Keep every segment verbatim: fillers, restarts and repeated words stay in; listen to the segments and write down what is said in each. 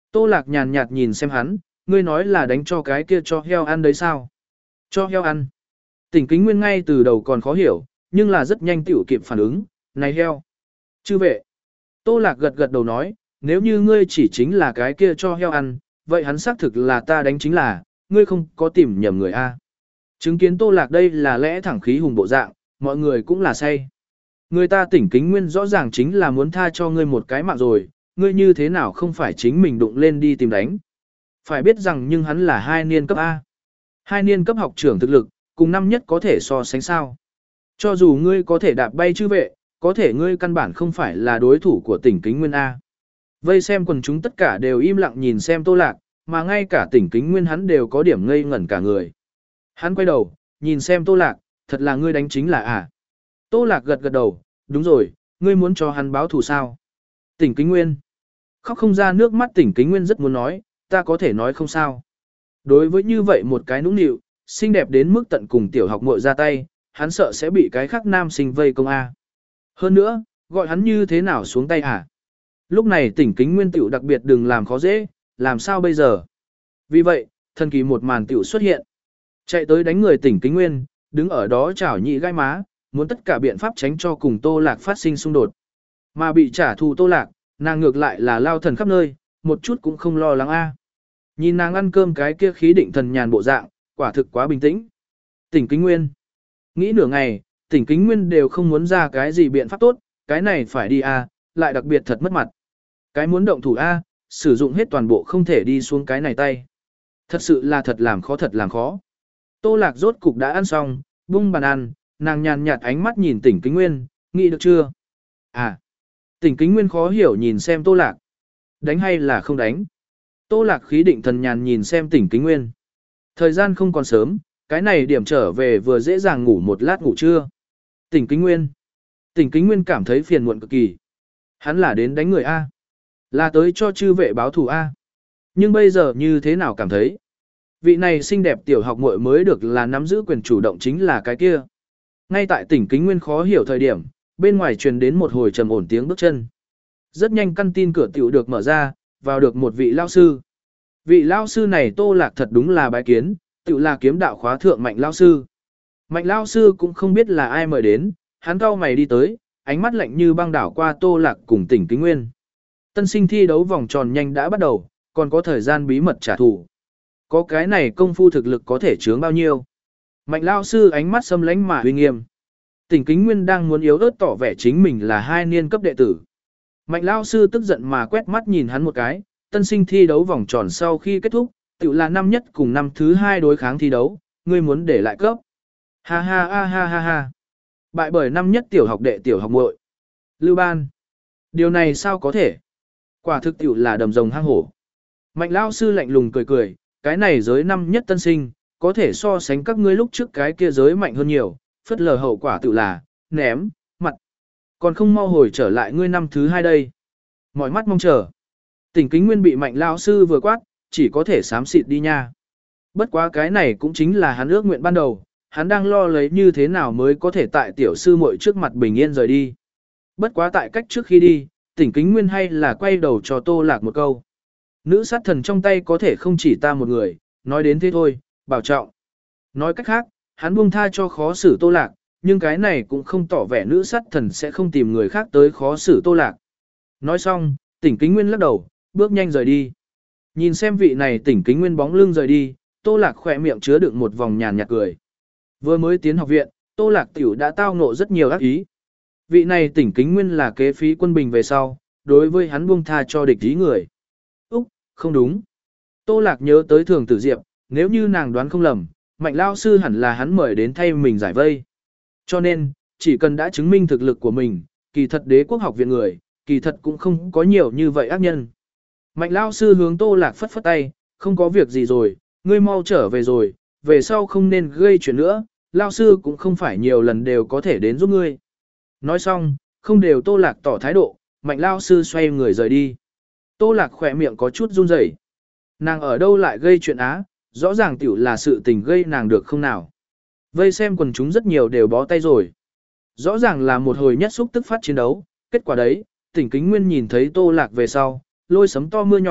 Tô Lạc nhàn nhạt nhìn xem hắn, ngươi nói là đánh cho cái kia cho heo ăn đấy sao? Cho heo ăn. Tỉnh Kính Nguyên ngay từ đầu còn khó hiểu, nhưng là rất nhanh tiểu kịp phản ứng, này heo. Chư vệ. Tô Lạc gật gật đầu nói, nếu như ngươi chỉ chính là cái kia cho heo ăn, vậy hắn xác thực là ta đánh chính là, ngươi không có tìm nhầm người a. Chứng kiến Tô Lạc đây là lẽ thẳng khí hùng bộ dạng, mọi người cũng là say. Người ta Tỉnh Kính Nguyên rõ ràng chính là muốn tha cho ngươi một cái mạng rồi, ngươi như thế nào không phải chính mình đụng lên đi tìm đánh. Phải biết rằng nhưng hắn là hai niên cấp A. Hai niên cấp học trưởng thực lực, cùng năm nhất có thể so sánh sao. Cho dù ngươi có thể đạp bay chư vệ, có thể ngươi căn bản không phải là đối thủ của Tỉnh Kính Nguyên A. Vây xem quần chúng tất cả đều im lặng nhìn xem Tô Lạc, mà ngay cả Tỉnh Kính Nguyên hắn đều có điểm ngây ngẩn cả người. Hắn quay đầu, nhìn xem Tô Lạc, thật là ngươi đánh chính là à. Tô Lạc gật gật đầu, đúng rồi, ngươi muốn cho hắn báo thù sao. Tỉnh Kính Nguyên. Khóc không ra nước mắt Tỉnh Kính Nguyên rất muốn nói, ta có thể nói không sao. Đối với như vậy một cái nũng nịu, xinh đẹp đến mức tận cùng tiểu học muội ra tay, hắn sợ sẽ bị cái khác nam sinh vây công A. Hơn nữa, gọi hắn như thế nào xuống tay hả? Lúc này Tỉnh Kính Nguyên tiểu đặc biệt đừng làm khó dễ, làm sao bây giờ? Vì vậy, thần kỳ một màn tiểu xuất hiện. Chạy tới đánh người Tỉnh Kính Nguyên, đứng ở đó chảo nhị gai má, muốn tất cả biện pháp tránh cho cùng Tô Lạc phát sinh xung đột. Mà bị trả thù Tô Lạc, nàng ngược lại là lao thần khắp nơi, một chút cũng không lo lắng a. Nhìn nàng ăn cơm cái kia khí định thần nhàn bộ dạng, quả thực quá bình tĩnh. Tỉnh Kính Nguyên. Nghĩ nửa ngày, Tỉnh Kính Nguyên đều không muốn ra cái gì biện pháp tốt, cái này phải đi a, lại đặc biệt thật mất mặt. Cái muốn động thủ a, sử dụng hết toàn bộ không thể đi xuống cái này tay. Thật sự là thật làm khó thật làm khó. Tô Lạc rốt cục đã ăn xong, bung bàn ăn, nàng nhàn nhạt ánh mắt nhìn Tỉnh Kính Nguyên, nghĩ được chưa? À. Tỉnh Kính Nguyên khó hiểu nhìn xem Tô Lạc. Đánh hay là không đánh? Tô Lạc khí định thần nhàn nhìn xem Tỉnh Kính Nguyên. Thời gian không còn sớm, cái này điểm trở về vừa dễ dàng ngủ một lát ngủ trưa. Tỉnh Kính Nguyên. Tỉnh Kính Nguyên cảm thấy phiền muộn cực kỳ. Hắn là đến đánh người A. Là tới cho chư vệ báo thù A. Nhưng bây giờ như thế nào cảm thấy? Vị này xinh đẹp tiểu học muội mới được là nắm giữ quyền chủ động chính là cái kia. Ngay tại Tỉnh Kính Nguyên khó hiểu thời điểm, bên ngoài truyền đến một hồi trầm ổn tiếng bước chân. Rất nhanh căn tin cửa tiểu được mở ra, vào được một vị lao sư. Vị lao sư này Tô Lạc thật đúng là bái kiến, tiểu là kiếm đạo khóa thượng Mạnh lao sư. Mạnh lao sư cũng không biết là ai mời đến, hắn cau mày đi tới, ánh mắt lạnh như băng đảo qua Tô Lạc cùng Tỉnh Kính Nguyên. Tân sinh thi đấu vòng tròn nhanh đã bắt đầu, còn có thời gian bí mật trả thù. Có cái này công phu thực lực có thể chướng bao nhiêu. Mạnh lao sư ánh mắt xâm lãnh mà uy nghiêm. Tỉnh Kính Nguyên đang muốn yếu ớt tỏ vẻ chính mình là hai niên cấp đệ tử. Mạnh lao sư tức giận mà quét mắt nhìn hắn một cái, tân sinh thi đấu vòng tròn sau khi kết thúc, tự là năm nhất cùng năm thứ hai đối kháng thi đấu, ngươi muốn để lại cấp. Ha ha ha ha ha ha. Bại bởi năm nhất tiểu học đệ tiểu học muội. Lưu Ban. Điều này sao có thể? Quả thực tiểu là đầm rồng hang hổ. Mạnh lao sư lạnh lùng cười cười, cái này giới năm nhất tân sinh, có thể so sánh các ngươi lúc trước cái kia giới mạnh hơn nhiều, phất lờ hậu quả tự là, ném, mặt. Còn không mau hồi trở lại ngươi năm thứ hai đây. Mọi mắt mong chờ. Tỉnh Kính Nguyên bị Mạnh lao sư vừa quát, chỉ có thể xám xịt đi nha. Bất quá cái này cũng chính là hắn ước nguyện ban đầu, hắn đang lo lấy như thế nào mới có thể tại tiểu sư muội trước mặt bình yên rời đi. Bất quá tại cách trước khi đi, Tỉnh Kính Nguyên hay là quay đầu cho Tô Lạc một câu. Nữ sát thần trong tay có thể không chỉ ta một người, nói đến thế thôi, bảo trọng. Nói cách khác, hắn buông tha cho khó xử Tô Lạc, nhưng cái này cũng không tỏ vẻ nữ sát thần sẽ không tìm người khác tới khó xử Tô Lạc. Nói xong, Tỉnh Kính Nguyên lắc đầu, bước nhanh rời đi. Nhìn xem vị này Tỉnh Kính Nguyên bóng lưng rời đi, Tô Lạc khỏe miệng chứa đựng một vòng nhàn nhạt cười. Vừa mới tiến học viện, Tô Lạc tiểu đã tao ngộ rất nhiều ác ý. Vị này Tỉnh Kính Nguyên là kế phí quân bình về sau, đối với hắn buông tha cho địch ý người. Úc, không đúng. Tô Lạc nhớ tới Thường Tử Diệp, nếu như nàng đoán không lầm, Mạnh lao sư hẳn là hắn mời đến thay mình giải vây. Cho nên, chỉ cần đã chứng minh thực lực của mình, kỳ thật đế quốc học viện người, kỳ thật cũng không có nhiều như vậy ác nhân. Mạnh lao sư hướng Tô Lạc phất phất tay, không có việc gì rồi, ngươi mau trở về rồi, về sau không nên gây chuyện nữa, lao sư cũng không phải nhiều lần đều có thể đến giúp ngươi. Nói xong, không đều Tô Lạc tỏ thái độ, Mạnh lao sư xoay người rời đi. Tô Lạc khỏe miệng có chút run rẩy. Nàng ở đâu lại gây chuyện á, rõ ràng tiểu là sự tình gây nàng được không nào. Vây xem quần chúng rất nhiều đều bó tay rồi. Rõ ràng là một hồi nhất xúc tức phát chiến đấu, kết quả đấy, Tỉnh Kính Nguyên nhìn thấy Tô Lạc về sau, lôi sấm to mưa nhỏ,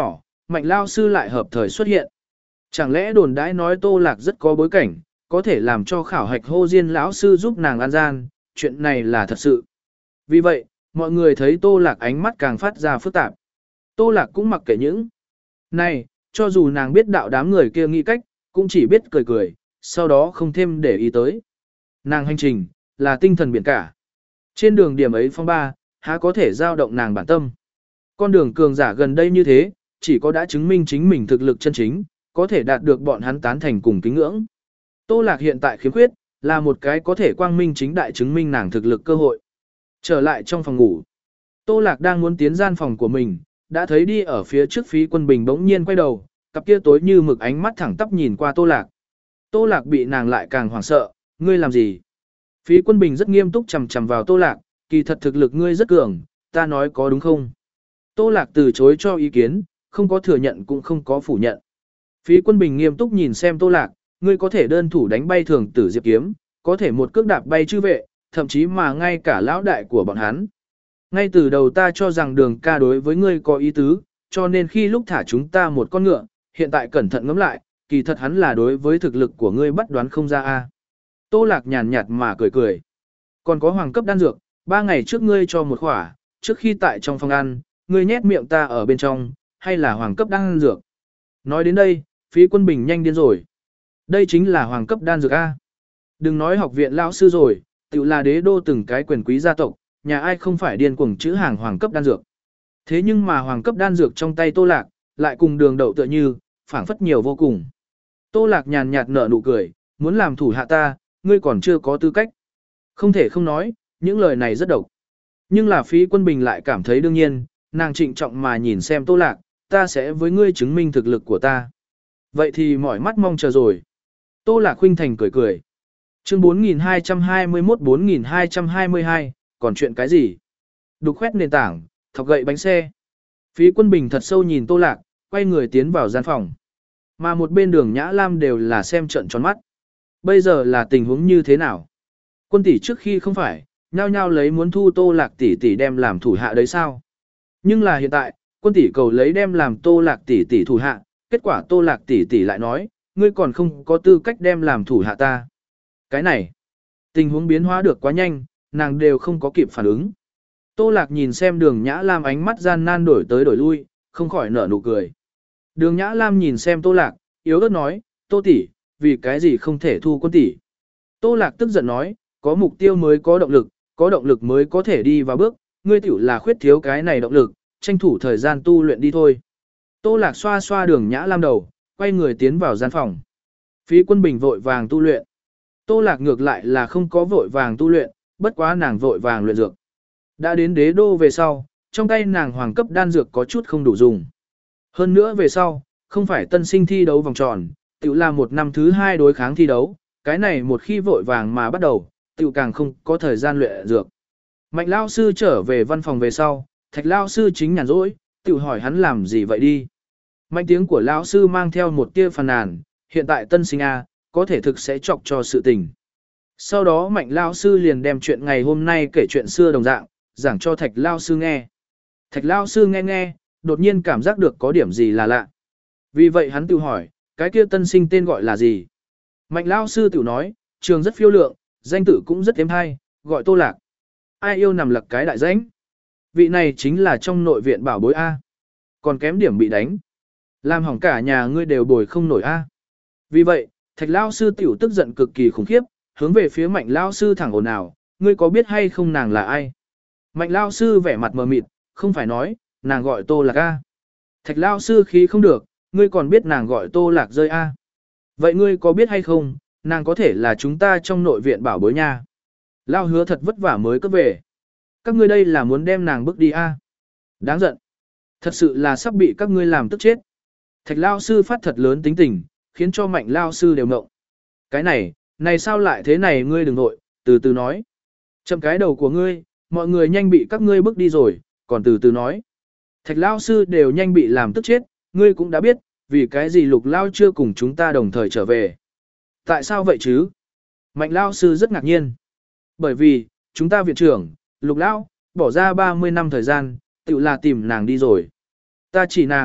Mạnh lao sư lại hợp thời xuất hiện. Chẳng lẽ đồn đãi nói Tô Lạc rất có bối cảnh, có thể làm cho khảo hạch hô diên lão sư giúp nàng an gian, chuyện này là thật sự. Vì vậy, mọi người thấy Tô Lạc ánh mắt càng phát ra phức tạp. Tô Lạc cũng mặc kệ những này, cho dù nàng biết đạo đám người kia nghĩ cách, cũng chỉ biết cười cười, sau đó không thêm để ý tới. Nàng hành trình, là tinh thần biển cả. Trên đường điểm ấy phong ba, há có thể giao động nàng bản tâm. Con đường cường giả gần đây như thế, chỉ có đã chứng minh chính mình thực lực chân chính, có thể đạt được bọn hắn tán thành cùng kính ngưỡng. Tô Lạc hiện tại khiếm khuyết, là một cái có thể quang minh chính đại chứng minh nàng thực lực cơ hội. Trở lại trong phòng ngủ, Tô Lạc đang muốn tiến gian phòng của mình, đã thấy đi ở phía trước Phí Quân Bình bỗng nhiên quay đầu, cặp kia tối như mực ánh mắt thẳng tắp nhìn qua Tô Lạc. Tô Lạc bị nàng lại càng hoảng sợ, ngươi làm gì? Phí Quân Bình rất nghiêm túc chằm chằm vào Tô Lạc, kỳ thật thực lực ngươi rất cường, ta nói có đúng không? Tô Lạc từ chối cho ý kiến, không có thừa nhận cũng không có phủ nhận. Phí Quân Bình nghiêm túc nhìn xem Tô Lạc, ngươi có thể đơn thủ đánh bay thường tử Diệp Kiếm, có thể một cước đạp bay chư vệ, thậm chí mà ngay cả lão đại của bọn hắn. Ngay từ đầu ta cho rằng Đường ca đối với ngươi có ý tứ, cho nên khi lúc thả chúng ta một con ngựa, hiện tại cẩn thận ngẫm lại, kỳ thật hắn là đối với thực lực của ngươi bắt đoán không ra a. Tô Lạc nhàn nhạt mà cười cười. Còn có hoàng cấp đan dược, ba ngày trước ngươi cho một khỏa, trước khi tại trong phòng ăn, ngươi nhét miệng ta ở bên trong, hay là hoàng cấp đan dược. Nói đến đây, Phí Quân Bình nhanh điên rồi. Đây chính là hoàng cấp đan dược a. Đừng nói học viện lão sư rồi, tự là đế đô từng cái quyền quý gia tộc, nhà ai không phải điên cuồng chữ hàng hoàng cấp đan dược. Thế nhưng mà hoàng cấp đan dược trong tay Tô Lạc, lại cùng đường đậu tựa như, phảng phất nhiều vô cùng. Tô Lạc nhàn nhạt nở nụ cười, muốn làm thủ hạ ta, ngươi còn chưa có tư cách. Không thể không nói, những lời này rất độc. Nhưng là Phí Quân Bình lại cảm thấy đương nhiên, nàng trịnh trọng mà nhìn xem Tô Lạc, ta sẽ với ngươi chứng minh thực lực của ta. Vậy thì mỏi mắt mong chờ rồi. Tô Lạc khuynh thành cười cười. Chương bốn nghìn hai trăm hai mươi mốt bốn nghìn hai trăm hai mươi hai, còn chuyện cái gì? Đục khoét nền tảng, thọc gậy bánh xe. Phí Quân Bình thật sâu nhìn Tô Lạc, quay người tiến vào gian phòng. Mà một bên Đường Nhã Lam đều là xem trận tròn mắt. Bây giờ là tình huống như thế nào? Quân tỷ trước khi không phải, nhao nhao lấy muốn thu Tô Lạc tỷ tỷ đem làm thủ hạ đấy sao? Nhưng là hiện tại, quân tỷ cầu lấy đem làm Tô Lạc tỷ tỷ thủ hạ, kết quả Tô Lạc tỷ tỷ lại nói, ngươi còn không có tư cách đem làm thủ hạ ta. Cái này, tình huống biến hóa được quá nhanh, nàng đều không có kịp phản ứng. Tô Lạc nhìn xem Đường Nhã Lam ánh mắt gian nan đổi tới đổi lui, không khỏi nở nụ cười. Đường Nhã Lam nhìn xem Tô Lạc, yếu ớt nói, Tô tỷ, vì cái gì không thể thu quân tỷ? Tô Lạc tức giận nói, có mục tiêu mới có động lực, có động lực mới có thể đi vào bước, ngươi tiểu là khuyết thiếu cái này động lực, tranh thủ thời gian tu luyện đi thôi. Tô Lạc xoa xoa Đường Nhã Lam đầu, quay người tiến vào gian phòng. Phí Quân Bình vội vàng tu luyện. Tô Lạc ngược lại là không có vội vàng tu luyện, bất quá nàng vội vàng luyện dược. Đã đến đế đô về sau, trong tay nàng hoàng cấp đan dược có chút không đủ dùng. Hơn nữa về sau, không phải tân sinh thi đấu vòng tròn, tự là một năm thứ hai đối kháng thi đấu, cái này một khi vội vàng mà bắt đầu, tự càng không có thời gian luyện dược. Mạnh lao sư trở về văn phòng về sau, Thạch lao sư chính nhàn rỗi, tự hỏi hắn làm gì vậy đi. Mạnh tiếng của lão sư mang theo một tia phàn nàn, hiện tại tân sinh A, có thể thực sẽ chọc cho sự tình. Sau đó Mạnh lao sư liền đem chuyện ngày hôm nay kể chuyện xưa đồng dạng, giảng cho Thạch lao sư nghe. Thạch lao sư nghe nghe, đột nhiên cảm giác được có điểm gì là lạ. Vì vậy hắn tự hỏi, cái kia tân sinh tên gọi là gì? Mạnh lao sư tự nói, trường rất phiêu lượng, danh tự cũng rất êm hay, gọi Tô Lạc. Ai yêu nằm lặc cái đại danh? Vị này chính là trong nội viện bảo bối A. Còn kém điểm bị đánh. Làm hỏng cả nhà ngươi đều bồi không nổi A. Vì vậy, Thạch lao sư tiểu tức giận cực kỳ khủng khiếp, hướng về phía Mạnh lao sư thẳng ồn ào, ngươi có biết hay không nàng là ai? Mạnh lao sư vẻ mặt mờ mịt, không phải nói, nàng gọi Tô Lạc A. Thạch lao sư khí không được, ngươi còn biết nàng gọi Tô Lạc rơi A. Vậy ngươi có biết hay không, nàng có thể là chúng ta trong nội viện bảo bối nha. Lao hứa thật vất vả mới cấp về. Các ngươi đây là muốn đem nàng bước đi A. Đáng giận. Thật sự là sắp bị các ngươi làm tức chết. Thạch lao sư phát thật lớn tính tình, khiến cho Mạnh lao sư đều ngộng. Cái này, này sao lại thế này ngươi đừng nội, từ từ nói. Chậm cái đầu của ngươi, mọi người nhanh bị các ngươi bước đi rồi, còn từ từ nói. Thạch lao sư đều nhanh bị làm tức chết, ngươi cũng đã biết, vì cái gì Lục lao chưa cùng chúng ta đồng thời trở về. Tại sao vậy chứ? Mạnh lao sư rất ngạc nhiên. Bởi vì, chúng ta viện trưởng, Lục lao, bỏ ra ba mươi năm thời gian, tự là tìm nàng đi rồi. Ta chỉ nàng,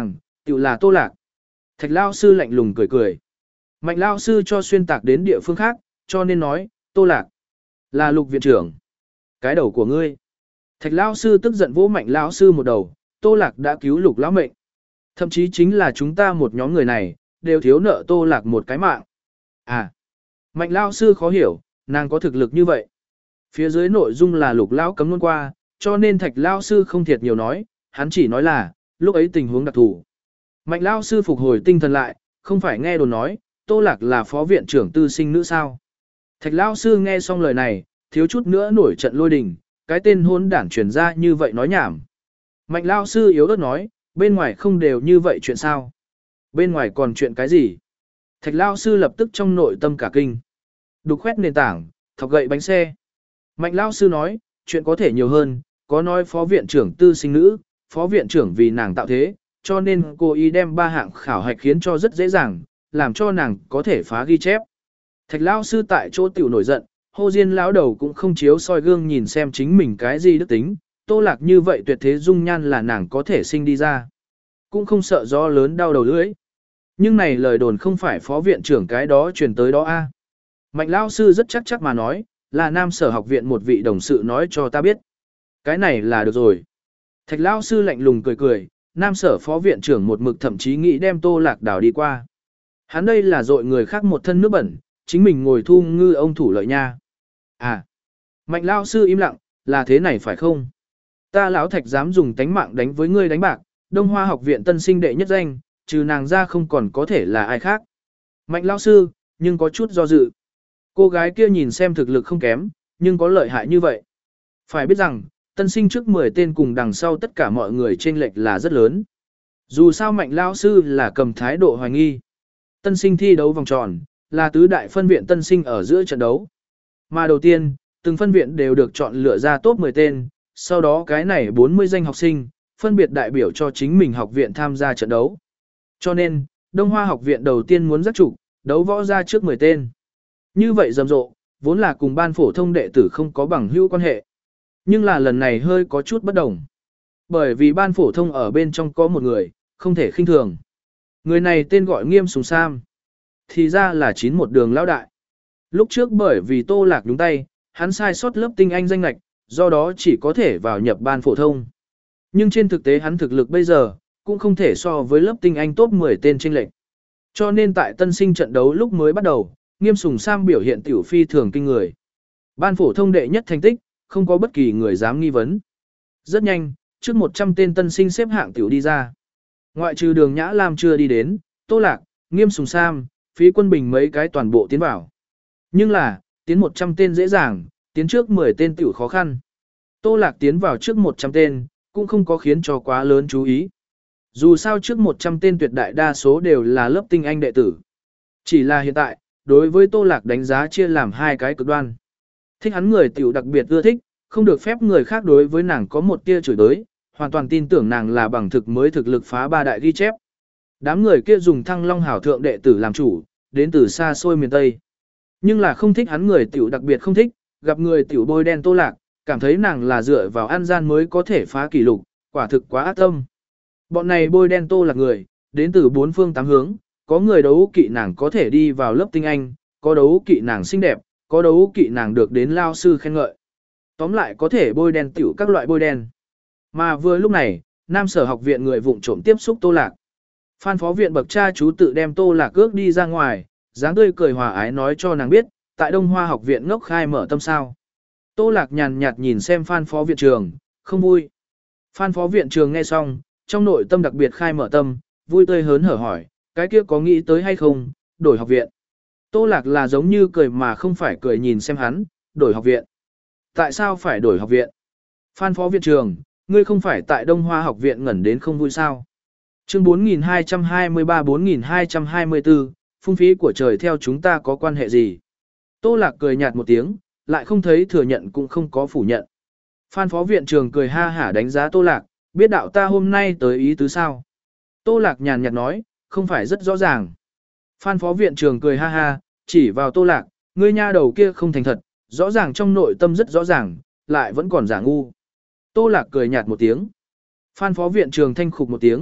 Tiểu là Tô Lạc. Thạch Lao sư lạnh lùng cười cười. Mạnh Lao sư cho xuyên tạc đến địa phương khác, cho nên nói, Tô Lạc là Lục viện trưởng. Cái đầu của ngươi. Thạch Lao sư tức giận vỗ Mạnh Lao sư một đầu, Tô Lạc đã cứu Lục lão mệnh. Thậm chí chính là chúng ta một nhóm người này, đều thiếu nợ Tô Lạc một cái mạng. À, Mạnh Lao sư khó hiểu, nàng có thực lực như vậy. Phía dưới nội dung là Lục lão cấm luôn qua, cho nên Thạch Lao sư không thiệt nhiều nói, hắn chỉ nói là, lúc ấy tình huống đặc thù. Mạnh Lao sư phục hồi tinh thần lại, không phải nghe đồn nói, Tô Lạc là phó viện trưởng tư sinh nữ sao. Thạch Lao sư nghe xong lời này, thiếu chút nữa nổi trận lôi đình, cái tên hôn đản truyền ra như vậy nói nhảm. Mạnh Lao sư yếu ớt nói, bên ngoài không đều như vậy chuyện sao. Bên ngoài còn chuyện cái gì? Thạch Lao sư lập tức trong nội tâm cả kinh. Đục khoét nền tảng, thọc gậy bánh xe. Mạnh Lao sư nói, chuyện có thể nhiều hơn, có nói phó viện trưởng tư sinh nữ, phó viện trưởng vì nàng tạo thế, cho nên cô ý đem ba hạng khảo hạch khiến cho rất dễ dàng, làm cho nàng có thể phá ghi chép. Thạch Lao sư tại chỗ tiểu nổi giận, Hồ Diên lão đầu cũng không chiếu soi gương nhìn xem chính mình cái gì đức tính, Tô Lạc như vậy tuyệt thế dung nhan là nàng có thể sinh đi ra. Cũng không sợ gió lớn đau đầu lưỡi. Nhưng này lời đồn không phải phó viện trưởng cái đó truyền tới đó a. Mạnh Lao sư rất chắc chắc mà nói, là Nam Sở học viện một vị đồng sự nói cho ta biết. Cái này là được rồi. Thạch Lao sư lạnh lùng cười cười, Nam Sở phó viện trưởng một mực thậm chí nghĩ đem Tô Lạc đảo đi qua. Hắn đây là dội người khác một thân nước bẩn, chính mình ngồi thu ngư ông thủ lợi nha. À, Mạnh Lao sư im lặng, là thế này phải không? Ta lão Thạch dám dùng tánh mạng đánh với ngươi đánh bạc, Đông Hoa học viện tân sinh đệ nhất danh, trừ nàng ra không còn có thể là ai khác. Mạnh Lao sư, nhưng có chút do dự. Cô gái kia nhìn xem thực lực không kém, nhưng có lợi hại như vậy. Phải biết rằng, tân sinh trước mười tên cùng đằng sau tất cả mọi người chênh lệch là rất lớn. Dù sao Mạnh Lao sư là cầm thái độ hoài nghi. Tân sinh thi đấu vòng tròn, là tứ đại phân viện tân sinh ở giữa trận đấu. Mà đầu tiên, từng phân viện đều được chọn lựa ra top mười tên, sau đó cái này bốn mươi danh học sinh, phân biệt đại biểu cho chính mình học viện tham gia trận đấu. Cho nên, Đông Hoa học viện đầu tiên muốn giác trục, đấu võ ra trước mười tên. Như vậy rầm rộ, vốn là cùng ban phổ thông đệ tử không có bằng hữu quan hệ. Nhưng là lần này hơi có chút bất đồng. Bởi vì ban phổ thông ở bên trong có một người, không thể khinh thường. Người này tên gọi Nghiêm Sùng Sam. Thì ra là chín một đường lão đại. Lúc trước bởi vì Tô Lạc đúng tay, hắn sai sót lớp tinh anh danh lạch, do đó chỉ có thể vào nhập ban phổ thông. Nhưng trên thực tế hắn thực lực bây giờ, cũng không thể so với lớp tinh anh top mười tên chênh lệch. Cho nên tại tân sinh trận đấu lúc mới bắt đầu, Nghiêm Sùng Sam biểu hiện tiểu phi thường kinh người. Ban phổ thông đệ nhất thành tích, không có bất kỳ người dám nghi vấn. Rất nhanh, trước một trăm tên tân sinh xếp hạng tiểu đi ra. Ngoại trừ Đường Nhã Lam chưa đi đến, Tô Lạc, Nghiêm Sùng Sam, Phí Quân Bình mấy cái toàn bộ tiến vào. Nhưng là, tiến một trăm tên dễ dàng, tiến trước mười tên tiểu khó khăn. Tô Lạc tiến vào trước một trăm tên, cũng không có khiến cho quá lớn chú ý. Dù sao trước một trăm tên tuyệt đại đa số đều là lớp tinh anh đệ tử. Chỉ là hiện tại, đối với Tô Lạc đánh giá chia làm hai cái cực đoan. Thích hắn người tiểu đặc biệt ưa thích, không được phép người khác đối với nàng có một tia chửi đới, hoàn toàn tin tưởng nàng là bằng thực mới thực lực phá ba đại ghi chép. Đám người kia dùng Thăng Long hảo thượng đệ tử làm chủ, đến từ xa xôi miền Tây. Nhưng là không thích hắn người tiểu đặc biệt không thích, gặp người tiểu bôi đen Tô Lạc, cảm thấy nàng là dựa vào ăn gian mới có thể phá kỷ lục, quả thực quá ác tâm. Bọn này bôi đen Tô Lạc người, đến từ bốn phương tám hướng, có người đấu kỵ nàng có thể đi vào lớp tinh anh, có đấu kỵ nàng xinh đẹp, có đấu kỵ nàng được đến lao sư khen ngợi. Tóm lại có thể bôi đen tiểu các loại bôi đen. Mà vừa lúc này, Nam Sở học viện người vụng trộm tiếp xúc Tô Lạc. Phan phó viện bậc cha chú tự đem Tô Lạc ước đi ra ngoài, dáng tươi cười hòa ái nói cho nàng biết, tại Đông Hoa học viện ngốc khai mở tâm sao. Tô Lạc nhàn nhạt nhìn xem Phan phó viện trường, không vui. Phan phó viện trường nghe xong, trong nội tâm đặc biệt khai mở tâm, vui tươi hớn hở hỏi, cái kia có nghĩ tới hay không, đổi học viện. Tô Lạc là giống như cười mà không phải cười nhìn xem hắn, đổi học viện. Tại sao phải đổi học viện? Phan phó viện trường, ngươi không phải tại Đông Hoa học viện ngẩn đến không vui sao? Chương bốn nghìn hai trăm hai mươi ba bốn nghìn hai trăm hai mươi tư, phung phí của trời theo chúng ta có quan hệ gì? Tô Lạc cười nhạt một tiếng, lại không thấy thừa nhận cũng không có phủ nhận. Phan phó viện trường cười ha hả đánh giá Tô Lạc, biết đạo ta hôm nay tới ý tứ sao? Tô Lạc nhàn nhạt nói, không phải rất rõ ràng. Phan phó viện trường cười ha ha, chỉ vào Tô Lạc, ngươi nha đầu kia không thành thật, rõ ràng trong nội tâm rất rõ ràng, lại vẫn còn giả ngu. Tô Lạc cười nhạt một tiếng. Phan phó viện trường thanh khục một tiếng,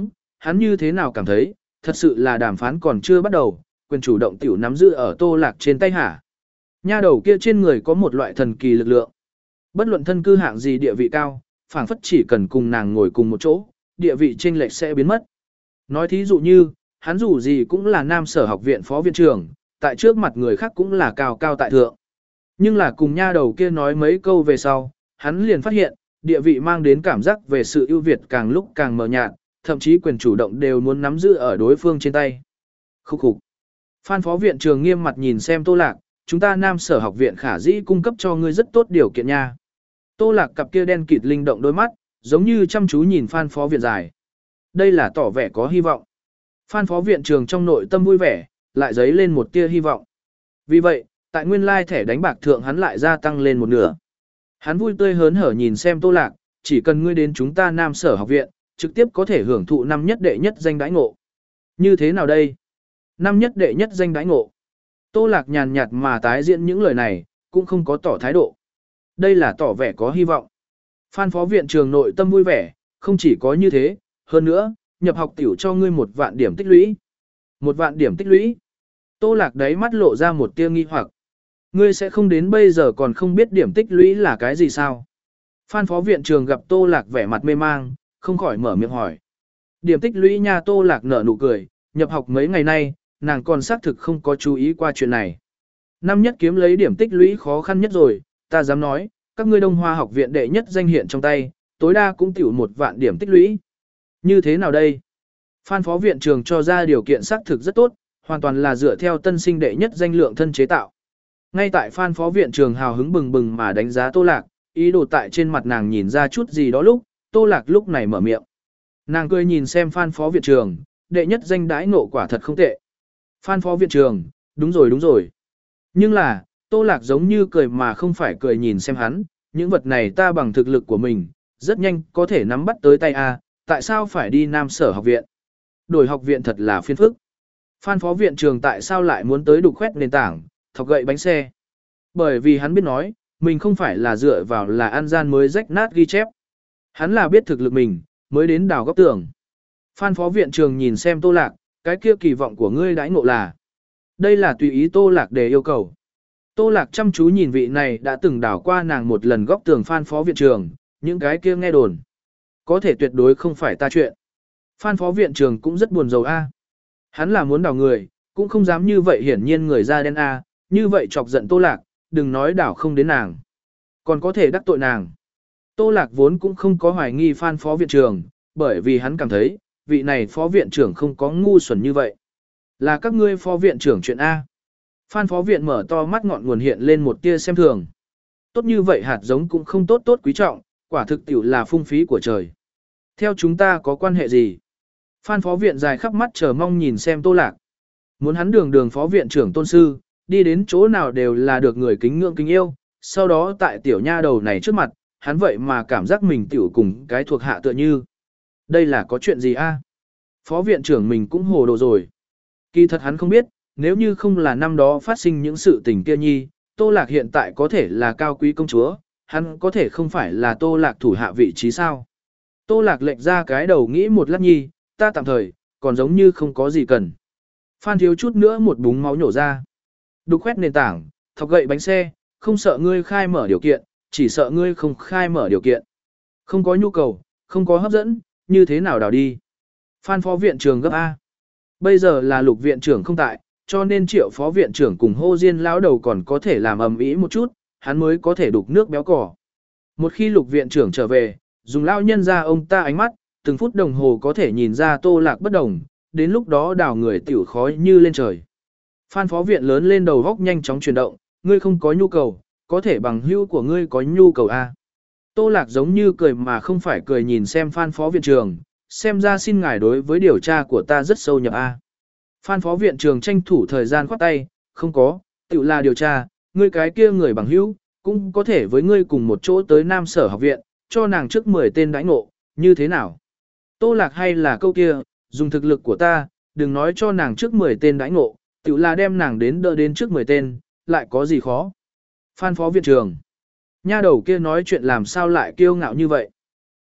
hắn như thế nào cảm thấy, thật sự là đàm phán còn chưa bắt đầu, quyền chủ động tiểu nắm giữ ở Tô Lạc trên tay hả. Nha đầu kia trên người có một loại thần kỳ lực lượng. Bất luận thân cư hạng gì địa vị cao, phảng phất chỉ cần cùng nàng ngồi cùng một chỗ, địa vị chênh lệch sẽ biến mất. Nói thí dụ như, hắn dù gì cũng là nam sở học viện phó viện trưởng, tại trước mặt người khác cũng là cao cao tại thượng. Nhưng là cùng nha đầu kia nói mấy câu về sau, hắn liền phát hiện, địa vị mang đến cảm giác về sự ưu việt càng lúc càng mờ nhạt, thậm chí quyền chủ động đều muốn nắm giữ ở đối phương trên tay. Khúc khục. Phan phó viện trưởng nghiêm mặt nhìn xem Tô Lạc, chúng ta nam sở học viện khả dĩ cung cấp cho ngươi rất tốt điều kiện nha. Tô Lạc cặp kia đen kịt linh động đôi mắt, giống như chăm chú nhìn Phan phó viện dài. Đây là tỏ vẻ có hy vọng. Phan phó viện trưởng trong nội tâm vui vẻ, lại dấy lên một tia hy vọng. Vì vậy, tại nguyên lai thẻ đánh bạc thượng hắn lại gia tăng lên một nửa. Hắn vui tươi hớn hở nhìn xem Tô Lạc, chỉ cần ngươi đến chúng ta nam sở học viện, trực tiếp có thể hưởng thụ năm nhất đệ nhất danh đãi ngộ. Như thế nào đây? Năm nhất đệ nhất danh đãi ngộ. Tô Lạc nhàn nhạt mà tái diễn những lời này, cũng không có tỏ thái độ. Đây là tỏ vẻ có hy vọng. Phan phó viện trường nội tâm vui vẻ, không chỉ có như thế, hơn nữa, nhập học tiểu cho ngươi một vạn điểm tích lũy. Một vạn điểm tích lũy. Tô Lạc đấy mắt lộ ra một tia nghi hoặc. Ngươi sẽ không đến bây giờ còn không biết điểm tích lũy là cái gì sao? Phan phó viện trường gặp Tô Lạc vẻ mặt mê mang, không khỏi mở miệng hỏi. Điểm tích lũy nha. Tô Lạc nở nụ cười, nhập học mấy ngày nay, nàng còn xác thực không có chú ý qua chuyện này. Năm nhất kiếm lấy điểm tích lũy khó khăn nhất rồi, ta dám nói, các ngươi Đông Hoa học viện đệ nhất danh hiện trong tay, tối đa cũng tiểu một vạn điểm tích lũy. Như thế nào đây? Phan phó viện trường cho ra điều kiện xác thực rất tốt, hoàn toàn là dựa theo tân sinh đệ nhất danh lượng thân chế tạo. Ngay tại Phan phó viện trường hào hứng bừng bừng mà đánh giá Tô Lạc, ý đồ tại trên mặt nàng nhìn ra chút gì đó lúc, Tô Lạc lúc này mở miệng. Nàng cười nhìn xem Phan phó viện trường, đệ nhất danh đãi ngộ quả thật không tệ. Phan phó viện trường, đúng rồi đúng rồi. Nhưng là, Tô Lạc giống như cười mà không phải cười nhìn xem hắn, những vật này ta bằng thực lực của mình, rất nhanh có thể nắm bắt tới tay a, tại sao phải đi nam sở học viện? Đổi học viện thật là phiền phức. Phan phó viện trường tại sao lại muốn tới đục khoét nền tảng, thọc gậy bánh xe? Bởi vì hắn biết nói, mình không phải là dựa vào là ăn gian mới rách nát ghi chép. Hắn là biết thực lực mình, mới đến đào góc tường. Phan phó viện trường nhìn xem Tô Lạc, cái kia kỳ vọng của ngươi đãi ngộ là. Đây là tùy ý Tô Lạc để yêu cầu. Tô Lạc chăm chú nhìn vị này đã từng đảo qua nàng một lần góc tường Phan phó viện trường, những cái kia nghe đồn. Có thể tuyệt đối không phải ta chuyện. Phan phó viện trường cũng rất buồn rầu a. Hắn là muốn đảo người, cũng không dám như vậy hiển nhiên người da đen a, như vậy chọc giận Tô Lạc, đừng nói đảo không đến nàng. Còn có thể đắc tội nàng. Tô Lạc vốn cũng không có hoài nghi Phan phó viện trường, bởi vì hắn cảm thấy, vị này phó viện trưởng không có ngu xuẩn như vậy. Là các ngươi phó viện trưởng chuyện A. Phan phó viện mở to mắt ngọn nguồn hiện lên một tia xem thường. Tốt như vậy hạt giống cũng không tốt tốt quý trọng, quả thực tiểu là phung phí của trời. Theo chúng ta có quan hệ gì? Phan phó viện dài khắp mắt chờ mong nhìn xem Tô Lạc. Muốn hắn đường đường phó viện trưởng tôn sư, đi đến chỗ nào đều là được người kính ngưỡng kính yêu, sau đó tại tiểu nha đầu này trước mặt, hắn vậy mà cảm giác mình tiểu cùng cái thuộc hạ tựa như. Đây là có chuyện gì a? Phó viện trưởng mình cũng hồ đồ rồi. Kỳ thật hắn không biết, nếu như không là năm đó phát sinh những sự tình kia nhi, Tô Lạc hiện tại có thể là cao quý công chúa, hắn có thể không phải là Tô Lạc thủ hạ vị trí sao. Tô Lạc lệch ra cái đầu nghĩ một lát nhi, ta tạm thời, còn giống như không có gì cần. Phan thiếu chút nữa một búng máu nhổ ra. Đục khoét nền tảng, thọc gậy bánh xe, không sợ ngươi khai mở điều kiện, chỉ sợ ngươi không khai mở điều kiện. Không có nhu cầu, không có hấp dẫn, như thế nào đào đi. Phan phó viện trường gấp A. Bây giờ là Lục viện trưởng không tại, cho nên Triệu phó viện trưởng cùng Hô Diên lão đầu còn có thể làm ầm ĩ một chút, hắn mới có thể đục nước béo cỏ. Một khi Lục viện trưởng trở về, dùng lão nhân ra ông ta ánh mắt, từng phút đồng hồ có thể nhìn ra Tô Lạc bất đồng, đến lúc đó đào người tiểu khói như lên trời. Phan phó viện lớn lên đầu góc nhanh chóng chuyển động, ngươi không có nhu cầu, có thể bằng hữu của ngươi có nhu cầu A. Tô Lạc giống như cười mà không phải cười nhìn xem Phan phó viện trường, xem ra xin ngài đối với điều tra của ta rất sâu nhập A. Phan phó viện trường tranh thủ thời gian khoát tay, không có, tự là điều tra, ngươi cái kia người bằng hữu, cũng có thể với ngươi cùng một chỗ tới Nam Sở học viện, cho nàng trước mười tên đãi ngộ, như thế nào? Tô Lạc hay là câu kia, dùng thực lực của ta, đừng nói cho nàng trước mười tên đãi ngộ, tự là đem nàng đến đỡ đến trước mười tên, lại có gì khó? Phan phó viện trường. Nha đầu kia nói chuyện làm sao lại kiêu ngạo như vậy?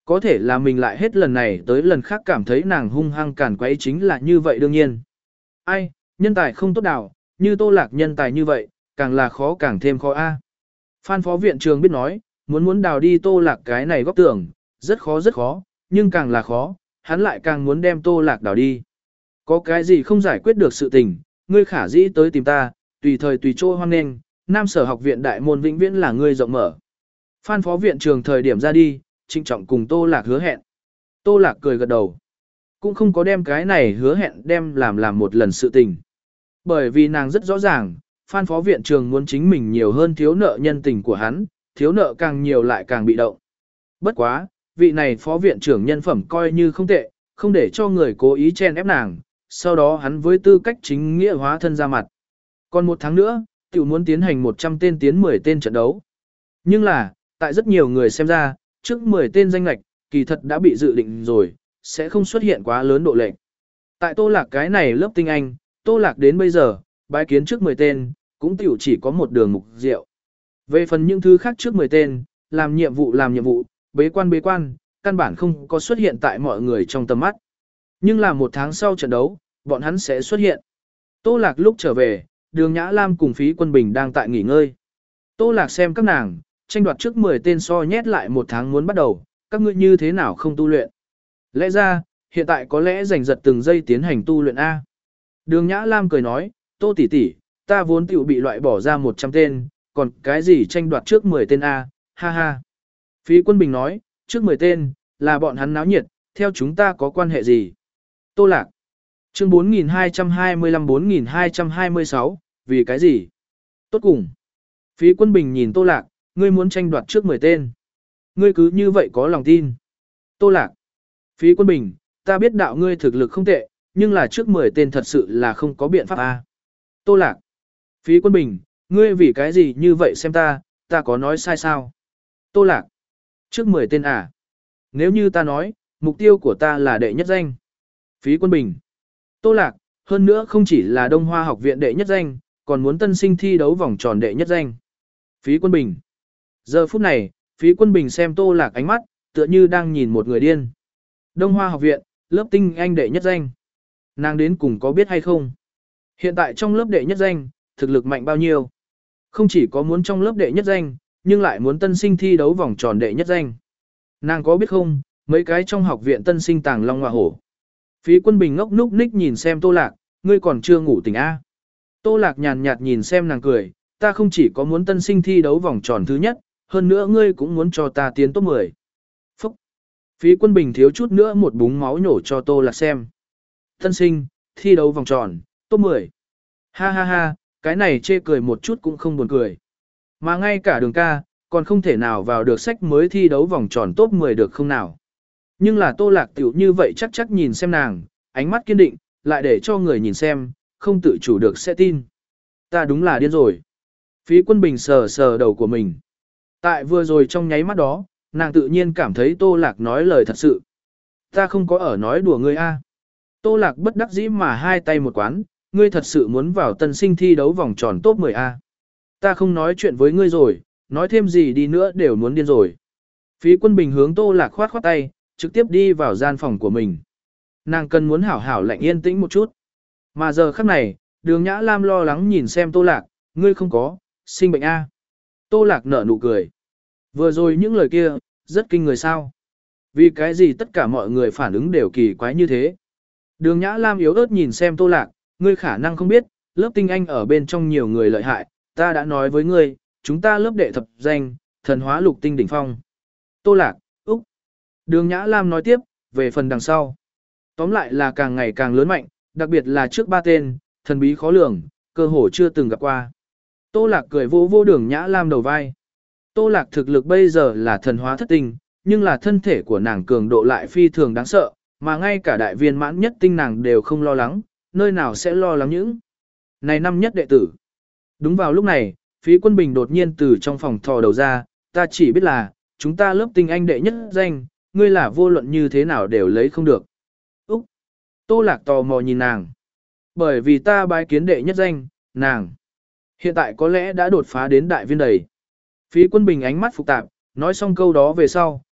Có thể là mình lại hết lần này tới lần khác cảm thấy nàng hung hăng cản quấy chính là như vậy đương nhiên. Ai, nhân tài không tốt đảo, như Tô Lạc nhân tài như vậy, càng là khó càng thêm khó a. Phan phó viện trường biết nói, muốn muốn đào đi Tô Lạc cái này góc tưởng, rất khó rất khó, nhưng càng là khó, hắn lại càng muốn đem Tô Lạc đào đi. Có cái gì không giải quyết được sự tình, ngươi khả dĩ tới tìm ta, tùy thời tùy chỗ hoan nghênh, Nam Sở học viện đại môn vĩnh viễn là ngươi rộng mở. Phan phó viện trường thời điểm ra đi, trịnh trọng cùng Tô Lạc hứa hẹn. Tô Lạc cười gật đầu. Cũng không có đem cái này hứa hẹn đem làm làm một lần sự tình. Bởi vì nàng rất rõ ràng, Phan phó viện trường muốn chính mình nhiều hơn thiếu nợ nhân tình của hắn, thiếu nợ càng nhiều lại càng bị động. Bất quá, vị này phó viện trưởng nhân phẩm coi như không tệ, không để cho người cố ý chen ép nàng, sau đó hắn với tư cách chính nghĩa hóa thân ra mặt. Còn một tháng nữa, tiểu muốn tiến hành một trăm tên tiến mười tên trận đấu. Nhưng là, tại rất nhiều người xem ra, trước mười tên danh lạch, kỳ thật đã bị dự định rồi, sẽ không xuất hiện quá lớn độ lệch. Tại Tô Lạc cái này lớp tinh anh, Tô Lạc đến bây giờ, bái kiến trước mười tên, cũng tiểu chỉ có một đường mục diệu. Về phần những thứ khác trước mười tên, làm nhiệm vụ làm nhiệm vụ, bế quan bế quan, căn bản không có xuất hiện tại mọi người trong tầm mắt. Nhưng là một tháng sau trận đấu, bọn hắn sẽ xuất hiện. Tô Lạc lúc trở về, Đường Nhã Lam cùng Phí Quân Bình đang tại nghỉ ngơi. Tô Lạc xem các nàng, tranh đoạt trước mười tên so nhét lại một tháng muốn bắt đầu, các ngươi như thế nào không tu luyện. Lẽ ra, hiện tại có lẽ giành giật từng giây tiến hành tu luyện A. Đường Nhã Lam cười nói, Tô tỷ tỷ, ta vốn tiểu bị loại bỏ ra một trăm tên, còn cái gì tranh đoạt trước mười tên A, ha ha. Phí Quân Bình nói, trước mười tên, là bọn hắn náo nhiệt, theo chúng ta có quan hệ gì? Tô Lạc. Chương bốn nghìn hai trăm hai mươi lăm bốn nghìn hai trăm hai mươi sáu, vì cái gì? Tốt cùng. Phí Quân Bình nhìn Tô Lạc, ngươi muốn tranh đoạt trước mười tên. Ngươi cứ như vậy có lòng tin. Tô Lạc. Phí Quân Bình, ta biết đạo ngươi thực lực không tệ, nhưng là trước mười tên thật sự là không có biện pháp a. Tô Lạc. Phí Quân Bình, ngươi vì cái gì như vậy xem ta, ta có nói sai sao? Tô Lạc. Trước mười tên à? Nếu như ta nói, mục tiêu của ta là đệ nhất danh. Phí Quân Bình. Tô Lạc, hơn nữa không chỉ là Đông Hoa học viện đệ nhất danh, còn muốn tân sinh thi đấu vòng tròn đệ nhất danh. Phí Quân Bình. Giờ phút này, Phí Quân Bình xem Tô Lạc ánh mắt, tựa như đang nhìn một người điên. Đông Hoa học viện, lớp tinh anh đệ nhất danh. Nàng đến cùng có biết hay không? Hiện tại trong lớp đệ nhất danh, thực lực mạnh bao nhiêu? Không chỉ có muốn trong lớp đệ nhất danh, nhưng lại muốn tân sinh thi đấu vòng tròn đệ nhất danh. Nàng có biết không, mấy cái trong học viện tân sinh tàng long hoa hổ. Phí Quân Bình ngốc núc ních nhìn xem Tô Lạc, ngươi còn chưa ngủ tỉnh A. Tô Lạc nhàn nhạt nhìn xem nàng cười, ta không chỉ có muốn tân sinh thi đấu vòng tròn thứ nhất, hơn nữa ngươi cũng muốn cho ta tiến top mười. Phúc! Phí Quân Bình thiếu chút nữa một búng máu nhổ cho Tô Lạc xem. Tân sinh, thi đấu vòng tròn, top mười. Ha ha ha, cái này chê cười một chút cũng không buồn cười. Mà ngay cả Đường ca, còn không thể nào vào được sách mới thi đấu vòng tròn top mười được không nào. Nhưng là Tô Lạc tiểu như vậy chắc chắc nhìn xem nàng, ánh mắt kiên định, lại để cho người nhìn xem, không tự chủ được sẽ tin. Ta đúng là điên rồi. Phí Quân Bình sờ sờ đầu của mình. Tại vừa rồi trong nháy mắt đó, nàng tự nhiên cảm thấy Tô Lạc nói lời thật sự. Ta không có ở nói đùa ngươi a. Tô Lạc bất đắc dĩ mà hai tay một quán, ngươi thật sự muốn vào tân sinh thi đấu vòng tròn top mười a. Ta không nói chuyện với ngươi rồi, nói thêm gì đi nữa đều muốn điên rồi. Phí Quân Bình hướng Tô Lạc khoát khoát tay, trực tiếp đi vào gian phòng của mình. Nàng cần muốn hảo hảo lạnh yên tĩnh một chút. Mà giờ khắc này, Đường Nhã Lam lo lắng nhìn xem Tô Lạc, ngươi không có, sinh bệnh a. Tô Lạc nở nụ cười. Vừa rồi những lời kia, rất kinh người sao. Vì cái gì tất cả mọi người phản ứng đều kỳ quái như thế. Đường Nhã Lam yếu ớt nhìn xem Tô Lạc, ngươi khả năng không biết, lớp tinh anh ở bên trong nhiều người lợi hại, ta đã nói với ngươi, chúng ta lớp đệ thập danh, thần hóa lục tinh đỉnh phong. Tô Lạc, Úc. Đường Nhã Lam nói tiếp, về phần đằng sau. Tóm lại là càng ngày càng lớn mạnh, đặc biệt là trước ba tên, thần bí khó lường, cơ hồ chưa từng gặp qua. Tô Lạc cười vô vô Đường Nhã Lam đầu vai. Tô Lạc thực lực bây giờ là thần hóa thất tinh, nhưng là thân thể của nàng cường độ lại phi thường đáng sợ, mà ngay cả đại viên mãn nhất tinh nàng đều không lo lắng, nơi nào sẽ lo lắng những. Này năm nhất đệ tử. Đúng vào lúc này, Phí Quân Bình đột nhiên từ trong phòng thò đầu ra, ta chỉ biết là, chúng ta lớp tinh anh đệ nhất danh, ngươi là vô luận như thế nào đều lấy không được. Úc! Tô Lạc tò mò nhìn nàng. Bởi vì ta bái kiến đệ nhất danh, nàng. Hiện tại có lẽ đã đột phá đến đại viên đầy. Phí Quân Bình ánh mắt phức tạp, nói xong câu đó về sau,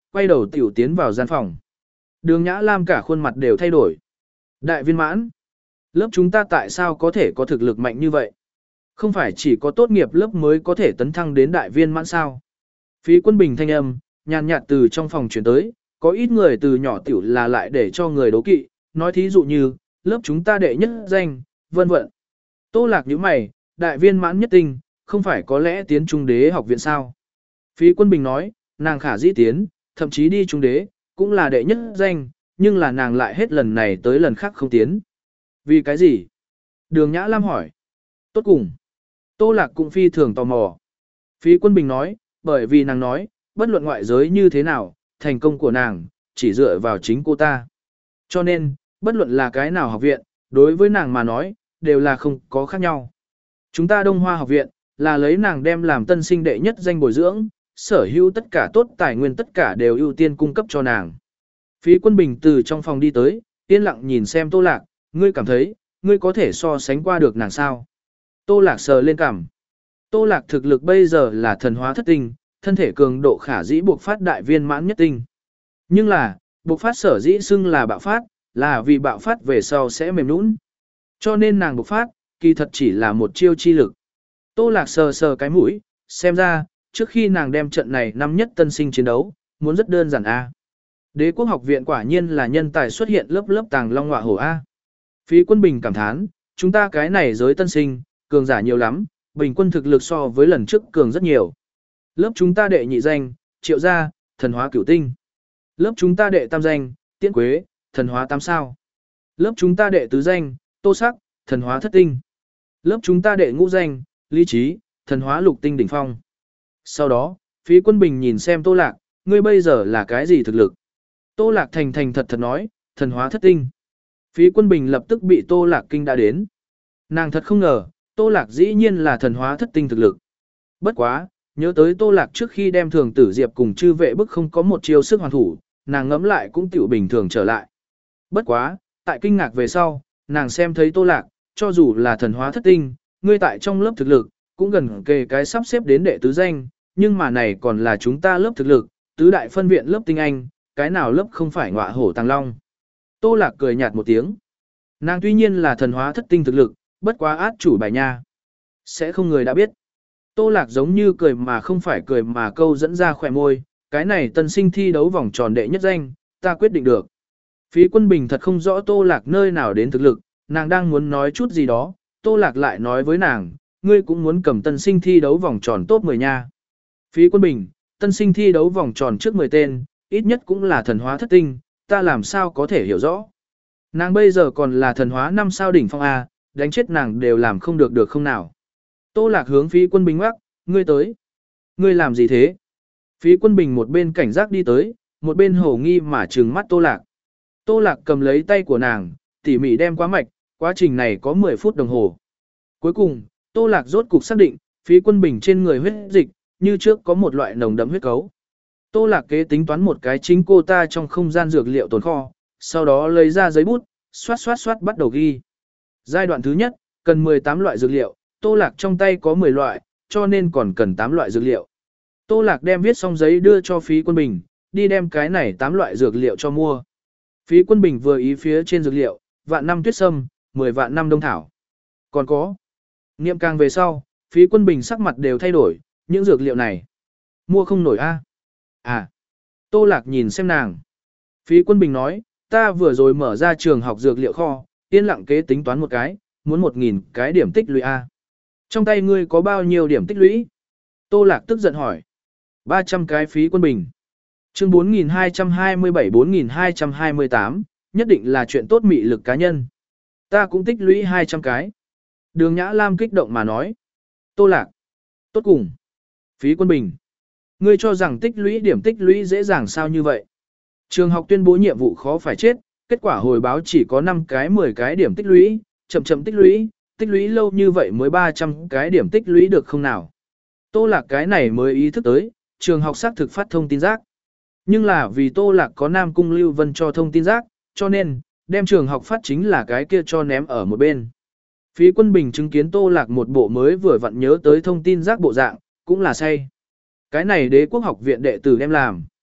quay đầu tiểu tiến vào gian phòng. Đường Nhã Lam cả khuôn mặt đều thay đổi. Đại viên mãn. Lớp chúng ta tại sao có thể có thực lực mạnh như vậy? Không phải chỉ có tốt nghiệp lớp mới có thể tấn thăng đến đại viên mãn sao? Phí Quân Bình thanh âm, nhàn nhạt từ trong phòng chuyển tới, có ít người từ nhỏ tiểu là lại để cho người đố kỵ, nói thí dụ như, lớp chúng ta đệ nhất danh, vân vân. Tô Lạc nhíu mày, đại viên mãn nhất tinh, không phải có lẽ tiến trung đế học viện sao? Phí Quân Bình nói, nàng khả dĩ tiến, thậm chí đi trung đế, cũng là đệ nhất danh, nhưng là nàng lại hết lần này tới lần khác không tiến. Vì cái gì? Đường Nhã Lam hỏi. Tốt cùng. Tô Lạc cũng phi thường tò mò. Phí Quân Bình nói, bởi vì nàng nói, bất luận ngoại giới như thế nào, thành công của nàng, chỉ dựa vào chính cô ta. Cho nên, bất luận là cái nào học viện, đối với nàng mà nói, đều là không có khác nhau. Chúng ta Đông Hoa học viện, là lấy nàng đem làm tân sinh đệ nhất danh bồi dưỡng, sở hữu tất cả tốt tài nguyên tất cả đều ưu tiên cung cấp cho nàng. Phí Quân Bình từ trong phòng đi tới, yên lặng nhìn xem Tô Lạc, ngươi cảm thấy, ngươi có thể so sánh qua được nàng sao? Tô Lạc sờ lên cằm. Tô Lạc thực lực bây giờ là thần hóa thất tinh, thân thể cường độ khả dĩ buộc phát đại viên mãn nhất tinh. Nhưng là, buộc phát sở dĩ xưng là bạo phát, là vì bạo phát về sau sẽ mềm nũng. Cho nên nàng buộc phát, kỳ thật chỉ là một chiêu chi lực. Tô Lạc sờ sờ cái mũi, xem ra, trước khi nàng đem trận này năm nhất tân sinh chiến đấu, muốn rất đơn giản a. Đế quốc học viện quả nhiên là nhân tài xuất hiện lớp lớp tàng long ngọa hổ a. Phí Quân Bình cảm thán, chúng ta cái này giới tân sinh, cường giả nhiều lắm, bình quân thực lực so với lần trước cường rất nhiều. Lớp chúng ta đệ nhị danh, Triệu gia, thần hóa cửu tinh. Lớp chúng ta đệ tam danh, Tiễn Quế, thần hóa tám sao. Lớp chúng ta đệ tứ danh, Tô Sắc, thần hóa thất tinh. Lớp chúng ta đệ ngũ danh, Lý Trí, thần hóa lục tinh đỉnh phong. Sau đó, Phí Quân Bình nhìn xem Tô Lạc, ngươi bây giờ là cái gì thực lực? Tô Lạc thành thành thật thật nói, thần hóa thất tinh. Phí Quân Bình lập tức bị Tô Lạc kinh đã đến. Nàng thật không ngờ, Tô Lạc dĩ nhiên là thần hóa thất tinh thực lực. Bất quá, nhớ tới Tô Lạc trước khi đem Thường Tử Diệp cùng chư vệ bức không có một chiêu sức hoàn thủ, nàng ngẫm lại cũng tiểu bình thường trở lại. Bất quá, tại kinh ngạc về sau, nàng xem thấy Tô Lạc, cho dù là thần hóa thất tinh, ngươi tại trong lớp thực lực, cũng gần kề cái sắp xếp đến đệ tứ danh, nhưng mà này còn là chúng ta lớp thực lực, tứ đại phân viện lớp tinh anh, cái nào lớp không phải ngọa hổ tàng long. Tô Lạc cười nhạt một tiếng. Nàng tuy nhiên là thần hóa thất tinh thực lực, bất quá át chủ bài nha. Sẽ không người đã biết. Tô Lạc giống như cười mà không phải cười mà câu dẫn ra khỏe môi, cái này tân sinh thi đấu vòng tròn đệ nhất danh, ta quyết định được. Phí Quân Bình thật không rõ Tô Lạc nơi nào đến thực lực, nàng đang muốn nói chút gì đó, Tô Lạc lại nói với nàng, ngươi cũng muốn cầm tân sinh thi đấu vòng tròn top mười nha. Phí Quân Bình, tân sinh thi đấu vòng tròn trước mười tên, ít nhất cũng là thần hóa thất tinh, ta làm sao có thể hiểu rõ. Nàng bây giờ còn là thần hóa năm sao đỉnh phong A, đánh chết nàng đều làm không được được không nào. Tô Lạc hướng Phí Quân Bình ngoắc, ngươi tới. Ngươi làm gì thế? Phí Quân Bình một bên cảnh giác đi tới, một bên hổ nghi mà trừng mắt Tô Lạc. Tô Lạc cầm lấy tay của nàng, tỉ mỉ đem quá mạch, quá trình này có mười phút đồng hồ. Cuối cùng, Tô Lạc rốt cục xác định, Phí Quân Bình trên người huyết dịch, như trước có một loại nồng đậm huyết cấu. Tô Lạc kế tính toán một cái chính cô ta trong không gian dược liệu tồn kho, sau đó lấy ra giấy bút, xoát xoát xoát bắt đầu ghi. Giai đoạn thứ nhất, cần mười tám loại dược liệu, Tô Lạc trong tay có mười loại, cho nên còn cần tám loại dược liệu. Tô Lạc đem viết xong giấy đưa cho Phí Quân Bình, đi đem cái này tám loại dược liệu cho mua. Phí Quân Bình vừa ý phía trên dược liệu, vạn năm tuyết sâm, mười vạn năm đông thảo. Còn có, niệm càng về sau, Phí Quân Bình sắc mặt đều thay đổi, những dược liệu này, mua không nổi a. À, Tô Lạc nhìn xem nàng. Phí Quân Bình nói, ta vừa rồi mở ra trường học dược liệu kho, yên lặng kế tính toán một cái, muốn một nghìn cái điểm tích lũy a. Trong tay ngươi có bao nhiêu điểm tích lũy? Tô Lạc tức giận hỏi. ba trăm cái Phí Quân Bình. Chương bốn nghìn hai trăm hai mươi bảy bốn nghìn hai trăm hai mươi tám, nhất định là chuyện tốt mị lực cá nhân. Ta cũng tích lũy hai trăm cái. Đường Nhã Lam kích động mà nói. Tô Lạc. Tốt cùng. Phí Quân Bình. Ngươi cho rằng tích lũy điểm tích lũy dễ dàng sao như vậy? Trường học tuyên bố nhiệm vụ khó phải chết, kết quả hồi báo chỉ có năm cái mười cái điểm tích lũy, chậm chậm tích lũy, tích lũy lâu như vậy mới ba trăm cái điểm tích lũy được không nào? Tô Lạc cái này mới ý thức tới, trường học xác thực phát thông tin rác. Nhưng là vì Tô Lạc có Nam Cung Lưu Vân cho thông tin rác, cho nên, đem trường học phát chính là cái kia cho ném ở một bên. Phí Quân Bình chứng kiến Tô Lạc một bộ mới vừa vặn nhớ tới thông tin rác bộ dạng, cũng là say. Cái này Đế quốc học viện đệ tử đem làm.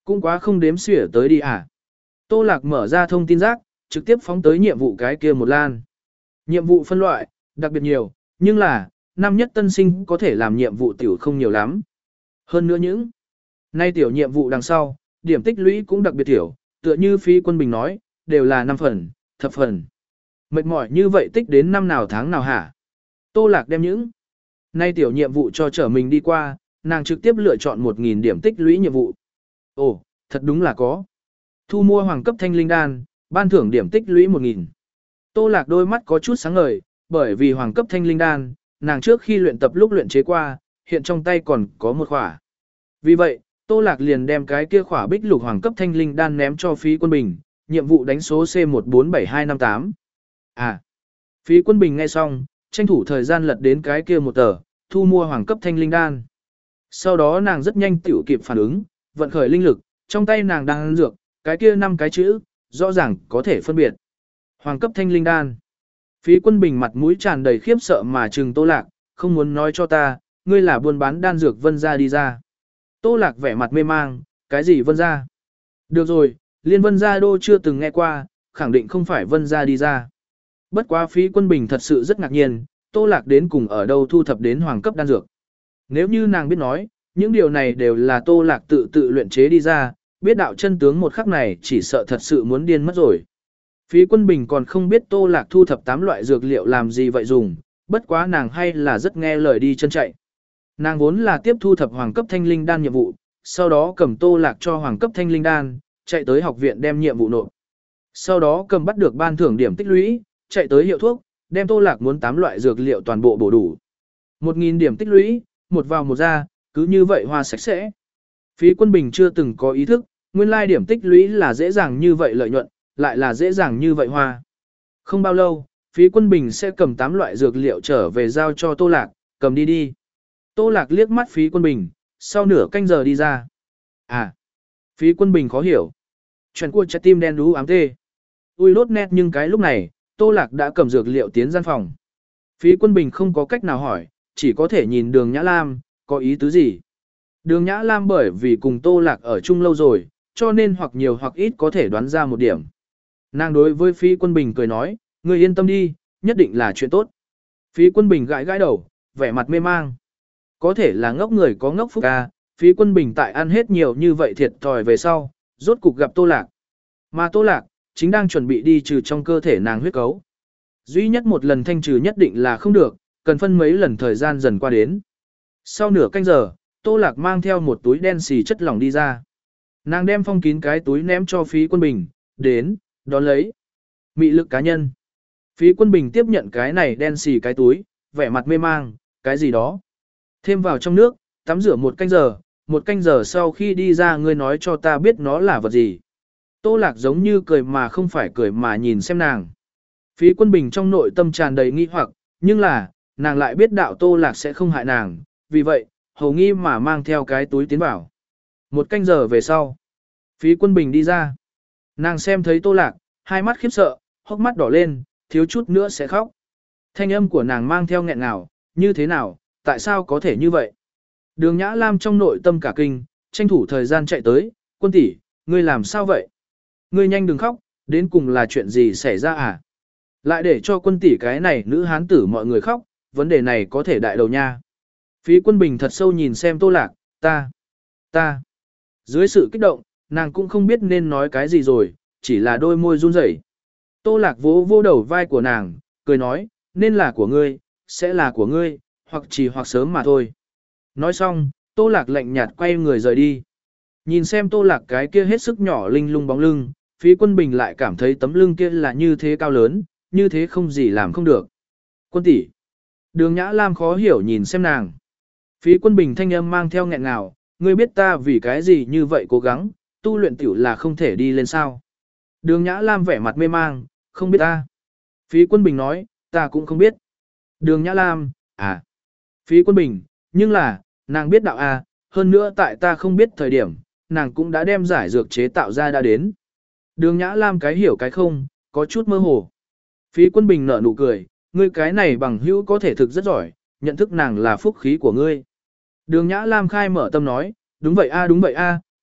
Cũng quá không đếm xỉa tới đi à. Tô Lạc mở ra thông tin rác, trực tiếp phóng tới nhiệm vụ cái kia một lan. Nhiệm vụ phân loại, đặc biệt nhiều, nhưng là, năm nhất tân sinh có thể làm nhiệm vụ tiểu không nhiều lắm. Hơn nữa những, nay tiểu nhiệm vụ đằng sau, điểm tích lũy cũng đặc biệt tiểu, tựa như Phí Quân Bình nói, đều là năm phần, thập phần. Mệt mỏi như vậy tích đến năm nào tháng nào hả? Tô Lạc đem những, nay tiểu nhiệm vụ cho trở mình đi qua, nàng trực tiếp lựa chọn một nghìn điểm tích lũy nhiệm vụ. Ồ, thật đúng là có. Thu mua hoàng cấp thanh linh đan, ban thưởng điểm tích lũy một nghìn. Tô Lạc đôi mắt có chút sáng ngời, bởi vì hoàng cấp thanh linh đan, nàng trước khi luyện tập lúc luyện chế qua, hiện trong tay còn có một khỏa. Vì vậy, Tô Lạc liền đem cái kia khỏa bích lục hoàng cấp thanh linh đan ném cho Phí Quân Bình, nhiệm vụ đánh số C một bốn bảy hai năm tám. À, Phí Quân Bình nghe xong, tranh thủ thời gian lật đến cái kia một tờ, thu mua hoàng cấp thanh linh đan. Sau đó nàng rất nhanh tiểu kịp phản ứng, vận khởi linh lực, trong tay nàng đang ăn dược, cái kia năm cái chữ, rõ ràng có thể phân biệt. Hoàng cấp thanh linh đan. Phí Quân Bình mặt mũi tràn đầy khiếp sợ mà trừng Tô Lạc, không muốn nói cho ta, ngươi là buôn bán đan dược Vân gia đi ra. Tô Lạc vẻ mặt mê mang, cái gì Vân gia? Được rồi, liên Vân gia đô chưa từng nghe qua, khẳng định không phải Vân gia đi ra. Bất quá Phí Quân Bình thật sự rất ngạc nhiên, Tô Lạc đến cùng ở đâu thu thập đến hoàng cấp đan dược. Nếu như nàng biết nói, những điều này đều là Tô Lạc tự tự luyện chế đi ra, biết đạo chân tướng một khắc này chỉ sợ thật sự muốn điên mất rồi. Phí Quân Bình còn không biết Tô Lạc thu thập tám loại dược liệu làm gì vậy dùng, bất quá nàng hay là rất nghe lời đi chân chạy. Nàng vốn là tiếp thu thập hoàng cấp thanh linh đan nhiệm vụ, sau đó cầm Tô Lạc cho hoàng cấp thanh linh đan, chạy tới học viện đem nhiệm vụ nộp. Sau đó cầm bắt được ban thưởng điểm tích lũy, chạy tới hiệu thuốc, đem Tô Lạc muốn tám loại dược liệu toàn bộ bổ đủ. một nghìn điểm tích lũy, một vào một ra, cứ như vậy hoa sạch sẽ. Phí Quân Bình chưa từng có ý thức, nguyên lai điểm tích lũy là dễ dàng như vậy lợi nhuận, lại là dễ dàng như vậy hoa. Không bao lâu, Phí Quân Bình sẽ cầm tám loại dược liệu trở về giao cho Tô Lạc, cầm đi đi. Tô Lạc liếc mắt Phí Quân Bình, sau nửa canh giờ đi ra. À, Phí Quân Bình khó hiểu. Chuyện của trái tim đen đú ám tê. Ui lốt nét nhưng cái lúc này, Tô Lạc đã cầm dược liệu tiến gian phòng. Phí Quân Bình không có cách nào hỏi, chỉ có thể nhìn Đường Nhã Lam, có ý tứ gì. Đường Nhã Lam bởi vì cùng Tô Lạc ở chung lâu rồi, cho nên hoặc nhiều hoặc ít có thể đoán ra một điểm. Nàng đối với Phí Quân Bình cười nói, người yên tâm đi, nhất định là chuyện tốt. Phí Quân Bình gãi gãi đầu, vẻ mặt mê mang. Có thể là ngốc người có ngốc phúc ca, Phí Quân Bình tại ăn hết nhiều như vậy thiệt thòi về sau, rốt cục gặp Tô Lạc. Mà Tô Lạc, chính đang chuẩn bị đi trừ trong cơ thể nàng huyết cấu. Duy nhất một lần thanh trừ nhất định là không được, cần phân mấy lần thời gian dần qua đến. Sau nửa canh giờ, Tô Lạc mang theo một túi đen xì chất lỏng đi ra. Nàng đem phong kín cái túi ném cho Phí Quân Bình, đến, đón lấy. Mị lực cá nhân. Phí Quân Bình tiếp nhận cái này đen xì cái túi, vẻ mặt mê mang, cái gì đó. Thêm vào trong nước, tắm rửa một canh giờ, một canh giờ sau khi đi ra ngươi nói cho ta biết nó là vật gì. Tô Lạc giống như cười mà không phải cười mà nhìn xem nàng. Phí Quân Bình trong nội tâm tràn đầy nghi hoặc, nhưng là, nàng lại biết đạo Tô Lạc sẽ không hại nàng, vì vậy, hầu nghi mà mang theo cái túi tiến vào. Một canh giờ về sau, Phí Quân Bình đi ra. Nàng xem thấy Tô Lạc, hai mắt khiếp sợ, hốc mắt đỏ lên, thiếu chút nữa sẽ khóc. Thanh âm của nàng mang theo nghẹn ngào, như thế nào, tại sao có thể như vậy? Đường Nhã Lam trong nội tâm cả kinh, tranh thủ thời gian chạy tới, Quân tỷ, ngươi làm sao vậy? Ngươi nhanh đừng khóc, đến cùng là chuyện gì xảy ra à? Lại để cho Quân tỷ cái này nữ hán tử mọi người khóc, vấn đề này có thể đại đầu nha. Phí Quân Bình thật sâu nhìn xem Tô Lạc, ta, ta. Dưới sự kích động, nàng cũng không biết nên nói cái gì rồi, chỉ là đôi môi run rẩy. Tô Lạc vỗ vô đầu vai của nàng, cười nói, nên là của ngươi, sẽ là của ngươi, hoặc chỉ hoặc sớm mà thôi. Nói xong, Tô Lạc lạnh nhạt quay người rời đi. Nhìn xem Tô Lạc cái kia hết sức nhỏ linh lung bóng lưng, Phí Quân Bình lại cảm thấy tấm lưng kia là như thế cao lớn, như thế không gì làm không được. Quân tỷ. Đường Nhã Lam khó hiểu nhìn xem nàng. Phí Quân Bình thanh âm mang theo nghẹn ngào, ngươi biết ta vì cái gì như vậy cố gắng, tu luyện tiểu là không thể đi lên sao. Đường Nhã Lam vẻ mặt mê mang, không biết ta. Phí Quân Bình nói, ta cũng không biết. Đường Nhã Lam, à. Phí Quân Bình, nhưng là, nàng biết đạo à, hơn nữa tại ta không biết thời điểm, nàng cũng đã đem giải dược chế tạo ra đã đến. Đường Nhã Lam cái hiểu cái không, có chút mơ hồ. Phí Quân Bình nở nụ cười, ngươi cái này bằng hữu có thể thực rất giỏi, nhận thức nàng là phúc khí của ngươi. Đường Nhã Lam khai mở tâm nói, đúng vậy a đúng vậy a,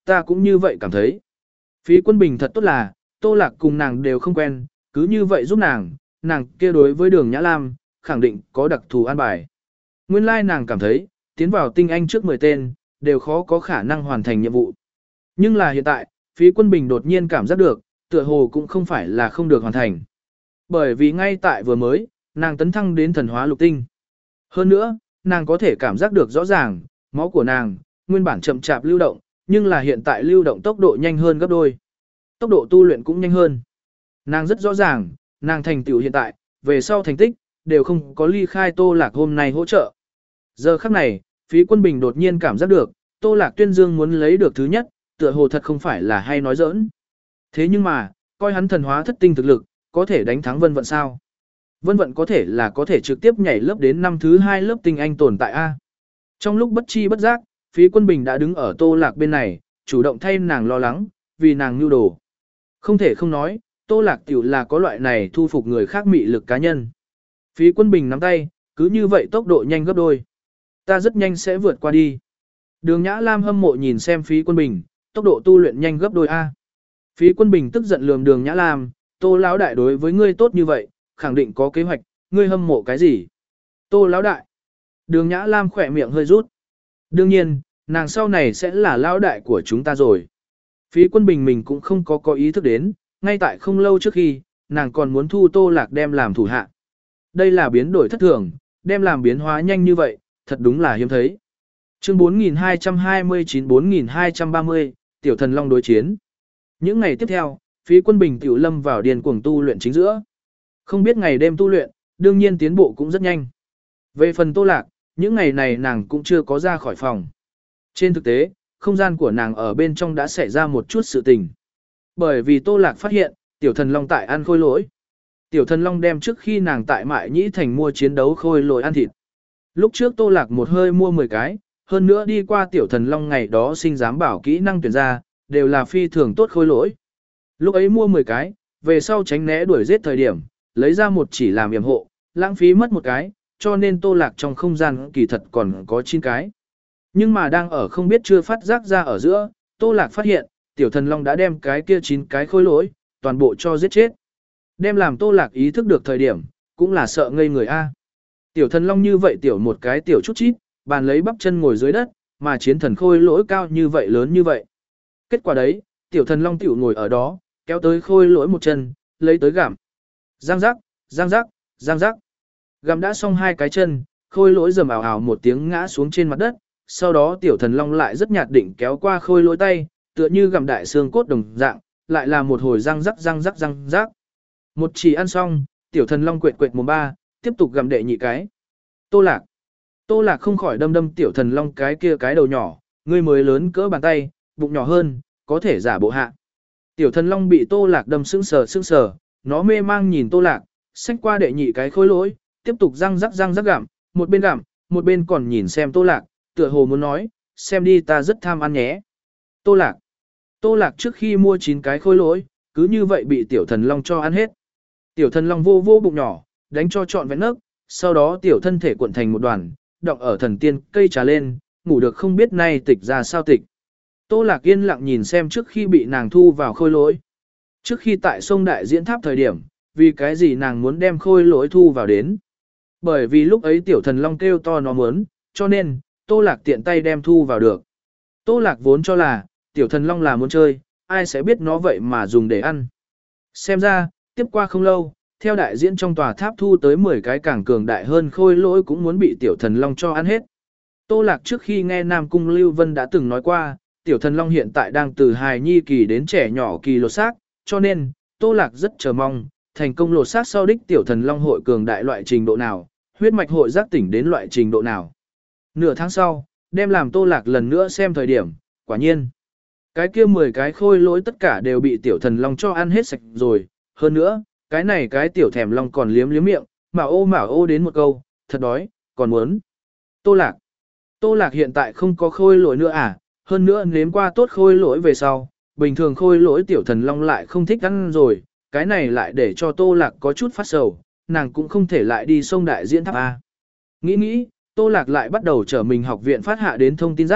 Ta cũng như vậy cảm thấy. Phí Quân Bình thật tốt là, Tô Lạc cùng nàng đều không quen, cứ như vậy giúp nàng, nàng kia đối với Đường Nhã Lam, khẳng định có đặc thù an bài. Nguyên lai like nàng cảm thấy, tiến vào tinh anh trước mười tên, đều khó có khả năng hoàn thành nhiệm vụ. Nhưng là hiện tại, Phí Quân Bình đột nhiên cảm giác được, tựa hồ cũng không phải là không được hoàn thành. Bởi vì ngay tại vừa mới, nàng tấn thăng đến thần hóa lục tinh. Hơn nữa, nàng có thể cảm giác được rõ ràng, máu của nàng, nguyên bản chậm chạp lưu động, nhưng là hiện tại lưu động tốc độ nhanh hơn gấp đôi. Tốc độ tu luyện cũng nhanh hơn. Nàng rất rõ ràng, nàng thành tựu hiện tại, về sau thành tích, đều không có ly khai Tô Lạc hôm nay hỗ trợ. Giờ khắc này, Phí Quân Bình đột nhiên cảm giác được, Tô Lạc tuyên dương muốn lấy được thứ nhất, tựa hồ thật không phải là hay nói giỡn. Thế nhưng mà, coi hắn thần hóa thất tinh thực lực, có thể đánh thắng Vân Vận sao? Vân Vận có thể là có thể trực tiếp nhảy lớp đến năm thứ hai lớp tinh anh tồn tại A. Trong lúc bất chi bất giác, Phí Quân Bình đã đứng ở Tô Lạc bên này, chủ động thay nàng lo lắng, vì nàng nhu đồ. Không thể không nói, Tô Lạc tiểu là có loại này thu phục người khác mị lực cá nhân. Phí Quân Bình nắm tay, cứ như vậy tốc độ nhanh gấp đôi. Ta rất nhanh sẽ vượt qua đi. Đường Nhã Lam hâm mộ nhìn xem Phí Quân Bình, tốc độ tu luyện nhanh gấp đôi A. Phí Quân Bình tức giận lườm Đường Nhã Lam, Tô lão đại đối với ngươi tốt như vậy, khẳng định có kế hoạch, ngươi hâm mộ cái gì? Tô lão đại. Đường Nhã Lam khỏe miệng hơi rút. Đương nhiên, nàng sau này sẽ là lão đại của chúng ta rồi. Phí Quân Bình mình cũng không có có ý thức đến, ngay tại không lâu trước khi, nàng còn muốn thu Tô Lạc đem làm thủ hạ. Đây là biến đổi thất thường, đem làm biến hóa nhanh như vậy, thật đúng là hiếm thấy. Chương bốn nghìn hai trăm hai mươi chín bốn nghìn hai trăm ba mươi, Tiểu Thần Long đối chiến. Những ngày tiếp theo, Phí Quân Bình tiểu lâm vào điền cuồng tu luyện chính giữa. Không biết ngày đêm tu luyện, đương nhiên tiến bộ cũng rất nhanh. Về phần Tô Lạc, những ngày này nàng cũng chưa có ra khỏi phòng. Trên thực tế, không gian của nàng ở bên trong đã xảy ra một chút sự tình. Bởi vì Tô Lạc phát hiện, Tiểu Thần Long tại ăn khôi lỗi. Tiểu Thần Long đem trước khi nàng tại Mại Nhĩ Thành mua chiến đấu khôi lỗi ăn thịt. Lúc trước Tô Lạc một hơi mua mười cái, hơn nữa đi qua Tiểu Thần Long ngày đó sinh giám bảo kỹ năng tuyển ra, đều là phi thường tốt khôi lỗi. Lúc ấy mua mười cái, về sau tránh né đuổi giết thời điểm, lấy ra một chỉ làm yểm hộ, lãng phí mất một cái, cho nên Tô Lạc trong không gian kỳ thật còn có chín cái. Nhưng mà đang ở không biết chưa phát giác ra ở giữa, Tô Lạc phát hiện, Tiểu Thần Long đã đem cái kia chín cái khôi lỗi, toàn bộ cho giết chết. Đem làm Tô Lạc ý thức được thời điểm, cũng là sợ ngây người A. Tiểu Thần Long như vậy tiểu một cái tiểu chút chít, bàn lấy bắp chân ngồi dưới đất, mà chiến thần khôi lỗi cao như vậy lớn như vậy. Kết quả đấy, Tiểu Thần Long tiểu ngồi ở đó, kéo tới khôi lỗi một chân, lấy tới gặm. Giang giác, giang giác, giang giác. Gặm đã xong hai cái chân, khôi lỗi rầm ảo ảo một tiếng ngã xuống trên mặt đất, sau đó Tiểu Thần Long lại rất nhạt định kéo qua khôi lỗi tay, tựa như gặm đại xương cốt đồng dạng, lại là một hồi răng rắc răng rắc răng rắc. Một chỉ ăn xong, Tiểu Thần Long quệt quệt mồm ba, tiếp tục gặm đệ nhị cái. Tô Lạc. Tô Lạc không khỏi đâm đâm Tiểu Thần Long cái kia cái đầu nhỏ, ngươi mới lớn cỡ bàn tay, bụng nhỏ hơn, có thể giả bộ hạ. Tiểu Thần Long bị Tô Lạc đâm sững sờ sững sờ, nó mê mang nhìn Tô Lạc, xách qua đệ nhị cái khôi lỗi, tiếp tục răng rắc răng rắc gặm, một bên gặm, một bên còn nhìn xem Tô Lạc, tựa hồ muốn nói, xem đi ta rất tham ăn nhé. Tô Lạc. Tô Lạc trước khi mua chín cái khôi lỗi, cứ như vậy bị Tiểu Thần Long cho ăn hết. Tiểu Thần Long vô vô bụng nhỏ, đánh cho trọn vẹn nấc, sau đó tiểu thân thể cuộn thành một đoàn, đọng ở thần tiên cây trà lên, ngủ được không biết nay tịch ra sao tịch. Tô Lạc yên lặng nhìn xem trước khi bị nàng thu vào khôi lỗi. Trước khi tại sông Đại Diễn Tháp thời điểm, vì cái gì nàng muốn đem khôi lỗi thu vào đến. Bởi vì lúc ấy Tiểu Thần Long kêu to nó muốn, cho nên, Tô Lạc tiện tay đem thu vào được. Tô Lạc vốn cho là, Tiểu Thần Long là muốn chơi, ai sẽ biết nó vậy mà dùng để ăn. Xem ra, tiếp qua không lâu, theo đại diễn trong tòa tháp thu tới mười cái càng cường đại hơn khôi lỗi cũng muốn bị Tiểu Thần Long cho ăn hết. Tô Lạc trước khi nghe Nam Cung Lưu Vân đã từng nói qua, Tiểu Thần Long hiện tại đang từ hài nhi kỳ đến trẻ nhỏ kỳ lột xác, cho nên, Tô Lạc rất chờ mong, thành công lột xác sau đích Tiểu Thần Long hội cường đại loại trình độ nào, huyết mạch hội giác tỉnh đến loại trình độ nào. Nửa tháng sau, đem làm Tô Lạc lần nữa xem thời điểm, quả nhiên. Cái kia mười cái khôi lỗi tất cả đều bị Tiểu Thần Long cho ăn hết sạch rồi, hơn nữa, cái này cái Tiểu Thèm Long còn liếm liếm miệng, mà ô mà ô đến một câu, thật đói, còn muốn. Tô Lạc. Tô Lạc hiện tại không có khôi lỗi nữa à, hơn nữa nếm qua tốt khôi lỗi về sau, bình thường khôi lỗi Tiểu Thần Long lại không thích ăn rồi, cái này lại để cho Tô Lạc có chút phát sầu, nàng cũng không thể lại đi sông Đại Diễn Tháp A. Nghĩ nghĩ, Tô Lạc lại bắt đầu trở mình học viện phát hạ đến thông tin rác,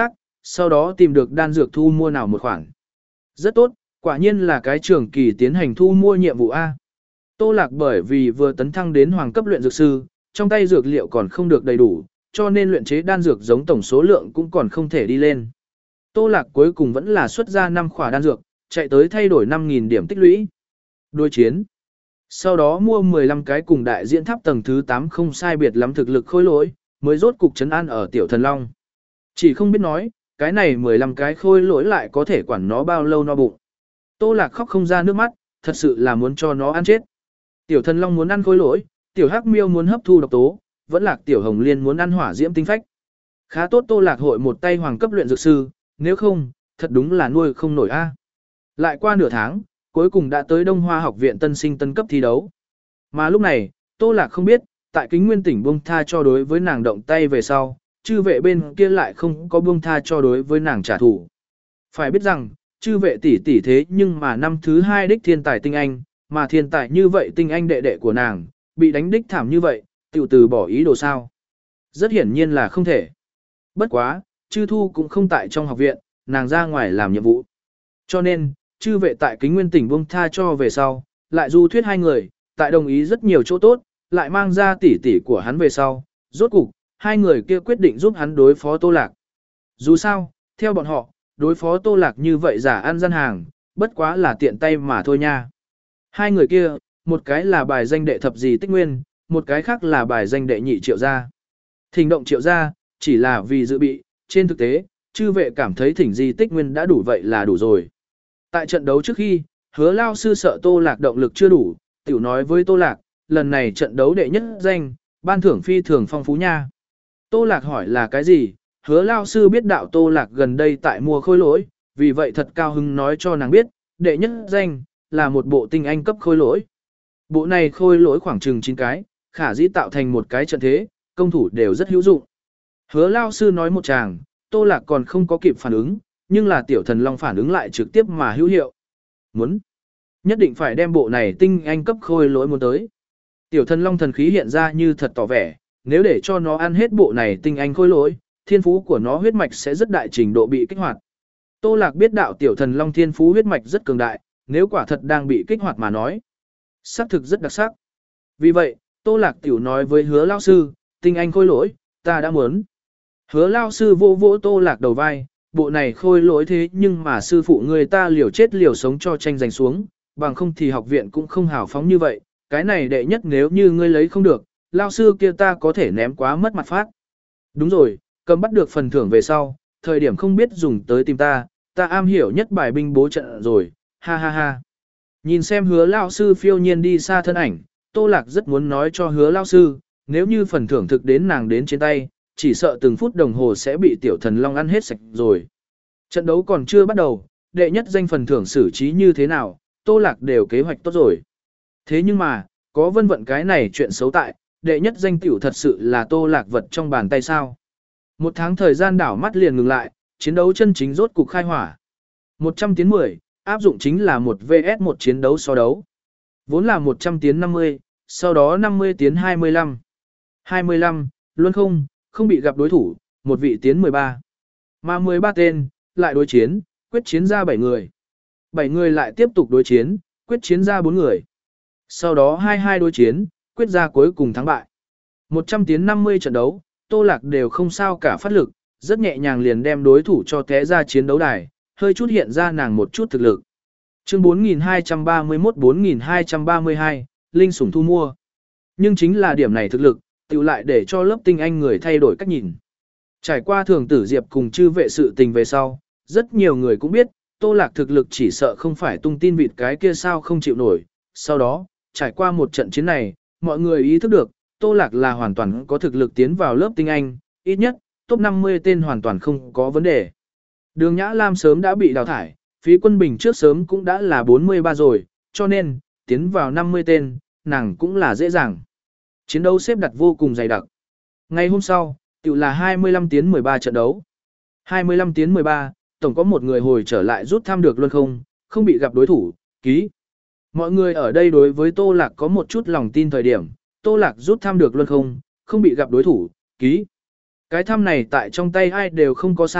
sau đó tìm được đan dược thu mua nào một khoản. Rất tốt, quả nhiên là cái trường kỳ tiến hành thu mua nhiệm vụ A. Tô Lạc bởi vì vừa tấn thăng đến hoàng cấp luyện dược sư, trong tay dược liệu còn không được đầy đủ, cho nên luyện chế đan dược giống tổng số lượng cũng còn không thể đi lên. Tô Lạc cuối cùng vẫn là xuất ra năm khỏa đan dược, chạy tới thay đổi năm nghìn điểm tích lũy. Đối chiến. Sau đó mua mười lăm cái cùng đại diễn tháp tầng thứ tám không sai biệt lắm thực lực khôi lỗi, mới rốt cục trấn an ở tiểu thần long. Chỉ không biết nói, cái này mười lăm cái khôi lỗi lại có thể quản nó bao lâu no bụng. Tô Lạc khóc không ra nước mắt, thật sự là muốn cho nó ăn chết. Tiểu thần long muốn ăn khôi lỗi, tiểu hắc miêu muốn hấp thu độc tố, vẫn lạc tiểu hồng liên muốn ăn hỏa diễm tinh phách. Khá tốt Tô Lạc hội một tay hoàng cấp luyện dược sư, nếu không, thật đúng là nuôi không nổi a. Lại qua nửa tháng, cuối cùng đã tới Đông Hoa học viện tân sinh tân cấp thi đấu. Mà lúc này, Tô Lạc không biết, tại Kính Nguyên tỉnh buông tha cho đối với nàng động tay về sau, chư vệ bên kia lại không có buông tha cho đối với nàng trả thù. Phải biết rằng, chư vệ tỷ tỷ thế nhưng mà năm thứ hai đích thiên tài tinh anh, mà thiên tài như vậy tinh anh đệ đệ của nàng, bị đánh đích thảm như vậy, tiểu từ bỏ ý đồ sao. Rất hiển nhiên là không thể. Bất quá, chư thu cũng không tại trong học viện, nàng ra ngoài làm nhiệm vụ. Cho nên, chư vệ tại Kính Nguyên tỉnh buông tha cho về sau, lại du thuyết hai người, tại đồng ý rất nhiều chỗ tốt, lại mang ra tỷ tỷ của hắn về sau. Rốt cục, hai người kia quyết định giúp hắn đối phó Tô Lạc. Dù sao, theo bọn họ, đối phó Tô Lạc như vậy giả ăn gian hàng, bất quá là tiện tay mà thôi nha. Hai người kia, một cái là bài danh đệ thập gì tích nguyên, một cái khác là bài danh đệ nhị triệu gia. Thỉnh động triệu gia, chỉ là vì dự bị, trên thực tế, chư vệ cảm thấy thỉnh di tích nguyên đã đủ vậy là đủ rồi. Tại trận đấu trước khi, Hứa lao sư sợ Tô Lạc động lực chưa đủ, tiểu nói với Tô Lạc, lần này trận đấu đệ nhất danh, ban thưởng phi thường phong phú nha. Tô Lạc hỏi là cái gì, Hứa lao sư biết đạo Tô Lạc gần đây tại mua khôi lỗi, vì vậy thật cao hứng nói cho nàng biết, đệ nhất danh, là một bộ tinh anh cấp khôi lỗi. Bộ này khôi lỗi khoảng chừng chín cái, khả dĩ tạo thành một cái trận thế, công thủ đều rất hữu dụng. Hứa lao sư nói một chàng, Tô Lạc còn không có kịp phản ứng, nhưng là tiểu thần long phản ứng lại trực tiếp mà hữu hiệu. Muốn, nhất định phải đem bộ này tinh anh cấp khôi lỗi muốn tới. Tiểu thần long thần khí hiện ra như thật tỏ vẻ, nếu để cho nó ăn hết bộ này tinh anh khôi lỗi, thiên phú của nó huyết mạch sẽ rất đại trình độ bị kích hoạt. Tô Lạc biết đạo tiểu thần long thiên phú huyết mạch rất cường đại, nếu quả thật đang bị kích hoạt mà nói, xác thực rất đặc sắc. Vì vậy, Tô Lạc tiểu nói với Hứa lao sư, tinh anh khôi lỗi, ta đã muốn. Hứa lao sư vô vỗ Tô Lạc đầu vai, bộ này khôi lỗi thế nhưng mà sư phụ người ta liều chết liều sống cho tranh giành xuống, bằng không thì học viện cũng không hào phóng như vậy, cái này đệ nhất nếu như ngươi lấy không được, lao sư kia ta có thể ném quá mất mặt phát. Đúng rồi, cầm bắt được phần thưởng về sau, thời điểm không biết dùng tới tìm ta, ta am hiểu nhất bài binh bố trận rồi, ha ha ha. Nhìn xem Hứa lao sư phiêu nhiên đi xa thân ảnh, Tô Lạc rất muốn nói cho Hứa lao sư, nếu như phần thưởng thực đến nàng đến trên tay, chỉ sợ từng phút đồng hồ sẽ bị tiểu thần long ăn hết sạch rồi. Trận đấu còn chưa bắt đầu, đệ nhất danh phần thưởng xử trí như thế nào, Tô Lạc đều kế hoạch tốt rồi. Thế nhưng mà, có vân vận cái này chuyện xấu tại, đệ nhất danh tiểu thật sự là Tô Lạc vật trong bàn tay sao. Một tháng thời gian đảo mắt liền ngừng lại, chiến đấu chân chính rốt cục khai hỏa. một trăm tiến mười, áp dụng chính là một vs một chiến đấu so đấu. Vốn là một trăm tiến năm mươi, sau đó năm mươi tiến hai mươi lăm. hai mươi lăm, luôn không, không bị gặp đối thủ, một vị tiến mười ba. Mà mười ba tên, lại đối chiến, quyết chiến ra bảy người. bảy người lại tiếp tục đối chiến, quyết chiến ra bốn người. Sau đó hai hai đối chiến, quyết ra cuối cùng thắng bại. một trăm tiến năm mươi trận đấu, Tô Lạc đều không sao cả phát lực, rất nhẹ nhàng liền đem đối thủ cho té ra chiến đấu đài, hơi chút hiện ra nàng một chút thực lực. Chương bốn nghìn hai trăm ba mươi mốt bốn nghìn hai trăm ba mươi hai, Linh sủng thu mua. Nhưng chính là điểm này thực lực, tự lại để cho lớp tinh anh người thay đổi cách nhìn. Trải qua thường tử diệp cùng chư vệ sự tình về sau, rất nhiều người cũng biết, Tô Lạc thực lực chỉ sợ không phải tung tin vịt cái kia sao không chịu nổi. Sau đó, trải qua một trận chiến này, mọi người ý thức được, Tô Lạc là hoàn toàn có thực lực tiến vào lớp tinh anh, ít nhất, top năm mươi tên hoàn toàn không có vấn đề. Đường Nhã Lam sớm đã bị đào thải, Phí Quân Bình trước sớm cũng đã là bốn mươi ba rồi, cho nên, tiến vào năm mươi tên, nàng cũng là dễ dàng. Chiến đấu xếp đặt vô cùng dày đặc. Ngày hôm sau, tự là hai mươi lăm tiến mười ba trận đấu. hai mươi lăm tiến mười ba, tổng có một người hồi trở lại rút thăm được luôn không, không bị gặp đối thủ, ký. Mọi người ở đây đối với Tô Lạc có một chút lòng tin thời điểm, Tô Lạc rút thăm được luôn không, không bị gặp đối thủ, ký. Cái thăm này tại trong tay ai đều không có sao,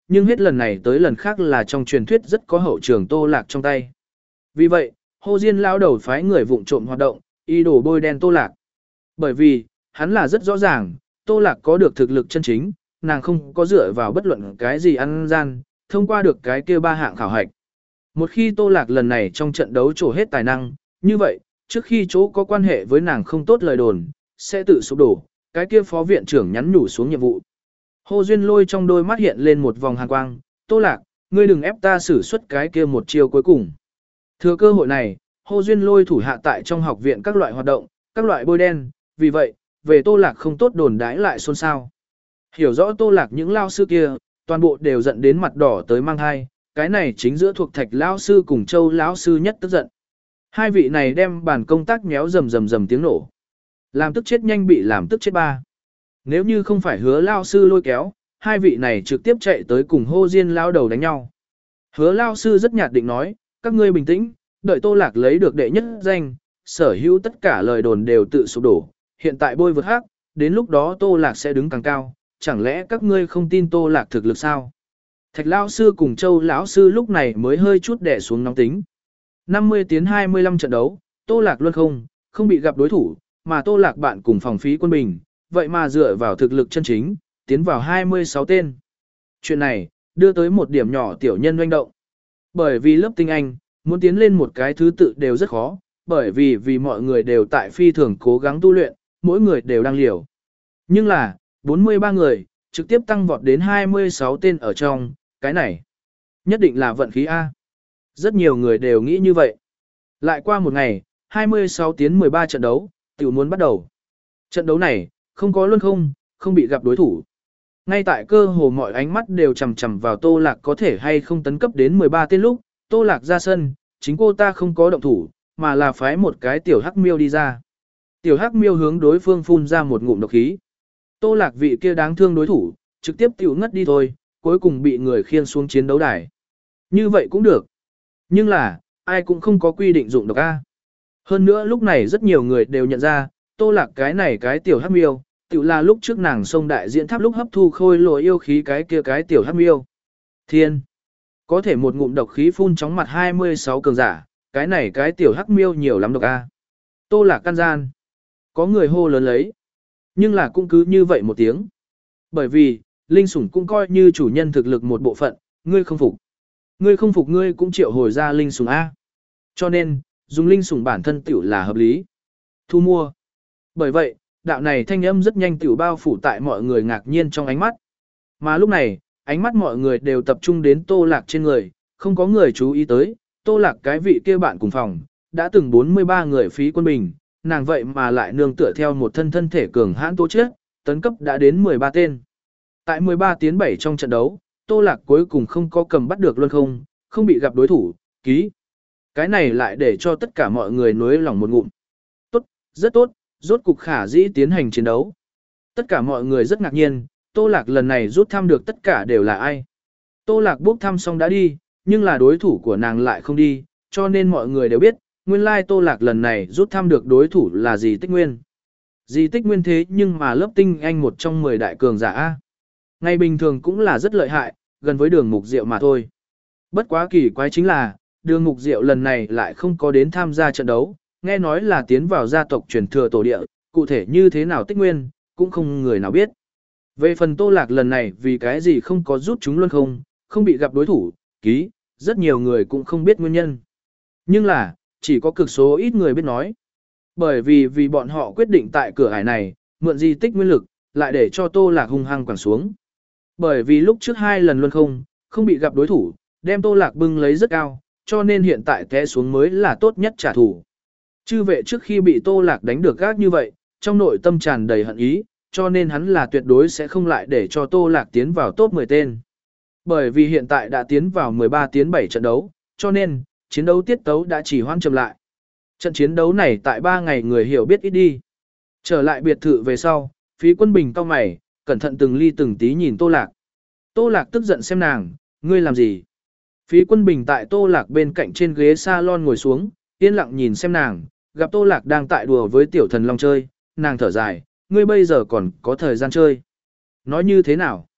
nhưng hết lần này tới lần khác là trong truyền thuyết rất có hậu trường Tô Lạc trong tay. Vì vậy, Hồ Diên lão đầu phái người vụng trộm hoạt động, ý đồ bôi đen Tô Lạc. Bởi vì, hắn là rất rõ ràng, Tô Lạc có được thực lực chân chính, nàng không có dựa vào bất luận cái gì ăn gian, thông qua được cái kia ba hạng khảo hạch. Một khi Tô Lạc lần này trong trận đấu trổ hết tài năng, như vậy, trước khi chỗ có quan hệ với nàng không tốt lời đồn, sẽ tự sụp đổ, cái kia phó viện trưởng nhắn nhủ xuống nhiệm vụ. Hồ Duyên Lôi trong đôi mắt hiện lên một vòng hàn quang, Tô Lạc, ngươi đừng ép ta xử suất cái kia một chiêu cuối cùng. Thừa cơ hội này, Hồ Duyên Lôi thủ hạ tại trong học viện các loại hoạt động, các loại bôi đen, vì vậy, về Tô Lạc không tốt đồn đãi lại xôn xao. Hiểu rõ Tô Lạc những lao sư kia, toàn bộ đều giận đến mặt đỏ tới mang hai, cái này chính giữa thuộc Thạch lão sư cùng Châu lão sư nhất tức giận. Hai vị này đem bàn công tác méo rầm rầm rầm tiếng nổ. Làm tức chết nhanh bị làm tức chết ba. Nếu như không phải Hứa lao sư lôi kéo, hai vị này trực tiếp chạy tới cùng Hồ Diên lao đầu đánh nhau. Hứa lao sư rất nhạt định nói, các ngươi bình tĩnh, đợi Tô Lạc lấy được đệ nhất danh, sở hữu tất cả lời đồn đều tự sụp đổ, hiện tại bôi vượt hắc, đến lúc đó Tô Lạc sẽ đứng càng cao, chẳng lẽ các ngươi không tin Tô Lạc thực lực sao? Thạch lão sư cùng Châu lão sư lúc này mới hơi chút đè xuống nóng tính. năm mươi tiến hai mươi lăm trận đấu, Tô Lạc luôn không, không bị gặp đối thủ, mà Tô Lạc bạn cùng phòng phí quân bình, vậy mà dựa vào thực lực chân chính, tiến vào hai mươi sáu tên. Chuyện này, đưa tới một điểm nhỏ tiểu nhân doanh động. Bởi vì lớp tinh Anh, muốn tiến lên một cái thứ tự đều rất khó, bởi vì vì mọi người đều tại phi thường cố gắng tu luyện, mỗi người đều đang liều. Nhưng là, bốn mươi ba người, trực tiếp tăng vọt đến hai mươi sáu tên ở trong, cái này, nhất định là vận khí A. Rất nhiều người đều nghĩ như vậy. Lại qua một ngày, hai mươi sáu tiến mười ba trận đấu, tiểu muốn bắt đầu. Trận đấu này, không có luân không, không bị gặp đối thủ. Ngay tại cơ hồ mọi ánh mắt đều chầm chầm vào Tô Lạc có thể hay không tấn cấp đến mười ba tên lúc, Tô Lạc ra sân, chính cô ta không có động thủ, mà là phái một cái tiểu hắc miêu đi ra. Tiểu hắc miêu hướng đối phương phun ra một ngụm độc khí. Tô Lạc vị kia đáng thương đối thủ, trực tiếp tiểu ngất đi thôi, cuối cùng bị người khiêng xuống chiến đấu đài. Như vậy cũng được. Nhưng là, ai cũng không có quy định dụng độc A. Hơn nữa lúc này rất nhiều người đều nhận ra, Tô Lạc cái này cái tiểu hắc miêu, tiểu là lúc trước nàng sông đại diễn tháp lúc hấp thu khôi lỗi yêu khí cái kia cái tiểu hắc miêu. Thiên! Có thể một ngụm độc khí phun chóng mặt hai mươi sáu cường giả, cái này cái tiểu hắc miêu nhiều lắm độc A. Tô Lạc can gian. Có người hô lớn lấy. Nhưng là cũng cứ như vậy một tiếng. Bởi vì, linh sủng cũng coi như chủ nhân thực lực một bộ phận, ngươi không phục. Ngươi không phục ngươi cũng triệu hồi ra linh sủng A. Cho nên, dùng linh sủng bản thân tiểu là hợp lý. Thu mua. Bởi vậy, đạo này thanh âm rất nhanh tiểu bao phủ tại mọi người ngạc nhiên trong ánh mắt. Mà lúc này, ánh mắt mọi người đều tập trung đến Tô Lạc trên người, không có người chú ý tới, Tô Lạc cái vị kia bạn cùng phòng, đã từng bốn mươi ba người phí quân bình, nàng vậy mà lại nương tựa theo một thân thân thể cường hãn tố chết, tấn cấp đã đến mười ba tên. Tại mười ba tiến bảy trong trận đấu, Tô Lạc cuối cùng không có cầm bắt được luôn không, không bị gặp đối thủ, ký. Cái này lại để cho tất cả mọi người nuối lòng một ngụm. Tốt, rất tốt, rốt cục khả dĩ tiến hành chiến đấu. Tất cả mọi người rất ngạc nhiên, Tô Lạc lần này rút thăm được tất cả đều là ai. Tô Lạc bốc thăm xong đã đi, nhưng là đối thủ của nàng lại không đi, cho nên mọi người đều biết, nguyên lai Tô Lạc lần này rút thăm được đối thủ là Dì Tích Nguyên. Dì Tích Nguyên thế nhưng mà lớp tinh anh một trong mười đại cường giả A. Ngày bình thường cũng là rất lợi hại, gần với đường mục diệu mà thôi. Bất quá kỳ quái chính là, đường mục diệu lần này lại không có đến tham gia trận đấu, nghe nói là tiến vào gia tộc truyền thừa tổ địa, cụ thể như thế nào Tích Nguyên, cũng không người nào biết. Về phần Tô Lạc lần này vì cái gì không có rút chúng luôn không, không bị gặp đối thủ, ký, rất nhiều người cũng không biết nguyên nhân. Nhưng là, chỉ có cực số ít người biết nói. Bởi vì vì bọn họ quyết định tại cửa ải này, mượn di tích nguyên lực, lại để cho Tô Lạc hung hăng quẳng xuống. Bởi vì lúc trước hai lần luôn không, không bị gặp đối thủ, đem Tô Lạc bưng lấy rất cao, cho nên hiện tại té xuống mới là tốt nhất trả thù. Chư vệ trước khi bị Tô Lạc đánh được gác như vậy, trong nội tâm tràn đầy hận ý, cho nên hắn là tuyệt đối sẽ không lại để cho Tô Lạc tiến vào top mười tên. Bởi vì hiện tại đã tiến vào mười ba tiến bảy trận đấu, cho nên, chiến đấu tiết tấu đã chỉ hoãn chậm lại. Trận chiến đấu này tại ba ngày người hiểu biết ít đi. Trở lại biệt thự về sau, Phí Quân Bình cau mày, cẩn thận từng ly từng tí nhìn Tô Lạc. Tô Lạc tức giận xem nàng, ngươi làm gì? Phí Quân Bình tại Tô Lạc bên cạnh trên ghế salon ngồi xuống, yên lặng nhìn xem nàng, gặp Tô Lạc đang tại đùa với tiểu thần long chơi, nàng thở dài, ngươi bây giờ còn có thời gian chơi. Nói như thế nào?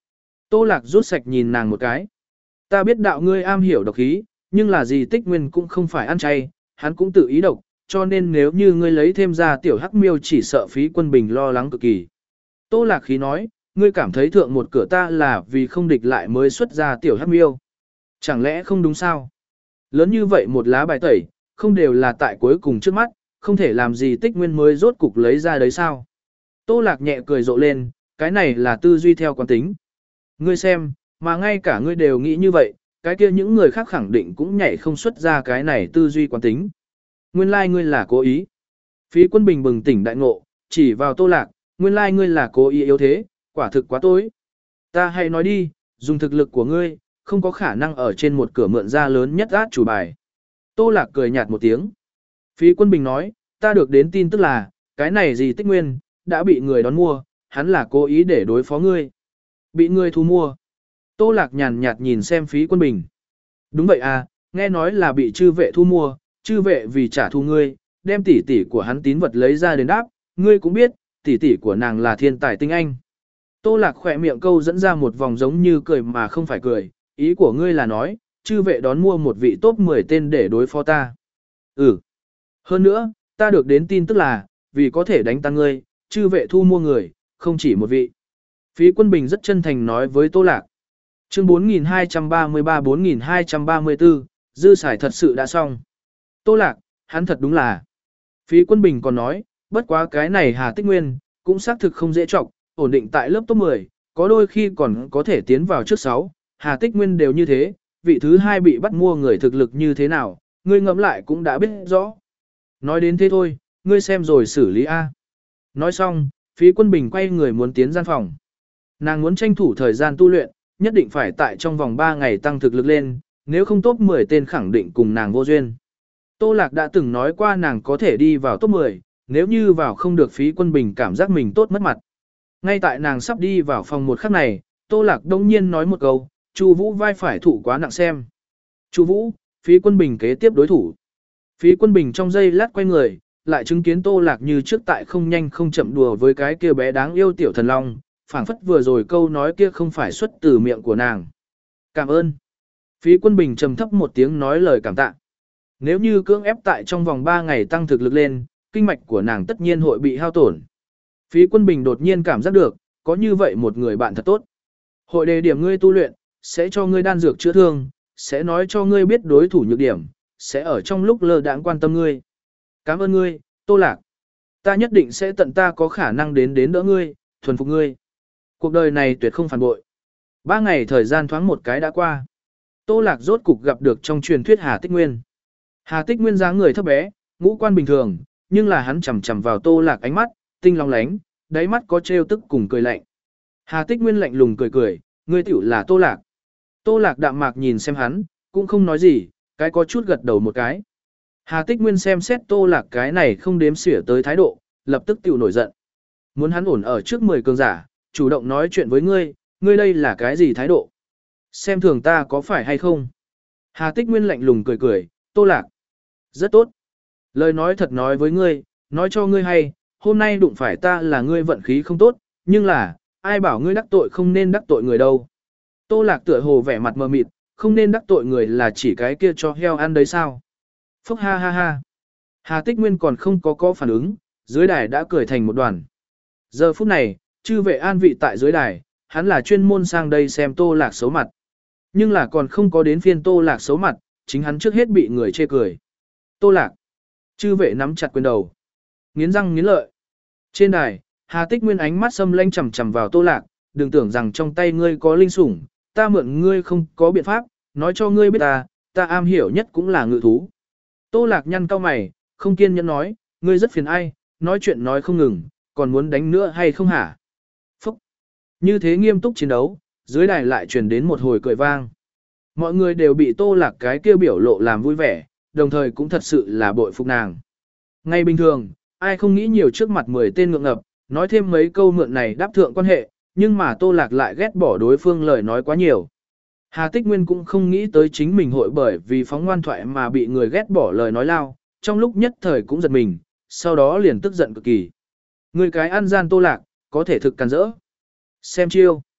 Tô Lạc rút sạch nhìn nàng một cái. Ta biết đạo ngươi am hiểu độc khí, nhưng là gì Tích Nguyên cũng không phải ăn chay, hắn cũng tự ý độc, cho nên nếu như ngươi lấy thêm ra tiểu hắc miêu chỉ sợ phí quân bình lo lắng cực kỳ. Tô Lạc khí nói, ngươi cảm thấy thượng một cửa ta là vì không địch lại mới xuất ra tiểu hắc miêu. Chẳng lẽ không đúng sao? Lớn như vậy một lá bài tẩy, không đều là tại cuối cùng trước mắt, không thể làm gì Tích Nguyên mới rốt cục lấy ra đấy sao? Tô Lạc nhẹ cười rộ lên, cái này là tư duy theo quán tính. Ngươi xem, mà ngay cả ngươi đều nghĩ như vậy, cái kia những người khác khẳng định cũng nhảy không xuất ra cái này tư duy quán tính. Nguyên lai like ngươi là cố ý. Phí quân bình bừng tỉnh đại ngộ, chỉ vào Tô Lạc, nguyên lai like ngươi là cố ý yếu thế, quả thực quá tối. Ta hãy nói đi, dùng thực lực của ngươi, không có khả năng ở trên một cửa mượn ra lớn nhất át chủ bài. Tô Lạc cười nhạt một tiếng. Phí quân bình nói, ta được đến tin tức là, cái này gì Tích Nguyên, đã bị người đón mua, hắn là cố ý để đối phó ngươi. Bị ngươi thu mua. Tô Lạc nhàn nhạt nhìn xem phí quân bình. Đúng vậy à, nghe nói là bị chư vệ thu mua, chư vệ vì trả thù ngươi, đem tỷ tỷ của hắn tín vật lấy ra đến đáp, ngươi cũng biết, tỷ tỷ của nàng là thiên tài tinh anh. Tô Lạc khỏe miệng câu dẫn ra một vòng giống như cười mà không phải cười, ý của ngươi là nói, chư vệ đón mua một vị top mười tên để đối phó ta. Ừ. Hơn nữa, ta được đến tin tức là, vì có thể đánh tăng ngươi, chư vệ thu mua người, không chỉ một vị. Phí quân bình rất chân thành nói với Tô Lạc. Chương bốn nghìn hai trăm ba mươi ba bốn nghìn hai trăm ba mươi tư, dư xài thật sự đã xong. Tô Lạc, hắn thật đúng là. Phí quân bình còn nói, bất quá cái này Hà Tích Nguyên, cũng xác thực không dễ trọng, ổn định tại lớp top mười, có đôi khi còn có thể tiến vào trước sáu, Hà Tích Nguyên đều như thế, vị thứ hai bị bắt mua người thực lực như thế nào, ngươi ngẫm lại cũng đã biết rõ. Nói đến thế thôi, ngươi xem rồi xử lý A. Nói xong, Phí quân bình quay người muốn tiến gian phòng. Nàng muốn tranh thủ thời gian tu luyện, nhất định phải tại trong vòng ba ngày tăng thực lực lên, nếu không top mười tên khẳng định cùng nàng vô duyên. Tô Lạc đã từng nói qua nàng có thể đi vào top mười, nếu như vào không được Phí quân bình cảm giác mình tốt mất mặt. Ngay tại nàng sắp đi vào phòng một khắc này, Tô Lạc đông nhiên nói một câu, Chu Vũ vai phải thụ quá nặng xem. Chu Vũ, Phí quân bình kế tiếp đối thủ. Phí quân bình trong giây lát quay người, lại chứng kiến Tô Lạc như trước tại không nhanh không chậm đùa với cái kia bé đáng yêu tiểu thần long, phảng phất vừa rồi câu nói kia không phải xuất từ miệng của nàng. Cảm ơn. Phí quân bình trầm thấp một tiếng nói lời cảm tạ. Nếu như cưỡng ép tại trong vòng ba ngày tăng thực lực lên, kinh mạch của nàng tất nhiên hội bị hao tổn. Phí quân bình đột nhiên cảm giác được, có như vậy một người bạn thật tốt. Hội đề điểm ngươi tu luyện, sẽ cho ngươi đan dược chữa thương, sẽ nói cho ngươi biết đối thủ nhược điểm, sẽ ở trong lúc lơ đãng quan tâm ngươi. Cảm ơn ngươi, Tô Lạc. Ta nhất định sẽ tận ta có khả năng đến đến đỡ ngươi, thuần phục ngươi. Cuộc đời này tuyệt không phản bội. Ba ngày thời gian thoáng một cái đã qua. Tô Lạc rốt cục gặp được trong truyền thuyết Hà Tích Nguyên. Hà Tích Nguyên dáng người thấp bé, ngũ quan bình thường, nhưng là hắn chằm chằm vào Tô Lạc ánh mắt, tinh long lánh, đáy mắt có trêu tức cùng cười lạnh. Hà Tích Nguyên lạnh lùng cười cười, ngươi tiểu là Tô Lạc. Tô Lạc đạm mạc nhìn xem hắn, cũng không nói gì, cái có chút gật đầu một cái. Hà Tích Nguyên xem xét Tô Lạc cái này không đếm xỉa tới thái độ, lập tức tiểu nổi giận. Muốn hắn ổn ở trước mười cường giả, chủ động nói chuyện với ngươi, ngươi đây là cái gì thái độ? Xem thường ta có phải hay không? Hà Tích Nguyên lạnh lùng cười cười, Tô Lạc. Rất tốt. Lời nói thật nói với ngươi, nói cho ngươi hay, hôm nay đụng phải ta là ngươi vận khí không tốt, nhưng là, ai bảo ngươi đắc tội không nên đắc tội người đâu. Tô Lạc tựa hồ vẻ mặt mờ mịt, không nên đắc tội người là chỉ cái kia cho heo ăn đấy sao? Phúc ha ha ha. Hà Tích Nguyên còn không có có phản ứng, dưới đài đã cười thành một đoàn. Giờ phút này, chư vệ an vị tại dưới đài, hắn là chuyên môn sang đây xem Tô Lạc xấu mặt. Nhưng là còn không có đến phiên Tô Lạc xấu mặt, chính hắn trước hết bị người chê cười. Tô Lạc. Chư vệ nắm chặt quyền đầu. Nghiến răng nghiến lợi. Trên đài, Hà Tích Nguyên ánh mắt xâm lanh chằm chằm vào Tô Lạc, đừng tưởng rằng trong tay ngươi có linh sủng, ta mượn ngươi không có biện pháp, nói cho ngươi biết ta, ta am hiểu nhất cũng là ngự thú. Tô Lạc nhăn cau mày, không kiên nhẫn nói, ngươi rất phiền ai, nói chuyện nói không ngừng, còn muốn đánh nữa hay không hả? Phúc! Như thế nghiêm túc chiến đấu, dưới đài lại truyền đến một hồi cười vang. Mọi người đều bị Tô Lạc cái kia biểu lộ làm vui vẻ, đồng thời cũng thật sự là bội phục nàng. Ngay bình thường, ai không nghĩ nhiều trước mặt mười tên ngượng ngập, nói thêm mấy câu mượn này đáp thượng quan hệ, nhưng mà Tô Lạc lại ghét bỏ đối phương lời nói quá nhiều. Hà Tích Nguyên cũng không nghĩ tới chính mình hội bởi vì phóng ngoan thoại mà bị người ghét bỏ lời nói lao, trong lúc nhất thời cũng giật mình, sau đó liền tức giận cực kỳ. Người cái ăn gian Tô Lạc, có thể thực càn rỡ. Xem chiêu.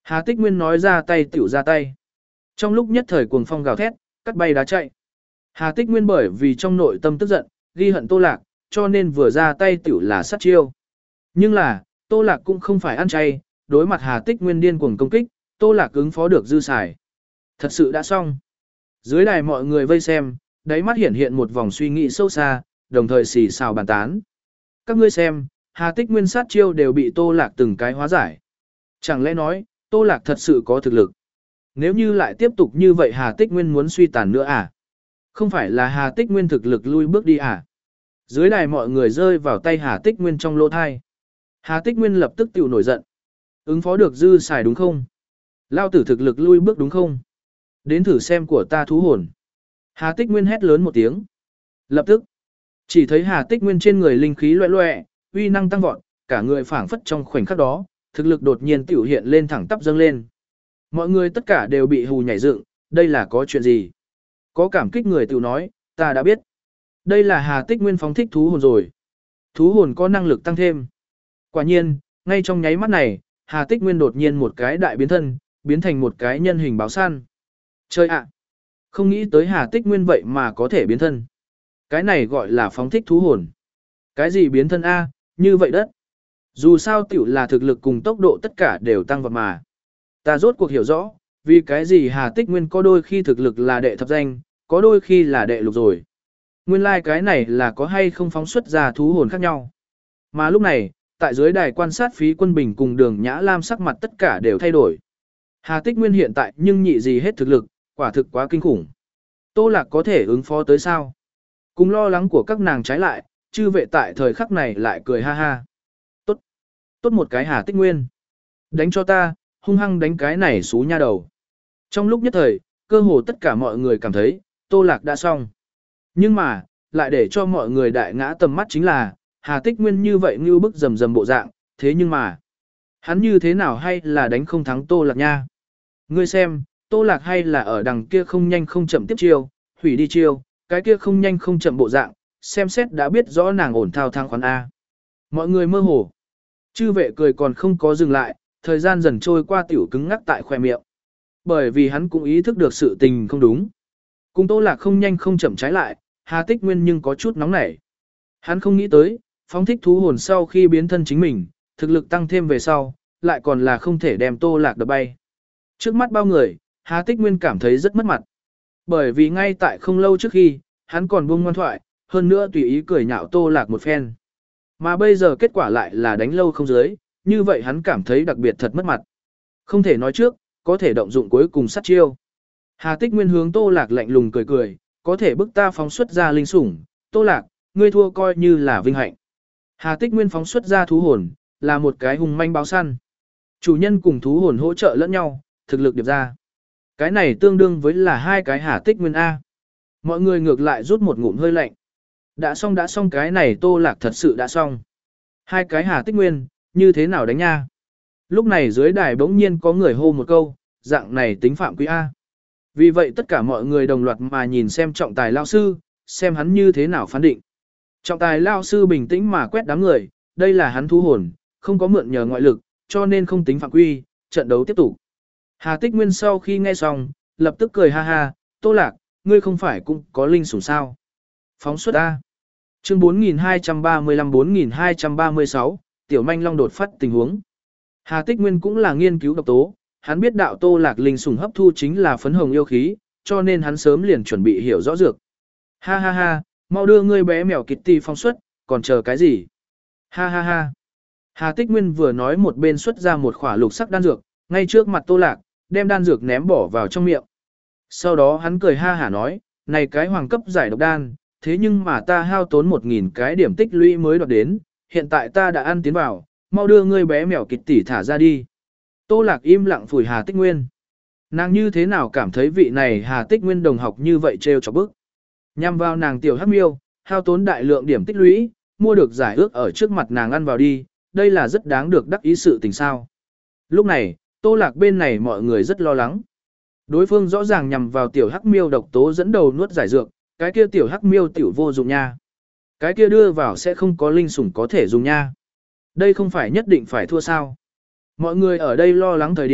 Hà Tích Nguyên nói ra tay tiểu ra tay. Trong lúc nhất thời cuồng phong gào thét, cắt bay đá chạy. Hà Tích Nguyên bởi vì trong nội tâm tức giận, ghi hận Tô Lạc, cho nên vừa ra tay tiểu là sát chiêu. Nhưng là, Tô Lạc cũng không phải ăn chay, đối mặt Hà Tích Nguyên điên cuồng công kích, Tô Lạc ứng phó được dư xài. Thật sự đã xong. Dưới đài mọi người vây xem, đáy mắt hiện hiện một vòng suy nghĩ sâu xa, đồng thời xì xào bàn tán. Các ngươi xem, Hà Tích Nguyên sát chiêu đều bị Tô Lạc từng cái hóa giải. Chẳng lẽ nói, Tô Lạc thật sự có thực lực? Nếu như lại tiếp tục như vậy Hà Tích Nguyên muốn suy tàn nữa à? Không phải là Hà Tích Nguyên thực lực lui bước đi à? Dưới đài mọi người rơi vào tay Hà Tích Nguyên trong lỗ thai. Hà Tích Nguyên lập tức tiểu nổi giận. Ứng phó được dư xài đúng không? Lao tử thực lực lui bước đúng không? Đến thử xem của ta thú hồn. Hà Tích Nguyên hét lớn một tiếng. Lập tức, chỉ thấy Hà Tích Nguyên trên người linh khí loẹ loẹ, uy năng tăng vọt, cả người phảng phất trong khoảnh khắc đó, thực lực đột nhiên tiểu hiện lên thẳng tắp dâng lên. Mọi người tất cả đều bị hù nhảy dựng, đây là có chuyện gì? Có cảm kích người tiểu nói, ta đã biết. Đây là Hà Tích Nguyên phóng thích thú hồn rồi. Thú hồn có năng lực tăng thêm. Quả nhiên, ngay trong nháy mắt này, Hà Tích Nguyên đột nhiên một cái đại biến thân, biến thành một cái nhân hình báo săn. Chơi ạ! Không nghĩ tới Hà Tích Nguyên vậy mà có thể biến thân. Cái này gọi là phóng thích thú hồn. Cái gì biến thân A, như vậy đất. Dù sao tiểu là thực lực cùng tốc độ tất cả đều tăng vọt mà. Ta rốt cuộc hiểu rõ, vì cái gì Hà Tích Nguyên có đôi khi thực lực là đệ thập danh, có đôi khi là đệ lục rồi. Nguyên lai like cái này là có hay không phóng xuất ra thú hồn khác nhau. Mà lúc này, tại dưới đài quan sát Phí Quân Bình cùng Đường Nhã Lam sắc mặt tất cả đều thay đổi. Hà Tích Nguyên hiện tại nhưng nhị gì hết thực lực, quả thực quá kinh khủng. Tô Lạc có thể ứng phó tới sao? Cùng lo lắng của các nàng trái lại, chư vệ tại thời khắc này lại cười ha ha. Tốt, tốt một cái Hà Tích Nguyên. Đánh cho ta, hung hăng đánh cái này xú nha đầu. Trong lúc nhất thời, cơ hồ tất cả mọi người cảm thấy, Tô Lạc đã xong. Nhưng mà, lại để cho mọi người đại ngã tầm mắt chính là, Hà Tích Nguyên như vậy như bức rầm rầm bộ dạng, thế nhưng mà, hắn như thế nào hay là đánh không thắng Tô Lạc nha? Ngươi xem, Tô Lạc hay là ở đằng kia không nhanh không chậm tiếp chiêu, hủy đi chiêu, cái kia không nhanh không chậm bộ dạng, xem xét đã biết rõ nàng ổn thao thang khoán A. Mọi người mơ hồ. Chư vệ cười còn không có dừng lại, thời gian dần trôi qua tiểu cứng ngắc tại khoe miệng. Bởi vì hắn cũng ý thức được sự tình không đúng. Cùng Tô Lạc không nhanh không chậm trái lại, Hà Tích Nguyên nhưng có chút nóng nảy. Hắn không nghĩ tới, phóng thích thú hồn sau khi biến thân chính mình, thực lực tăng thêm về sau, lại còn là không thể đem Tô Lạc đập bay. Trước mắt bao người, Hà Tích Nguyên cảm thấy rất mất mặt. Bởi vì ngay tại không lâu trước khi, hắn còn buông ngoan thoại, hơn nữa tùy ý cười nhạo Tô Lạc một phen. Mà bây giờ kết quả lại là đánh lâu không dưới, như vậy hắn cảm thấy đặc biệt thật mất mặt. Không thể nói trước, có thể động dụng cuối cùng sát chiêu. Hà Tích Nguyên hướng Tô Lạc lạnh lùng cười cười, có thể bức ta phóng xuất ra linh sủng, Tô Lạc, ngươi thua coi như là vinh hạnh. Hà Tích Nguyên phóng xuất ra thú hồn, là một cái hùng manh báo săn. Chủ nhân cùng thú hồn hỗ trợ lẫn nhau, thực lực điệp ra. Cái này tương đương với là hai cái Hà Tích Nguyên A. Mọi người ngược lại rút một ngụm hơi lạnh. Đã xong đã xong cái này Tô Lạc thật sự đã xong. Hai cái Hà Tích Nguyên, như thế nào đánh nha? Lúc này dưới đài bỗng nhiên có người hô một câu, dạng này tính phạm quý A. Vì vậy tất cả mọi người đồng loạt mà nhìn xem trọng tài lao sư, xem hắn như thế nào phán định. Trọng tài lao sư bình tĩnh mà quét đám người, đây là hắn thú hồn, không có mượn nhờ ngoại lực, cho nên không tính phạm quy, trận đấu tiếp tục. Hà Tích Nguyên sau khi nghe xong, lập tức cười ha ha, Tô Lạc, ngươi không phải cũng có linh sủng sao? Phóng xuất A. Chương bốn nghìn hai trăm ba mươi lăm bốn nghìn hai trăm ba mươi sáu, Tiểu Manh Long đột phát tình huống. Hà Tích Nguyên cũng là nghiên cứu độc tố, hắn biết đạo Tô Lạc linh sủng hấp thu chính là phấn hồng yêu khí, cho nên hắn sớm liền chuẩn bị hiểu rõ dược. Ha ha ha, mau đưa ngươi bé mèo Kitty phóng xuất, còn chờ cái gì? Ha ha ha. Hà Tích Nguyên vừa nói một bên xuất ra một khỏa lục sắc đan dược, ngay trước mặt Tô Lạc, đem đan dược ném bỏ vào trong miệng. Sau đó hắn cười ha hả nói, này cái hoàng cấp giải độc đan, thế nhưng mà ta hao tốn một nghìn cái điểm tích lũy mới đoạt đến, hiện tại ta đã ăn tiến vào, mau đưa ngươi bé mèo Kitty thả ra đi. Tô Lạc im lặng phủi Hà Tích Nguyên. Nàng như thế nào cảm thấy vị này Hà Tích Nguyên đồng học như vậy trêu chọc bức. Nhằm vào nàng tiểu hắc miêu, hao tốn đại lượng điểm tích lũy, mua được giải ước ở trước mặt nàng ăn vào đi, đây là rất đáng được đắc ý sự tình sao. Lúc này, Tô Lạc bên này mọi người rất lo lắng. Đối phương rõ ràng nhằm vào tiểu hắc miêu độc tố dẫn đầu nuốt giải dược, cái kia tiểu hắc miêu tiểu vô dụng nha. Cái kia đưa vào sẽ không có linh sủng có thể dùng nha. Đây không phải nhất định phải thua sao. Mọi người ở đây lo lắng thời điểm,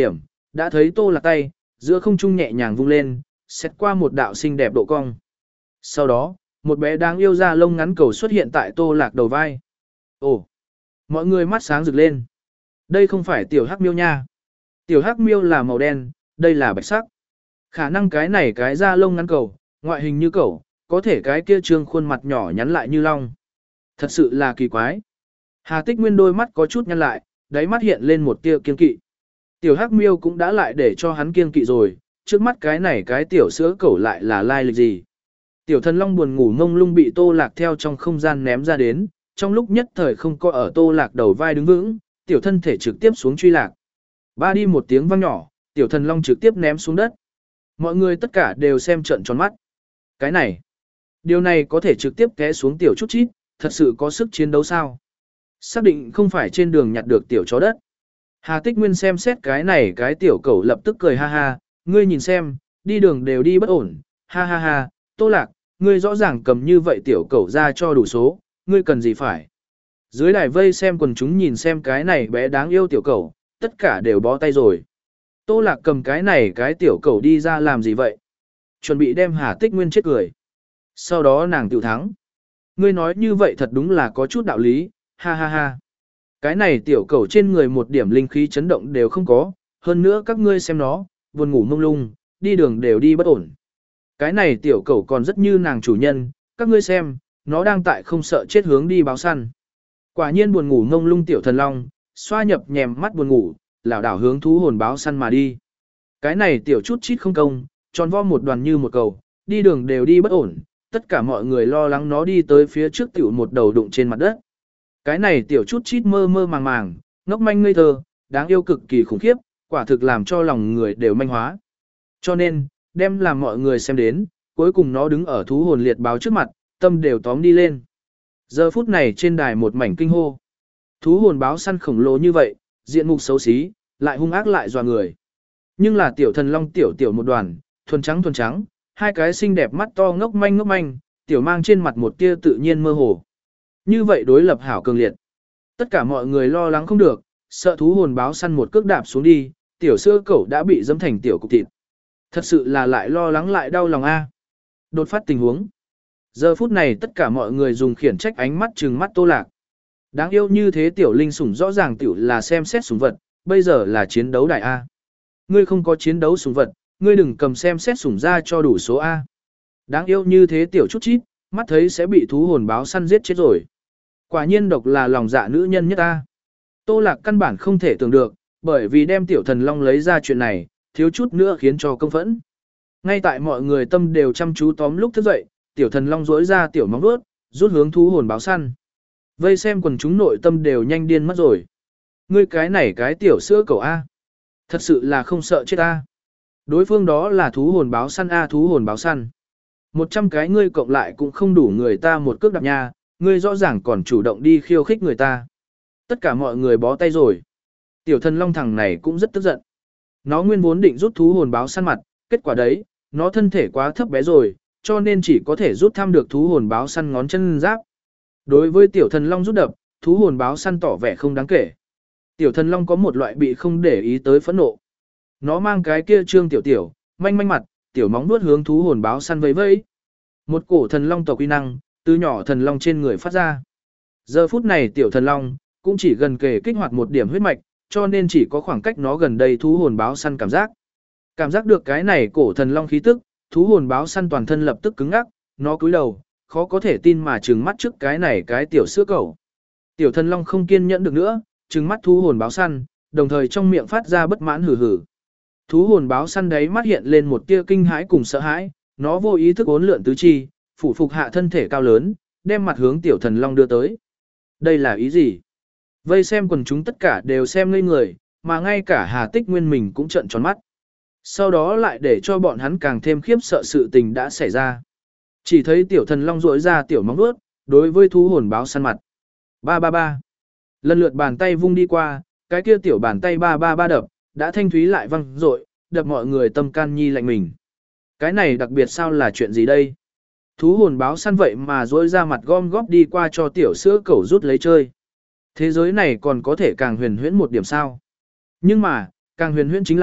đã thấy Tô Lạc tay, giữa không trung nhẹ nhàng vung lên, xét qua một đạo xinh đẹp độ cong. Sau đó, một bé đáng yêu da lông ngắn cầu xuất hiện tại Tô Lạc đầu vai. Ồ! Mọi người mắt sáng rực lên. Đây không phải tiểu hắc miêu nha. Tiểu hắc miêu là màu đen, đây là bạch sắc. Khả năng cái này cái da lông ngắn cầu, ngoại hình như cẩu, có thể cái kia trương khuôn mặt nhỏ nhắn lại như long. Thật sự là kỳ quái. Hà Tích Nguyên đôi mắt có chút nhăn lại, đáy mắt hiện lên một tia kiên kỵ. Tiểu hắc miêu cũng đã lại để cho hắn kiên kỵ rồi, trước mắt cái này cái tiểu sữa cẩu lại là lai lịch gì. Tiểu thần long buồn ngủ ngông lung bị Tô Lạc theo trong không gian ném ra đến, trong lúc nhất thời không có ở Tô Lạc đầu vai đứng vững, tiểu thân thể trực tiếp xuống truy lạc. Ba đi một tiếng vang nhỏ, tiểu thần long trực tiếp ném xuống đất. Mọi người tất cả đều xem trợn tròn mắt. Cái này, điều này có thể trực tiếp té xuống tiểu chút chít, thật sự có sức chiến đấu sao? Xác định không phải trên đường nhặt được tiểu chó đất. Hà Tích Nguyên xem xét cái này cái tiểu cẩu lập tức cười ha ha, ngươi nhìn xem, đi đường đều đi bất ổn, ha ha ha, Tô Lạc, ngươi rõ ràng cầm như vậy tiểu cẩu ra cho đủ số, ngươi cần gì phải. Dưới đài vây xem quần chúng nhìn xem cái này bé đáng yêu tiểu cẩu, tất cả đều bó tay rồi. Tô Lạc cầm cái này cái tiểu cẩu đi ra làm gì vậy? Chuẩn bị đem Hà Tích Nguyên chết cười. Sau đó nàng tiểu thắng. Ngươi nói như vậy thật đúng là có chút đạo lý, ha ha ha. Cái này tiểu cẩu trên người một điểm linh khí chấn động đều không có, hơn nữa các ngươi xem nó, buồn ngủ mông lung, đi đường đều đi bất ổn. Cái này tiểu cẩu còn rất như nàng chủ nhân, các ngươi xem, nó đang tại không sợ chết hướng đi báo săn. Quả nhiên buồn ngủ mông lung tiểu thần long, xoa nhập nhèm mắt buồn ngủ, lảo đảo hướng thú hồn báo săn mà đi. Cái này tiểu chút chít không công, tròn vo một đoàn như một cầu, đi đường đều đi bất ổn, tất cả mọi người lo lắng nó đi tới phía trước tiểu một đầu đụng trên mặt đất. Cái này tiểu chút chít mơ mơ màng màng, ngốc manh ngây thơ, đáng yêu cực kỳ khủng khiếp, quả thực làm cho lòng người đều manh hóa. Cho nên, đem làm mọi người xem đến, cuối cùng nó đứng ở thú hồn liệt báo trước mặt, tâm đều tóm đi lên. Giờ phút này trên đài một mảnh kinh hô. Thú hồn báo săn khổng lồ như vậy, diện mục xấu xí, lại hung ác lại dọa người. Nhưng là tiểu thần long tiểu tiểu một đoàn, thuần trắng thuần trắng, hai cái xinh đẹp mắt to ngốc manh ngốc manh, tiểu mang trên mặt một tia tự nhiên mơ hồ. Như vậy đối lập hảo cường liệt. Tất cả mọi người lo lắng không được, sợ thú hồn báo săn một cước đạp xuống đi, tiểu sữa cẩu đã bị dẫm thành tiểu cục thịt. Thật sự là lại lo lắng lại đau lòng a. Đột phát tình huống. Giờ phút này tất cả mọi người dùng khiển trách ánh mắt trừng mắt Tô Lạc. Đáng yêu như thế tiểu linh sủng rõ ràng tiểu là xem xét sủng vật, bây giờ là chiến đấu đại A. Ngươi không có chiến đấu sủng vật, ngươi đừng cầm xem xét sủng ra cho đủ số A. Đáng yêu như thế tiểu chút chít, mắt thấy sẽ bị thú hồn báo săn giết chết rồi. Quả nhiên độc là lòng dạ nữ nhân nhất A. Tô Lạc căn bản không thể tưởng được, bởi vì đem tiểu thần long lấy ra chuyện này, thiếu chút nữa khiến cho công phẫn. Ngay tại mọi người tâm đều chăm chú tóm lúc thức dậy, tiểu thần long rỗi ra tiểu móng vuốt, rút hướng thú hồn báo săn. Vây xem quần chúng nội tâm đều nhanh điên mất rồi. Ngươi cái này cái tiểu sữa cẩu A. Thật sự là không sợ chết A. Đối phương đó là thú hồn báo săn A thú hồn báo săn. Một trăm cái ngươi cộng lại cũng không đủ người ta một cước đạp nha, ngươi rõ ràng còn chủ động đi khiêu khích người ta. Tất cả mọi người bó tay rồi. Tiểu thần long thằng này cũng rất tức giận. Nó nguyên vốn định rút thú hồn báo săn mặt, kết quả đấy, nó thân thể quá thấp bé rồi, cho nên chỉ có thể rút thăm được thú hồn báo săn ngón chân giáp. Đối với tiểu thần long rút đập, thú hồn báo săn tỏ vẻ không đáng kể. Tiểu thần long có một loại bị không để ý tới phẫn nộ. Nó mang cái kia trương tiểu tiểu, manh manh mặt, tiểu móng nuốt hướng thú hồn báo săn vẫy vẫy. Một cổ thần long tộc uy năng, từ nhỏ thần long trên người phát ra. Giờ phút này tiểu thần long cũng chỉ gần kề kích hoạt một điểm huyết mạch, cho nên chỉ có khoảng cách nó gần đây thú hồn báo săn cảm giác. Cảm giác được cái này cổ thần long khí tức, thú hồn báo săn toàn thân lập tức cứng ngắc, nó cúi đầu, khó có thể tin mà trừng mắt trước cái này cái tiểu sữa cẩu. Tiểu thần long không kiên nhẫn được nữa, trừng mắt thú hồn báo săn, đồng thời trong miệng phát ra bất mãn hừ hừ. Thú hồn báo săn đấy mắt hiện lên một tia kinh hãi cùng sợ hãi, nó vô ý thức uốn lượn tứ chi, phủ phục hạ thân thể cao lớn, đem mặt hướng tiểu thần long đưa tới. Đây là ý gì? Vây xem quần chúng tất cả đều xem ngây người, mà ngay cả Hà Tích Nguyên mình cũng trợn tròn mắt. Sau đó lại để cho bọn hắn càng thêm khiếp sợ sự tình đã xảy ra. Chỉ thấy tiểu thần long rỗi ra tiểu móng vuốt, đối với thú hồn báo săn mặt. Ba ba ba. Lần lượt bàn tay vung đi qua, cái kia tiểu bàn tay ba ba ba đập, đã thanh thúy lại văng rội, đập mọi người tâm can nhi lạnh mình. Cái này đặc biệt sao là chuyện gì đây? Thú hồn báo săn vậy mà rỗi ra mặt gom góp đi qua cho tiểu sữa cẩu rút lấy chơi. Thế giới này còn có thể càng huyền huyễn một điểm sao? Nhưng mà, càng huyền huyễn chính là,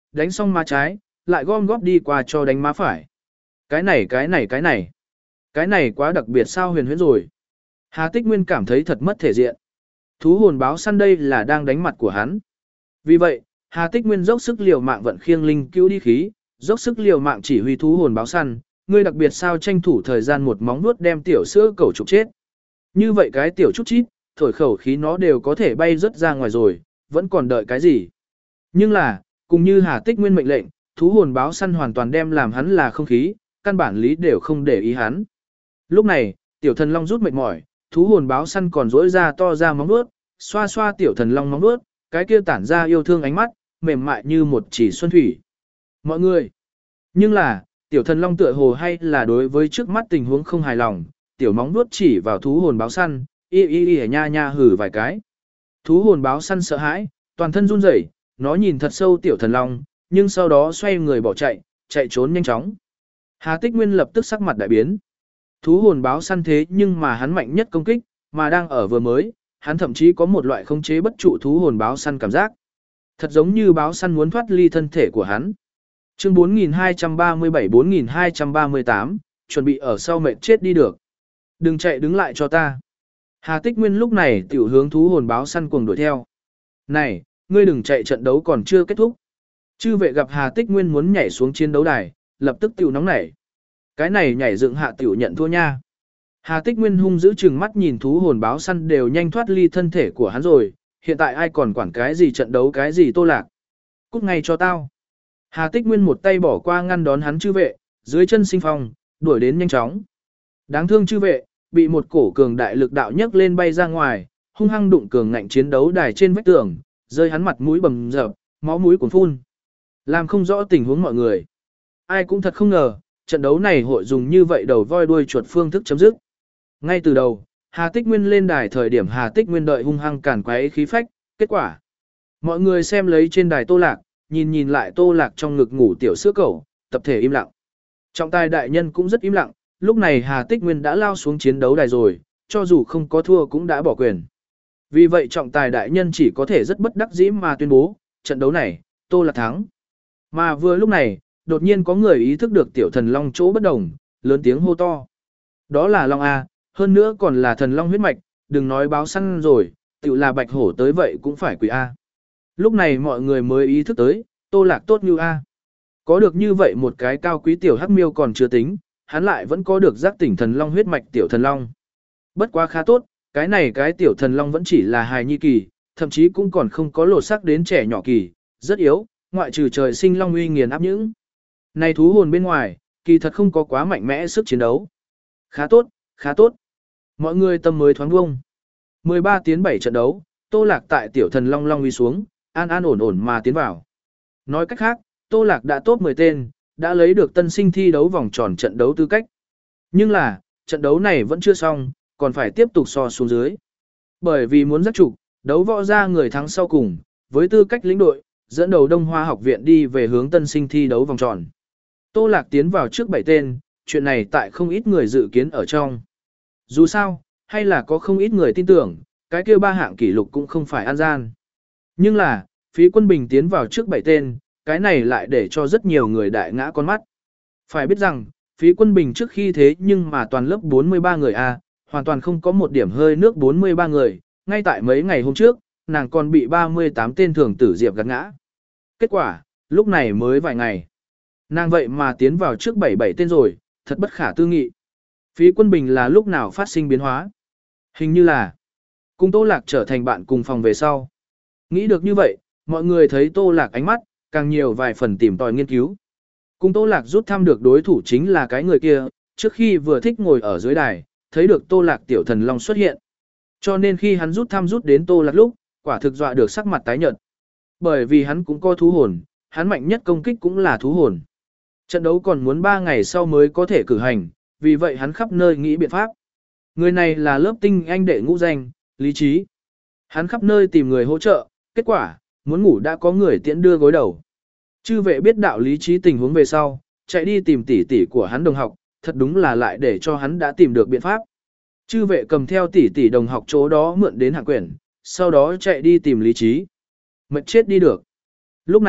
đánh xong má trái, lại gom góp đi qua cho đánh má phải. Cái này cái này cái này, cái này quá đặc biệt sao huyền huyễn rồi. Hà Tích Nguyên cảm thấy thật mất thể diện. Thú hồn báo săn đây là đang đánh mặt của hắn. Vì vậy, Hà Tích Nguyên dốc sức liều mạng vận khiêng linh cứu đi khí, dốc sức liều mạng chỉ huy thú hồn báo săn, ngươi đặc biệt sao tranh thủ thời gian một móng vuốt đem tiểu sữa cẩu trục chết. Như vậy cái tiểu chút chít, thổi khẩu khí nó đều có thể bay rất ra ngoài rồi, vẫn còn đợi cái gì. Nhưng là, cùng như Hà Tích Nguyên mệnh lệnh, thú hồn báo săn hoàn toàn đem làm hắn là không khí, căn bản lý đều không để ý hắn. Lúc này, tiểu thần long rút mệt mỏi, thú hồn báo săn còn rỗi ra to ra móng vuốt, xoa xoa tiểu thần long móng vuốt, cái kia tản ra yêu thương ánh mắt, mềm mại như một chỉ xuân thủy. Mọi người. Nhưng là, tiểu thần long tựa hồ hay là đối với trước mắt tình huống không hài lòng, tiểu móng vuốt chỉ vào thú hồn báo săn, y y y nha nha hử vài cái. Thú hồn báo săn sợ hãi, toàn thân run rẩy, nó nhìn thật sâu tiểu thần long, nhưng sau đó xoay người bỏ chạy, chạy trốn nhanh chóng. Hà Tích Nguyên lập tức sắc mặt đại biến. Thú hồn báo săn thế nhưng mà hắn mạnh nhất công kích, mà đang ở vừa mới, hắn thậm chí có một loại khống chế bất trụ thú hồn báo săn cảm giác. Thật giống như báo săn muốn thoát ly thân thể của hắn. Chương bốn nghìn hai trăm ba mươi bảy bốn nghìn hai trăm ba mươi tám, chuẩn bị ở sau mệt chết đi được. Đừng chạy đứng lại cho ta. Hà Tích Nguyên lúc này tiểu hướng thú hồn báo săn cuồng đuổi theo. Này, ngươi đừng chạy, trận đấu còn chưa kết thúc. Chư vệ gặp Hà Tích Nguyên muốn nhảy xuống chiến đấu đài, lập tức tiểu nóng nảy. Cái này nhảy dựng hạ tiểu nhận thua nha. Hà Tích Nguyên hung giữ chừng mắt nhìn thú hồn báo săn đều nhanh thoát ly thân thể của hắn rồi, hiện tại ai còn quản cái gì trận đấu cái gì Tô Lạc. Cút ngay cho tao. Hà Tích Nguyên một tay bỏ qua ngăn đón hắn chư vệ, dưới chân sinh phong, đuổi đến nhanh chóng. Đáng thương chư vệ, bị một cổ cường đại lực đạo nhấc lên bay ra ngoài, hung hăng đụng cường ngạnh chiến đấu đài trên vách tường, rơi hắn mặt mũi bầm dập, máu mũi cuồn phun. Làm không rõ tình huống mọi người. Ai cũng thật không ngờ, trận đấu này hội dùng như vậy đầu voi đuôi chuột phương thức chấm dứt. Ngay từ đầu, Hà Tích Nguyên lên đài thời điểm Hà Tích Nguyên đợi hung hăng cản quấy khí phách, kết quả. Mọi người xem lấy trên đài Tô Lạc, nhìn nhìn lại Tô Lạc trong ngực ngủ tiểu sữa cẩu, tập thể im lặng. Trọng tài đại nhân cũng rất im lặng, lúc này Hà Tích Nguyên đã lao xuống chiến đấu đài rồi, cho dù không có thua cũng đã bỏ quyền. Vì vậy trọng tài đại nhân chỉ có thể rất bất đắc dĩ mà tuyên bố, trận đấu này, Tô Lạc thắng. Mà vừa lúc này, đột nhiên có người ý thức được tiểu thần long chỗ bất đồng, lớn tiếng hô to. Đó là long A, hơn nữa còn là thần long huyết mạch, đừng nói báo săn rồi, tự là bạch hổ tới vậy cũng phải quỷ A. Lúc này mọi người mới ý thức tới, Tô Lạc tốt như A. Có được như vậy một cái cao quý tiểu hắc miêu còn chưa tính, hắn lại vẫn có được giác tỉnh thần long huyết mạch tiểu thần long. Bất quá khá tốt, cái này cái tiểu thần long vẫn chỉ là hài nhi kỳ, thậm chí cũng còn không có lột sắc đến trẻ nhỏ kỳ, rất yếu, ngoại trừ trời sinh long uy nghiền áp những. Này thú hồn bên ngoài, kỳ thật không có quá mạnh mẽ sức chiến đấu. Khá tốt, khá tốt. Mọi người tâm mới thoáng buông. mười ba tiến bảy trận đấu, Tô Lạc tại tiểu thần long long uy xuống, an an ổn ổn mà tiến vào. Nói cách khác, Tô Lạc đã top mười tên, đã lấy được tân sinh thi đấu vòng tròn trận đấu tư cách. Nhưng là, trận đấu này vẫn chưa xong, còn phải tiếp tục so xuống dưới. Bởi vì muốn giác trục, đấu võ ra người thắng sau cùng, với tư cách lĩnh đội, dẫn đầu Đông Hoa học viện đi về hướng tân sinh thi đấu vòng tròn. Tô Lạc tiến vào trước bảy tên, chuyện này tại không ít người dự kiến ở trong. Dù sao, hay là có không ít người tin tưởng, cái kia ba hạng kỷ lục cũng không phải an gian. Nhưng là, phí quân bình tiến vào trước bảy tên, cái này lại để cho rất nhiều người đại ngã con mắt. Phải biết rằng, phí quân bình trước khi thế nhưng mà toàn lớp bốn mươi ba người A, hoàn toàn không có một điểm hơi nước bốn mươi ba người, ngay tại mấy ngày hôm trước, nàng còn bị ba mươi tám tên thường tử diệp gạt ngã. Kết quả, lúc này mới vài ngày. Nàng vậy mà tiến vào trước bảy bảy tên rồi, thật bất khả tư nghị. Phí quân bình là lúc nào phát sinh biến hóa? Hình như là, cùng Tô Lạc trở thành bạn cùng phòng về sau. Nghĩ được như vậy, mọi người thấy Tô Lạc ánh mắt, càng nhiều vài phần tìm tòi nghiên cứu. Cùng Tô Lạc rút thăm được đối thủ chính là cái người kia, trước khi vừa thích ngồi ở dưới đài, thấy được Tô Lạc tiểu thần long xuất hiện. Cho nên khi hắn rút thăm rút đến Tô Lạc lúc, quả thực dọa được sắc mặt tái nhợt. Bởi vì hắn cũng có thú hồn, hắn mạnh nhất công kích cũng là thú hồn. Trận đấu còn muốn ba ngày sau mới có thể cử hành, vì vậy hắn khắp nơi nghĩ biện pháp. Người này là lớp tinh anh đệ ngũ danh, Lý Trí. Hắn khắp nơi tìm người hỗ trợ, kết quả, muốn ngủ đã có người tiễn đưa gối đầu. Chư vệ biết đạo Lý Trí tình huống về sau, chạy đi tìm tỷ tỷ của hắn đồng học, thật đúng là lại để cho hắn đã tìm được biện pháp. Chư vệ cầm theo tỷ tỷ đồng học chỗ đó mượn đến hạng quyển, sau đó chạy đi tìm Lý Trí. Mệt chết đi được. Lúc này,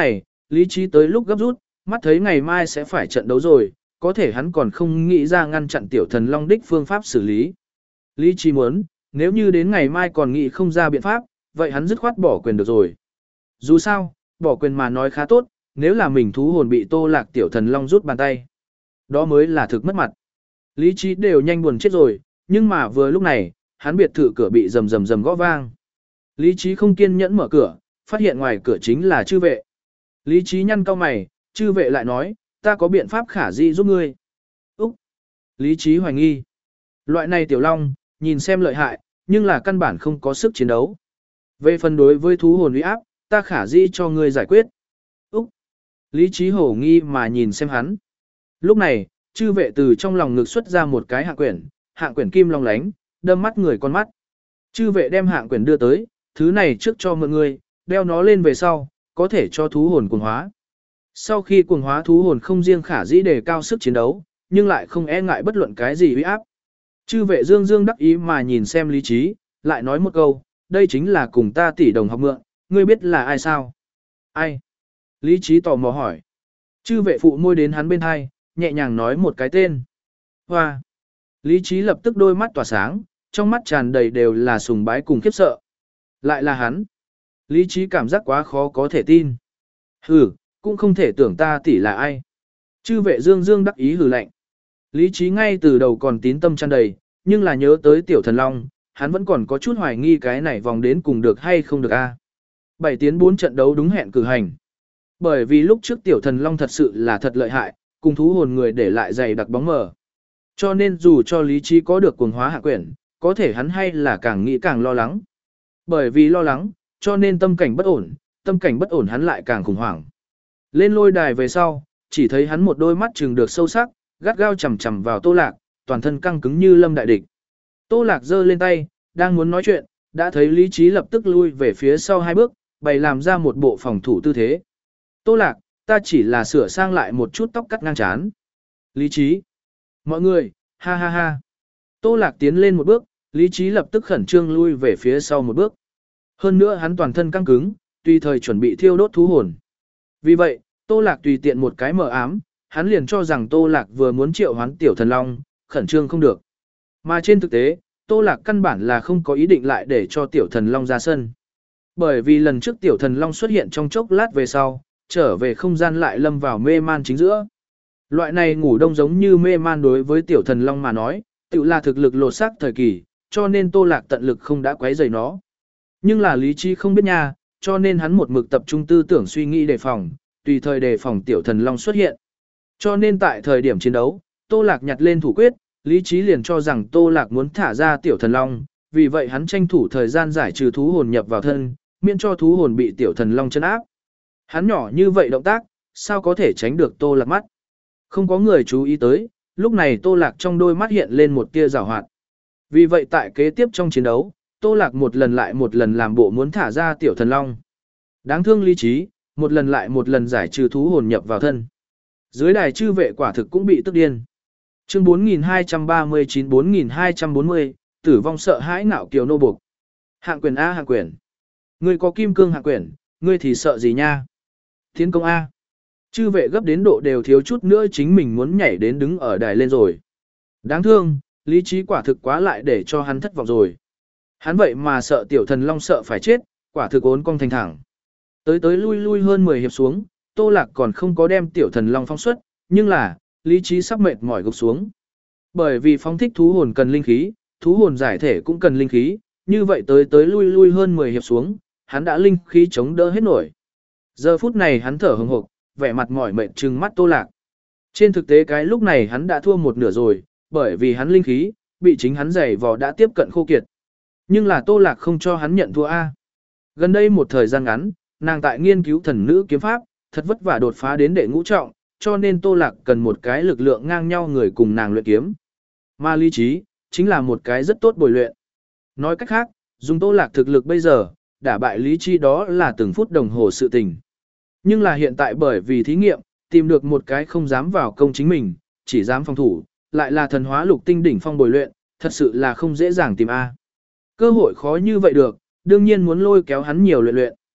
Lý trí tới lúc gấp rút, mắt thấy ngày mai sẽ phải trận đấu rồi, có thể hắn còn không nghĩ ra ngăn chặn tiểu thần long đích phương pháp xử lý. Lý trí muốn, nếu như đến ngày mai còn nghĩ không ra biện pháp, vậy hắn dứt khoát bỏ quyền được rồi. Dù sao, bỏ quyền mà nói khá tốt, nếu là mình thú hồn bị Tô Lạc tiểu thần long rút bàn tay. Đó mới là thực mất mặt. Lý trí đều nhanh buồn chết rồi, nhưng mà vừa lúc này, hắn biệt thự cửa bị rầm rầm rầm gõ vang. Lý trí không kiên nhẫn mở cửa, phát hiện ngoài cửa chính là chư vệ. Lý trí nhăn cau mày, chư vệ lại nói, ta có biện pháp khả di giúp ngươi. Úc! Lý trí hoài nghi. Loại này tiểu long, nhìn xem lợi hại, nhưng là căn bản không có sức chiến đấu. Về phần đối với thú hồn uy áp, ta khả di cho ngươi giải quyết. Úc! Lý trí hổ nghi mà nhìn xem hắn. Lúc này, chư vệ từ trong lòng ngực xuất ra một cái hạng quyển, hạng quyển kim long lánh, đâm mắt người con mắt. Chư vệ đem hạng quyển đưa tới, thứ này trước cho mọi người, đeo nó lên về sau, có thể cho thú hồn cuồng hóa. Sau khi cuồng hóa thú hồn không riêng khả dĩ đề cao sức chiến đấu, nhưng lại không e ngại bất luận cái gì uy áp. Chư vệ dương dương đắc ý mà nhìn xem lý trí, lại nói một câu, đây chính là cùng ta tỷ đồng học mượn, ngươi biết là ai sao? Ai? Lý trí tò mò hỏi. Chư vệ phụ môi đến hắn bên hai, nhẹ nhàng nói một cái tên. Hoa! Lý trí lập tức đôi mắt tỏa sáng, trong mắt tràn đầy đều là sùng bái cùng khiếp sợ. Lại là hắn. Lý trí cảm giác quá khó có thể tin. Hừ, cũng không thể tưởng ta tỷ là ai. Chư vệ dương dương đắc ý hừ lạnh. Lý trí ngay từ đầu còn tín tâm tràn đầy, nhưng là nhớ tới tiểu thần long, hắn vẫn còn có chút hoài nghi cái này vòng đến cùng được hay không được a. Bảy tiến bốn trận đấu đúng hẹn cử hành. Bởi vì lúc trước tiểu thần long thật sự là thật lợi hại, cùng thú hồn người để lại dày đặc bóng mờ. Cho nên dù cho lý trí có được cuồng hóa hạ quyển, có thể hắn hay là càng nghĩ càng lo lắng. Bởi vì lo lắng, cho nên tâm cảnh bất ổn, tâm cảnh bất ổn hắn lại càng khủng hoảng. Lên lôi đài về sau, chỉ thấy hắn một đôi mắt trừng được sâu sắc, gắt gao chầm chầm vào Tô Lạc, toàn thân căng cứng như lâm đại địch. Tô Lạc giơ lên tay, đang muốn nói chuyện, đã thấy lý trí lập tức lui về phía sau hai bước, bày làm ra một bộ phòng thủ tư thế. Tô Lạc, ta chỉ là sửa sang lại một chút tóc cắt ngang chán. Lý trí. Mọi người, ha ha ha. Tô Lạc tiến lên một bước, lý trí lập tức khẩn trương lui về phía sau một bước. Hơn nữa hắn toàn thân căng cứng, tùy thời chuẩn bị thiêu đốt thú hồn. Vì vậy, Tô Lạc tùy tiện một cái mở ám, hắn liền cho rằng Tô Lạc vừa muốn triệu hoán tiểu thần long, khẩn trương không được. Mà trên thực tế, Tô Lạc căn bản là không có ý định lại để cho tiểu thần long ra sân. Bởi vì lần trước tiểu thần long xuất hiện trong chốc lát về sau, trở về không gian lại lâm vào mê man chính giữa. Loại này ngủ đông giống như mê man đối với tiểu thần long mà nói, tự là thực lực lột xác thời kỳ, cho nên Tô Lạc tận lực không đã quấy rầy nó. Nhưng là lý trí không biết nha, cho nên hắn một mực tập trung tư tưởng suy nghĩ đề phòng, tùy thời đề phòng tiểu thần long xuất hiện. Cho nên tại thời điểm chiến đấu, Tô Lạc nhặt lên thủ quyết, lý trí liền cho rằng Tô Lạc muốn thả ra tiểu thần long, vì vậy hắn tranh thủ thời gian giải trừ thú hồn nhập vào thân, miễn cho thú hồn bị tiểu thần long chân áp. Hắn nhỏ như vậy động tác, sao có thể tránh được Tô Lạc mắt? Không có người chú ý tới, lúc này Tô Lạc trong đôi mắt hiện lên một tia giảo hoạt. Vì vậy tại kế tiếp trong chiến đấu, Tô Lạc một lần lại một lần làm bộ muốn thả ra tiểu thần long. Đáng thương lý trí, một lần lại một lần giải trừ thú hồn nhập vào thân. Dưới đài chư vệ quả thực cũng bị tức điên. Chương bốn nghìn hai trăm ba mươi chín bốn nghìn hai trăm bốn mươi, tử vong sợ hãi ngạo kiều nô buộc. Hạng quyền A hạng quyền. Ngươi có kim cương hạng quyền, ngươi thì sợ gì nha? Tiến công A. Chư vệ gấp đến độ đều thiếu chút nữa chính mình muốn nhảy đến đứng ở đài lên rồi. Đáng thương, lý trí quả thực quá lại để cho hắn thất vọng rồi. Hắn vậy mà sợ tiểu thần long sợ phải chết, quả thực ốn cong thành thẳng. Tới tới lui lui hơn mười hiệp xuống, Tô Lạc còn không có đem tiểu thần long phóng xuất, nhưng là, lý trí sắp mệt mỏi gục xuống. Bởi vì phóng thích thú hồn cần linh khí, thú hồn giải thể cũng cần linh khí, như vậy tới tới lui lui hơn mười hiệp xuống, hắn đã linh khí chống đỡ hết nổi. Giờ phút này hắn thở hừng hực, vẻ mặt mỏi mệt trừng mắt Tô Lạc. Trên thực tế cái lúc này hắn đã thua một nửa rồi, bởi vì hắn linh khí, bị chính hắn giày vò đã tiếp cận khô kiệt. Nhưng là Tô Lạc không cho hắn nhận thua A. Gần đây một thời gian ngắn, nàng tại nghiên cứu thần nữ kiếm pháp, thật vất vả đột phá đến đệ ngũ trọng, cho nên Tô Lạc cần một cái lực lượng ngang nhau người cùng nàng luyện kiếm. Mà lý trí, chính là một cái rất tốt bồi luyện. Nói cách khác, dùng Tô Lạc thực lực bây giờ, đả bại lý trí đó là từng phút đồng hồ sự tình. Nhưng là hiện tại bởi vì thí nghiệm, tìm được một cái không dám vào công chính mình, chỉ dám phòng thủ, lại là thần hóa lục tinh đỉnh phong bồi luyện, thật sự là không dễ dàng tìm A. Cơ hội khó như vậy được, đương nhiên muốn lôi kéo hắn nhiều luyện luyện.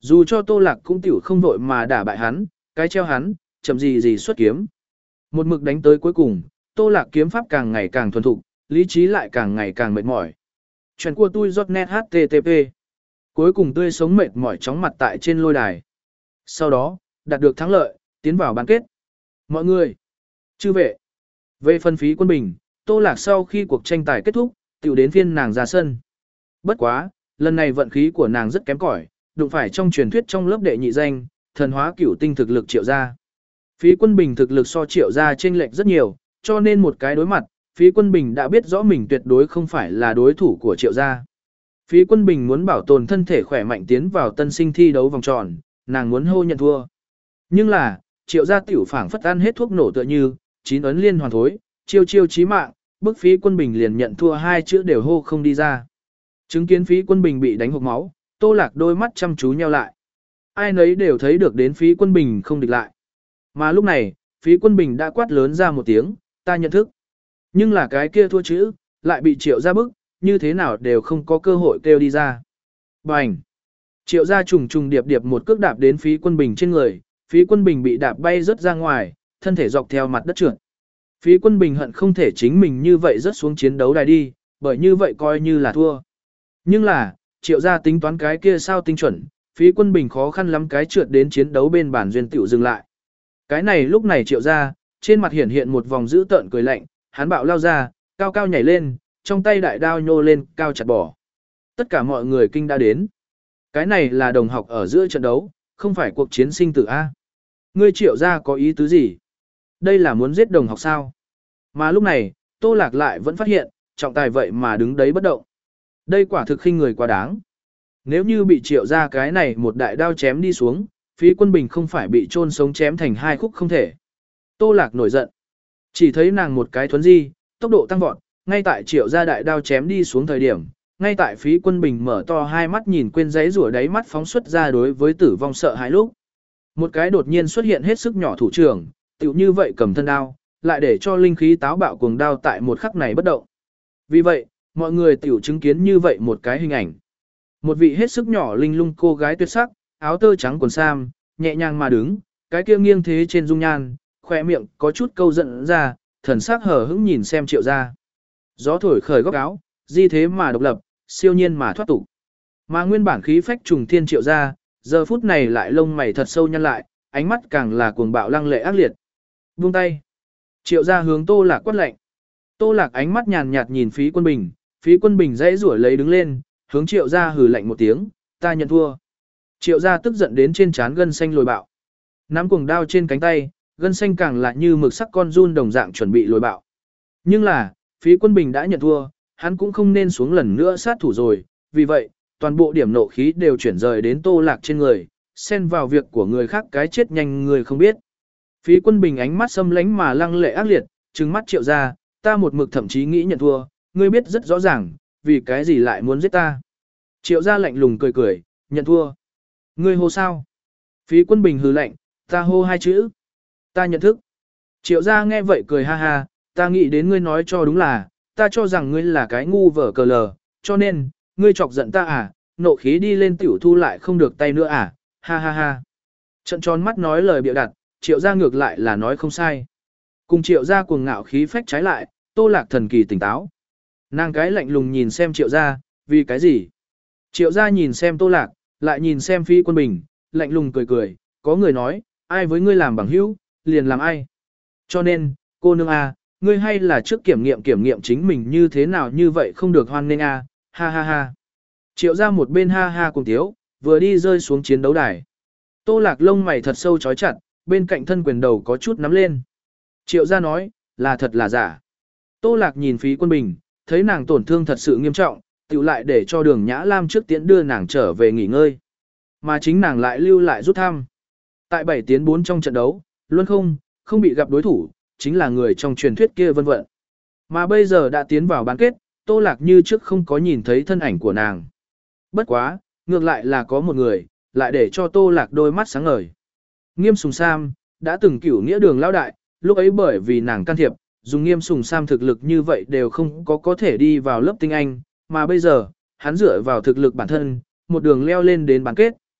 Dù cho Tô Lạc cũng tiểu không vội mà đả bại hắn, cái treo hắn, chậm gì gì xuất kiếm. Một mực đánh tới cuối cùng, Tô Lạc kiếm pháp càng ngày càng thuần thục, lý trí lại càng ngày càng mệt mỏi. Chuyện của tôi giọt net hát tê tê pê. Cuối cùng tươi sống mệt mỏi chóng mặt tại trên lôi đài. Sau đó, đạt được thắng lợi, tiến vào bán kết. Mọi người, chư vệ, về phân phí quân bình, Tô Lạc sau khi cuộc tranh tài kết thúc, tiểu đến phiên nàng ra sân. Bất quá, lần này vận khí của nàng rất kém cỏi, đụng phải trong truyền thuyết trong lớp đệ nhị danh, thần hóa cửu tinh thực lực Triệu gia. Phí Quân Bình thực lực so Triệu gia chênh lệch rất nhiều, cho nên một cái đối mặt, Phí Quân Bình đã biết rõ mình tuyệt đối không phải là đối thủ của Triệu gia. Phí Quân Bình muốn bảo tồn thân thể khỏe mạnh tiến vào tân sinh thi đấu vòng tròn, nàng muốn hô nhận thua. Nhưng là, Triệu gia tiểu phảng phất ăn hết thuốc nổ tựa như, chín ấn liên hoàn thối, chiêu chiêu chí mạng, bức Phí Quân Bình liền nhận thua hai chữ đều hô không đi ra. Chứng kiến Phí Quân Bình bị đánh hộc máu, Tô Lạc đôi mắt chăm chú nheo lại. Ai nấy đều thấy được đến Phí Quân Bình không địch lại. Mà lúc này, Phí Quân Bình đã quát lớn ra một tiếng, ta nhận thức. Nhưng là cái kia thua chữ, lại bị Triệu gia bức, như thế nào đều không có cơ hội kêu đi ra. Bành! Triệu gia trùng trùng điệp điệp một cước đạp đến Phí Quân Bình trên người, Phí Quân Bình bị đạp bay rớt ra ngoài, thân thể dọc theo mặt đất trượt. Phí Quân Bình hận không thể chính mình như vậy rớt xuống chiến đấu đài đi, bởi như vậy coi như là thua. Nhưng là, Triệu gia tính toán cái kia sao tinh chuẩn, Phí Quân Bình khó khăn lắm cái trượt đến chiến đấu bên bản duyên tiểu dừng lại. Cái này lúc này Triệu gia, trên mặt hiện hiện một vòng dữ tợn cười lạnh, hắn bạo lao ra, cao cao nhảy lên, trong tay đại đao nhô lên, cao chặt bỏ. Tất cả mọi người kinh đã đến. Cái này là đồng học ở giữa trận đấu, không phải cuộc chiến sinh tử A. Ngươi Triệu gia có ý tứ gì? Đây là muốn giết đồng học sao? Mà lúc này, Tô Lạc lại vẫn phát hiện, trọng tài vậy mà đứng đấy bất động. Đây quả thực khinh người quá đáng. Nếu như bị Triệu gia cái này một đại đao chém đi xuống, Phí Quân Bình không phải bị chôn sống chém thành hai khúc không thể. Tô Lạc nổi giận. Chỉ thấy nàng một cái thuấn di, tốc độ tăng vọt, ngay tại Triệu gia đại đao chém đi xuống thời điểm, ngay tại Phí Quân Bình mở to hai mắt nhìn quên giấy rủa đáy mắt phóng xuất ra đối với tử vong sợ hãi lúc. Một cái đột nhiên xuất hiện hết sức nhỏ thủ trưởng, tựu như vậy cầm thân đao, lại để cho linh khí táo bạo cuồng đao tại một khắc này bất động. Vì vậy, mọi người tiểu chứng kiến như vậy một cái hình ảnh. Một vị hết sức nhỏ linh lung cô gái tuyệt sắc, áo tơ trắng quần sam, nhẹ nhàng mà đứng, cái kia nghiêng thế trên dung nhan, khỏe miệng có chút câu giận ra, thần sắc hờ hững nhìn xem Triệu gia. Gió thổi khởi góc áo, di thế mà độc lập, siêu nhiên mà thoát tục. Mà nguyên bản khí phách trùng thiên Triệu gia, giờ phút này lại lông mày thật sâu nhăn lại, ánh mắt càng là cuồng bạo lăng lệ ác liệt. Buông tay. Triệu gia hướng Tô Lạc quát lệnh. Tô Lạc ánh mắt nhàn nhạt nhìn Phí Quân Bình, Phí Quân Bình dãy rủa lấy đứng lên, hướng Triệu gia hừ lạnh một tiếng, ta nhận thua. Triệu gia tức giận đến trên trán gân xanh lồi bạo. Nắm cuồng đao trên cánh tay, gân xanh càng lại như mực sắc con giun đồng dạng chuẩn bị lồi bạo. Nhưng là, Phí Quân Bình đã nhận thua, hắn cũng không nên xuống lần nữa sát thủ rồi, vì vậy, toàn bộ điểm nộ khí đều chuyển rời đến Tô Lạc trên người, xen vào việc của người khác cái chết nhanh người không biết. Phí Quân Bình ánh mắt xâm lánh mà lăng lệ ác liệt, trừng mắt Triệu gia, ta một mực thậm chí nghĩ nhận thua, ngươi biết rất rõ ràng, vì cái gì lại muốn giết ta. Triệu gia lạnh lùng cười cười, nhận thua. Ngươi hô sao? Phí Quân Bình hừ lạnh, ta hô hai chữ. Ta nhận thức. Triệu gia nghe vậy cười ha ha, ta nghĩ đến ngươi nói cho đúng là, ta cho rằng ngươi là cái ngu vở cờ lờ, cho nên, ngươi chọc giận ta à, nộ khí đi lên tiểu thu lại không được tay nữa à, ha ha ha. Trận tròn mắt nói lời bịa đặt, Triệu gia ngược lại là nói không sai. Cùng Triệu gia cuồng ngạo khí phách trái lại, Tô Lạc thần kỳ tỉnh táo. Nàng cái lạnh lùng nhìn xem Triệu gia, vì cái gì? Triệu gia nhìn xem Tô Lạc, lại nhìn xem Phí Quân Bình, lạnh lùng cười cười, có người nói, ai với ngươi làm bằng hữu, liền làm ai. Cho nên, cô nương a, ngươi hay là trước kiểm nghiệm kiểm nghiệm chính mình như thế nào như vậy không được hoan nghênh a, ha ha ha. Triệu gia một bên ha ha cùng tiếu, vừa đi rơi xuống chiến đấu đài. Tô Lạc lông mày thật sâu chói chặt, bên cạnh thân quyền đầu có chút nắm lên. Triệu gia nói, là thật là giả. Tô Lạc nhìn Phí Quân Bình, thấy nàng tổn thương thật sự nghiêm trọng, tiểu lại để cho Đường Nhã Lam trước tiễn đưa nàng trở về nghỉ ngơi. Mà chính nàng lại lưu lại rút thăm. Tại bảy tiến bốn trong trận đấu, luôn không, không bị gặp đối thủ, chính là người trong truyền thuyết kia vân vận. Mà bây giờ đã tiến vào bán kết, Tô Lạc như trước không có nhìn thấy thân ảnh của nàng. Bất quá, ngược lại là có một người, lại để cho Tô Lạc đôi mắt sáng ngời. Nghiêm Sùng Sam, đã từng cửu nghĩa đường lão đại, lúc ấy bởi vì nàng can thiệp, dùng Nghiêm Sùng Sam thực lực như vậy đều không có có thể đi vào lớp tinh anh, mà bây giờ, hắn dựa vào thực lực bản thân, một đường leo lên đến bán kết.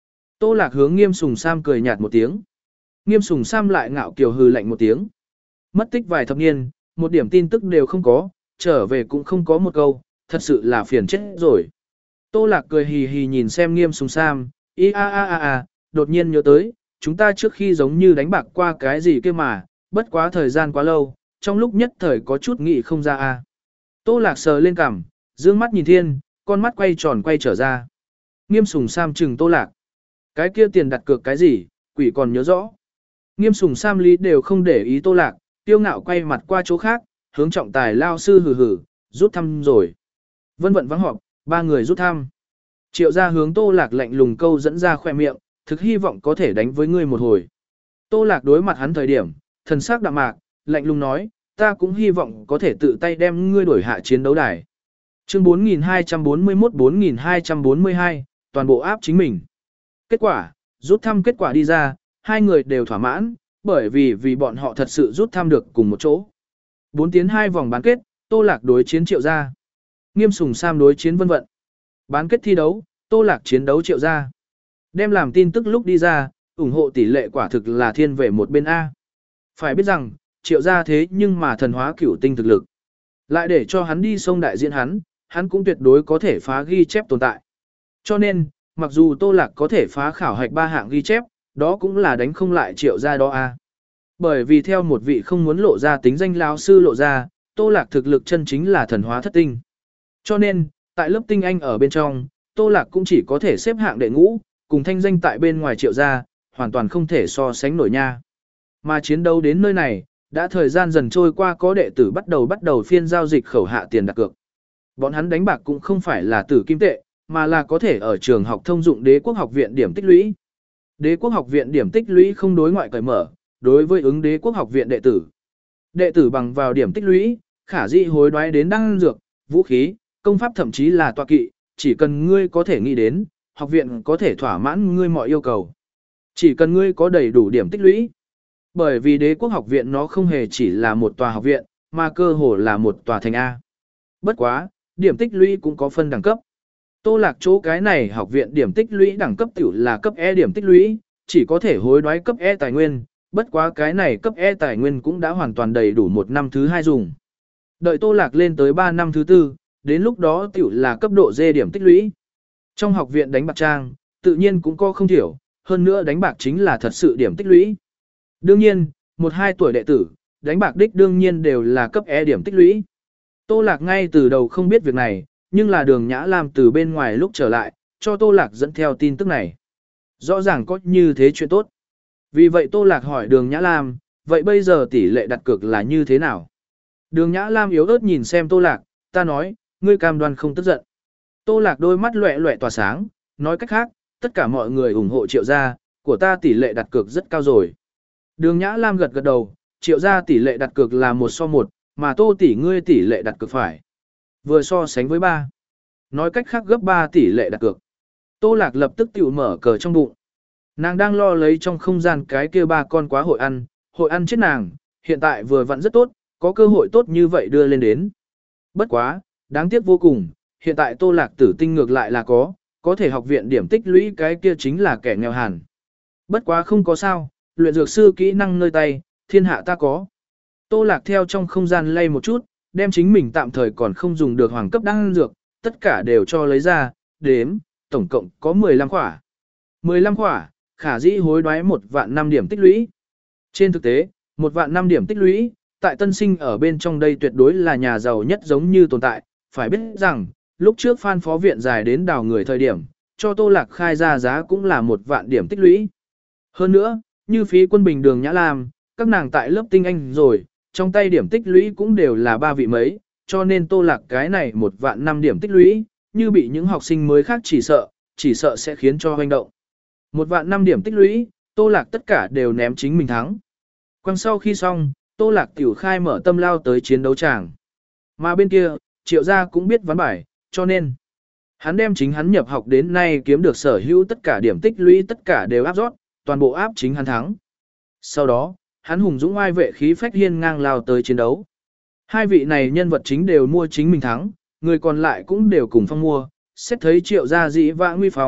Tô Lạc hướng Nghiêm Sùng Sam cười nhạt một tiếng. Nghiêm Sùng Sam lại ngạo kiều hừ lạnh một tiếng. Mất tích vài thập niên, một điểm tin tức đều không có, trở về cũng không có một câu, thật sự là phiền chết rồi. Tô Lạc cười hì hì nhìn xem Nghiêm Sùng Sam, ý a a a a, đột nhiên nhớ tới, chúng ta trước khi giống như đánh bạc qua cái gì kia mà, bất quá thời gian quá lâu, trong lúc nhất thời có chút nghĩ không ra a. Tô Lạc sờ lên cằm, dương mắt nhìn thiên, con mắt quay tròn quay trở ra. Nghiêm Sùng Sam chừng Tô Lạc. Cái kia tiền đặt cược cái gì, quỷ còn nhớ rõ. Nghiêm Sùng Sam lý đều không để ý Tô Lạc, tiêu ngạo quay mặt qua chỗ khác, hướng trọng tài lao sư hừ hừ, rút thăm rồi. Vân vận vắng họp, ba người rút thăm. Triệu gia hướng Tô Lạc lạnh lùng câu dẫn ra khoe miệng, thực hy vọng có thể đánh với ngươi một hồi. Tô Lạc đối mặt hắn thời điểm, thần sắc đạm mạc, lạnh lùng nói, ta cũng hy vọng có thể tự tay đem ngươi đổi hạ chiến đấu đài. Chương bốn nghìn hai trăm bốn mươi mốt bốn nghìn hai trăm bốn mươi hai, toàn bộ áp chính mình. Kết quả, rút thăm kết quả đi ra, hai người đều thỏa mãn, bởi vì vì bọn họ thật sự rút thăm được cùng một chỗ. Bốn tiến hai vòng bán kết, Tô Lạc đối chiến Triệu gia. Nghiêm Sùng Sam đối chiến Vân Vận. Bán kết thi đấu, Tô Lạc chiến đấu Triệu gia. Đem làm tin tức lúc đi ra, ủng hộ tỷ lệ quả thực là thiên về một bên A. Phải biết rằng, Triệu gia thế nhưng mà thần hóa cửu tinh thực lực. Lại để cho hắn đi sông đại diện hắn, hắn cũng tuyệt đối có thể phá ghi chép tồn tại. Cho nên, mặc dù Tô Lạc có thể phá khảo hạch ba hạng ghi chép, đó cũng là đánh không lại Triệu gia đó A. Bởi vì theo một vị không muốn lộ ra tính danh lão sư lộ ra, Tô Lạc thực lực chân chính là thần hóa thất tinh. Cho nên, tại lớp tinh anh ở bên trong, Tô Lạc cũng chỉ có thể xếp hạng đệ ngũ, cùng thanh danh tại bên ngoài Triệu gia, hoàn toàn không thể so sánh nổi nha. Mà chiến đấu đến nơi này, đã thời gian dần trôi qua có đệ tử bắt đầu bắt đầu phiên giao dịch khẩu hạ tiền đặt cược. Bọn hắn đánh bạc cũng không phải là tử kim tệ, mà là có thể ở trường học thông dụng Đế quốc học viện điểm tích lũy. Đế quốc học viện điểm tích lũy không đối ngoại cởi mở, đối với ứng Đế quốc học viện đệ tử. Đệ tử bằng vào điểm tích lũy, khả dĩ hối đoái đến đan dược, vũ khí, công pháp thậm chí là tọa kỵ, chỉ cần ngươi có thể nghĩ đến, học viện có thể thỏa mãn ngươi mọi yêu cầu. Chỉ cần ngươi có đầy đủ điểm tích lũy. Bởi vì Đế quốc học viện nó không hề chỉ là một tòa học viện, mà cơ hồ là một tòa thành A. Bất quá, điểm tích lũy cũng có phân đẳng cấp. Tô Lạc chỗ cái này học viện điểm tích lũy đẳng cấp tiểu là cấp E điểm tích lũy, chỉ có thể hối đoái cấp E tài nguyên, bất quá cái này cấp E tài nguyên cũng đã hoàn toàn đầy đủ một năm thứ hai dùng. Đợi Tô Lạc lên tới ba năm thứ tư, đến lúc đó tiểu là cấp độ D điểm tích lũy. Trong học viện đánh bạc trang, tự nhiên cũng có không thiểu, hơn nữa đánh bạc chính là thật sự điểm tích lũy. Đương nhiên, một hai tuổi đệ tử, đánh bạc đích đương nhiên đều là cấp E điểm tích lũy. Tô Lạc ngay từ đầu không biết việc này, nhưng là Đường Nhã Lam từ bên ngoài lúc trở lại, cho Tô Lạc dẫn theo tin tức này. Rõ ràng có như thế chuyện tốt. Vì vậy Tô Lạc hỏi Đường Nhã Lam, vậy bây giờ tỷ lệ đặt cược là như thế nào? Đường Nhã Lam yếu ớt nhìn xem Tô Lạc, ta nói, ngươi cam đoan không tức giận. Tô Lạc đôi mắt loẹ loẹ tỏa sáng, nói cách khác, tất cả mọi người ủng hộ Triệu gia, của ta tỷ lệ đặt cược rất cao rồi. Đường Nhã Lam gật gật đầu, Triệu gia tỷ lệ đặt cược là một so một, mà Tô tỷ ngươi tỷ lệ đặt cược phải. Vừa so sánh với ba. Nói cách khác gấp ba tỷ lệ đặt cược. Tô Lạc lập tức tiểu mở cờ trong bụng. Nàng đang lo lấy trong không gian cái kia ba con quá hội ăn, hội ăn chết nàng, hiện tại vừa vặn rất tốt, có cơ hội tốt như vậy đưa lên đến. Bất quá, đáng tiếc vô cùng, hiện tại Tô Lạc tử tinh ngược lại là có, có thể học viện điểm tích lũy cái kia chính là kẻ nghèo hàn. Bất quá không có sao, luyện dược sư kỹ năng nơi tay, thiên hạ ta có. Tô Lạc theo trong không gian lay một chút, đem chính mình tạm thời còn không dùng được hoàng cấp đan dược, tất cả đều cho lấy ra, đếm, tổng cộng có mười lăm khỏa. mười lăm khỏa, khả dĩ hối đoái một vạn năm điểm tích lũy. Trên thực tế, một vạn năm điểm tích lũy, tại tân sinh ở bên trong đây tuyệt đối là nhà giàu nhất giống như tồn tại, phải biết rằng, lúc trước Phan phó viện dài đến đào người thời điểm, cho Tô Lạc khai ra giá cũng là một vạn điểm tích lũy. Hơn nữa, như phí quân bình Đường Nhã Lam, các nàng tại lớp tinh anh rồi, trong tay điểm tích lũy cũng đều là ba vị mấy, cho nên Tô Lạc cái này một vạn năm điểm tích lũy, như bị những học sinh mới khác chỉ sợ, chỉ sợ sẽ khiến cho hoành động. Một vạn năm điểm tích lũy, Tô Lạc tất cả đều ném chính mình thắng. Quang sau khi xong, Tô Lạc tiểu khai mở tâm lao tới chiến đấu tràng. Mà bên kia, Triệu gia cũng biết ván bài, cho nên hắn đem chính hắn nhập học đến nay kiếm được sở hữu tất cả điểm tích lũy tất cả đều áp rót, toàn bộ áp chính hắn thắng. Sau đó, hắn hùng dũng oai vệ khí phách hiên ngang lao tới chiến đấu. Hai vị này nhân vật chính đều mua chính mình thắng, người còn lại cũng đều cùng phong mua, xét thấy Triệu gia dĩ vãng nguy phong,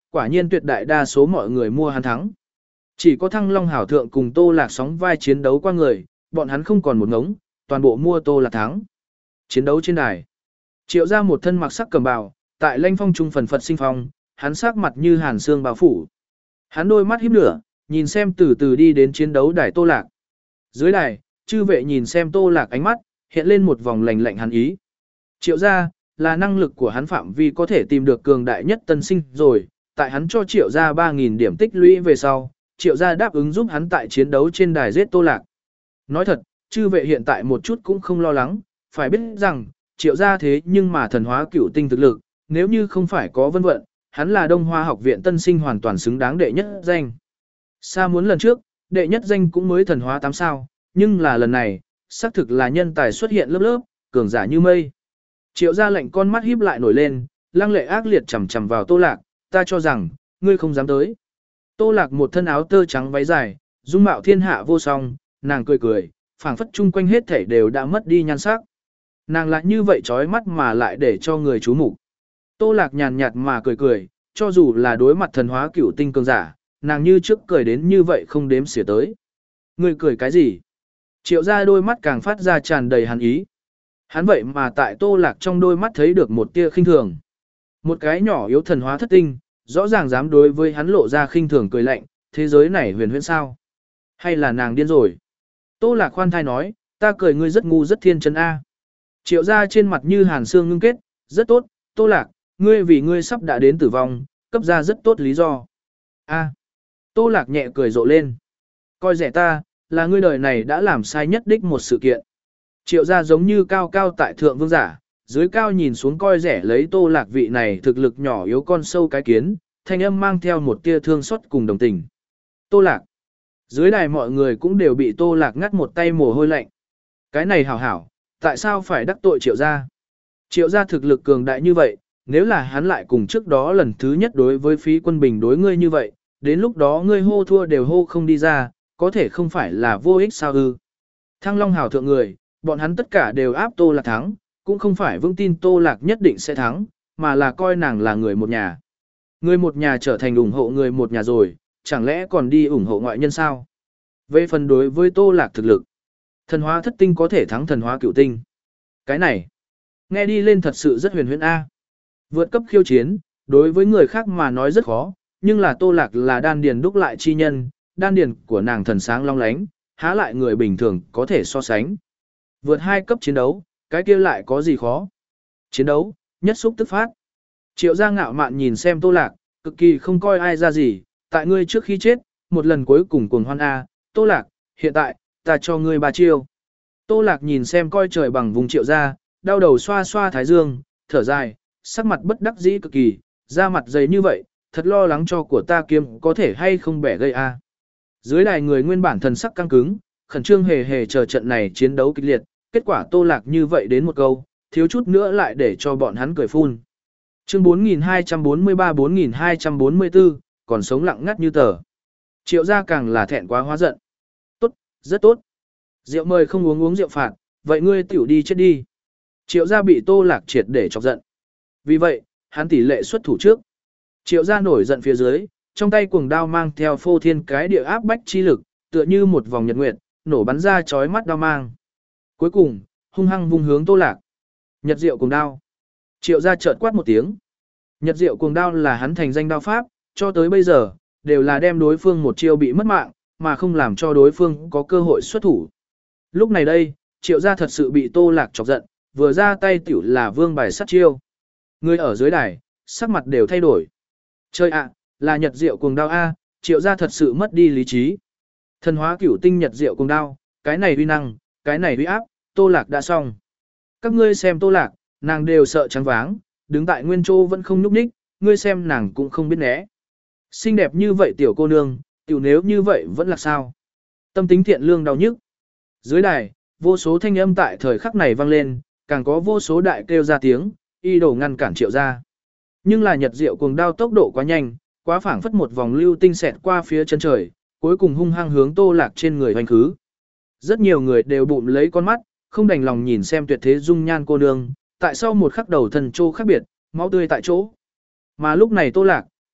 quả nhiên tuyệt đại đa số mọi người mua hắn thắng. Chỉ có Thăng Long Hảo Thượng cùng Tô Lạc sóng vai chiến đấu qua người, bọn hắn không còn một ngống, toàn bộ mua Tô Lạc thắng. Chiến đấu trên đài. Triệu ra một thân mặc sắc cầm bào, tại lanh phong trung phần phật sinh phong, hắn sắc mặt như hàn xương bao phủ. Hắn đôi mắt híp lửa, nhìn xem từ từ đi đến chiến đấu đài Tô Lạc. Dưới đài, chư vệ nhìn xem Tô Lạc ánh mắt, hiện lên một vòng lạnh lạnh hắn ý. Triệu ra, là năng lực của hắn phạm vi có thể tìm được cường đại nhất tân sinh rồi, tại hắn cho triệu ra ba nghìn điểm tích lũy về sau, triệu ra đáp ứng giúp hắn tại chiến đấu trên đài giết Tô Lạc. Nói thật, chư vệ hiện tại một chút cũng không lo lắng, phải biết rằng, triệu ra thế nhưng mà thần hóa cửu tinh thực lực, nếu như không phải có vân vận, hắn là Đông Hoa học viện tân sinh hoàn toàn xứng đáng đệ nhất danh. Xa muốn lần trước, đệ nhất danh cũng mới thần hóa tám sao, nhưng là lần này, xác thực là nhân tài xuất hiện lớp lớp, cường giả như mây. Triệu ra lệnh con mắt híp lại nổi lên, lăng lệ ác liệt chầm chầm vào Tô Lạc, ta cho rằng, ngươi không dám tới. Tô Lạc một thân áo tơ trắng váy dài, dung mạo thiên hạ vô song, nàng cười cười, phảng phất chung quanh hết thảy đều đã mất đi nhan sắc. Nàng lại như vậy chói mắt mà lại để cho người chú mục. Tô Lạc nhàn nhạt mà cười cười, cho dù là đối mặt thần hóa cửu tinh cường giả, nàng như trước cười đến như vậy không đếm xỉa tới. Ngươi cười cái gì? Triệu ra đôi mắt càng phát ra tràn đầy hàn ý. Hắn vậy mà tại Tô Lạc trong đôi mắt thấy được một tia khinh thường. Một cái nhỏ yếu thần hóa thất tinh, rõ ràng dám đối với hắn lộ ra khinh thường cười lạnh, thế giới này huyền huyễn sao? Hay là nàng điên rồi? Tô Lạc khoan thai nói, ta cười ngươi rất ngu rất thiên chân A. Triệu ra trên mặt như hàn xương ngưng kết, rất tốt, Tô Lạc, ngươi vì ngươi sắp đã đến tử vong, cấp ra rất tốt lý do. A. Tô Lạc nhẹ cười rộ lên. Coi rẻ ta, là ngươi đời này đã làm sai nhất đích một sự kiện. Triệu ra giống như cao cao tại thượng vương giả, dưới cao nhìn xuống coi rẻ lấy Tô Lạc vị này thực lực nhỏ yếu con sâu cái kiến, thanh âm mang theo một tia thương xót cùng đồng tình. Tô Lạc. Dưới đài mọi người cũng đều bị Tô Lạc ngắt một tay mồ hôi lạnh. Cái này hảo hảo, tại sao phải đắc tội triệu gia? Triệu gia thực lực cường đại như vậy, nếu là hắn lại cùng trước đó lần thứ nhất đối với phí quân bình đối ngươi như vậy, đến lúc đó ngươi hô thua đều hô không đi ra, có thể không phải là vô ích sao ư? Thăng Long hảo thượng người, bọn hắn tất cả đều áp Tô Lạc thắng, cũng không phải vững tin Tô Lạc nhất định sẽ thắng, mà là coi nàng là người một nhà. Người một nhà trở thành ủng hộ người một nhà rồi, chẳng lẽ còn đi ủng hộ ngoại nhân sao? Về phần đối với Tô Lạc thực lực, thần hóa thất tinh có thể thắng thần hóa cửu tinh. Cái này, nghe đi lên thật sự rất huyền huyễn A. Vượt cấp khiêu chiến, đối với người khác mà nói rất khó, nhưng là Tô Lạc là đan điền đúc lại chi nhân, đan điền của nàng thần sáng long lánh, há lại người bình thường có thể so sánh. Vượt hai cấp chiến đấu, cái kia lại có gì khó? Chiến đấu, nhất xúc tức phát. Triệu gia ngạo mạn nhìn xem Tô Lạc, cực kỳ không coi ai ra gì, tại ngươi trước khi chết, một lần cuối cùng cuồng hoan A, Tô Lạc, hiện tại, ta cho ngươi ba chiêu. Tô Lạc nhìn xem coi trời bằng vùng triệu gia, đau đầu xoa xoa thái dương, thở dài, sắc mặt bất đắc dĩ cực kỳ, da mặt dày như vậy, thật lo lắng cho của ta kiếm có thể hay không bẻ gây A. Dưới đài người nguyên bản thần sắc căng cứng, khẩn trương hề hề chờ trận này chiến đấu kịch liệt, kết quả Tô Lạc như vậy đến một câu, thiếu chút nữa lại để cho bọn hắn cười phun. Chương bốn nghìn hai trăm bốn mươi ba bốn nghìn hai trăm bốn mươi tư, còn sống lặng ngắt như tờ. Triệu gia càng là thẹn quá hóa giận. Tốt, rất tốt. Rượu mời không uống uống rượu phạt, vậy ngươi tiểu đi chết đi. Triệu gia bị Tô Lạc triệt để chọc giận. Vì vậy, hắn tỷ lệ xuất thủ trước. Triệu gia nổi giận phía dưới, trong tay cuồng đao mang theo phô thiên cái địa áp bách chi lực, tựa như một vòng nhật nguyệt, nổ bắn ra chói mắt đao mang. Cuối cùng, hung hăng vung hướng Tô Lạc. Nhật diệu cuồng đao. Triệu gia chợt quát một tiếng. Nhật diệu cuồng đao là hắn thành danh đao pháp, cho tới bây giờ, đều là đem đối phương một chiêu bị mất mạng, mà không làm cho đối phương có cơ hội xuất thủ. Lúc này đây, triệu gia thật sự bị Tô Lạc chọc giận, vừa ra tay tiểu là vương bài sát chiêu. Người ở dưới đài, sắc mặt đều thay đổi. Chơi ạ, là nhật diệu cuồng đao A, triệu gia thật sự mất đi lý trí. Thần hóa cửu tinh nhật diệu cuồng đao, cái này uy năng, cái này uy áp, Tô Lạc đã xong. Các ngươi xem Tô Lạc, nàng đều sợ trắng váng, đứng tại nguyên chỗ vẫn không nhúc nhích, ngươi xem nàng cũng không biết né. Xinh đẹp như vậy tiểu cô nương, tiểu nếu như vậy vẫn là sao? Tâm tính thiện lương đau nhức. Dưới đài, vô số thanh âm tại thời khắc này vang lên, càng có vô số đại kêu ra tiếng, y đổ ngăn cản triệu gia. Nhưng là nhật diệu cuồng đao tốc độ quá nhanh, quá phảng phất một vòng lưu tinh xẹt qua phía chân trời, cuối cùng hung hăng hướng Tô Lạc trên người hoành khứ. Rất nhiều người đều bụng lấy con mắt, không đành lòng nhìn xem tuyệt thế dung nhan cô nương, tại sao một khắc đầu thần trô khác biệt, máu tươi tại chỗ. Mà lúc này Tô Lạc,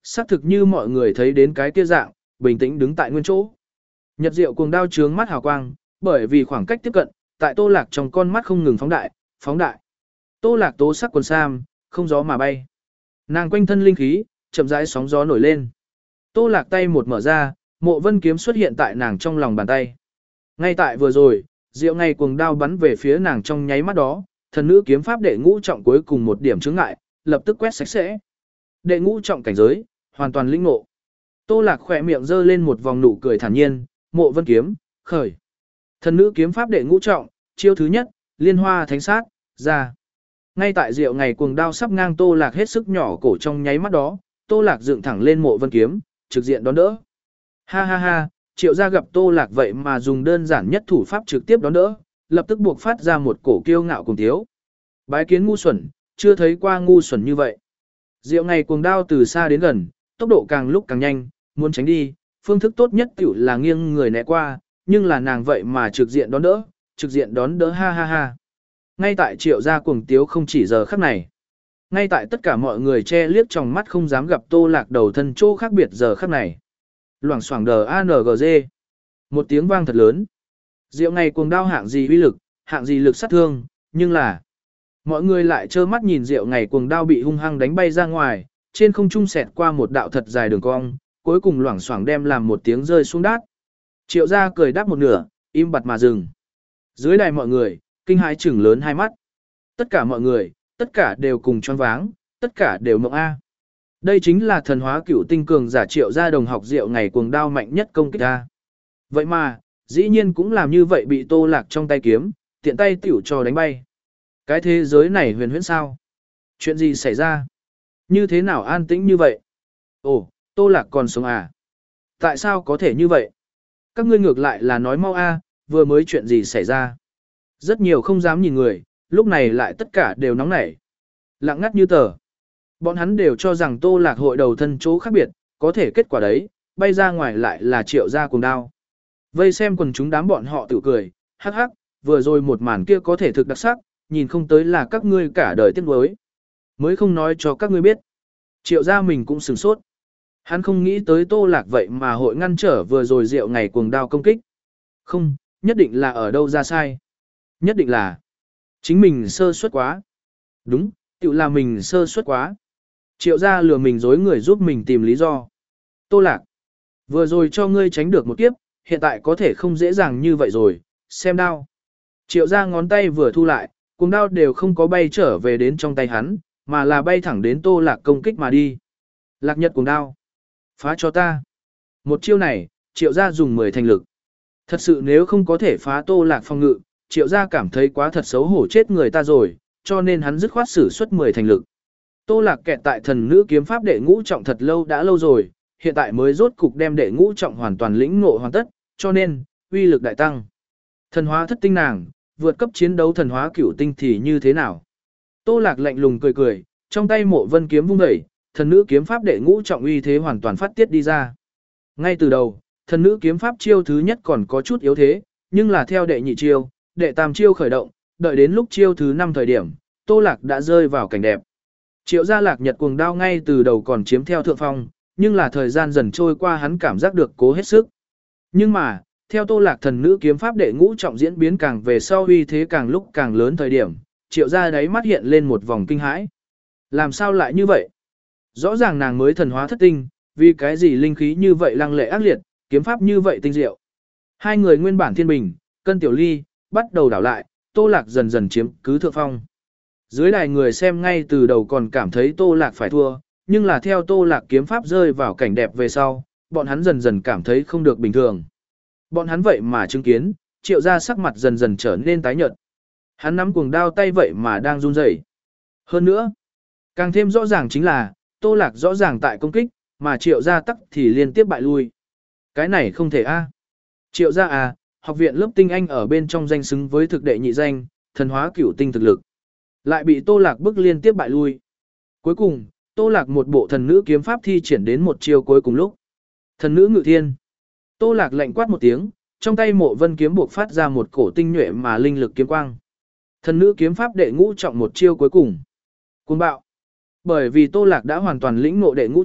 xác thực như mọi người thấy đến cái kia dạng, bình tĩnh đứng tại nguyên chỗ. Nhật Diệu cuồng đao trướng mắt hào quang, bởi vì khoảng cách tiếp cận, tại Tô Lạc trong con mắt không ngừng phóng đại, phóng đại. Tô Lạc tố sắc quần sam, không gió mà bay. Nàng quanh thân linh khí, chậm rãi sóng gió nổi lên. Tô Lạc tay một mở ra, Mộ Vân kiếm xuất hiện tại nàng trong lòng bàn tay. Ngay tại vừa rồi, Diệu Ngày cuồng đao bắn về phía nàng trong nháy mắt đó, thần nữ kiếm pháp đệ ngũ trọng cuối cùng một điểm chướng ngại, lập tức quét sạch sẽ. Đệ ngũ trọng cảnh giới, hoàn toàn lĩnh ngộ. Tô Lạc khỏe miệng giơ lên một vòng nụ cười thản nhiên, Mộ Vân kiếm, khởi. Thần nữ kiếm pháp đệ ngũ trọng, chiêu thứ nhất, Liên Hoa Thánh Sát, ra. Ngay tại Diệu Ngày cuồng đao sắp ngang Tô Lạc hết sức nhỏ cổ trong nháy mắt đó, Tô Lạc dựng thẳng lên Mộ Vân kiếm, trực diện đón đỡ. Ha ha ha, Triệu gia gặp Tô Lạc vậy mà dùng đơn giản nhất thủ pháp trực tiếp đón đỡ, lập tức buộc phát ra một cổ kiêu ngạo cùng thiếu. Bái kiến ngu xuẩn, chưa thấy qua ngu xuẩn như vậy. Diệu Ngày cuồng đao từ xa đến gần, tốc độ càng lúc càng nhanh, muốn tránh đi, phương thức tốt nhất tiểu là nghiêng người né qua, nhưng là nàng vậy mà trực diện đón đỡ, trực diện đón đỡ ha ha ha. Ngay tại Triệu gia cuồng tiếu không chỉ giờ khắc này. Ngay tại tất cả mọi người che liếc trong mắt không dám gặp Tô Lạc đầu thân chỗ khác biệt giờ khắc này. Loảng xoảng đờ a en giê. Một tiếng vang thật lớn. Diệu Ngày cuồng đao hạng gì uy lực, hạng gì lực sát thương, nhưng là mọi người lại trơ mắt nhìn Diệu Ngày cuồng đao bị hung hăng đánh bay ra ngoài, trên không trung xẹt qua một đạo thật dài đường cong, cuối cùng loảng xoảng đem làm một tiếng rơi xuống đát. Triệu gia cười đáp một nửa, im bặt mà dừng. Dưới đài mọi người, kinh hãi chừng lớn hai mắt. Tất cả mọi người, tất cả đều cùng choáng váng, tất cả đều mộng a. Đây chính là thần hóa cửu tinh cường giả Triệu gia đồng học Diệu Ngày cuồng đao mạnh nhất công kích a. Vậy mà, dĩ nhiên cũng làm như vậy bị Tô Lạc trong tay kiếm, tiện tay tiểu cho đánh bay. Cái thế giới này huyền huyễn sao? Chuyện gì xảy ra? Như thế nào an tĩnh như vậy? Ồ, Tô Lạc còn sống à? Tại sao có thể như vậy? Các ngươi ngược lại là nói mau a, vừa mới chuyện gì xảy ra? Rất nhiều không dám nhìn người, lúc này lại tất cả đều nóng nảy. Lặng ngắt như tờ. Bọn hắn đều cho rằng Tô Lạc hội đầu thân chỗ khác biệt, có thể kết quả đấy, bay ra ngoài lại là Triệu gia cuồng đao. Vây xem quần chúng đám bọn họ tự cười, hắc hắc, vừa rồi một màn kia có thể thực đặc sắc, nhìn không tới là các ngươi cả đời tiếc nuối. Mới không nói cho các ngươi biết. Triệu gia mình cũng sửng sốt. Hắn không nghĩ tới Tô Lạc vậy mà hội ngăn trở vừa rồi Diệu Ngày cuồng đao công kích. Không, nhất định là ở đâu ra sai. Nhất định là chính mình sơ suất quá. Đúng, tự là mình sơ suất quá. Triệu gia lừa mình dối người giúp mình tìm lý do. Tô Lạc, vừa rồi cho ngươi tránh được một kiếp, hiện tại có thể không dễ dàng như vậy rồi, xem đao. Triệu gia ngón tay vừa thu lại, cuồng đao đều không có bay trở về đến trong tay hắn, mà là bay thẳng đến Tô Lạc công kích mà đi. Lạc Nhật cuồng đao. Phá cho ta. Một chiêu này, Triệu gia dùng mười thành lực. Thật sự nếu không có thể phá Tô Lạc phòng ngự, Triệu gia cảm thấy quá thật xấu hổ chết người ta rồi, cho nên hắn dứt khoát sử xuất mười thành lực. Tô Lạc kẹt tại thần nữ kiếm pháp đệ ngũ trọng thật lâu đã lâu rồi, hiện tại mới rốt cục đem đệ ngũ trọng hoàn toàn lĩnh ngộ hoàn tất, cho nên uy lực đại tăng. Thần hóa thất tinh nàng, vượt cấp chiến đấu thần hóa cửu tinh thì như thế nào? Tô Lạc lạnh lùng cười cười, trong tay Mộ Vân kiếm vung dậy, thần nữ kiếm pháp đệ ngũ trọng uy thế hoàn toàn phát tiết đi ra. Ngay từ đầu, thần nữ kiếm pháp chiêu thứ nhất còn có chút yếu thế, nhưng là theo đệ nhị chiêu, đệ tam chiêu khởi động, đợi đến lúc chiêu thứ năm thời điểm, Tô Lạc đã rơi vào cảnh đẹp. Triệu gia Lạc Nhật cuồng đao ngay từ đầu còn chiếm theo thượng phong, nhưng là thời gian dần trôi qua hắn cảm giác được cố hết sức. Nhưng mà, theo Tô Lạc thần nữ kiếm pháp đệ ngũ trọng diễn biến càng về sau uy thế càng lúc càng lớn thời điểm, Triệu gia đáy mắt hiện lên một vòng kinh hãi. Làm sao lại như vậy? Rõ ràng nàng mới thần hóa thất tinh, vì cái gì linh khí như vậy lăng lệ ác liệt, kiếm pháp như vậy tinh diệu. Hai người nguyên bản thiên bình, cân tiểu ly, bắt đầu đảo lại, Tô Lạc dần dần chiếm cứ thượng phong. Dưới đài người xem ngay từ đầu còn cảm thấy Tô Lạc phải thua, nhưng là theo Tô Lạc kiếm pháp rơi vào cảnh đẹp về sau, bọn hắn dần dần cảm thấy không được bình thường. Bọn hắn vậy mà chứng kiến, Triệu gia sắc mặt dần dần trở nên tái nhợt. Hắn nắm cuồng đao tay vậy mà đang run rẩy. Hơn nữa, càng thêm rõ ràng chính là, Tô Lạc rõ ràng tại công kích, mà Triệu gia tắc thì liên tiếp bại lui. Cái này không thể a. Triệu gia à, học viện lớp tinh anh ở bên trong danh xứng với thực đệ nhị danh, thần hóa cửu tinh thực lực. Lại bị Tô Lạc bức liên tiếp bại lui. Cuối cùng, Tô Lạc một bộ thần nữ kiếm pháp thi triển đến một chiêu cuối cùng lúc. Thần nữ ngự thiên. Tô Lạc lạnh quát một tiếng, trong tay Mộ Vân kiếm buộc phát ra một cổ tinh nhuệ mà linh lực kiếm quang. Thần nữ kiếm pháp đệ ngũ trọng một chiêu cuối cùng. Cuồng bạo. Bởi vì Tô Lạc đã hoàn toàn lĩnh ngộ đệ ngũ trọng,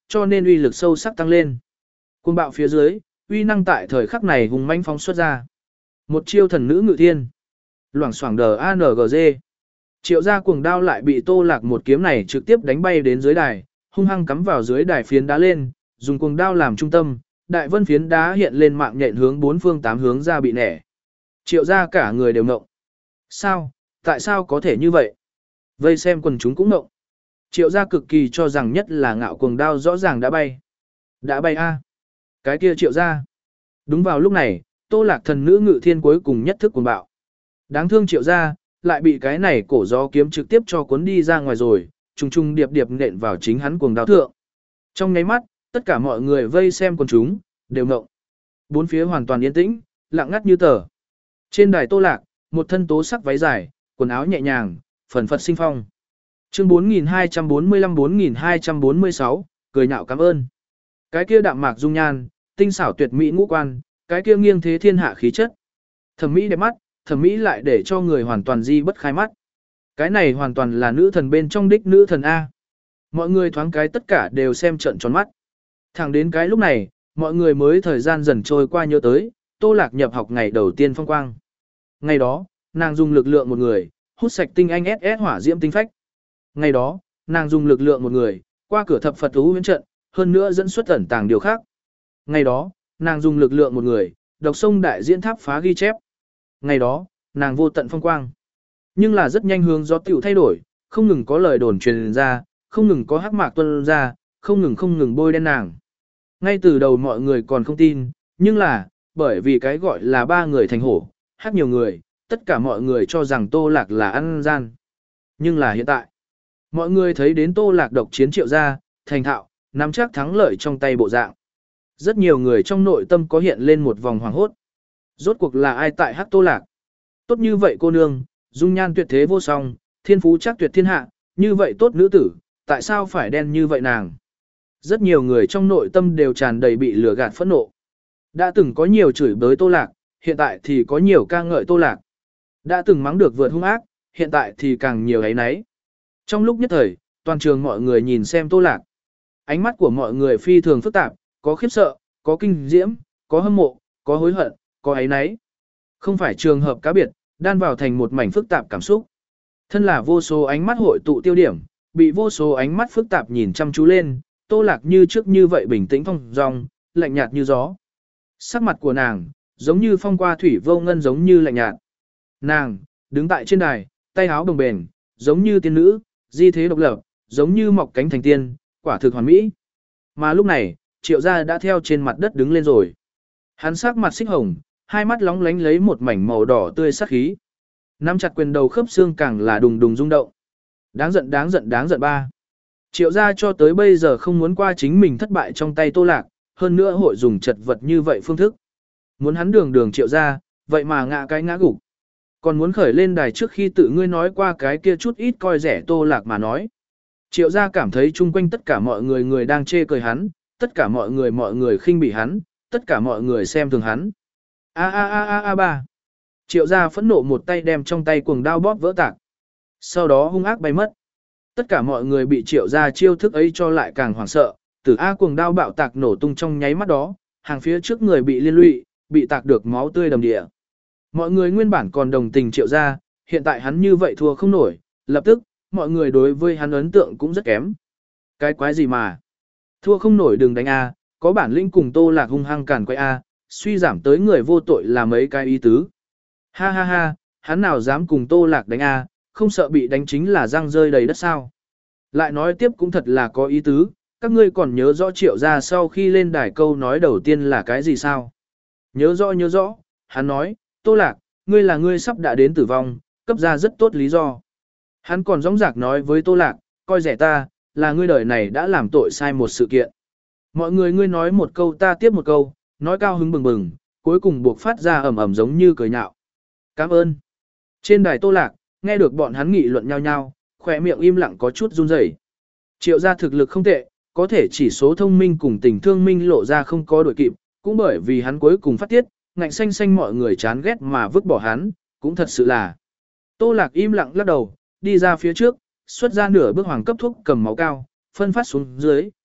cho nên uy lực sâu sắc tăng lên. Cuồng bạo phía dưới, uy năng tại thời khắc này hùng mãnh phóng xuất ra. Một chiêu thần nữ ngự thiên. Loảng xoảng đờ a en giê. Triệu gia cuồng đao lại bị Tô Lạc một kiếm này trực tiếp đánh bay đến dưới đài, hung hăng cắm vào dưới đài phiến đá lên, dùng cuồng đao làm trung tâm, đại vân phiến đá hiện lên mạng nhện hướng bốn phương tám hướng ra bị nẻ. Triệu gia cả người đều ngộng. Sao, tại sao có thể như vậy? Vây xem quần chúng cũng ngộng. Triệu gia cực kỳ cho rằng nhất là ngạo cuồng đao rõ ràng đã bay. Đã bay a. Cái kia Triệu gia. Đúng vào lúc này, Tô Lạc thần nữ ngự thiên cuối cùng nhất thức cuồng bạo. Đáng thương Triệu gia, lại bị cái này cổ gió kiếm trực tiếp cho cuốn đi ra ngoài rồi, trùng trùng điệp điệp nện vào chính hắn cuồng đao thượng. Trong nháy mắt, tất cả mọi người vây xem quần chúng, đều ngộng. Bốn phía hoàn toàn yên tĩnh, lặng ngắt như tờ. Trên đài Tô Lạc, một thân tố sắc váy dài, quần áo nhẹ nhàng, phần phật sinh phong. Chương bốn nghìn hai trăm bốn mươi lăm bốn nghìn hai trăm bốn mươi sáu, cười nhạo cảm ơn. Cái kia đạm mạc dung nhan, tinh xảo tuyệt mỹ ngũ quan, cái kia nghiêng thế thiên hạ khí chất. Thẩm mỹ đẹp mắt, thẩm mỹ lại để cho người hoàn toàn di bất khai mắt. Cái này hoàn toàn là nữ thần bên trong đích nữ thần A. Mọi người thoáng cái tất cả đều xem trận tròn mắt. Thẳng đến cái lúc này, mọi người mới thời gian dần trôi qua nhớ tới, Tô Lạc nhập học ngày đầu tiên phong quang. Ngày đó, nàng dùng lực lượng một người, hút sạch tinh anh ét ét hỏa diễm tinh phách. Ngày đó, nàng dùng lực lượng một người, qua cửa thập Phật thú huyễn trận, hơn nữa dẫn xuất ẩn tàng điều khác. Ngày đó, nàng dùng lực lượng một người, đọc sông đại diễn tháp phá ghi chép. Ngày đó, nàng vô tận phong quang. Nhưng là rất nhanh hướng gió tiểu thay đổi, không ngừng có lời đồn truyền ra, không ngừng có hắc mạc tuân ra, không ngừng không ngừng bôi đen nàng. Ngay từ đầu mọi người còn không tin, nhưng là, bởi vì cái gọi là ba người thành hổ, hắc nhiều người, tất cả mọi người cho rằng Tô Lạc là ăn gian. Nhưng là hiện tại, mọi người thấy đến Tô Lạc độc chiến Triệu gia, thành thạo, nắm chắc thắng lợi trong tay bộ dạng. Rất nhiều người trong nội tâm có hiện lên một vòng hoàng hốt. Rốt cuộc là ai tại hắc Tô Lạc? Tốt như vậy cô nương, dung nhan tuyệt thế vô song, thiên phú chắc tuyệt thiên hạ, như vậy tốt nữ tử, tại sao phải đen như vậy nàng? Rất nhiều người trong nội tâm đều tràn đầy bị lừa gạt phẫn nộ. Đã từng có nhiều chửi bới Tô Lạc, hiện tại thì có nhiều ca ngợi Tô Lạc. Đã từng mắng được vượt hung ác, hiện tại thì càng nhiều ấy nấy. Trong lúc nhất thời, toàn trường mọi người nhìn xem Tô Lạc. Ánh mắt của mọi người phi thường phức tạp, có khiếp sợ, có kinh diễm, có hâm mộ, có hối hận, có ấy nấy. Không phải trường hợp cá biệt, đan vào thành một mảnh phức tạp cảm xúc. Thân là vô số ánh mắt hội tụ tiêu điểm, bị vô số ánh mắt phức tạp nhìn chăm chú lên, Tô Lạc như trước như vậy bình tĩnh phong dong, lạnh nhạt như gió. Sắc mặt của nàng, giống như phong qua thủy vô ngân giống như lạnh nhạt. Nàng, đứng tại trên đài, tay áo đồng bền, giống như tiên nữ, di thế độc lập, giống như mọc cánh thành tiên, quả thực hoàn mỹ. Mà lúc này, Triệu gia đã theo trên mặt đất đứng lên rồi. Hắn sắc mặt xích hồng, hai mắt lóng lánh lấy một mảnh màu đỏ tươi sắc khí. Nắm chặt quyền đầu khớp xương càng là đùng đùng rung động. Đáng giận đáng giận đáng giận ba. Triệu gia cho tới bây giờ không muốn qua chính mình thất bại trong tay Tô Lạc, hơn nữa hội dùng chật vật như vậy phương thức. Muốn hắn đường đường Triệu gia, vậy mà ngã cái ngã gục. Còn muốn khởi lên đài trước khi tự ngươi nói qua cái kia chút ít coi rẻ Tô Lạc mà nói. Triệu gia cảm thấy chung quanh tất cả mọi người người đang chê cười hắn, tất cả mọi người mọi người khinh bỉ hắn, tất cả mọi người xem thường hắn. A a a a a ba. Triệu gia phẫn nộ một tay đem trong tay cuồng đao bóp vỡ tạc. Sau đó hung ác bay mất. Tất cả mọi người bị Triệu gia chiêu thức ấy cho lại càng hoảng sợ, từ A cuồng đao bạo tạc nổ tung trong nháy mắt đó, hàng phía trước người bị liên lụy, bị tạc được máu tươi đầm địa. Mọi người nguyên bản còn đồng tình Triệu gia, hiện tại hắn như vậy thua không nổi, lập tức, mọi người đối với hắn ấn tượng cũng rất kém. Cái quái gì mà? Thua không nổi đừng đánh A, có bản lĩnh cùng Tô Lạc hung hăng càn quay A, suy giảm tới người vô tội là mấy cái ý tứ. Ha ha ha, hắn nào dám cùng Tô Lạc đánh A, không sợ bị đánh chính là răng rơi đầy đất sao. Lại nói tiếp cũng thật là có ý tứ, các ngươi còn nhớ rõ Triệu gia sau khi lên đài câu nói đầu tiên là cái gì sao? Nhớ rõ nhớ rõ, hắn nói, Tô Lạc, ngươi là ngươi sắp đã đến tử vong, cấp ra rất tốt lý do. Hắn còn dõng dạc nói với Tô Lạc, coi rẻ ta, là ngươi đời này đã làm tội sai một sự kiện. Mọi người ngươi nói một câu ta tiếp một câu, nói cao hứng bừng bừng, cuối cùng buộc phát ra ầm ầm giống như cười nhạo. Cảm ơn. Trên đài Tô Lạc, nghe được bọn hắn nghị luận nhau nhau, khỏe miệng im lặng có chút run rẩy. Triệu gia thực lực không tệ, có thể chỉ số thông minh cùng tình thương minh lộ ra không có đội kịp, cũng bởi vì hắn cuối cùng phát tiết, ngạnh xanh xanh mọi người chán ghét mà vứt bỏ hắn, cũng thật sự là. Tô Lạc im lặng lắc đầu, đi ra phía trước, xuất ra nửa bước hoàng cấp thuốc cầm máu cao, phân phát xuống dưới,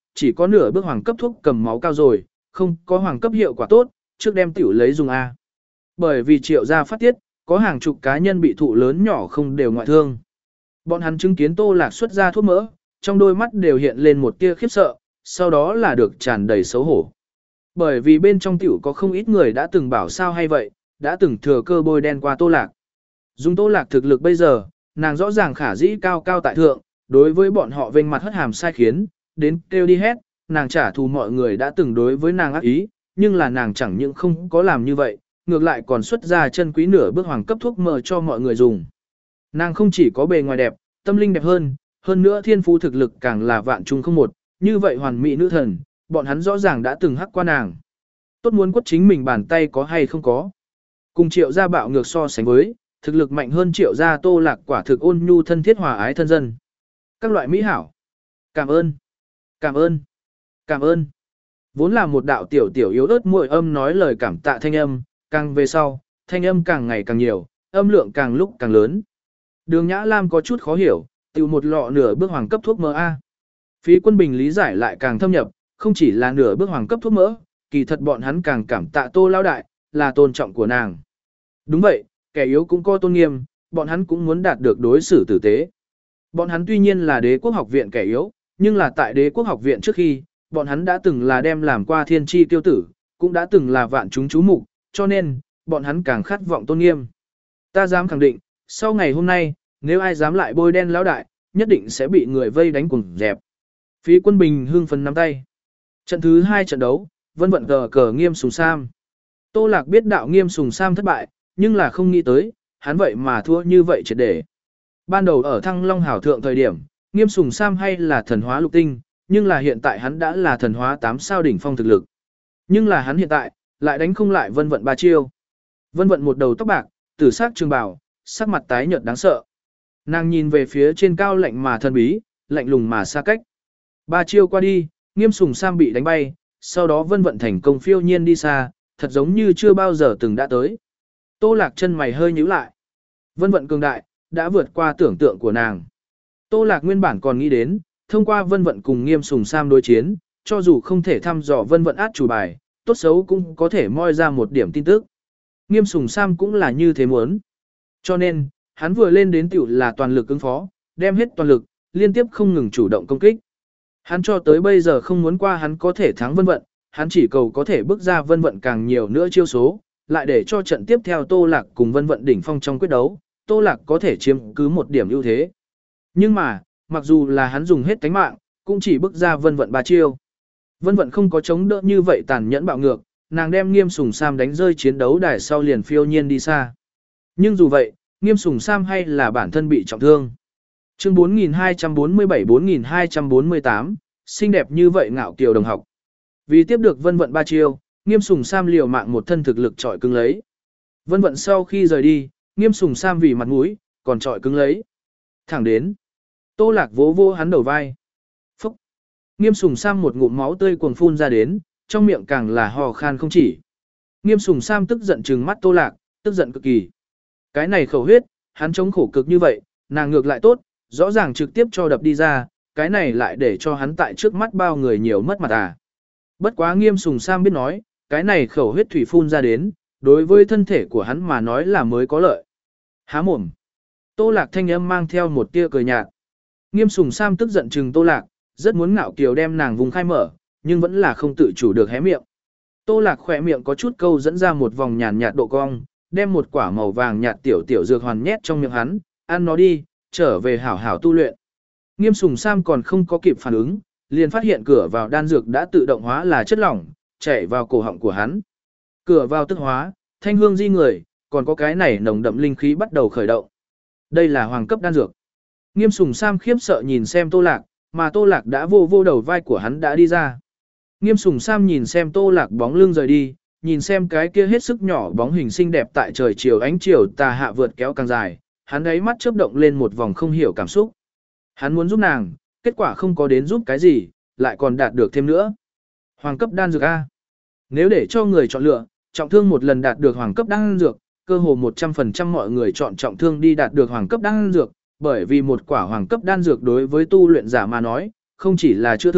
chỉ có nửa bước hoàng cấp thuốc cầm máu cao rồi, không có hoàng cấp hiệu quả tốt, trước đem tiểu lấy dùng A. Bởi vì Triệu gia phát tiết, có hàng chục cá nhân bị thụ lớn nhỏ không đều ngoại thương. Bọn hắn chứng kiến Tô Lạc xuất ra thuốc mỡ, trong đôi mắt đều hiện lên một tia khiếp sợ, sau đó là được tràn đầy xấu hổ. Bởi vì bên trong tiểu có không ít người đã từng bảo sao hay vậy, đã từng thừa cơ bôi đen qua Tô Lạc. Dùng Tô Lạc thực lực bây giờ, nàng rõ ràng khả dĩ cao cao tại thượng, đối với bọn họ vênh mặt hất hàm sai khiến, đến kêu đi hết, nàng trả thù mọi người đã từng đối với nàng ác ý, nhưng là nàng chẳng những không có làm như vậy, ngược lại còn xuất ra chân quý nửa bước hoàng cấp thuốc mỡ cho mọi người dùng. Nàng không chỉ có bề ngoài đẹp, tâm linh đẹp hơn, hơn nữa thiên phú thực lực càng là vạn trung không một, như vậy hoàn mỹ nữ thần, bọn hắn rõ ràng đã từng hắc qua nàng. Tốt muốn quất chính mình bàn tay có hay không có. Cùng Triệu gia bạo ngược so sánh với, thực lực mạnh hơn Triệu gia Tô Lạc quả thực ôn nhu thân thiết hòa ái thân dân. Các loại mỹ hảo. Cảm ơn. Cảm ơn. Cảm ơn. Vốn là một đạo tiểu tiểu yếu ớt muội âm nói lời cảm tạ thanh âm, càng về sau, thanh âm càng ngày càng nhiều, âm lượng càng lúc càng lớn. Đường Nhã Lam có chút khó hiểu, tiêu một lọ nửa bước hoàng cấp thuốc mỡ A. Phí Quân Bình lý giải lại càng thâm nhập, không chỉ là nửa bước hoàng cấp thuốc mỡ, kỳ thật bọn hắn càng cảm tạ Tô lão đại, là tôn trọng của nàng. Đúng vậy, kẻ yếu cũng có tôn nghiêm, bọn hắn cũng muốn đạt được đối xử tử tế. Bọn hắn tuy nhiên là đế quốc học viện kẻ yếu, nhưng là tại đế quốc học viện trước khi, bọn hắn đã từng là đem làm qua thiên tri tiêu tử, cũng đã từng là vạn chúng chú mục, cho nên, bọn hắn càng khát vọng tôn nghiêm. Ta dám khẳng định, sau ngày hôm nay, nếu ai dám lại bôi đen lão đại, nhất định sẽ bị người vây đánh cùng dẹp. Phí Quân Bình hưng phấn nắm tay. Trận thứ hai trận đấu, Vân Vận cờ cờ Nghiêm Sùng Sam. Tô Lạc biết đạo Nghiêm Sùng Sam thất bại, nhưng là không nghĩ tới, hắn vậy mà thua như vậy triệt để. Ban đầu ở Thăng Long Hảo Thượng thời điểm, Nghiêm Sùng Sam hay là thần hóa lục tinh, nhưng là hiện tại hắn đã là thần hóa tám sao đỉnh phong thực lực. Nhưng là hắn hiện tại, lại đánh không lại Vân Vận ba chiêu. Vân Vận một đầu tóc bạc, tử sắc trường bào, sắc mặt tái nhợt đáng sợ. Nàng nhìn về phía trên cao lạnh mà thần bí, lạnh lùng mà xa cách. Ba chiêu qua đi, Nghiêm Sùng Sam bị đánh bay, sau đó Vân Vận thành công phiêu nhiên đi xa, thật giống như chưa bao giờ từng đã tới. Tô Lạc chân mày hơi nhíu lại. Vân Vận cường đại, đã vượt qua tưởng tượng của nàng. Tô Lạc nguyên bản còn nghĩ đến, thông qua Vân Vận cùng Nghiêm Sùng Sam đối chiến, cho dù không thể thăm dò Vân Vận át chủ bài, tốt xấu cũng có thể moi ra một điểm tin tức. Nghiêm Sùng Sam cũng là như thế muốn. Cho nên, hắn vừa lên đến tiểu là toàn lực ứng phó, đem hết toàn lực, liên tiếp không ngừng chủ động công kích. Hắn cho tới bây giờ không muốn qua hắn có thể thắng Vân Vận, hắn chỉ cầu có thể bước ra Vân Vận càng nhiều nữa chiêu số, lại để cho trận tiếp theo Tô Lạc cùng Vân Vận đỉnh phong trong quyết đấu, Tô Lạc có thể chiếm cứ một điểm ưu thế. Nhưng mà, mặc dù là hắn dùng hết tánh mạng, cũng chỉ bước ra Vân Vận ba chiêu. Vân Vận không có chống đỡ như vậy tàn nhẫn bạo ngược, nàng đem Nghiêm Sùng Sam đánh rơi chiến đấu đài sau liền phiêu nhiên đi xa. Nhưng dù vậy, Nghiêm Sùng Sam hay là bản thân bị trọng thương. Chương bốn nghìn hai trăm bốn mươi bảy bốn nghìn hai trăm bốn mươi tám, xinh đẹp như vậy ngạo kiều đồng học. Vì tiếp được Vân Vận ba chiêu, Nghiêm Sùng Sam liều mạng một thân thực lực trọi cứng lấy. Vân Vận sau khi rời đi, Nghiêm Sùng Sam vì mặt mũi, còn trọi cứng lấy. Thẳng đến, Tô Lạc vỗ vô hắn đầu vai. Phúc! Nghiêm Sùng Sam một ngụm máu tươi cuồng phun ra đến, trong miệng càng là hò khan không chỉ. Nghiêm Sùng Sam tức giận trừng mắt Tô Lạc, tức giận cực kỳ. Cái này khẩu huyết, hắn chống khổ cực như vậy, nàng ngược lại tốt, rõ ràng trực tiếp cho đập đi ra, cái này lại để cho hắn tại trước mắt bao người nhiều mất mặt à. Bất quá Nghiêm Sùng Sam biết nói, cái này khẩu huyết thủy phun ra đến, đối với thân thể của hắn mà nói là mới có lợi. Há mồm. Tô Lạc thanh âm mang theo một tia cười nhạt. Nghiêm Sùng Sam tức giận trừng Tô Lạc, rất muốn ngạo kiều đem nàng vùng khai mở, nhưng vẫn là không tự chủ được hé miệng. Tô Lạc khỏe miệng có chút câu dẫn ra một vòng nhàn nhạt độ cong, đem một quả màu vàng nhạt tiểu tiểu dược hoàn nhét trong miệng hắn, ăn nó đi, trở về hảo hảo tu luyện. Nghiêm Sùng Sam còn không có kịp phản ứng, liền phát hiện cửa vào đan dược đã tự động hóa là chất lỏng, chảy vào cổ họng của hắn. Cửa vào tức hóa, thanh hương di người, còn có cái này nồng đậm linh khí bắt đầu khởi động. Đây là hoàng cấp đan dược. Nghiêm Sùng Sam khiếp sợ nhìn xem Tô Lạc, mà Tô Lạc đã vô vô đầu vai của hắn đã đi ra. Nghiêm Sùng Sam nhìn xem Tô Lạc bóng lưng rời đi, nhìn xem cái kia hết sức nhỏ bóng hình xinh đẹp tại trời chiều ánh chiều tà hạ vượt kéo càng dài, hắn ấy mắt chớp động lên một vòng không hiểu cảm xúc. Hắn muốn giúp nàng, kết quả không có đến giúp cái gì, lại còn đạt được thêm nữa. Hoàng cấp đan dược A. Nếu để cho người chọn lựa, trọng thương một lần đạt được hoàng cấp đan dược, cơ hồ một trăm phần trăm mọi người chọn trọng thương đi đạt được hoàng cấp đan dược, bởi vì một quả hoàng cấp đan dược đối với tu luyện giả mà nói, không chỉ là chữa thương,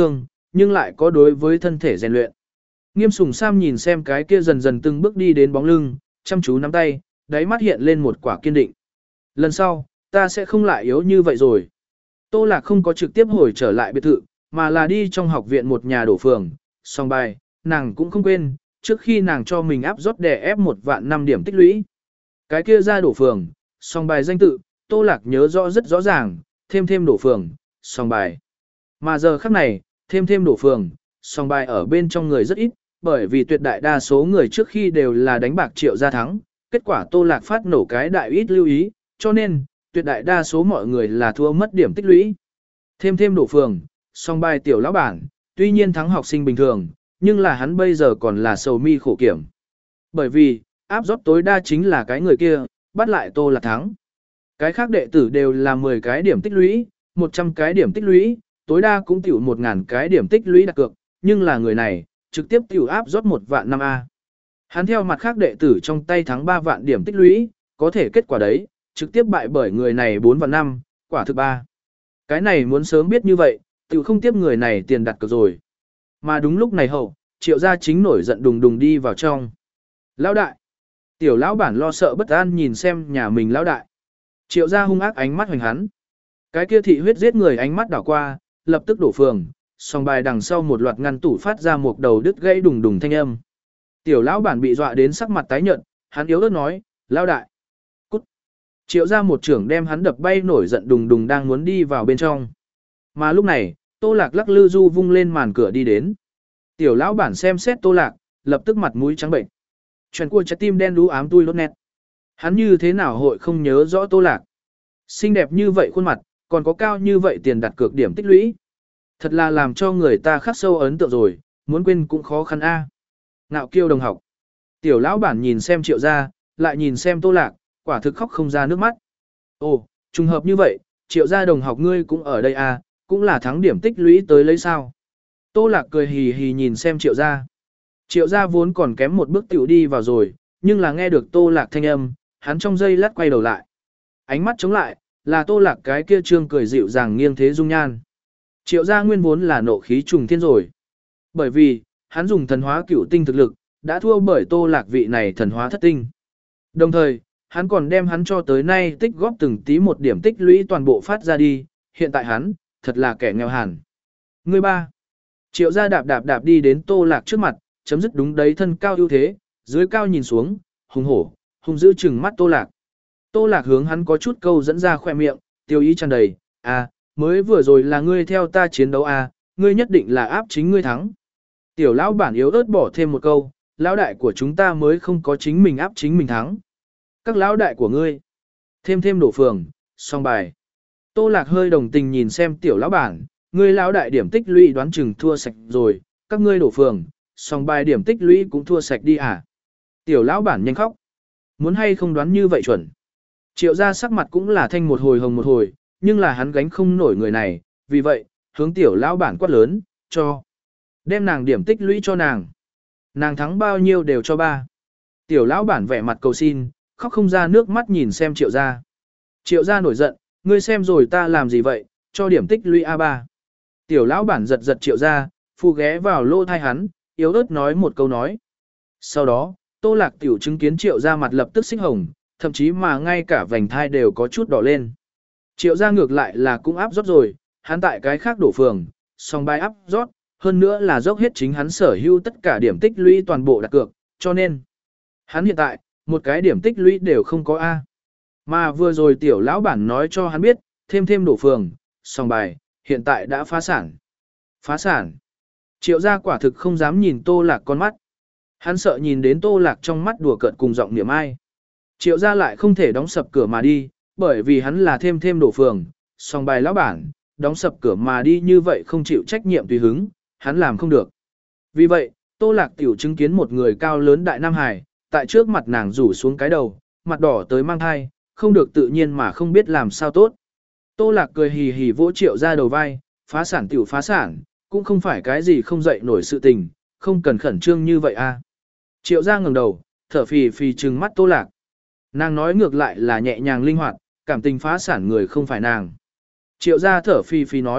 nhưng lại có đối với thân thể rèn luyện. Nghiêm Sùng Sam nhìn xem cái kia dần dần từng bước đi đến bóng lưng, chăm chú nắm tay, đáy mắt hiện lên một quả kiên định. Lần sau, ta sẽ không lại yếu như vậy rồi. Tô Lạc không có trực tiếp hồi trở lại biệt thự, mà là đi trong học viện một nhà đổ phường, song bài, nàng cũng không quên, trước khi nàng cho mình áp rót đè ép một vạn năm điểm tích lũy. Cái kia ra đổ phường, song bài danh tự, Tô Lạc nhớ rõ rất rõ ràng, thêm thêm đổ phường, song bài. Mà giờ khắc này, thêm thêm đổ phường, song bài ở bên trong người rất ít, bởi vì tuyệt đại đa số người trước khi đều là đánh bạc triệu gia thắng, kết quả Tô Lạc phát nổ cái đại ít lưu ý, cho nên, tuyệt đại đa số mọi người là thua mất điểm tích lũy. Thêm thêm đổ phường, song bài tiểu lão bản, tuy nhiên thắng học sinh bình thường, nhưng là hắn bây giờ còn là sầu mi khổ kiểm. Bởi vì, áp rót tối đa chính là cái người kia, bắt lại Tô Lạc thắng. Cái khác đệ tử đều là mười cái điểm tích lũy, một trăm cái điểm tích lũy, tối đa cũng tiểu một ngàn cái điểm tích lũy đặt cược, nhưng là người này, trực tiếp tiểu áp rót một vạn năm A. Hắn theo mặt khác đệ tử trong tay thắng ba vạn điểm tích lũy, có thể kết quả đấy, trực tiếp bại bởi người này bốn vạn năm, quả thực ba. Cái này muốn sớm biết như vậy, tiểu không tiếp người này tiền đặt cược rồi. Mà đúng lúc này hậu, triệu gia chính nổi giận đùng đùng đi vào trong. Lão đại! Tiểu lão bản lo sợ bất an nhìn xem nhà mình lão đại. Triệu gia hung ác ánh mắt hoành hắn. Cái kia thị huyết giết người ánh mắt đảo qua, lập tức đổ phường, song bài đằng sau một loạt ngăn tủ phát ra một đầu đứt gãy đùng đùng thanh âm. Tiểu lão bản bị dọa đến sắc mặt tái nhợt, hắn yếu ớt nói, lão đại. Cút. Triệu gia một trưởng đem hắn đập bay nổi giận đùng đùng đang muốn đi vào bên trong. Mà lúc này, Tô Lạc lắc lư du vung lên màn cửa đi đến. Tiểu lão bản xem xét Tô Lạc, lập tức mặt mũi trắng bệnh. Chuyện của trái tim đen đú ám tui lốt nét. Hắn như thế nào hội không nhớ rõ Tô Lạc. Xinh đẹp như vậy khuôn mặt, còn có cao như vậy tiền đặt cược điểm tích lũy. Thật là làm cho người ta khắc sâu ấn tượng rồi, muốn quên cũng khó khăn a. Ngạo kiêu đồng học. Tiểu lão bản nhìn xem Triệu gia, lại nhìn xem Tô Lạc, quả thực khóc không ra nước mắt. Ồ, trùng hợp như vậy, Triệu gia đồng học ngươi cũng ở đây à, cũng là thắng điểm tích lũy tới lấy sao. Tô Lạc cười hì hì nhìn xem Triệu gia. Triệu gia vốn còn kém một bước tiểu đi vào rồi, nhưng là nghe được Tô Lạc thanh âm, hắn trong giây lát quay đầu lại. Ánh mắt chống lại, là Tô Lạc cái kia trương cười dịu dàng nghiêng thế dung nhan. Triệu gia nguyên vốn là nộ khí trùng thiên rồi. Bởi vì, hắn dùng thần hóa cửu tinh thực lực, đã thua bởi Tô Lạc vị này thần hóa thất tinh. Đồng thời, hắn còn đem hắn cho tới nay tích góp từng tí một điểm tích lũy toàn bộ phát ra đi, hiện tại hắn, thật là kẻ nghèo hàn. Người ba. Triệu gia đạp đạp đạp đi đến Tô Lạc trước mặt, chấm dứt đúng đấy thân cao ưu thế, dưới cao nhìn xuống, hùng hổ, hùng dữ chừng mắt Tô Lạc. Tô Lạc hướng hắn có chút câu dẫn ra khoe miệng, tiêu ý tràn đầy, à, mới vừa rồi là ngươi theo ta chiến đấu à, ngươi nhất định là áp chính ngươi thắng. Tiểu lão bản yếu ớt bỏ thêm một câu, lão đại của chúng ta mới không có chính mình áp chính mình thắng. Các lão đại của ngươi, thêm thêm đổ phường, xong bài. Tô Lạc hơi đồng tình nhìn xem tiểu lão bản, ngươi lão đại điểm tích lũy đoán chừng thua sạch rồi, các ngươi đổ phường, xong bài điểm tích lũy cũng thua sạch đi à. Tiểu lão bản nhanh khóc. Muốn hay không đoán như vậy chuẩn. Triệu gia sắc mặt cũng là thanh một hồi hồng một hồi, nhưng là hắn gánh không nổi người này, vì vậy, hướng tiểu lão bản quát lớn, cho. Đem nàng điểm tích lũy cho nàng. Nàng thắng bao nhiêu đều cho ba. Tiểu lão bản vẻ mặt cầu xin, khóc không ra nước mắt nhìn xem triệu gia. Triệu gia nổi giận, ngươi xem rồi ta làm gì vậy, cho điểm tích lũy a ba. Tiểu lão bản giật giật triệu gia, phu ghé vào lô thai hắn, yếu ớt nói một câu nói. Sau đó, Tô Lạc tiểu chứng kiến triệu gia mặt lập tức xích hồng, thậm chí mà ngay cả vành thai đều có chút đỏ lên. Triệu gia ngược lại là cũng áp rót rồi, hắn tại cái khác đổ phường, song bài áp rót, hơn nữa là dốc hết chính hắn sở hữu tất cả điểm tích lũy toàn bộ đặt cược, cho nên hắn hiện tại, một cái điểm tích lũy đều không có A. Mà vừa rồi tiểu lão bản nói cho hắn biết, thêm thêm đổ phường, song bài, hiện tại đã phá sản. Phá sản. Triệu gia quả thực không dám nhìn Tô Lạc con mắt. Hắn sợ nhìn đến Tô Lạc trong mắt đùa cợt cùng giọng niệm ai. Triệu gia lại không thể đóng sập cửa mà đi, bởi vì hắn là thêm thêm đổ phường, song bài lão bản, đóng sập cửa mà đi như vậy không chịu trách nhiệm tùy hứng, hắn làm không được. Vì vậy, Tô Lạc tiểu chứng kiến một người cao lớn đại nam hải, tại trước mặt nàng rủ xuống cái đầu, mặt đỏ tới mang thai, không được tự nhiên mà không biết làm sao tốt. Tô Lạc cười hì hì vỗ Triệu gia đầu vai, phá sản tiểu phá sản, cũng không phải cái gì không dậy nổi sự tình, không cần khẩn trương như vậy a. Triệu gia ngẩng đầu, thở phì phì trừng mắt Tô Lạc. Nàng nói ngược lại là nhẹ nhàng linh hoạt, cảm tình phá sản người không phải nàng. Triệu gia thở phì phì nói,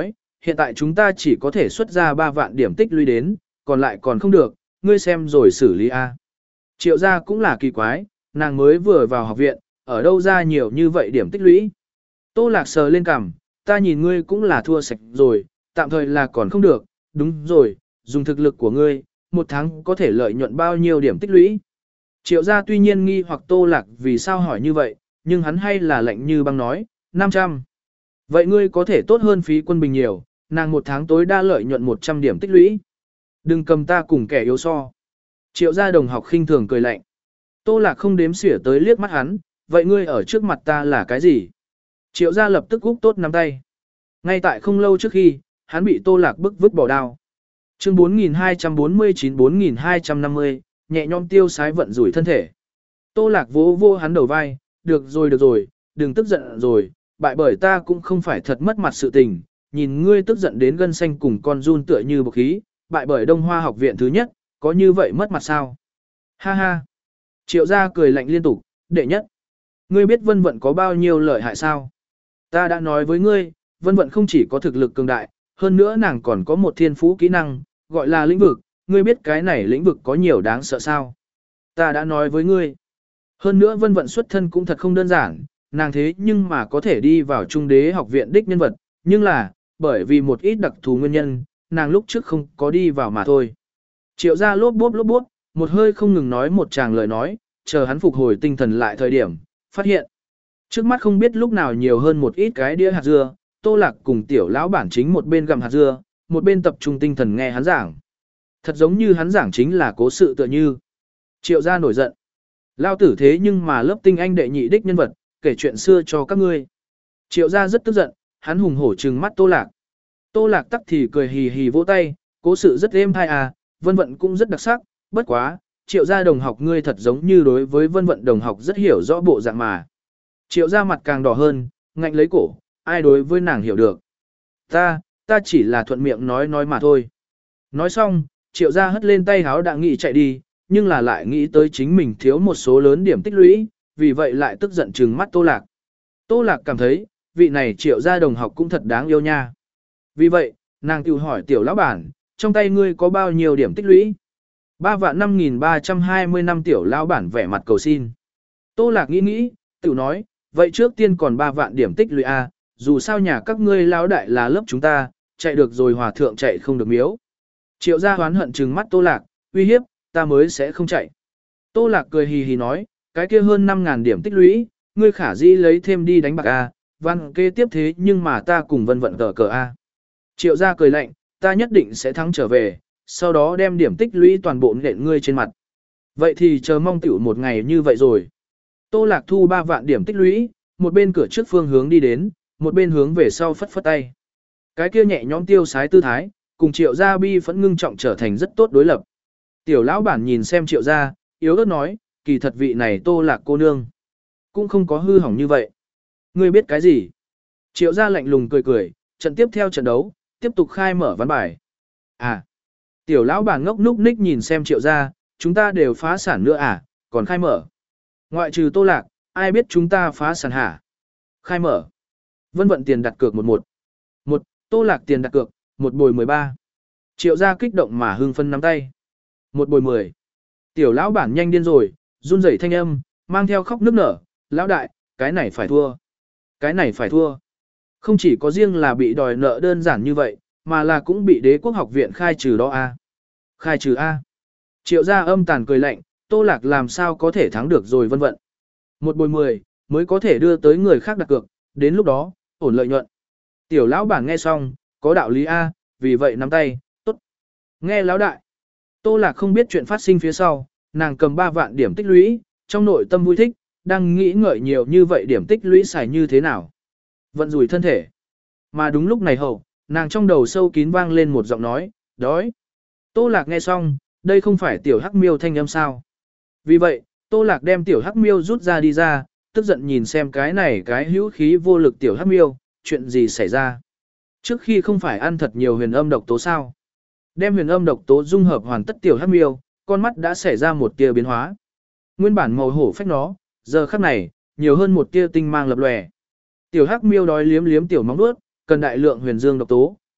hiện tại chúng ta chỉ có thể xuất ra ba vạn điểm tích lũy đến, còn lại còn không được, ngươi xem rồi xử lý a. Triệu gia cũng là kỳ quái, nàng mới vừa vào học viện, ở đâu ra nhiều như vậy điểm tích lũy. Tô Lạc sờ lên cằm, ta nhìn ngươi cũng là thua sạch rồi, tạm thời là còn không được, đúng rồi, dùng thực lực của ngươi, một tháng có thể lợi nhuận bao nhiêu điểm tích lũy. Triệu gia tuy nhiên nghi hoặc Tô Lạc vì sao hỏi như vậy, nhưng hắn hay là lạnh như băng nói, năm trăm. Vậy ngươi có thể tốt hơn phí quân bình nhiều, nàng một tháng tối đa lợi nhuận một trăm điểm tích lũy. Đừng cầm ta cùng kẻ yếu so. Triệu gia đồng học khinh thường cười lạnh. Tô Lạc không đếm xỉa tới liếc mắt hắn, vậy ngươi ở trước mặt ta là cái gì? Triệu gia lập tức úp tốt nắm tay. Ngay tại không lâu trước khi, hắn bị Tô Lạc bức vứt bỏ đao. Chương bốn nghìn hai trăm bốn mươi chín bốn nghìn hai trăm năm mươi, nhẹ nhõm tiêu sái vận rủi thân thể. Tô Lạc vỗ vô hắn đầu vai, được rồi được rồi, đừng tức giận rồi, bại bởi ta cũng không phải thật mất mặt sự tình, nhìn ngươi tức giận đến gân xanh cùng con run tựa như bộc khí, bại bởi Đông Hoa học viện thứ nhất, có như vậy mất mặt sao? Ha ha. Triệu gia cười lạnh liên tục, đệ nhất. Ngươi biết Vân Vận có bao nhiêu lợi hại sao? Ta đã nói với ngươi, Vân Vận không chỉ có thực lực cường đại, hơn nữa nàng còn có một thiên phú kỹ năng, gọi là lĩnh vực, ngươi biết cái này lĩnh vực có nhiều đáng sợ sao? Ta đã nói với ngươi. Hơn nữa Vân Vận xuất thân cũng thật không đơn giản, nàng thế nhưng mà có thể đi vào trung đế học viện đích nhân vật, nhưng là, bởi vì một ít đặc thù nguyên nhân, nàng lúc trước không có đi vào mà thôi. Triệu gia lốp bốp lốp bốp, một hơi không ngừng nói một tràng lời nói, chờ hắn phục hồi tinh thần lại thời điểm, phát hiện. Trước mắt không biết lúc nào nhiều hơn một ít cái đĩa hạt dưa, Tô Lạc cùng tiểu lão bản chính một bên gặm hạt dưa, một bên tập trung tinh thần nghe hắn giảng. Thật giống như hắn giảng chính là cố sự tựa như. Triệu gia nổi giận. Lao tử thế nhưng mà lớp tinh anh đệ nhị đích nhân vật, kể chuyện xưa cho các ngươi. Triệu gia rất tức giận, hắn hùng hổ trừng mắt Tô Lạc. Tô Lạc tắc thì cười hì hì vỗ tay, cố sự rất êm hay à, Vân Vận cũng rất đặc sắc, bất quá, Triệu gia đồng học ngươi thật giống như đối với Vân Vận đồng học rất hiểu rõ bộ dạng mà. Triệu gia mặt càng đỏ hơn, ngạnh lấy cổ, ai đối với nàng hiểu được. Ta, ta chỉ là thuận miệng nói nói mà thôi. Nói xong, Triệu gia hất lên tay háo đã nghĩ chạy đi, nhưng là lại nghĩ tới chính mình thiếu một số lớn điểm tích lũy, vì vậy lại tức giận trừng mắt Tô Lạc. Tô Lạc cảm thấy, vị này Triệu gia đồng học cũng thật đáng yêu nha. Vì vậy, nàng tự hỏi tiểu lão bản, trong tay ngươi có bao nhiêu điểm tích lũy? ba vạn năm nghìn ba trăm hai mươi năm tiểu lão bản vẻ mặt cầu xin. Tô Lạc nghĩ nghĩ, tự nói, vậy trước tiên còn ba vạn điểm tích lũy a, dù sao nhà các ngươi lão đại là lớp chúng ta, chạy được rồi hòa thượng chạy không được miếu. Triệu gia hoán hận trừng mắt Tô Lạc, uy hiếp, ta mới sẽ không chạy. Tô Lạc cười hì hì nói, cái kia hơn năm ngàn điểm tích lũy, ngươi khả dĩ lấy thêm đi đánh bạc a, văn kê tiếp thế nhưng mà ta cùng Vân Vận tờ cờ a. Triệu gia cười lạnh, ta nhất định sẽ thắng trở về, sau đó đem điểm tích lũy toàn bộ nện ngươi trên mặt. Vậy thì chờ mong tiểu một ngày như vậy rồi. Tô Lạc thu ba vạn điểm tích lũy, một bên cửa trước phương hướng đi đến, một bên hướng về sau phất phất tay. Cái kia nhẹ nhõm tiêu sái tư thái, cùng Triệu gia bi phẫn ngưng trọng trở thành rất tốt đối lập. Tiểu lão bản nhìn xem Triệu gia, yếu ớt nói, kỳ thật vị này Tô Lạc cô nương, cũng không có hư hỏng như vậy. Ngươi biết cái gì? Triệu gia lạnh lùng cười cười, trận tiếp theo trận đấu, tiếp tục khai mở ván bài. À, tiểu lão bản ngốc núc ních nhìn xem Triệu gia, chúng ta đều phá sản nữa à, còn khai mở. Ngoại trừ Tô Lạc, ai biết chúng ta phá sản hả? Khai mở. Vân Vận tiền đặt cược một một. Một, Tô Lạc tiền đặt cược, một bồi mười ba. Triệu gia kích động mà hưng phân nắm tay. Một bồi mười. Tiểu lão bản nhanh điên rồi, run rẩy thanh âm, mang theo khóc nức nở, lão đại, cái này phải thua. Cái này phải thua. Không chỉ có riêng là bị đòi nợ đơn giản như vậy, mà là cũng bị đế quốc học viện khai trừ đó a. Khai trừ a. Triệu gia âm tàn cười lạnh, Tô Lạc làm sao có thể thắng được rồi Vân Vận. Một bồi mười, mới có thể đưa tới người khác đặt cược, đến lúc đó, ổn lợi nhuận. Tiểu lão bản nghe xong, có đạo lý a, vì vậy nắm tay, tốt. Nghe lão đại. Tô Lạc không biết chuyện phát sinh phía sau, nàng cầm ba vạn điểm tích lũy, trong nội tâm vui thích, đang nghĩ ngợi nhiều như vậy điểm tích lũy xài như thế nào. Vận rủi thân thể. Mà đúng lúc này hậu, nàng trong đầu sâu kín vang lên một giọng nói, đói. Tô Lạc nghe xong, đây không phải tiểu hắc miêu thanh âm sao. Vì vậy, Tô Lạc đem tiểu hắc miêu rút ra đi ra, tức giận nhìn xem cái này cái hữu khí vô lực tiểu hắc miêu, chuyện gì xảy ra. Trước khi không phải ăn thật nhiều huyền âm độc tố sao. Đem huyền âm độc tố dung hợp hoàn tất tiểu hắc miêu, con mắt đã xảy ra một tia biến hóa. Nguyên bản màu hổ phách nó, giờ khắc này, nhiều hơn một tia tinh mang lập lòe. Tiểu hắc miêu đói liếm liếm tiểu móng vuốt, cần đại lượng huyền dương độc tố,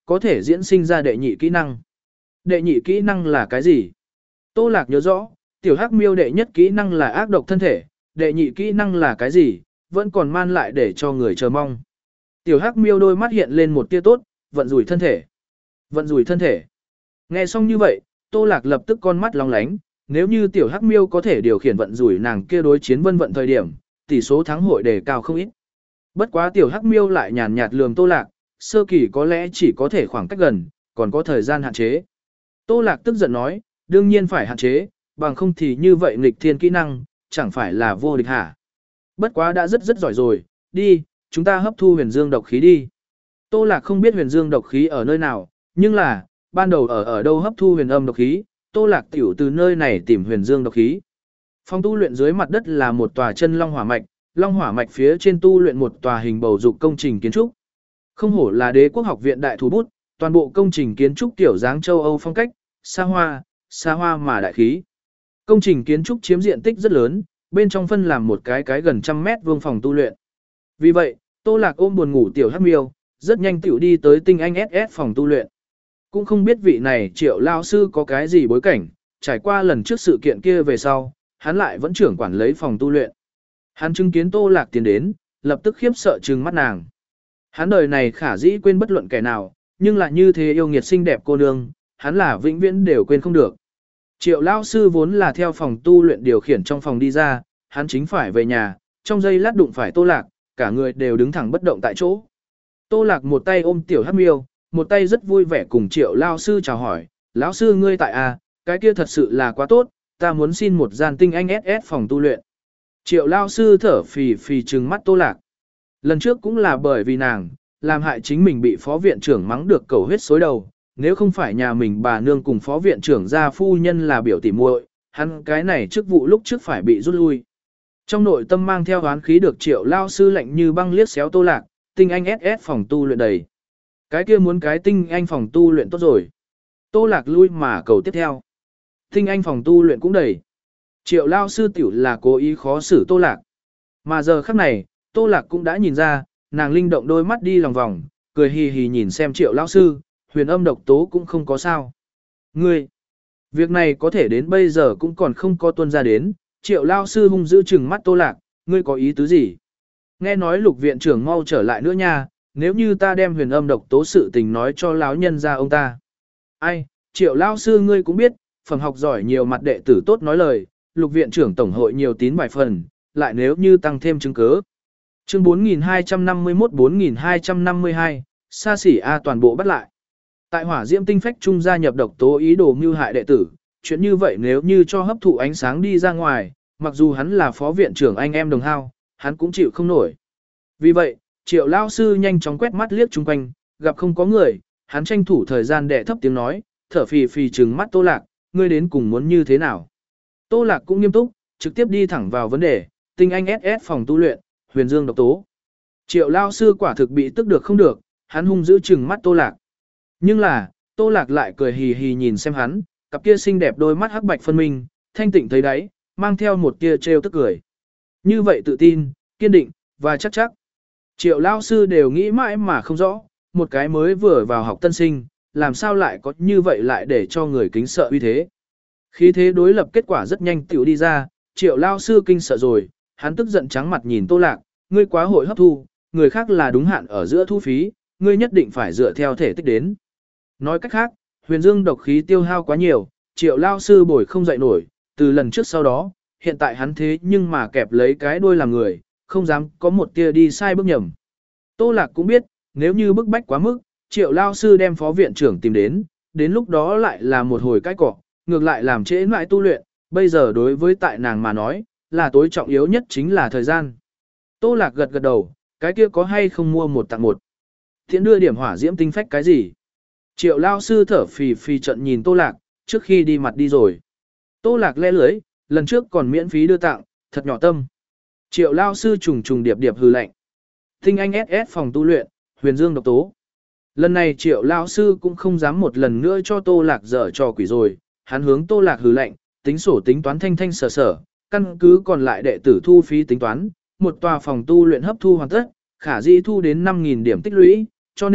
có thể diễn sinh ra đệ nhị kỹ năng. Đệ nhị kỹ năng là cái gì? Tô Lạc nhớ rõ, tiểu hắc miêu đệ nhất kỹ năng là ác độc thân thể, đệ nhị kỹ năng là cái gì, vẫn còn man lại để cho người chờ mong. Tiểu hắc miêu đôi mắt hiện lên một tia tốt, vận rủi thân thể. Vận rủi thân thể. Nghe xong như vậy, Tô Lạc lập tức con mắt long lánh, nếu như tiểu hắc miêu có thể điều khiển vận rủi nàng kia đối chiến vân vận thời điểm, tỷ số thắng hội đề cao không ít. Bất quá tiểu hắc miêu lại nhàn nhạt lườm Tô Lạc, sơ kỳ có lẽ chỉ có thể khoảng cách gần, còn có thời gian hạn chế. Tô Lạc tức giận nói, đương nhiên phải hạn chế, bằng không thì như vậy nghịch thiên kỹ năng, chẳng phải là vô địch hả? Bất quá đã rất rất giỏi rồi, đi, chúng ta hấp thu huyền dương độc khí đi. Tô Lạc không biết huyền dương độc khí ở nơi nào, nhưng là, ban đầu ở ở đâu hấp thu huyền âm độc khí, Tô Lạc tiểu từ nơi này tìm huyền dương độc khí. Phòng tu luyện dưới mặt đất là một tòa chân long hỏa mạch, long hỏa mạch phía trên tu luyện một tòa hình bầu dục công trình kiến trúc. Không hổ là Đế quốc học viện đại thủ bút, toàn bộ công trình kiến trúc tiểu dáng châu Âu phong cách, xa hoa, xa hoa mà đại khí. Công trình kiến trúc chiếm diện tích rất lớn, bên trong phân làm một cái cái gần trăm mét vuông phòng tu luyện. Vì vậy, Tô Lạc ôm buồn ngủ tiểu hắc miêu, rất nhanh tiểu đi tới tinh anh ét ét phòng tu luyện. Cũng không biết vị này Triệu lao sư có cái gì bối cảnh, trải qua lần trước sự kiện kia về sau, hắn lại vẫn trưởng quản lấy phòng tu luyện. Hắn chứng kiến Tô Lạc tiến đến, lập tức khiếp sợ trừng mắt nàng. Hắn đời này khả dĩ quên bất luận kẻ nào, nhưng lại như thế yêu nghiệt xinh đẹp cô nương, hắn là vĩnh viễn đều quên không được. Triệu lao sư vốn là theo phòng tu luyện điều khiển trong phòng đi ra, hắn chính phải về nhà, trong giây lát đụng phải Tô Lạc, cả người đều đứng thẳng bất động tại chỗ. Tô Lạc một tay ôm tiểu hắc miêu, một tay rất vui vẻ cùng Triệu lao sư chào hỏi, lão sư ngươi tại à, cái kia thật sự là quá tốt, ta muốn xin một gian tinh anh ét ét phòng tu luyện. Triệu lao sư thở phì phì trừng mắt Tô Lạc. Lần trước cũng là bởi vì nàng, làm hại chính mình bị phó viện trưởng mắng được cầu huyết xối đầu, nếu không phải nhà mình bà nương cùng phó viện trưởng gia phu nhân là biểu tỉ muội, hắn cái này chức vụ lúc trước phải bị rút lui. Trong nội tâm mang theo oán khí được Triệu lao sư lạnh như băng liếc xéo Tô Lạc, tinh anh ét ét phòng tu luyện đầy. Cái kia muốn cái tinh anh phòng tu luyện tốt rồi. Tô Lạc lui mà cầu tiếp theo. Tinh anh phòng tu luyện cũng đầy. Triệu lao sư tiểu là cố ý khó xử Tô Lạc. Mà giờ khắc này, Tô Lạc cũng đã nhìn ra, nàng linh động đôi mắt đi lòng vòng, cười hì hì nhìn xem Triệu lao sư, huyền âm độc tố cũng không có sao. Ngươi, việc này có thể đến bây giờ cũng còn không có tuân ra đến, Triệu lao sư hung dữ chừng mắt Tô Lạc, ngươi có ý tứ gì? Nghe nói Lục viện trưởng mau trở lại nữa nha, nếu như ta đem huyền âm độc tố sự tình nói cho lão nhân ra ông ta. Ai, Triệu lao sư ngươi cũng biết, phẩm học giỏi nhiều mặt đệ tử tốt nói lời, Lục viện trưởng tổng hội nhiều tín vài phần, lại nếu như tăng thêm chứng cứ. Chương bốn nghìn hai trăm năm mươi mốt bốn nghìn hai trăm năm mươi hai, xa xỉ A toàn bộ bắt lại. Tại hỏa diễm tinh phách trung gia nhập độc tố ý đồ mưu hại đệ tử, chuyện như vậy nếu như cho hấp thụ ánh sáng đi ra ngoài, mặc dù hắn là phó viện trưởng anh em đồng hao, hắn cũng chịu không nổi. Vì vậy, Triệu lao sư nhanh chóng quét mắt liếc chung quanh, gặp không có người, hắn tranh thủ thời gian đệ thấp tiếng nói, thở phì phì trừng mắt Tô Lạc, ngươi đến cùng muốn như thế nào? Tô Lạc cũng nghiêm túc, trực tiếp đi thẳng vào vấn đề, tinh anh ét ét phòng tu luyện, huyền dương độc tố. Triệu lao sư quả thực bị tức được không được, hắn hung dữ trừng mắt Tô Lạc. Nhưng là, Tô Lạc lại cười hì hì nhìn xem hắn, cặp kia xinh đẹp đôi mắt hắc bạch phân minh, thanh tịnh thấy đáy, mang theo một tia trêu tức cười. Như vậy tự tin, kiên định, và chắc chắc. Triệu lao sư đều nghĩ mãi mà không rõ, một cái mới vừa vào học tân sinh, làm sao lại có như vậy lại để cho người kính sợ uy thế. Khí thế đối lập kết quả rất nhanh tiểu đi ra, Triệu lao sư kinh sợ rồi, hắn tức giận trắng mặt nhìn Tô Lạc, ngươi quá hội hấp thu, người khác là đúng hạn ở giữa thu phí, ngươi nhất định phải dựa theo thể tích đến. Nói cách khác, huyền dương độc khí tiêu hao quá nhiều, Triệu lao sư bồi không dậy nổi, từ lần trước sau đó, hiện tại hắn thế nhưng mà kẹp lấy cái đuôi làm người, không dám có một tia đi sai bước nhầm. Tô Lạc cũng biết, nếu như bức bách quá mức, Triệu lao sư đem phó viện trưởng tìm đến, đến lúc đó lại là một hồi cái cỏ, ngược lại làm trễ mãi tu luyện, bây giờ đối với tại nàng mà nói, là tối trọng yếu nhất chính là thời gian. Tô Lạc gật gật đầu, cái kia có hay không mua một tặng một. Thiện đưa điểm hỏa diễm tinh phách cái gì? Triệu lao sư thở phì phì trận nhìn Tô Lạc, trước khi đi mặt đi rồi. Tô Lạc le lưới, lần trước còn miễn phí đưa tặng, thật nhỏ tâm. Triệu lao sư trùng trùng điệp điệp hừ lạnh. Tinh anh ét ét phòng tu luyện, huyền dương độc tố. Lần này Triệu lao sư cũng không dám một lần nữa cho Tô Lạc dở trò quỷ rồi, hắn hướng Tô Lạc hừ lạnh, tính sổ tính toán thanh thanh sở sở, căn cứ còn lại đệ tử thu phí tính toán, một tòa phòng tu luyện hấp thu hoàn tất, khả dĩ thu đến năm nghìn điểm tích lũy, cho nên,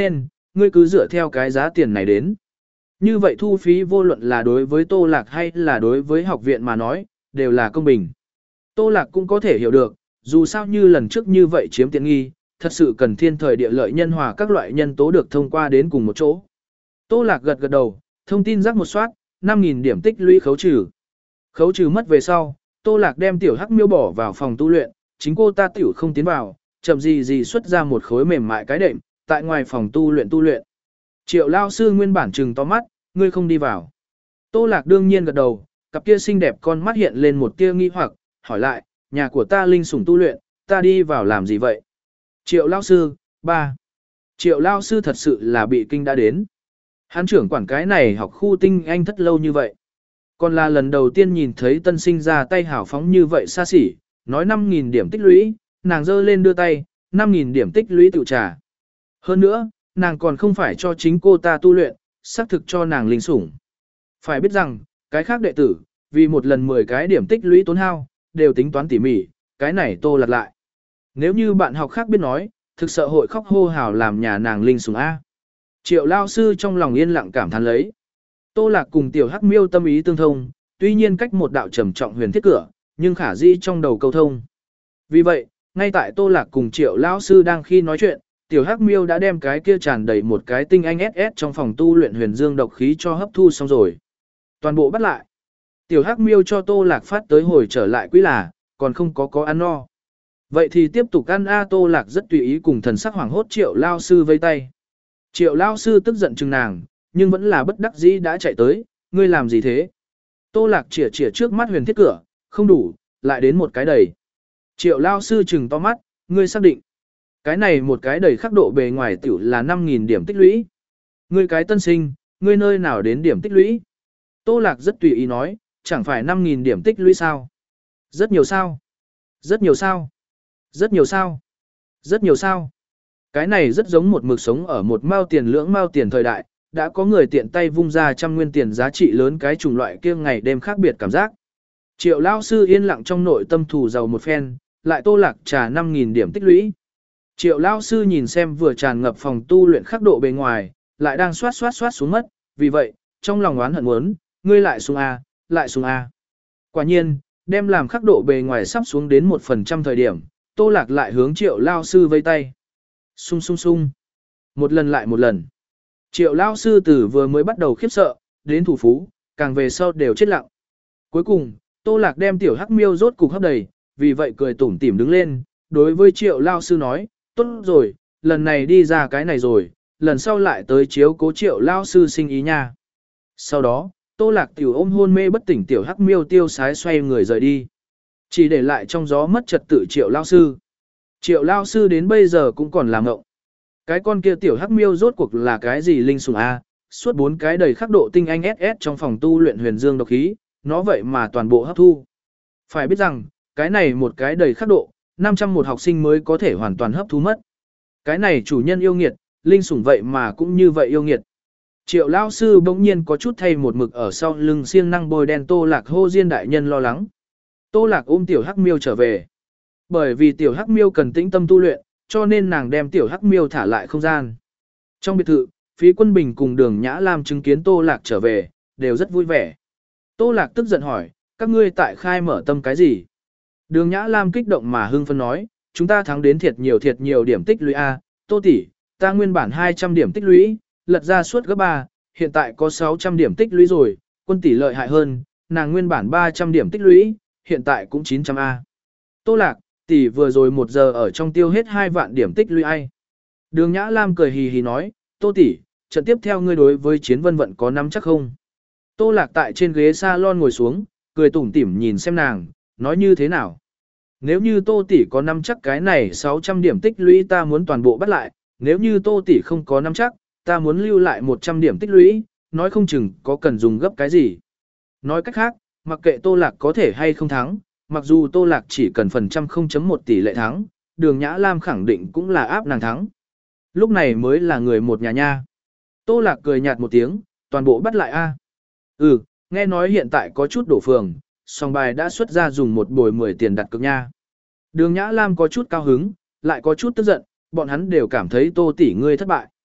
ngươi cứ dựa theo cái giá tiền này đến. Như vậy thu phí vô luận là đối với Tô Lạc hay là đối với học viện mà nói, đều là công bình. Tô Lạc cũng có thể hiểu được, dù sao như lần trước như vậy chiếm tiện nghi, thật sự cần thiên thời địa lợi nhân hòa các loại nhân tố được thông qua đến cùng một chỗ. Tô Lạc gật gật đầu, thông tin rắc một soát, năm nghìn điểm tích lũy khấu trừ. Khấu trừ mất về sau, Tô Lạc đem tiểu hắc miêu bỏ vào phòng tu luyện, chính cô ta tiểu không tiến vào, chậm gì gì xuất ra một khối mềm mại cái đệm, tại ngoài phòng tu luyện tu luyện. Triệu lao sư nguyên bản trừng to mắt, ngươi không đi vào. Tô Lạc đương nhiên gật đầu, cặp kia xinh đẹp con mắt hiện lên một tia nghi hoặc, hỏi lại, nhà của ta linh sủng tu luyện, ta đi vào làm gì vậy? Triệu lao sư, ba. Triệu lao sư thật sự là bị kinh đã đến. Hắn trưởng quản cái này học khu tinh anh thất lâu như vậy. Còn là lần đầu tiên nhìn thấy tân sinh ra tay hảo phóng như vậy xa xỉ, nói năm nghìn điểm tích lũy, nàng giơ lên đưa tay, năm nghìn điểm tích lũy tự trả. Hơn nữa, nàng còn không phải cho chính cô ta tu luyện, xác thực cho nàng linh sủng. Phải biết rằng, cái khác đệ tử, vì một lần mười cái điểm tích lũy tốn hao, đều tính toán tỉ mỉ, cái này Tô Lạc lại. Nếu như bạn học khác biết nói, thực sợ hội khóc hô hào làm nhà nàng linh sủng A. Triệu lao sư trong lòng yên lặng cảm thán lấy. Tô Lạc cùng tiểu hắc miêu tâm ý tương thông, tuy nhiên cách một đạo trầm trọng huyền thiết cửa, nhưng khả dĩ trong đầu câu thông. Vì vậy, ngay tại Tô Lạc cùng triệu lao sư đang khi nói chuyện, tiểu hắc miêu đã đem cái kia tràn đầy một cái tinh anh ét ét trong phòng tu luyện huyền dương độc khí cho hấp thu xong rồi. Toàn bộ bắt lại. Tiểu hắc miêu cho Tô Lạc phát tới hồi trở lại quý là, còn không có có ăn no. Vậy thì tiếp tục ăn A. Tô Lạc rất tùy ý cùng thần sắc hoảng hốt triệu lao sư vây tay. Triệu lao sư tức giận chừng nàng, nhưng vẫn là bất đắc dĩ đã chạy tới, ngươi làm gì thế? Tô Lạc chỉa chỉa trước mắt huyền thiết cửa, không đủ, lại đến một cái đầy. Triệu lao sư chừng to mắt, ngươi xác định. Cái này một cái đầy khắc độ bề ngoài tiểu là năm nghìn điểm tích lũy. Ngươi cái tân sinh, ngươi nơi nào đến điểm tích lũy? Tô Lạc rất tùy ý nói, chẳng phải năm nghìn điểm tích lũy sao? Rất nhiều sao? Rất nhiều sao? Rất nhiều sao? Rất nhiều sao? Cái này rất giống một mực sống ở một mao tiền lưỡng mao tiền thời đại, đã có người tiện tay vung ra trăm nguyên tiền giá trị lớn cái chủng loại kia ngày đêm khác biệt cảm giác. Triệu lao sư yên lặng trong nội tâm thù giàu một phen, lại Tô Lạc trả năm nghìn điểm tích lũy. Triệu lao sư nhìn xem vừa tràn ngập phòng tu luyện khắc độ bề ngoài, lại đang xoát xoát xoát xuống mất, vì vậy, trong lòng oán hận muốn, ngươi lại xuống A, lại xuống A. Quả nhiên, đem làm khắc độ bề ngoài sắp xuống đến một phần trăm thời điểm, Tô Lạc lại hướng triệu lao sư vây tay. Sung sung sung. Một lần lại một lần. Triệu lao sư từ vừa mới bắt đầu khiếp sợ, đến thủ phú, càng về sau đều chết lặng. Cuối cùng, Tô Lạc đem tiểu hắc miêu rốt cục hấp đầy, vì vậy cười tủm tỉm đứng lên, đối với triệu lao sư nói, tốt rồi, lần này đi ra cái này rồi, lần sau lại tới chiếu cố triệu lao sư sinh ý nha. Sau đó, Tô Lạc tiểu ôm hôn mê bất tỉnh tiểu hắc miêu tiêu sái xoay người rời đi. Chỉ để lại trong gió mất trật tự triệu lao sư. Triệu lao sư đến bây giờ cũng còn làm ngộng. Cái con kia tiểu hắc miêu rốt cuộc là cái gì linh sủng A, suốt bốn cái đầy khắc độ tinh anh ét ét trong phòng tu luyện huyền dương độc khí, nó vậy mà toàn bộ hấp thu. Phải biết rằng, cái này một cái đầy khắc độ, năm trăm một học sinh mới có thể hoàn toàn hấp thu mất. Cái này chủ nhân yêu nghiệt, linh sủng vậy mà cũng như vậy yêu nghiệt. Triệu lao sư bỗng nhiên có chút thay một mực ở sau lưng siêng năng bôi đen Tô Lạc hô diên đại nhân lo lắng. Tô Lạc ôm tiểu hắc miêu trở về. Bởi vì tiểu hắc miêu cần tĩnh tâm tu luyện, cho nên nàng đem tiểu hắc miêu thả lại không gian. Trong biệt thự, Phí Quân Bình cùng Đường Nhã Lam chứng kiến Tô Lạc trở về, đều rất vui vẻ. Tô Lạc tức giận hỏi, các ngươi tại khai mở tâm cái gì? Đường Nhã Lam kích động mà hưng phấn nói, chúng ta thắng đến thiệt nhiều thiệt nhiều điểm tích lũy A, Tô tỷ, ta nguyên bản hai trăm điểm tích lũy, lật ra suốt gấp ba, hiện tại có sáu trăm điểm tích lũy rồi, Quân tỷ lợi hại hơn, nàng nguyên bản ba trăm điểm tích lũy, hiện tại cũng chín trăm A. Tô Lạc, tỷ vừa rồi một giờ ở trong tiêu hết hai vạn điểm tích lũy ai. Đường Nhã Lam cười hì hì nói, Tô tỷ, trận tiếp theo ngươi đối với Chiến Vân Vận có nắm chắc không? Tô Lạc tại trên ghế salon ngồi xuống, cười tủm tỉm nhìn xem nàng, nói như thế nào? Nếu như Tô tỷ có nắm chắc cái này sáu trăm điểm tích lũy ta muốn toàn bộ bắt lại, nếu như Tô tỷ không có nắm chắc, ta muốn lưu lại một trăm điểm tích lũy, nói không chừng có cần dùng gấp cái gì. Nói cách khác, mặc kệ Tô Lạc có thể hay không thắng, mặc dù Tô Lạc chỉ cần phần trăm không chấm một tỷ lệ thắng, Đường Nhã Lam khẳng định cũng là áp nàng thắng. Lúc này mới là người một nhà nha. Tô Lạc cười nhạt một tiếng, toàn bộ bắt lại a. Ừ, nghe nói hiện tại có chút đổ phường, song bài đã xuất ra dùng một bồi mười tiền đặt cược nha. Đường Nhã Lam có chút cao hứng, lại có chút tức giận, bọn hắn đều cảm thấy Tô tỷ ngươi thất bại.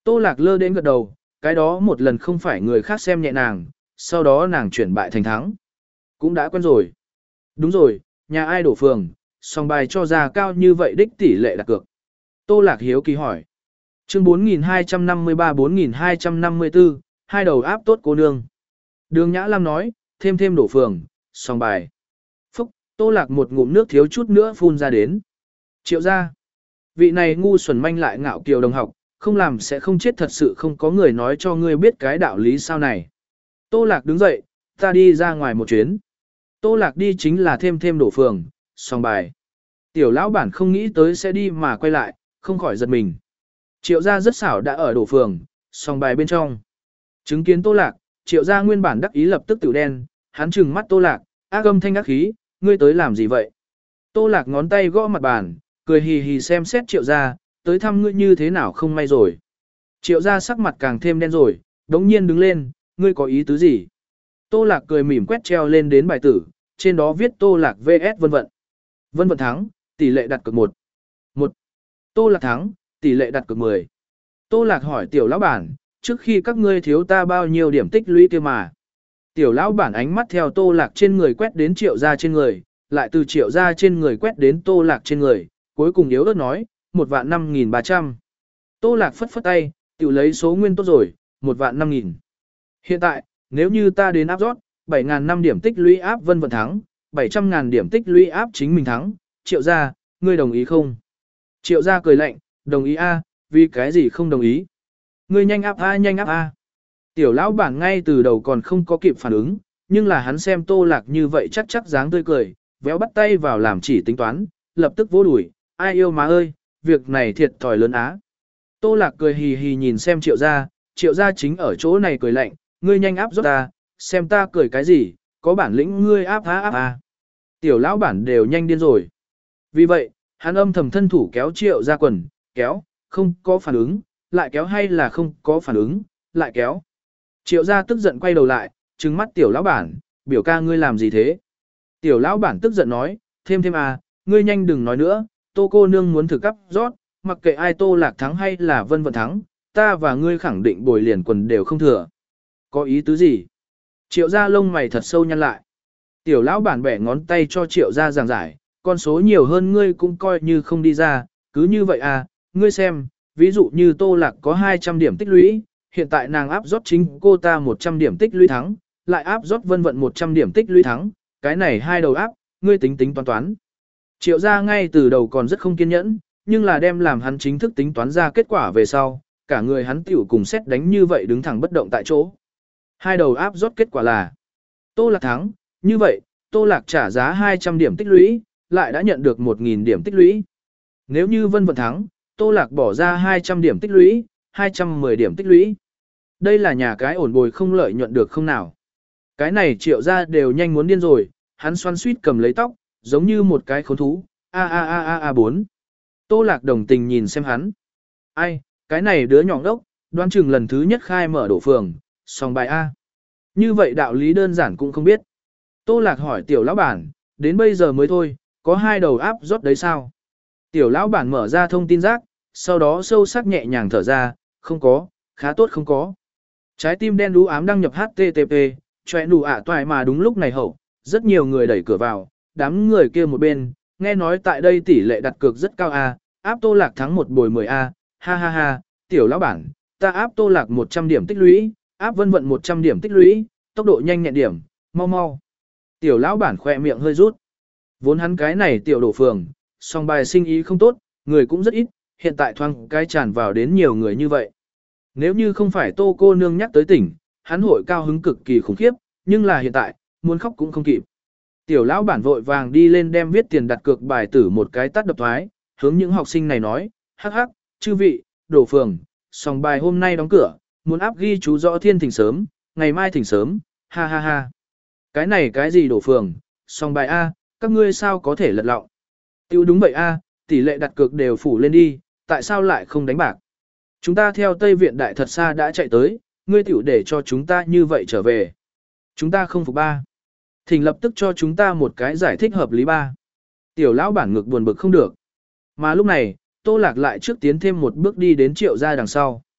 Tô Lạc lơ đến gật đầu, cái đó một lần không phải người khác xem nhẹ nàng, sau đó nàng chuyển bại thành thắng. Cũng đã quen rồi. Đúng rồi, nhà ai đổ phường, song bài cho ra cao như vậy đích tỷ lệ đặt cược. Tô Lạc hiếu kỳ hỏi. Chương bốn nghìn hai trăm năm mươi ba bốn nghìn hai trăm năm mươi tư, hai đầu áp tốt cô nương. Đường Nhã Lam nói, thêm thêm đổ phường, song bài. Phúc, Tô Lạc một ngụm nước thiếu chút nữa phun ra đến. Triệu gia. Vị này ngu xuẩn manh lại ngạo kiều đồng học, không làm sẽ không chết, thật sự không có người nói cho ngươi biết cái đạo lý sao này. Tô Lạc đứng dậy, ta đi ra ngoài một chuyến. Tô Lạc đi chính là thêm thêm đổ phường, song bài. Tiểu lão bản không nghĩ tới sẽ đi mà quay lại, không khỏi giật mình. Triệu gia rất xảo đã ở đổ phường, song bài bên trong. Chứng kiến Tô Lạc, Triệu gia nguyên bản đắc ý lập tức tiểu đen, hắn trừng mắt Tô Lạc, ác âm thanh ác khí, ngươi tới làm gì vậy? Tô Lạc ngón tay gõ mặt bàn, cười hì hì xem xét Triệu gia, tới thăm ngươi như thế nào không may rồi. Triệu gia sắc mặt càng thêm đen rồi, đống nhiên đứng lên, ngươi có ý tứ gì? Tô Lạc cười mỉm quét treo lên đến bài tử, trên đó viết Tô Lạc vê ét vân vận. Vân vận thắng, tỷ lệ đặt cược một. một. Tô Lạc thắng, tỷ lệ đặt cược mười. Tô Lạc hỏi tiểu lão bản, trước khi các ngươi thiếu ta bao nhiêu điểm tích lũy kia mà. Tiểu lão bản ánh mắt theo Tô Lạc trên người quét đến Triệu gia trên người, lại từ Triệu gia trên người quét đến Tô Lạc trên người, cuối cùng yếu ớt nói, một vạn năm nghìn ba trăm. Tô Lạc phất phất tay, tiểu lấy số nguyên tốt rồi, một vạn năm nghìn. Hiện tại, nếu như ta đến áp rót, bảy ngàn năm điểm tích lũy áp vân vận thắng, bảy trăm ngàn điểm tích lũy áp chính mình thắng, Triệu gia, ngươi đồng ý không? Triệu gia cười lạnh, đồng ý a, vì cái gì không đồng ý? Ngươi nhanh áp a, nhanh áp a. Tiểu lão bản ngay từ đầu còn không có kịp phản ứng, nhưng là hắn xem Tô Lạc như vậy chắc chắc dáng tươi cười, véo bắt tay vào làm chỉ tính toán, lập tức vỗ đùi, ai yêu má ơi, việc này thiệt thòi lớn á. Tô Lạc cười hì hì nhìn xem Triệu gia, Triệu gia chính ở chỗ này cười lạnh, ngươi nhanh áp giúp ta, xem ta cười cái gì, có bản lĩnh ngươi áp á áp a. Tiểu lão bản đều nhanh điên rồi. Vì vậy, hắn âm thầm thân thủ kéo Triệu gia quần, kéo, không có phản ứng, lại kéo hay là không có phản ứng, lại kéo. Triệu gia tức giận quay đầu lại, trừng mắt tiểu lão bản, biểu ca ngươi làm gì thế? Tiểu lão bản tức giận nói, thêm thêm à, ngươi nhanh đừng nói nữa, Tô cô nương muốn thử cắp rót, mặc kệ ai Tô Lạc thắng hay là Vân Vận thắng, ta và ngươi khẳng định bồi liền quần đều không thừa. Có ý tứ gì? Triệu gia lông mày thật sâu nhăn lại. Tiểu lão bản bẻ ngón tay cho Triệu gia giảng giải, con số nhiều hơn ngươi cũng coi như không đi ra, cứ như vậy à, ngươi xem, ví dụ như Tô Lạc có hai trăm điểm tích lũy, hiện tại nàng áp rót chính cô ta một trăm điểm tích lũy thắng, lại áp rót Vân Vận một trăm điểm tích lũy thắng, cái này hai đầu áp, ngươi tính tính toán toán. Triệu gia ngay từ đầu còn rất không kiên nhẫn, nhưng là đem làm hắn chính thức tính toán ra kết quả về sau, cả người hắn tiểu cùng xét đánh như vậy đứng thẳng bất động tại chỗ. Hai đầu áp rót kết quả là Tô Lạc thắng, như vậy, Tô Lạc trả giá hai trăm điểm tích lũy, lại đã nhận được một nghìn điểm tích lũy. Nếu như Vân Vận thắng, Tô Lạc bỏ ra hai trăm điểm tích lũy, hai trăm mười điểm tích lũy. Đây là nhà cái ổn bồi không lợi nhuận được không nào? Cái này Triệu gia đều nhanh muốn điên rồi, hắn xoắn suýt cầm lấy tóc, giống như một cái khốn thú. A a a a a bốn. Tô Lạc đồng tình nhìn xem hắn. Ai, cái này đứa nhỏ đốc, đoán chừng lần thứ nhất khai mở đổ phường, song bài A. Như vậy đạo lý đơn giản cũng không biết. Tô Lạc hỏi tiểu lão bản, đến bây giờ mới thôi, có hai đầu áp rót đấy sao? Tiểu lão bản mở ra thông tin rác, sau đó sâu sắc nhẹ nhàng thở ra, không có, khá tốt không có. Trái tim đen đú ám đăng nhập hát tê tê pê, choẹ đủ ạ toài mà đúng lúc này hậu, rất nhiều người đẩy cửa vào, đám người kia một bên, nghe nói tại đây tỷ lệ đặt cược rất cao a, áp Tô Lạc thắng một bồi mười a, ha ha ha, tiểu lão bản, ta áp Tô Lạc một trăm điểm tích lũy, áp Vân Vận một trăm điểm tích lũy, tốc độ nhanh nhẹn điểm, mau mau. Tiểu lão bản khỏe miệng hơi rút. Vốn hắn cái này tiểu đổ phường, song bài sinh ý không tốt, người cũng rất ít, hiện tại thoáng cái tràn vào đến nhiều người như vậy. Nếu như không phải Tô cô nương nhắc tới tỉnh, hắn hội cao hứng cực kỳ khủng khiếp, nhưng là hiện tại, muốn khóc cũng không kịp. Tiểu lão bản vội vàng đi lên đem viết tiền đặt cược bài tử một cái tắt đập thoái, hướng những học sinh này nói, hắc hắc, chư vị, đổ phường, song bài hôm nay đóng cửa, muốn áp ghi chú rõ thiên thỉnh sớm, ngày mai thỉnh sớm, ha ha ha. Cái này cái gì đổ phường, song bài A, các ngươi sao có thể lật lọng. Tiêu đúng vậy A, tỷ lệ đặt cược đều phủ lên đi, tại sao lại không đánh bạc. Chúng ta theo Tây Viện Đại thật xa đã chạy tới, ngươi tiểu để cho chúng ta như vậy trở về. Chúng ta không phục ba. Thỉnh lập tức cho chúng ta một cái giải thích hợp lý ba. Tiểu lão bản ngực buồn bực không được. Mà lúc này, Tô Lạc lại trước tiến thêm một bước đi đến Triệu gia đằng sau.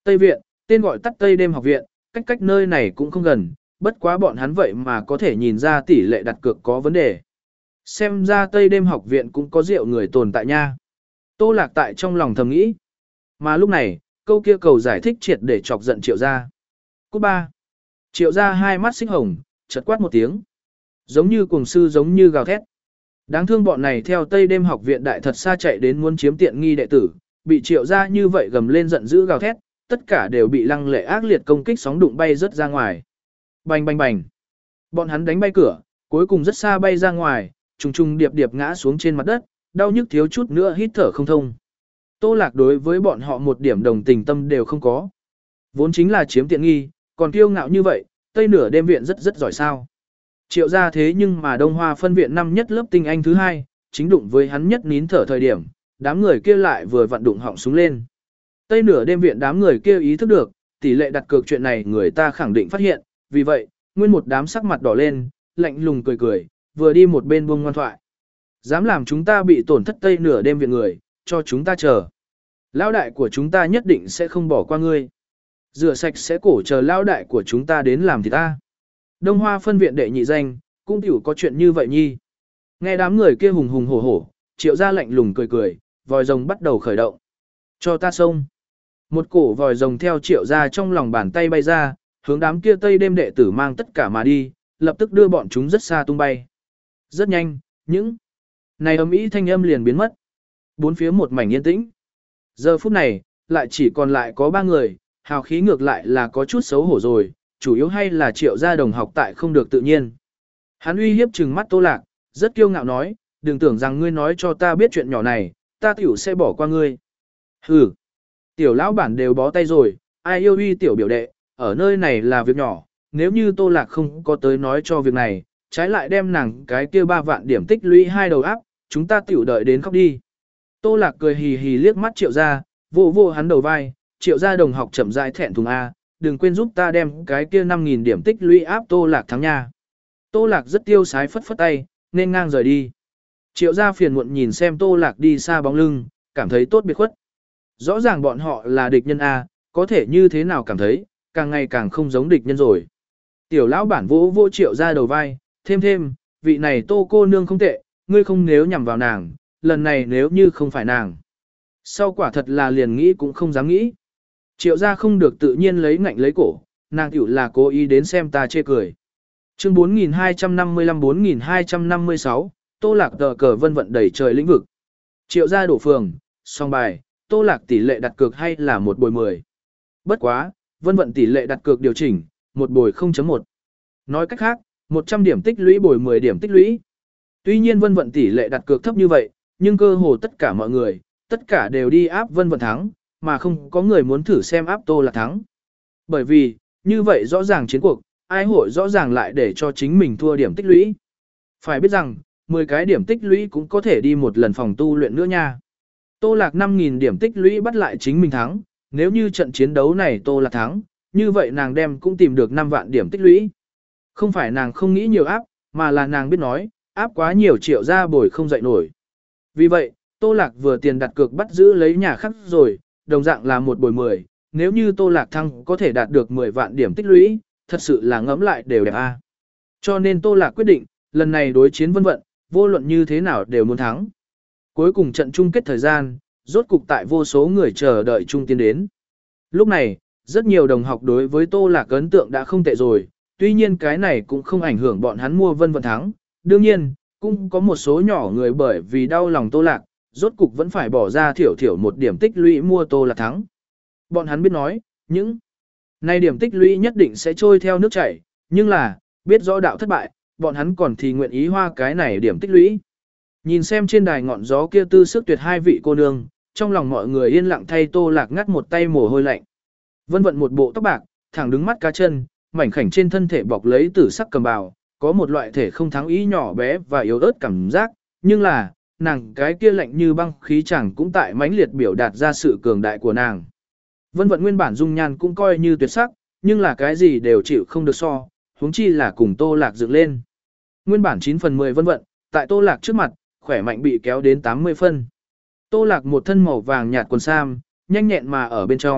Tây Viện, tên gọi tắt Tây Đêm học viện, cách cách nơi này cũng không gần, bất quá bọn hắn vậy mà có thể nhìn ra tỷ lệ đặt cược có vấn đề. Xem ra Tây Đêm học viện cũng có rượu người tồn tại nha. Tô Lạc tại trong lòng thầm nghĩ. Mà lúc này, câu kia cầu giải thích triệt để chọc giận Triệu gia. Cút ba. Triệu gia hai mắt xích hồng, chợt quát một tiếng. Giống như cuồng sư giống như gào thét. Đáng thương bọn này theo Tây Đêm học viện đại thật xa chạy đến muốn chiếm tiện nghi đệ tử, bị Triệu gia như vậy gầm lên giận dữ gào thét, tất cả đều bị lăng lệ ác liệt công kích sóng đụng bay rất ra ngoài. Bành bành bành. Bọn hắn đánh bay cửa, cuối cùng rất xa bay ra ngoài, trùng trùng điệp điệp ngã xuống trên mặt đất, đau nhức thiếu chút nữa hít thở không thông. Tô Lạc đối với bọn họ một điểm đồng tình tâm đều không có. Vốn chính là chiếm tiện nghi, còn kiêu ngạo như vậy, Tây nửa đêm viện rất rất giỏi sao. Triệu gia thế nhưng mà Đông Hoa phân viện năm nhất lớp tinh anh thứ hai, chính đụng với hắn nhất nín thở thời điểm, đám người kia lại vừa vặn đụng họng súng lên. Tây nửa đêm viện đám người kia ý thức được, tỷ lệ đặt cược chuyện này người ta khẳng định phát hiện, vì vậy, nguyên một đám sắc mặt đỏ lên, lạnh lùng cười cười, vừa đi một bên buông ngoan thoại. Dám làm chúng ta bị tổn thất Tây nửa đêm viện người, cho chúng ta chờ. Lão đại của chúng ta nhất định sẽ không bỏ qua ngươi. Rửa sạch sẽ cổ chờ lão đại của chúng ta đến làm thì ta. Đông Hoa phân viện đệ nhị danh, cũng tiểu có chuyện như vậy nhi. Nghe đám người kia hùng hùng hổ hổ, Triệu gia lạnh lùng cười cười, vòi rồng bắt đầu khởi động. Cho ta xông. Một cổ vòi rồng theo Triệu gia trong lòng bàn tay bay ra, hướng đám kia Tây đêm đệ tử mang tất cả mà đi, lập tức đưa bọn chúng rất xa tung bay. Rất nhanh, những này ầm ĩ thanh âm liền biến mất. Bốn phía một mảnh yên tĩnh. Giờ phút này, lại chỉ còn lại có ba người, hào khí ngược lại là có chút xấu hổ rồi, chủ yếu hay là Triệu gia đồng học tại không được tự nhiên. Hắn uy hiếp trừng mắt Tô Lạc, rất kiêu ngạo nói, đừng tưởng rằng ngươi nói cho ta biết chuyện nhỏ này, ta tiểu sẽ bỏ qua ngươi. Hừ, tiểu lão bản đều bó tay rồi, ai yêu uy tiểu biểu đệ, ở nơi này là việc nhỏ, nếu như Tô Lạc không có tới nói cho việc này, trái lại đem nàng cái kia ba vạn điểm tích lũy hai đầu áp, chúng ta tiểu đợi đến khóc đi. Tô Lạc cười hì hì liếc mắt Triệu gia, vô vô hắn đầu vai, Triệu gia đồng học chậm rãi thẹn thùng A, đừng quên giúp ta đem cái kia năm nghìn điểm tích lũy áp Tô Lạc thắng nha. Tô Lạc rất tiêu sái phất phất tay, nên ngang rời đi. Triệu gia phiền muộn nhìn xem Tô Lạc đi xa bóng lưng, cảm thấy tốt biệt khuất. Rõ ràng bọn họ là địch nhân A, có thể như thế nào cảm thấy, càng ngày càng không giống địch nhân rồi. Tiểu lão bản vỗ vỗ Triệu gia đầu vai, thêm thêm, vị này Tô cô nương không tệ, ngươi không nếu nhằm vào nàng, lần này nếu như không phải nàng. Sau quả thật là liền nghĩ cũng không dám nghĩ. Triệu gia không được tự nhiên lấy ngạnh lấy cổ, nàng tiểu là cố ý đến xem ta chê cười. Chương bốn nghìn hai trăm năm mươi lăm bốn nghìn hai trăm năm mươi sáu, Tô Lạc tờ cờ vân vận đầy trời lĩnh vực. Triệu gia đổ phường, song bài, Tô Lạc tỷ lệ đặt cược hay là một bồi mười. Bất quá, vân vận tỷ lệ đặt cược điều chỉnh, một bồi không chấm một. Nói cách khác, một trăm điểm tích lũy bồi mười điểm tích lũy. Tuy nhiên vân vận tỷ lệ đặt cược thấp như vậy, nhưng cơ hồ tất cả mọi người, tất cả đều đi áp vân vận thắng, mà không có người muốn thử xem áp Tô Lạc thắng. Bởi vì, như vậy rõ ràng chiến cuộc, ai hội rõ ràng lại để cho chính mình thua điểm tích lũy. Phải biết rằng, mười cái điểm tích lũy cũng có thể đi một lần phòng tu luyện nữa nha. Tô Lạc năm nghìn điểm tích lũy bắt lại chính mình thắng, nếu như trận chiến đấu này Tô Lạc thắng, như vậy nàng đem cũng tìm được năm vạn điểm tích lũy. Không phải nàng không nghĩ nhiều áp, mà là nàng biết nói, áp quá nhiều Triệu gia bồi không dậy nổi. Vì vậy, Tô Lạc vừa tiền đặt cược bắt giữ lấy nhà khác rồi, đồng dạng là một bồi mười, nếu như Tô Lạc thăng có thể đạt được mười vạn điểm tích lũy, thật sự là ngẫm lại đều đẹp a. Cho nên Tô Lạc quyết định, lần này đối chiến vân vận, vô luận như thế nào đều muốn thắng. Cuối cùng trận chung kết thời gian, rốt cục tại vô số người chờ đợi chung tiến đến. Lúc này, rất nhiều đồng học đối với Tô Lạc ấn tượng đã không tệ rồi, tuy nhiên cái này cũng không ảnh hưởng bọn hắn mua vân vận thắng. Đương nhiên, cũng có một số nhỏ người bởi vì đau lòng Tô Lạc, rốt cục vẫn phải bỏ ra thiểu thiểu một điểm tích lũy mua Tô Lạc thắng. Bọn hắn biết nói, những này điểm tích lũy nhất định sẽ trôi theo nước chảy, nhưng là, biết rõ đạo thất bại, bọn hắn còn thì nguyện ý hoa cái này điểm tích lũy. Nhìn xem trên đài ngọn gió kia tư sức tuyệt hai vị cô nương, trong lòng mọi người yên lặng thay Tô Lạc ngắt một tay mồ hôi lạnh. Vân vận một bộ tóc bạc, thẳng đứng mắt cá chân, mảnh khảnh trên thân thể bọc lấy tử sắc cầm bào, có một loại thể không thắng ý nhỏ bé và yếu ớt cảm giác, nhưng là, nàng cái kia lạnh như băng khí chẳng cũng tại mãnh liệt biểu đạt ra sự cường đại của nàng. Vân vận nguyên bản dung nhan cũng coi như tuyệt sắc, nhưng là cái gì đều chịu không được so, huống chi là cùng Tô Lạc dựng lên. Nguyên bản chín phần mười vân vận, tại Tô Lạc trước mặt, khỏe mạnh bị kéo đến tám mươi phân. Tô Lạc một thân màu vàng nhạt quần sam, nhanh nhẹn mà ở bên trong,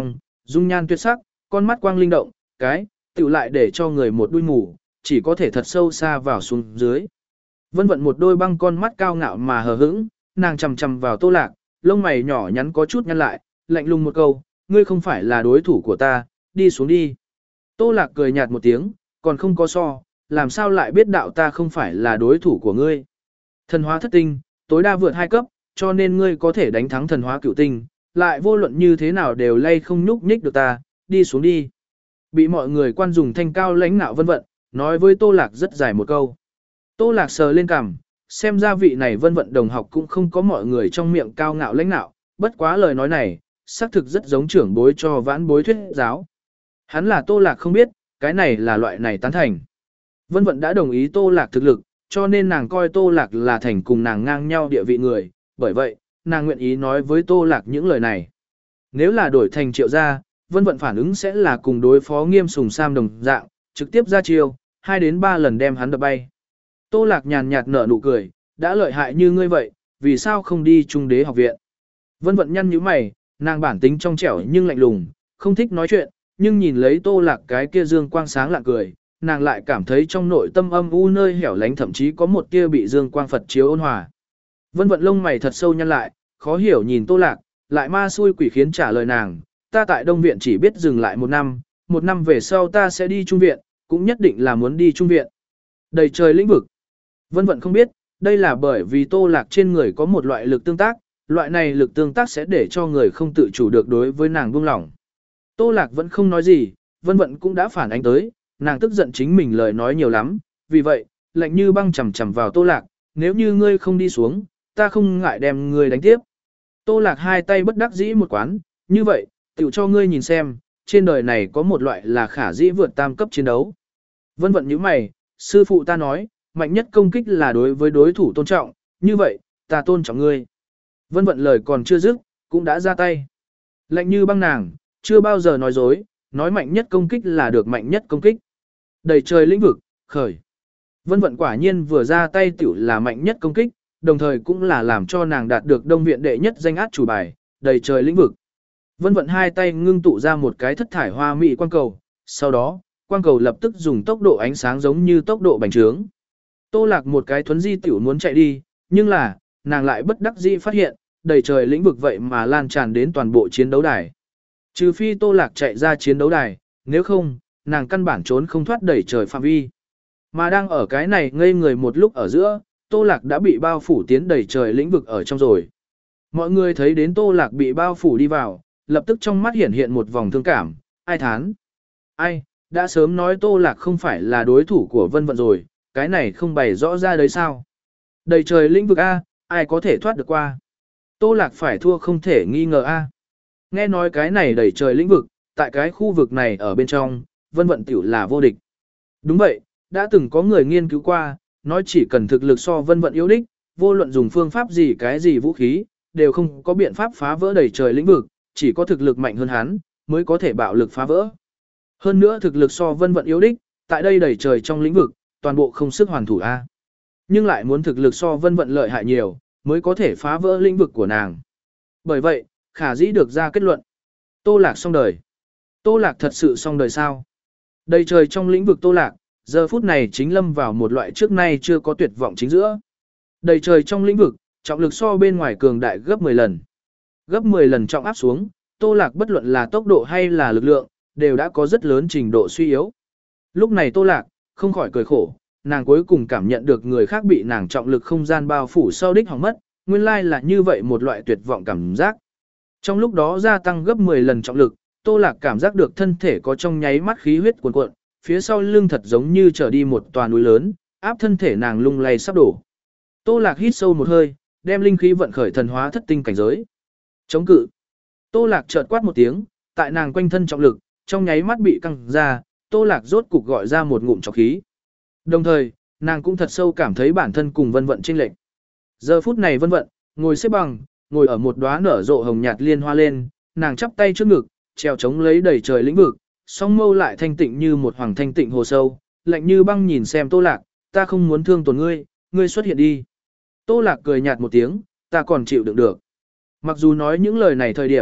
Dung nhan tuyệt sắc, con mắt quang linh động, cái, tựu lại để cho người một đuôi mù, chỉ có thể thật sâu xa vào xuống dưới. Vân vận một đôi băng con mắt cao ngạo mà hờ hững, nàng chầm chầm vào Tô Lạc, lông mày nhỏ nhắn có chút nhăn lại, lạnh lùng một câu, ngươi không phải là đối thủ của ta, đi xuống đi. Tô Lạc cười nhạt một tiếng, còn không có so, làm sao lại biết đạo ta không phải là đối thủ của ngươi. Thần hóa thất tinh, tối đa vượt hai cấp, cho nên ngươi có thể đánh thắng thần hóa cửu tinh, lại vô luận như thế nào đều lay không nhúc nhích được ta, đi xuống đi. Bị mọi người quan dùng thanh cao lãnh nạo vân vận, nói với Tô Lạc rất dài một câu. Tô Lạc sờ lên cằm, xem ra vị này vân vận đồng học cũng không có mọi người trong miệng cao ngạo lãnh nạo, bất quá lời nói này, xác thực rất giống trưởng bối cho vãn bối thuyết giáo. Hắn là Tô Lạc không biết, cái này là loại này tán thành. Vân vận đã đồng ý Tô Lạc thực lực, cho nên nàng coi Tô Lạc là thành cùng nàng ngang nhau địa vị người, bởi vậy, nàng nguyện ý nói với Tô Lạc những lời này. Nếu là đổi thành Triệu gia, Vân vận phản ứng sẽ là cùng đối phó Nghiêm Sùng Sam đồng dạng, trực tiếp ra chiêu, hai đến ba lần đem hắn đập bay. Tô Lạc nhàn nhạt nở nụ cười, đã lợi hại như ngươi vậy, vì sao không đi Trung Đế học viện? Vân vận nhăn nhíu mày, nàng bản tính trong trẻo nhưng lạnh lùng, không thích nói chuyện, nhưng nhìn lấy Tô Lạc cái kia dương quang sáng lạ cười, nàng lại cảm thấy trong nội tâm âm u nơi hẻo lánh thậm chí có một tia bị dương quang Phật chiếu ôn hòa. Vân vận lông mày thật sâu nhăn lại, khó hiểu nhìn Tô Lạc, lại ma xui quỷ khiến trả lời nàng, ta tại Đông viện chỉ biết dừng lại một năm, một năm về sau ta sẽ đi Trung viện, cũng nhất định là muốn đi Trung viện. Đầy trời lĩnh vực. Vân vận không biết, đây là bởi vì Tô Lạc trên người có một loại lực tương tác, loại này lực tương tác sẽ để cho người không tự chủ được đối với nàng buông lỏng. Tô Lạc vẫn không nói gì, Vân vận cũng đã phản ánh tới, nàng tức giận chính mình lời nói nhiều lắm, vì vậy, lạnh như băng chầm chầm vào Tô Lạc, nếu như ngươi không đi xuống, ta không ngại đem ngươi đánh tiếp. Tô Lạc hai tay bất đắc dĩ một quán, như vậy, tiểu cho ngươi nhìn xem, trên đời này có một loại là khả dĩ vượt tam cấp chiến đấu. Vân vận như mày, sư phụ ta nói, mạnh nhất công kích là đối với đối thủ tôn trọng, như vậy, ta tôn trọng ngươi. Vân vận lời còn chưa dứt, cũng đã ra tay. Lạnh như băng nàng, chưa bao giờ nói dối, nói mạnh nhất công kích là được mạnh nhất công kích. Đầy trời lĩnh vực, khởi. Vân vận quả nhiên vừa ra tay tiểu là mạnh nhất công kích, đồng thời cũng là làm cho nàng đạt được đông viện đệ nhất danh át chủ bài, đầy trời lĩnh vực. Vân vận hai tay ngưng tụ ra một cái thất thải hoa mỹ quang cầu, sau đó, quang cầu lập tức dùng tốc độ ánh sáng giống như tốc độ bành trướng. Tô Lạc một cái thuấn di tiểu muốn chạy đi, nhưng là, nàng lại bất đắc dĩ phát hiện, đầy trời lĩnh vực vậy mà lan tràn đến toàn bộ chiến đấu đài. Trừ phi Tô Lạc chạy ra chiến đấu đài, nếu không, nàng căn bản trốn không thoát đầy trời phạm vi. Mà đang ở cái này ngây người một lúc ở giữa, Tô Lạc đã bị bao phủ tiến đầy trời lĩnh vực ở trong rồi. Mọi người thấy đến Tô Lạc bị bao phủ đi vào, lập tức trong mắt hiện hiện một vòng thương cảm, ai thán. Ai, đã sớm nói Tô Lạc không phải là đối thủ của Vân vận rồi, cái này không bày rõ ra đấy sao. Đầy trời lĩnh vực A, ai có thể thoát được qua. Tô Lạc phải thua không thể nghi ngờ A. Nghe nói cái này đầy trời lĩnh vực, tại cái khu vực này ở bên trong, Vân vận tiểu là vô địch. Đúng vậy, đã từng có người nghiên cứu qua, nói chỉ cần thực lực so Vân vận yếu đích, vô luận dùng phương pháp gì cái gì vũ khí, đều không có biện pháp phá vỡ đầy trời lĩnh vực, chỉ có thực lực mạnh hơn hắn, mới có thể bạo lực phá vỡ. Hơn nữa thực lực so Vân vận yếu đích, tại đây đầy trời trong lĩnh vực, toàn bộ không sức hoàn thủ A. Nhưng lại muốn thực lực so Vân vận lợi hại nhiều, mới có thể phá vỡ lĩnh vực của nàng. Bởi vậy, khả dĩ được ra kết luận. Tô Lạc xong đời. Tô Lạc thật sự xong đời sao? Đầy trời trong lĩnh vực Tô Lạc, giờ phút này chính lâm vào một loại trước nay chưa có tuyệt vọng chính giữa. Đầy trời trong lĩnh vực, trọng lực so bên ngoài cường đại gấp mười lần. Gấp mười lần trọng áp xuống, Tô Lạc bất luận là tốc độ hay là lực lượng, đều đã có rất lớn trình độ suy yếu. Lúc này Tô Lạc, không khỏi cười khổ, nàng cuối cùng cảm nhận được người khác bị nàng trọng lực không gian bao phủ sau đích hỏng mất, nguyên lai là như vậy một loại tuyệt vọng cảm giác. Trong lúc đó gia tăng gấp mười lần trọng lực, Tô Lạc cảm giác được thân thể có trong nháy mắt khí huyết cuồn cuộn, phía sau lưng thật giống như trở đi một tòa núi lớn, áp thân thể nàng lung lay sắp đổ. Tô Lạc hít sâu một hơi, đem linh khí vận khởi thần hóa thất tinh cảnh giới. Chống cự. Tô Lạc chợt quát một tiếng, tại nàng quanh thân trọng lực, trong nháy mắt bị căng ra, Tô Lạc rốt cục gọi ra một ngụm trọc khí. Đồng thời, nàng cũng thật sâu cảm thấy bản thân cùng Vân vận chênh lệch. Giờ phút này Vân vận, ngồi xếp bằng, ngồi ở một đóa nở rộ hồng nhạt liên hoa lên, nàng chắp tay trước ngực, treo chống lấy đầy trời lĩnh vực, song mâu lại thanh tịnh như một hoàng thanh tịnh hồ sâu, lạnh như băng nhìn xem Tô Lạc, ta không muốn thương tổn ngươi, ngươi xuất hiện đi. Tô Lạc cười nhạt một tiếng, ta còn chịu đựng được. Mặc dù nói những lời này thời điểm,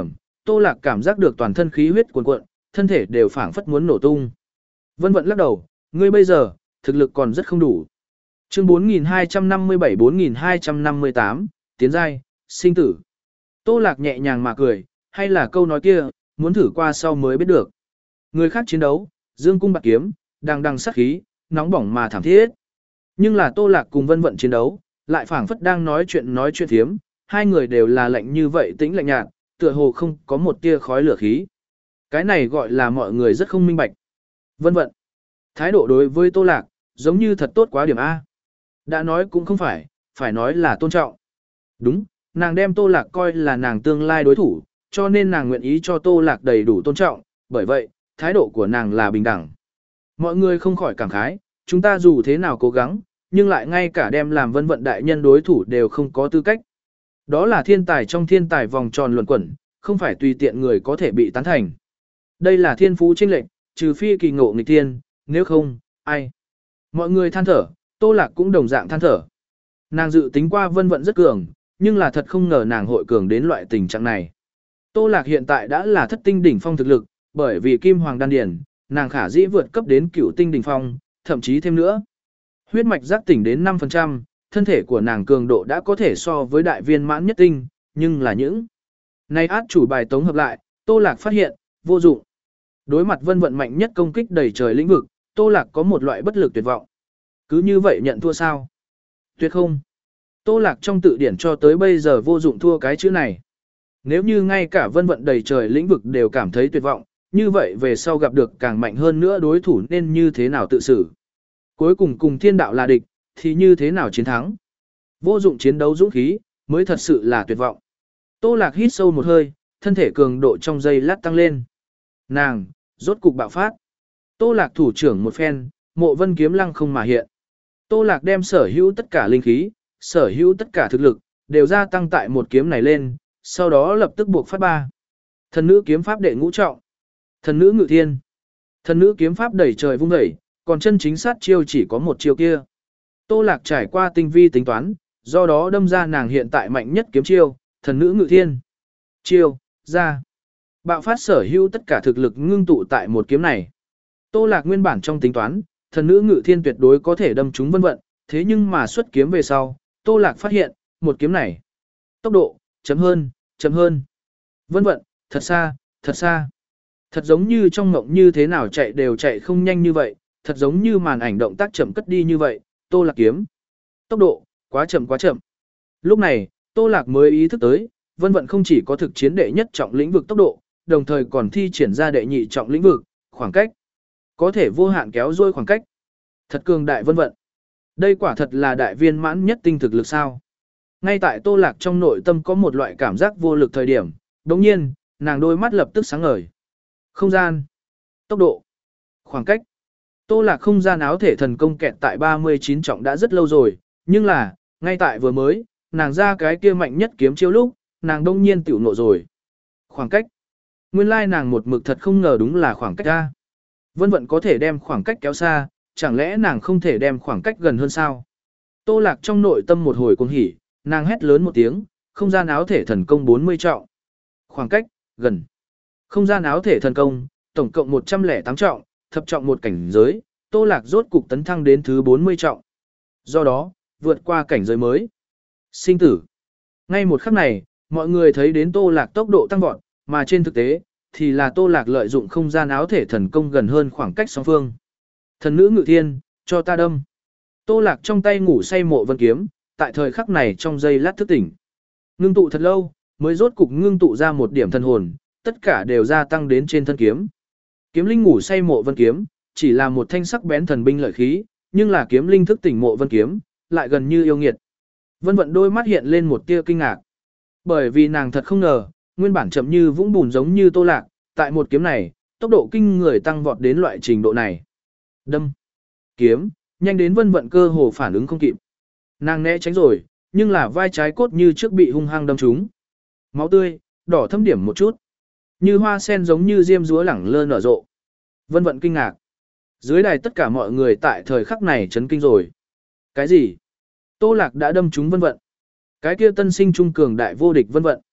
Tô Lạc cảm giác được toàn thân khí huyết cuồn cuộn, thân thể đều phảng phất muốn nổ tung. Vân Vận lắc đầu, ngươi bây giờ, thực lực còn rất không đủ. Chương bốn nghìn hai trăm năm mươi bảy bốn nghìn hai trăm năm mươi tám, tiến giai, sinh tử. Tô Lạc nhẹ nhàng mà cười, hay là câu nói kia, muốn thử qua sau mới biết được. Người khác chiến đấu, dương cung bạc kiếm, đằng đằng sát khí, nóng bỏng mà thảm thiết. Nhưng là Tô Lạc cùng Vân Vận chiến đấu, lại phảng phất đang nói chuyện nói chuyện thiếm, hai người đều là lạnh như vậy tĩnh lạnh nhạt, tựa hồ không có một tia khói lửa khí. Cái này gọi là mọi người rất không minh bạch. Vân Vận, thái độ đối với Tô Lạc, giống như thật tốt quá điểm A. Đã nói cũng không phải, phải nói là tôn trọng. Đúng, nàng đem Tô Lạc coi là nàng tương lai đối thủ, cho nên nàng nguyện ý cho Tô Lạc đầy đủ tôn trọng, bởi vậy, thái độ của nàng là bình đẳng. Mọi người không khỏi cảm khái, chúng ta dù thế nào cố gắng, nhưng lại ngay cả đem làm Vân Vận đại nhân đối thủ đều không có tư cách. Đó là thiên tài trong thiên tài vòng tròn luẩn quẩn, không phải tùy tiện người có thể bị tán thành. Đây là thiên phú chênh lệch, trừ phi kỳ ngộ nghịch thiên, nếu không, ai. Mọi người than thở, Tô Lạc cũng đồng dạng than thở. Nàng dự tính qua Vân Vận rất cường, nhưng là thật không ngờ nàng hội cường đến loại tình trạng này. Tô Lạc hiện tại đã là thất tinh đỉnh phong thực lực, bởi vì Kim Hoàng đan điển, nàng khả dĩ vượt cấp đến cửu tinh đỉnh phong, thậm chí thêm nữa. Huyết mạch giác tỉnh đến năm phần trăm, thân thể của nàng cường độ đã có thể so với đại viên mãn nhất tinh, nhưng là những này át chủ bài tống hợp lại, Tô Lạc phát hiện, vô dụng. Đối mặt Vân Vận mạnh nhất công kích đầy trời lĩnh vực, Tô Lạc có một loại bất lực tuyệt vọng. Cứ như vậy nhận thua sao? Tuyệt không. Tô Lạc trong tự điển cho tới bây giờ vô dụng thua cái chữ này. Nếu như ngay cả Vân Vận đầy trời lĩnh vực đều cảm thấy tuyệt vọng, như vậy về sau gặp được càng mạnh hơn nữa đối thủ nên như thế nào tự xử? Cuối cùng cùng thiên đạo là địch, thì như thế nào chiến thắng? Vô dụng chiến đấu dũng khí, mới thật sự là tuyệt vọng. Tô Lạc hít sâu một hơi, thân thể cường độ trong giây lát tăng lên. Nàng, rốt cục bạo phát. Tô Lạc thủ trưởng một phen, Mộ Vân kiếm lăng không mà hiện. Tô Lạc đem sở hữu tất cả linh khí, sở hữu tất cả thực lực, đều gia tăng tại một kiếm này lên, sau đó lập tức buộc phát ba. Thần nữ kiếm pháp đệ ngũ trọng. Thần nữ ngự thiên. Thần nữ kiếm pháp đẩy trời vung đẩy, còn chân chính sát chiêu chỉ có một chiêu kia. Tô Lạc trải qua tinh vi tính toán, do đó đâm ra nàng hiện tại mạnh nhất kiếm chiêu, thần nữ ngự thiên. Chiêu, ra. Bạo phát sở hữu tất cả thực lực ngưng tụ tại một kiếm này. Tô Lạc nguyên bản trong tính toán, thần nữ ngự thiên tuyệt đối có thể đâm trúng Vân Vận, thế nhưng mà xuất kiếm về sau, Tô Lạc phát hiện, một kiếm này. Tốc độ, chấm hơn, chấm hơn. Vân Vận, thật xa, thật xa. Thật giống như trong mộng như thế nào chạy đều chạy không nhanh như vậy, thật giống như màn ảnh động tác chậm cất đi như vậy, Tô Lạc kiếm. Tốc độ, quá chậm quá chậm. Lúc này, Tô Lạc mới ý thức tới, Vân Vận không chỉ có thực chiến đệ nhất trọng lĩnh vực tốc độ, đồng thời còn thi triển ra đệ nhị trọng lĩnh vực, khoảng cách. Có thể vô hạn kéo dôi khoảng cách. Thật cường đại Vân Vận. Đây quả thật là đại viên mãn nhất tinh thực lực sao. Ngay tại Tô Lạc trong nội tâm có một loại cảm giác vô lực thời điểm, đồng nhiên, nàng đôi mắt lập tức sáng ngời. Không gian, tốc độ, khoảng cách. Tô Lạc không gian áo thể thần công kẹt tại ba mươi chín trọng đã rất lâu rồi, nhưng là, ngay tại vừa mới, nàng ra cái kia mạnh nhất kiếm chiêu lúc, nàng đông nhiên tiểu nộ rồi. Khoảng cách. Nguyên lai nàng một mực thật không ngờ đúng là khoảng cách ra. Vân Vận có thể đem khoảng cách kéo xa, chẳng lẽ nàng không thể đem khoảng cách gần hơn sao? Tô Lạc trong nội tâm một hồi cuồng hỉ, nàng hét lớn một tiếng, không gian áo thể thần công bốn mươi trọng. Khoảng cách, gần. Không gian áo thể thần công, tổng cộng một trăm lẻ tám trọng, thập trọng một cảnh giới, Tô Lạc rốt cục tấn thăng đến thứ bốn mươi trọng. Do đó, vượt qua cảnh giới mới. Sinh tử. Ngay một khắc này, mọi người thấy đến Tô Lạc tốc độ tăng vọt, mà trên thực tế, thì là Tô Lạc lợi dụng không gian áo thể thần công gần hơn khoảng cách song phương. Thần nữ ngự thiên, cho ta đâm. Tô Lạc trong tay ngủ say Mộ Vân kiếm, tại thời khắc này trong giây lát thức tỉnh. Ngưng tụ thật lâu, mới rốt cục ngưng tụ ra một điểm thần hồn, tất cả đều gia tăng đến trên thân kiếm. Kiếm linh ngủ say Mộ Vân kiếm, chỉ là một thanh sắc bén thần binh lợi khí, nhưng là kiếm linh thức tỉnh Mộ Vân kiếm, lại gần như yêu nghiệt. Vân Vận đôi mắt hiện lên một tia kinh ngạc. Bởi vì nàng thật không ngờ, nguyên bản chậm như vũng bùn giống như Tô Lạc, tại một kiếm này, tốc độ kinh người tăng vọt đến loại trình độ này. Đâm, kiếm, nhanh đến Vân Vận cơ hồ phản ứng không kịp. Nàng né tránh rồi, nhưng là vai trái cốt như trước bị hung hăng đâm trúng. Máu tươi, đỏ thâm điểm một chút. Như hoa sen giống như diêm dúa lẳng lơ nở rộ. Vân Vận kinh ngạc. Dưới đài tất cả mọi người tại thời khắc này chấn kinh rồi. Cái gì? Tô Lạc đã đâm trúng Vân Vận. Cái kia tân sinh trung cường đại vô địch Vân Vận.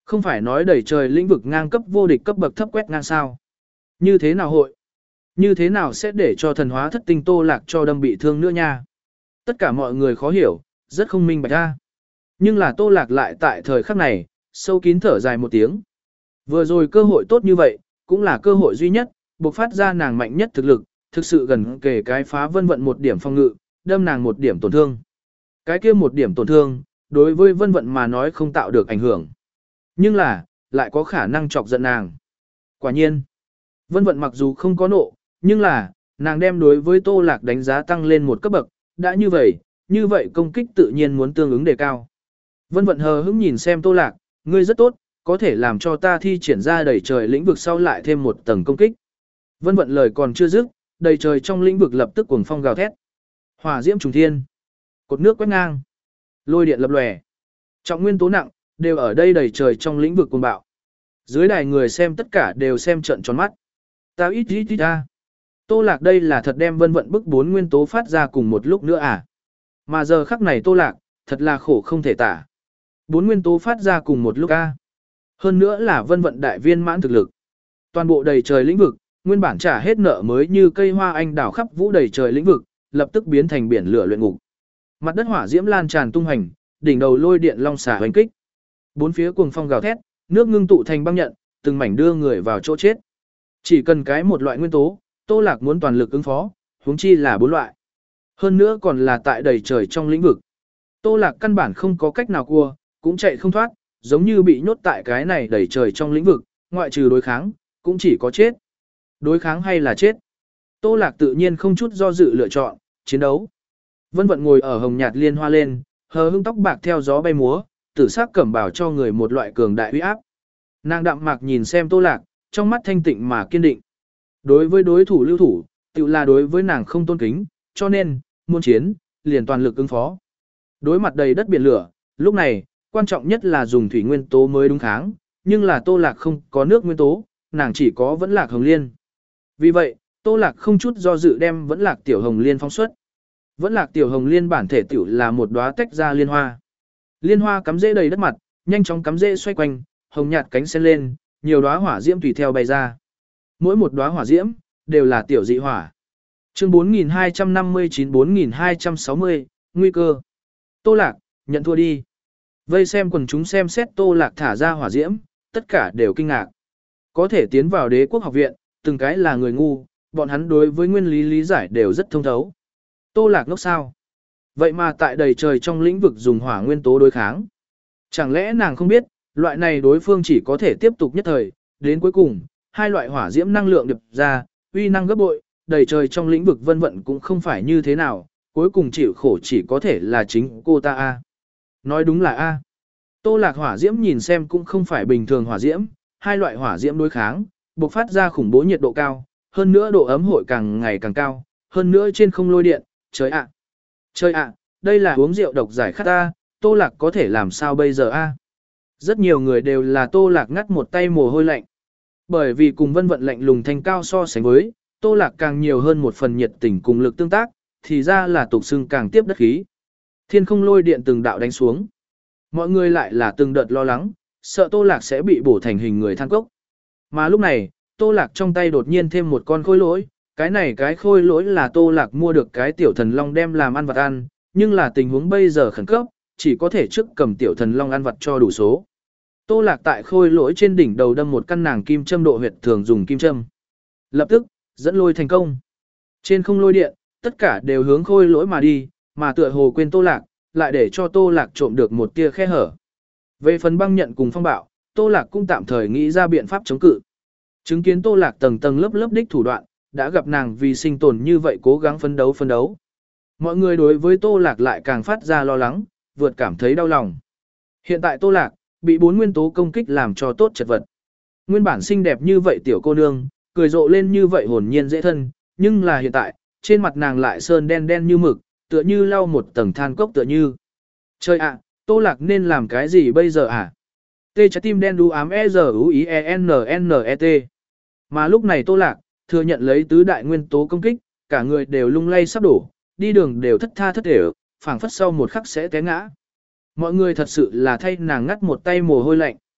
Không phải nói đẩy trời lĩnh vực ngang cấp vô địch cấp bậc thấp quét ngang sao? Như thế nào hội? Như thế nào sẽ để cho thần hóa thất tinh Tô Lạc cho đâm bị thương nữa nha? Tất cả mọi người khó hiểu, rất không minh bạch ra. Nhưng là Tô Lạc lại tại thời khắc này, sâu kín thở dài một tiếng. Vừa rồi cơ hội tốt như vậy, cũng là cơ hội duy nhất, bộc phát ra nàng mạnh nhất thực lực, thực sự gần kề cái phá vân vận một điểm phong ngự, đâm nàng một điểm tổn thương. Cái kia một điểm tổn thương, đối với vân vận mà nói không tạo được ảnh hưởng. Nhưng là, lại có khả năng chọc giận nàng. Quả nhiên, vân vận mặc dù không có nộ, nhưng là, nàng đem đối với Tô Lạc đánh giá tăng lên một cấp bậc, đã như vậy, như vậy công kích tự nhiên muốn tương ứng đề cao. Vân vận hờ hững nhìn xem Tô Lạc, ngươi rất tốt, có thể làm cho ta thi triển ra đầy trời lĩnh vực sau lại thêm một tầng công kích. Vân vận lời còn chưa dứt, đầy trời trong lĩnh vực lập tức cuồng phong gào thét. Hỏa diễm trùng thiên, cột nước quét ngang, lôi điện lập lòe. Trọng nguyên tố nặng, đều ở đây đầy trời trong lĩnh vực cuồng bạo. Dưới đài người xem tất cả đều xem trợn tròn mắt. Tao ít ít ít ta. Tô Lạc đây là thật đem vân vận bức bốn nguyên tố phát ra cùng một lúc nữa à? Mà giờ khắc này Tô Lạc, thật là khổ không thể tả. Bốn nguyên tố phát ra cùng một lúc a. Hơn nữa là vân vận đại viên mãn thực lực. Toàn bộ đầy trời lĩnh vực, nguyên bản trả hết nợ mới như cây hoa anh đào khắp vũ đầy trời lĩnh vực, lập tức biến thành biển lửa luyện ngục. Mặt đất hỏa diễm lan tràn tung hành, đỉnh đầu lôi điện long xả hoành kích. Bốn phía cuồng phong gào thét, nước ngưng tụ thành băng nhận, từng mảnh đưa người vào chỗ chết. Chỉ cần cái một loại nguyên tố, Tô Lạc muốn toàn lực ứng phó, huống chi là bốn loại. Hơn nữa còn là tại đầy trời trong lĩnh vực. Tô Lạc căn bản không có cách nào cua, cũng chạy không thoát, giống như bị nhốt tại cái này đầy trời trong lĩnh vực, ngoại trừ đối kháng, cũng chỉ có chết. Đối kháng hay là chết? Tô Lạc tự nhiên không chút do dự lựa chọn, chiến đấu. Vân vận ngồi ở hồng nhạt liên hoa lên, hờ hững tóc bạc theo gió bay múa, tử sắc cẩm bảo cho người một loại cường đại uy áp. Nàng đạm mạc nhìn xem Tô Lạc, trong mắt thanh tịnh mà kiên định. Đối với đối thủ lưu thủ, tự là đối với nàng không tôn kính, cho nên, muốn chiến, liền toàn lực ứng phó. Đối mặt đầy đất biển lửa, lúc này, quan trọng nhất là dùng thủy nguyên tố mới đúng kháng, nhưng là Tô Lạc không có nước nguyên tố, nàng chỉ có vẫn lạc hồng liên. Vì vậy, Tô Lạc không chút do dự đem vẫn lạc tiểu hồng liên phóng xuất. Vẫn lạc tiểu hồng liên bản thể tiểu là một đóa tách ra liên hoa. Liên hoa cắm rễ đầy đất mặt, nhanh chóng cắm rễ xoay quanh, hồng nhạt cánh sen lên, nhiều đóa hỏa diễm tùy theo bay ra. Mỗi một đóa hỏa diễm đều là tiểu dị hỏa. Chương bốn nghìn hai trăm năm mươi chín bốn nghìn hai trăm sáu mươi, nguy cơ. Tô Lạc, nhận thua đi. Vây xem quần chúng xem xét Tô Lạc thả ra hỏa diễm, tất cả đều kinh ngạc. Có thể tiến vào Đế quốc học viện, từng cái là người ngu, bọn hắn đối với nguyên lý lý giải đều rất thông thấu. Tô Lạc ngốc sao? Vậy mà tại đầy trời trong lĩnh vực dùng hỏa nguyên tố đối kháng. Chẳng lẽ nàng không biết, loại này đối phương chỉ có thể tiếp tục nhất thời, đến cuối cùng, hai loại hỏa diễm năng lượng điệp ra, uy năng gấp bội, đầy trời trong lĩnh vực vân vận cũng không phải như thế nào, cuối cùng chịu khổ chỉ có thể là chính cô ta A. Nói đúng là A. Tô Lạc hỏa diễm nhìn xem cũng không phải bình thường hỏa diễm, hai loại hỏa diễm đối kháng, bộc phát ra khủng bố nhiệt độ cao, hơn nữa độ ấm hội càng ngày càng cao, hơn nữa trên không lôi điện, trời ạ. Trời ạ, đây là uống rượu độc giải khát ta, Tô Lạc có thể làm sao bây giờ A. Rất nhiều người đều là Tô Lạc ngắt một tay mồ hôi lạnh. Bởi vì cùng vân vận lạnh lùng thanh cao so sánh với, Tô Lạc càng nhiều hơn một phần nhiệt tình cùng lực tương tác, thì ra là tục xưng càng tiếp đất khí. Thiên không lôi điện từng đạo đánh xuống. Mọi người lại là từng đợt lo lắng, sợ Tô Lạc sẽ bị bổ thành hình người than cốc. Mà lúc này, Tô Lạc trong tay đột nhiên thêm một con khôi lỗi, cái này cái khôi lỗi là Tô Lạc mua được cái tiểu thần long đem làm ăn vặt ăn, nhưng là tình huống bây giờ khẩn cấp, chỉ có thể trước cầm tiểu thần long ăn vặt cho đủ số. Tô Lạc tại khôi lỗi trên đỉnh đầu đâm một căn nàng kim châm độ huyệt thường dùng kim châm. Lập tức, dẫn lôi thành công. Trên không lôi điện, tất cả đều hướng khôi lỗi mà đi, mà tựa hồ quên Tô Lạc, lại để cho Tô Lạc trộm được một tia khe hở. Về phần băng nhận cùng phong bạo, Tô Lạc cũng tạm thời nghĩ ra biện pháp chống cự. Chứng kiến Tô Lạc tầng tầng lớp lớp đích thủ đoạn, đã gặp nàng vì sinh tồn như vậy cố gắng phấn đấu phấn đấu. Mọi người đối với Tô Lạc lại càng phát ra lo lắng, vượt cảm thấy đau lòng. Hiện tại Tô Lạc, bị bốn nguyên tố công kích làm cho tốt chật vật. Nguyên bản xinh đẹp như vậy tiểu cô nương, cười rộ lên như vậy hồn nhiên dễ thân, nhưng là hiện tại, trên mặt nàng lại sơn đen đen như mực, tựa như lau một tầng than cốc tựa như. Trời ạ, Tô Lạc nên làm cái gì bây giờ ạ? À? Tê trái tim đen đu ám e z u i e n n e t. Mà lúc này Tô Lạc, thừa nhận lấy tứ đại nguyên tố công kích, cả người đều lung lay sắp đổ, đi đường đều thất tha thất thể, phảng phất sau một khắc sẽ té ngã. Mọi người thật sự là thay nàng ngắt một tay mồ hôi lạnh.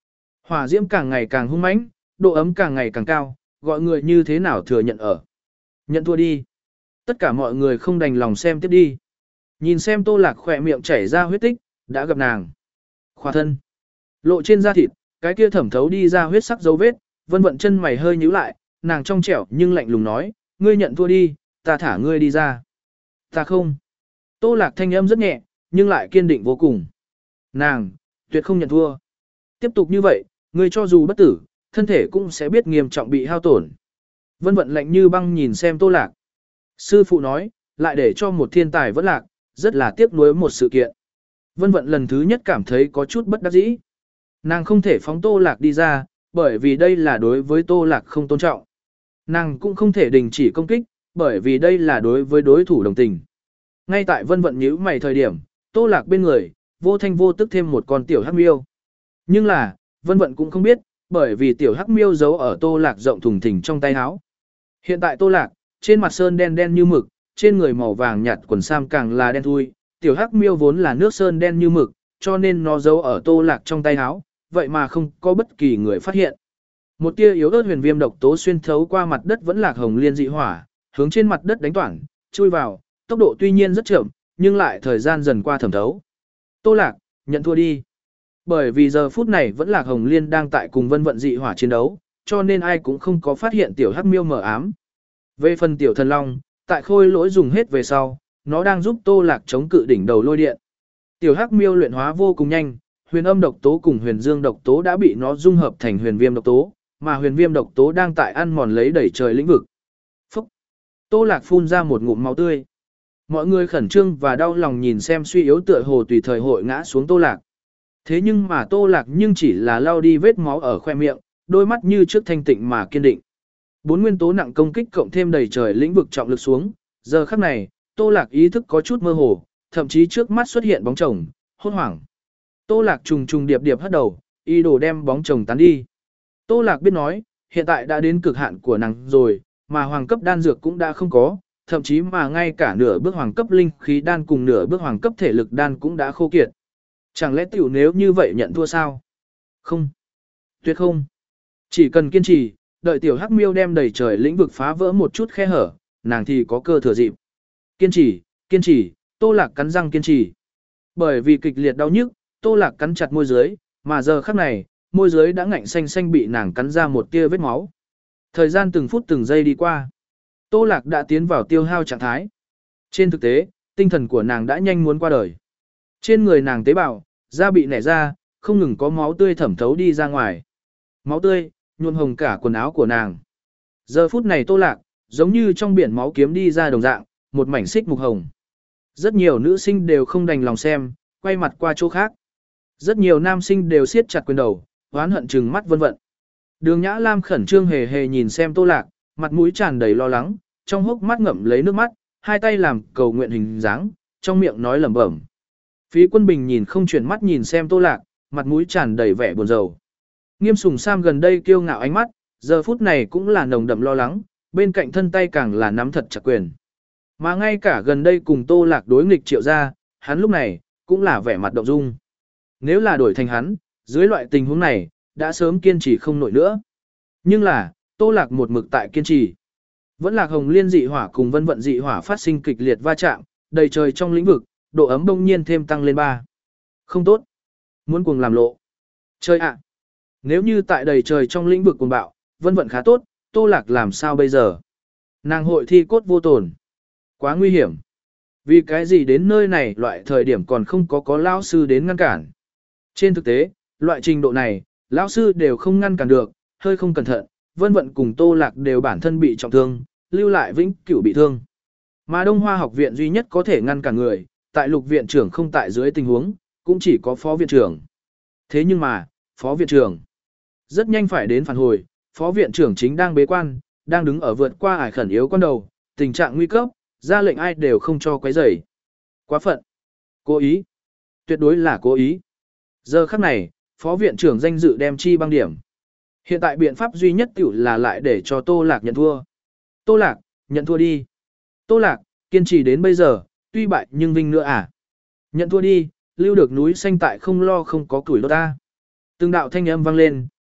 Hỏa diễm càng ngày càng hung mãnh, độ ấm càng ngày càng cao, gọi người như thế nào thừa nhận ở. Nhận thua đi. Tất cả mọi người không đành lòng xem tiếp đi. Nhìn xem Tô Lạc khỏe miệng chảy ra huyết tích, đã gặp nàng. Khỏa thân. Lộ trên da thịt, cái kia thẩm thấu đi ra huyết sắc dấu vết, Vân Vận chân mày hơi nhíu lại, nàng trong trẻo nhưng lạnh lùng nói, ngươi nhận thua đi, ta thả ngươi đi ra. Ta không. Tô Lạc thanh âm rất nhẹ, nhưng lại kiên định vô cùng. Nàng, tuyệt không nhận thua. Tiếp tục như vậy, ngươi cho dù bất tử, thân thể cũng sẽ biết nghiêm trọng bị hao tổn. Vân Vận lạnh như băng nhìn xem Tô Lạc. Sư phụ nói, lại để cho một thiên tài vẫn lạc, rất là tiếc nuối một sự kiện. Vân Vận lần thứ nhất cảm thấy có chút bất đắc dĩ. Nàng không thể phóng Tô Lạc đi ra, bởi vì đây là đối với Tô Lạc không tôn trọng. Nàng cũng không thể đình chỉ công kích, bởi vì đây là đối với đối thủ đồng tình. Ngay tại Vân Vận nhíu mày thời điểm, Tô Lạc bên người, vô thanh vô tức thêm một con tiểu hắc miêu. Nhưng là, Vân Vận cũng không biết, bởi vì tiểu hắc miêu giấu ở Tô Lạc rộng thùng thình trong tay áo. Hiện tại Tô Lạc, trên mặt sơn đen đen như mực, trên người màu vàng nhạt quần sam càng là đen thui, tiểu hắc miêu vốn là nước sơn đen như mực, cho nên nó giấu ở Tô Lạc trong tay áo, vậy mà không có bất kỳ người phát hiện. Một tia yếu ớt huyền viêm độc tố xuyên thấu qua mặt đất vẫn lạc hồng liên dị hỏa, hướng trên mặt đất đánh toản, chui vào, tốc độ tuy nhiên rất chậm, nhưng lại thời gian dần qua thẩm thấu. Tô Lạc, nhận thua đi. Bởi vì giờ phút này vẫn lạc hồng liên đang tại cùng Vân Vận dị hỏa chiến đấu, cho nên ai cũng không có phát hiện tiểu hắc miêu mờ ám. Về phần tiểu thần long, tại khôi lỗi dùng hết về sau, nó đang giúp Tô Lạc chống cự đỉnh đầu lôi điện. Tiểu hắc miêu luyện hóa vô cùng nhanh, huyền âm độc tố cùng huyền dương độc tố đã bị nó dung hợp thành huyền viêm độc tố, mà huyền viêm độc tố đang tại ăn mòn lấy đẩy trời lĩnh vực. Phúc! Tô Lạc phun ra một ngụm máu tươi. Mọi người khẩn trương và đau lòng nhìn xem suy yếu tựa hồ tùy thời hội ngã xuống Tô Lạc. Thế nhưng mà Tô Lạc nhưng chỉ là lau đi vết máu ở khoe miệng, đôi mắt như trước thanh tịnh mà kiên định. Bốn nguyên tố nặng công kích cộng thêm đầy trời lĩnh vực trọng lực xuống, giờ khắc này, Tô Lạc ý thức có chút mơ hồ, thậm chí trước mắt xuất hiện bóng chồng, hốt hoảng. Tô Lạc trùng trùng điệp điệp hất đầu, ý đồ đem bóng chồng tán đi. Tô Lạc biết nói, hiện tại đã đến cực hạn của nàng rồi, mà hoàng cấp đan dược cũng đã không có, thậm chí mà ngay cả nửa bước hoàng cấp linh khí đan cùng nửa bước hoàng cấp thể lực đan cũng đã khô kiệt. Chẳng lẽ tiểu nếu như vậy nhận thua sao? Không. Tuyệt không. Chỉ cần kiên trì, đợi tiểu hắc miêu đem đầy trời lĩnh vực phá vỡ một chút khe hở, nàng thì có cơ thừa dịp. Kiên trì, kiên trì, Tô Lạc cắn răng kiên trì. Bởi vì kịch liệt đau nhức, Tô Lạc cắn chặt môi dưới, mà giờ khắc này, môi dưới đã ngạnh xanh xanh bị nàng cắn ra một tia vết máu. Thời gian từng phút từng giây đi qua. Tô Lạc đã tiến vào tiêu hao trạng thái. Trên thực tế, tinh thần của nàng đã nhanh muốn qua đời. Trên người nàng tế bào, da bị nẻ ra, không ngừng có máu tươi thẩm thấu đi ra ngoài. Máu tươi, nhuộm hồng cả quần áo của nàng. Giờ phút này Tô Lạc, giống như trong biển máu kiếm đi ra đồng dạng, một mảnh xích mục hồng. Rất nhiều nữ sinh đều không đành lòng xem, quay mặt qua chỗ khác. Rất nhiều nam sinh đều siết chặt quyền đầu, oán hận trừng mắt Vân Vận. Đường Nhã Lam khẩn trương hề hề nhìn xem Tô Lạc, mặt mũi tràn đầy lo lắng, trong hốc mắt ngậm lấy nước mắt, hai tay làm cầu nguyện hình dáng, trong miệng nói lẩm bẩm. Phí Quân Bình nhìn không chuyển mắt nhìn xem Tô Lạc, mặt mũi tràn đầy vẻ buồn rầu. Nghiêm Sùng Sam gần đây kiêu ngạo ánh mắt, giờ phút này cũng là nồng đậm lo lắng, bên cạnh thân tay càng là nắm thật chặt quyền. Mà ngay cả gần đây cùng Tô Lạc đối nghịch Triệu gia, hắn lúc này cũng là vẻ mặt động dung. Nếu là đổi thành hắn, dưới loại tình huống này, đã sớm kiên trì không nổi nữa. Nhưng là, Tô Lạc một mực tại kiên trì. Vẫn là Hồng Liên dị hỏa cùng Vân Vận dị hỏa phát sinh kịch liệt va chạm, đầy trời trong lĩnh vực, độ ấm đông nhiên thêm tăng lên ba. Không tốt. Muốn cuồng làm lộ. Chơi ạ. Nếu như tại đầy trời trong lĩnh vực cuồng bạo, Vân Vận khá tốt, Tô Lạc làm sao bây giờ? Nàng hội thi cốt vô tổn. Quá nguy hiểm. Vì cái gì đến nơi này loại thời điểm còn không có có lão sư đến ngăn cản. Trên thực tế, loại trình độ này, lão sư đều không ngăn cản được, hơi không cẩn thận, Vân Vận cùng Tô Lạc đều bản thân bị trọng thương, lưu lại vĩnh cửu bị thương. Mà Đông Hoa học viện duy nhất có thể ngăn cản người, tại Lục viện trưởng không tại dưới tình huống, cũng chỉ có phó viện trưởng. Thế nhưng mà, phó viện trưởng rất nhanh phải đến phản hồi, phó viện trưởng chính đang bế quan, đang đứng ở vượt qua ải khẩn yếu con đầu, tình trạng nguy cấp, ra lệnh ai đều không cho quấy rầy. Quá phận. Cố ý. Tuyệt đối là cố ý. Giờ khắc này, phó viện trưởng danh dự đem chi băng điểm. Hiện tại biện pháp duy nhất tiểu là lại để cho Tô Lạc nhận thua. Tô Lạc, nhận thua đi. Tô Lạc, kiên trì đến bây giờ, tuy bại nhưng vinh nữa à. Nhận thua đi, lưu được núi xanh tại không lo không có củi đốt ta. Từng đạo thanh âm vang lên,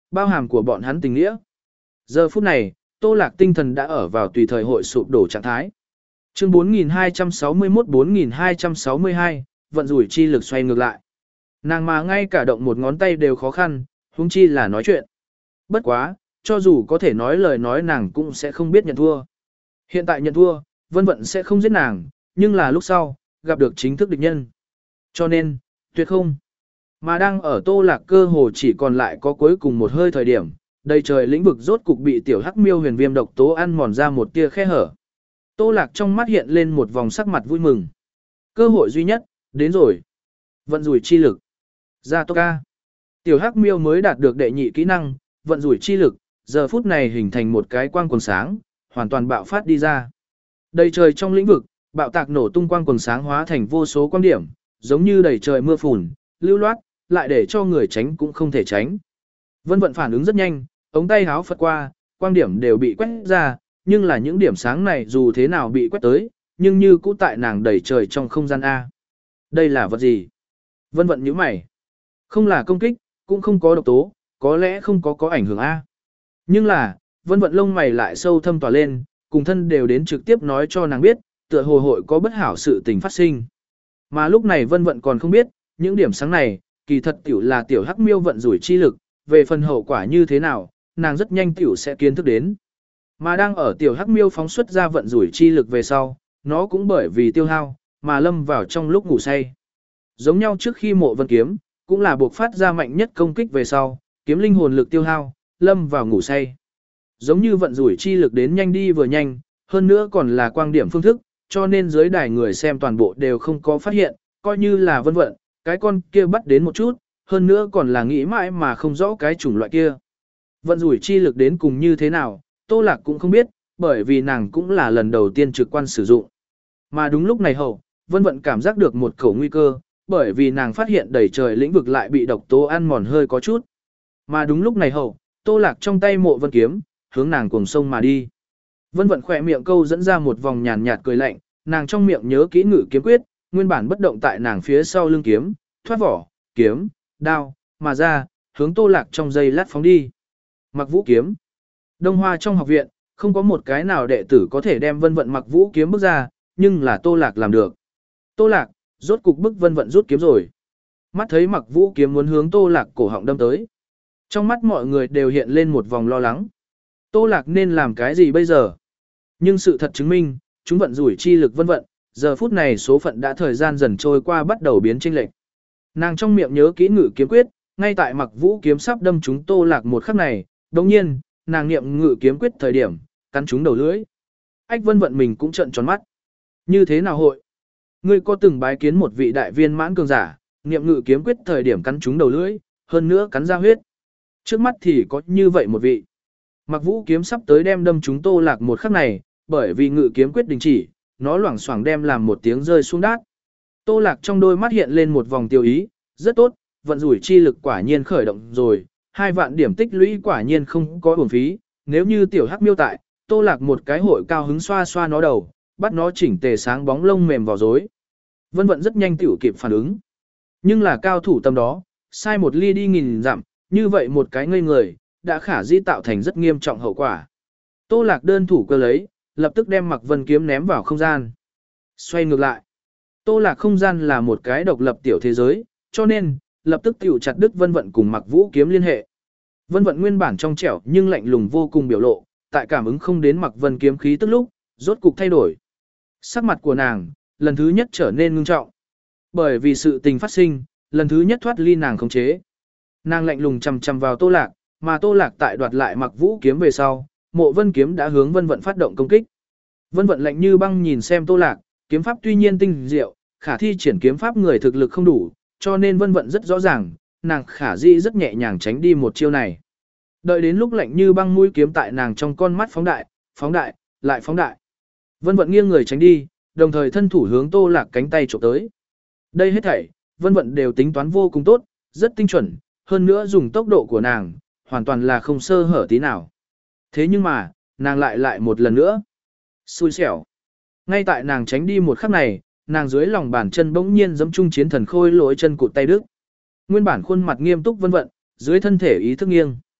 bao hàm của bọn hắn tình nghĩa. Giờ phút này, Tô Lạc tinh thần đã ở vào tùy thời hội sụp đổ trạng thái. Chương bốn nghìn hai trăm sáu mươi mốt bốn nghìn hai trăm sáu mươi hai, vận rủi chi lực xoay ngược lại. Nàng mà ngay cả động một ngón tay đều khó khăn, huống chi là nói chuyện. Bất quá, cho dù có thể nói lời nói nàng cũng sẽ không biết nhận thua. Hiện tại nhận thua, Vân Vận sẽ không giết nàng, nhưng là lúc sau, gặp được chính thức địch nhân. Cho nên, tuyệt không. Mà đang ở Tô Lạc cơ hồ chỉ còn lại có cuối cùng một hơi thời điểm, đầy trời lĩnh vực rốt cục bị tiểu hắc miêu huyền viêm độc tố ăn mòn ra một tia khe hở. Tô Lạc trong mắt hiện lên một vòng sắc mặt vui mừng. Cơ hội duy nhất, đến rồi. Vận rủi chi lực. Ra tốc ca. Tiểu hắc miêu mới đạt được đệ nhị kỹ năng, vận rủi chi lực, giờ phút này hình thành một cái quang quần sáng, hoàn toàn bạo phát đi ra. Đầy trời trong lĩnh vực, bạo tạc nổ tung quang quần sáng hóa thành vô số quang điểm, giống như đầy trời mưa phùn, lưu loát, lại để cho người tránh cũng không thể tránh. Vân Vận phản ứng rất nhanh, ống tay háo phật qua, quang điểm đều bị quét ra, nhưng là những điểm sáng này dù thế nào bị quét tới, nhưng như cũ tại nàng đầy trời trong không gian A. Đây là vật gì? Vân Vận nhíu mày. Không là công kích, cũng không có độc tố, có lẽ không có có ảnh hưởng A. Nhưng là, Vân Vận lông mày lại sâu thâm tỏa lên, cùng thân đều đến trực tiếp nói cho nàng biết, tựa hồ hội có bất hảo sự tình phát sinh. Mà lúc này Vân Vận còn không biết, những điểm sáng này, kỳ thật tiểu là tiểu hắc miêu vận rủi chi lực, về phần hậu quả như thế nào, nàng rất nhanh tiểu sẽ kiến thức đến. Mà đang ở tiểu hắc miêu phóng xuất ra vận rủi chi lực về sau, nó cũng bởi vì tiêu hao, mà lâm vào trong lúc ngủ say. Giống nhau trước khi mộ vân kiếm, cũng là buộc phát ra mạnh nhất công kích về sau, kiếm linh hồn lực tiêu hao, lâm vào ngủ say. Giống như vận rủi chi lực đến nhanh đi vừa nhanh, hơn nữa còn là quang điểm phương thức, cho nên dưới đài người xem toàn bộ đều không có phát hiện, coi như là Vân Vận, cái con kia bắt đến một chút, hơn nữa còn là nghĩ mãi mà không rõ cái chủng loại kia. Vận rủi chi lực đến cùng như thế nào, Tô Lạc cũng không biết, bởi vì nàng cũng là lần đầu tiên trực quan sử dụng. Mà đúng lúc này hậu, Vân Vận cảm giác được một khẩu nguy cơ, bởi vì nàng phát hiện đầy trời lĩnh vực lại bị độc tố ăn mòn hơi có chút. Mà đúng lúc này hậu, Tô Lạc trong tay mộ vân kiếm, hướng nàng cuồng sông mà đi. Vân Vận khỏe miệng câu dẫn ra một vòng nhàn nhạt cười lạnh, nàng trong miệng nhớ kỹ ngự kiếm quyết, nguyên bản bất động tại nàng phía sau lưng kiếm, thoát vỏ, kiếm, đao, mà ra, hướng Tô Lạc trong giây lát phóng đi. Mặc vũ kiếm. Đông Hoa trong học viện, không có một cái nào đệ tử có thể đem Vân Vận mặc vũ kiếm bước ra, nhưng là Tô Lạc làm được. Tô Lạc, rốt cục bức Vân Vận rút kiếm rồi. Mắt thấy mặc vũ kiếm muốn hướng Tô Lạc cổ họng đâm tới. Trong mắt mọi người đều hiện lên một vòng lo lắng. Tô Lạc nên làm cái gì bây giờ? Nhưng sự thật chứng minh, chúng vận rủi chi lực Vân Vận, giờ phút này số phận đã thời gian dần trôi qua bắt đầu biến chênh lệch. Nàng trong miệng nhớ kỹ ngự kiếm quyết, ngay tại mặc vũ kiếm sắp đâm chúng Tô Lạc một khắc này, đồng nhiên, nàng niệm ngự kiếm quyết thời điểm, cắn chúng đầu lưỡi. Ách Vân Vận mình cũng trợn tròn mắt. Như thế nào hội? Ngươi có từng bái kiến một vị đại viên mãn cường giả, niệm ngự kiếm quyết thời điểm cắn chúng đầu lưỡi, hơn nữa cắn ra huyết. Trước mắt thì có như vậy một vị. Mặc vũ kiếm sắp tới đem đâm chúng Tô Lạc một khắc này, bởi vì ngự kiếm quyết đình chỉ, nó loảng xoảng đem làm một tiếng rơi xuống đát. Tô Lạc trong đôi mắt hiện lên một vòng tiêu ý, rất tốt, vận rủi chi lực quả nhiên khởi động rồi, hai vạn điểm tích lũy quả nhiên không có uổng phí, nếu như tiểu hắc miêu tại, Tô Lạc một cái hội cao hứng xoa xoa nó đầu, bắt nó chỉnh tề sáng bóng lông mềm vào rối. Vân Vận rất nhanh tiểu kịp phản ứng. Nhưng là cao thủ tâm đó, sai một ly đi nghìn dặm, như vậy một cái ngây người, đã khả dĩ tạo thành rất nghiêm trọng hậu quả. Tô Lạc đơn thủ cơ lấy, lập tức đem Mặc Vân kiếm ném vào không gian. Xoay ngược lại. Tô Lạc không gian là một cái độc lập tiểu thế giới, cho nên, lập tức tiểu chặt đứt Vân Vận cùng Mặc Vũ kiếm liên hệ. Vân Vận nguyên bản trong trẻo nhưng lạnh lùng vô cùng biểu lộ, tại cảm ứng không đến Mặc Vân kiếm khí tức lúc, rốt cục thay đổi. Sắc mặt của nàng, lần thứ nhất trở nên ngưng trọng. Bởi vì sự tình phát sinh, lần thứ nhất thoát ly nàng khống chế. Nàng lạnh lùng chằm chằm vào Tô Lạc, mà Tô Lạc tại đoạt lại Mặc Vũ kiếm về sau, Mộ Vân kiếm đã hướng Vân Vận phát động công kích. Vân Vận lạnh như băng nhìn xem Tô Lạc, kiếm pháp tuy nhiên tinh diệu, khả thi triển kiếm pháp người thực lực không đủ, cho nên Vân Vận rất rõ ràng, nàng khả di rất nhẹ nhàng tránh đi một chiêu này. Đợi đến lúc lạnh như băng mũi kiếm tại nàng trong con mắt phóng đại, phóng đại, lại phóng đại. Vân Vận nghiêng người tránh đi, đồng thời thân thủ hướng Tô Lạc cánh tay chụp tới. Đây hết thảy, Vân Vận đều tính toán vô cùng tốt, rất tinh chuẩn, hơn nữa dùng tốc độ của nàng, hoàn toàn là không sơ hở tí nào. Thế nhưng mà, nàng lại lại một lần nữa. Xui xẻo. Ngay tại nàng tránh đi một khắc này, nàng dưới lòng bàn chân bỗng nhiên giẫm trung chiến thần khôi lỗi chân cụt tay đứt. Nguyên bản khuôn mặt nghiêm túc Vân Vận, dưới thân thể ý thức nghiêng.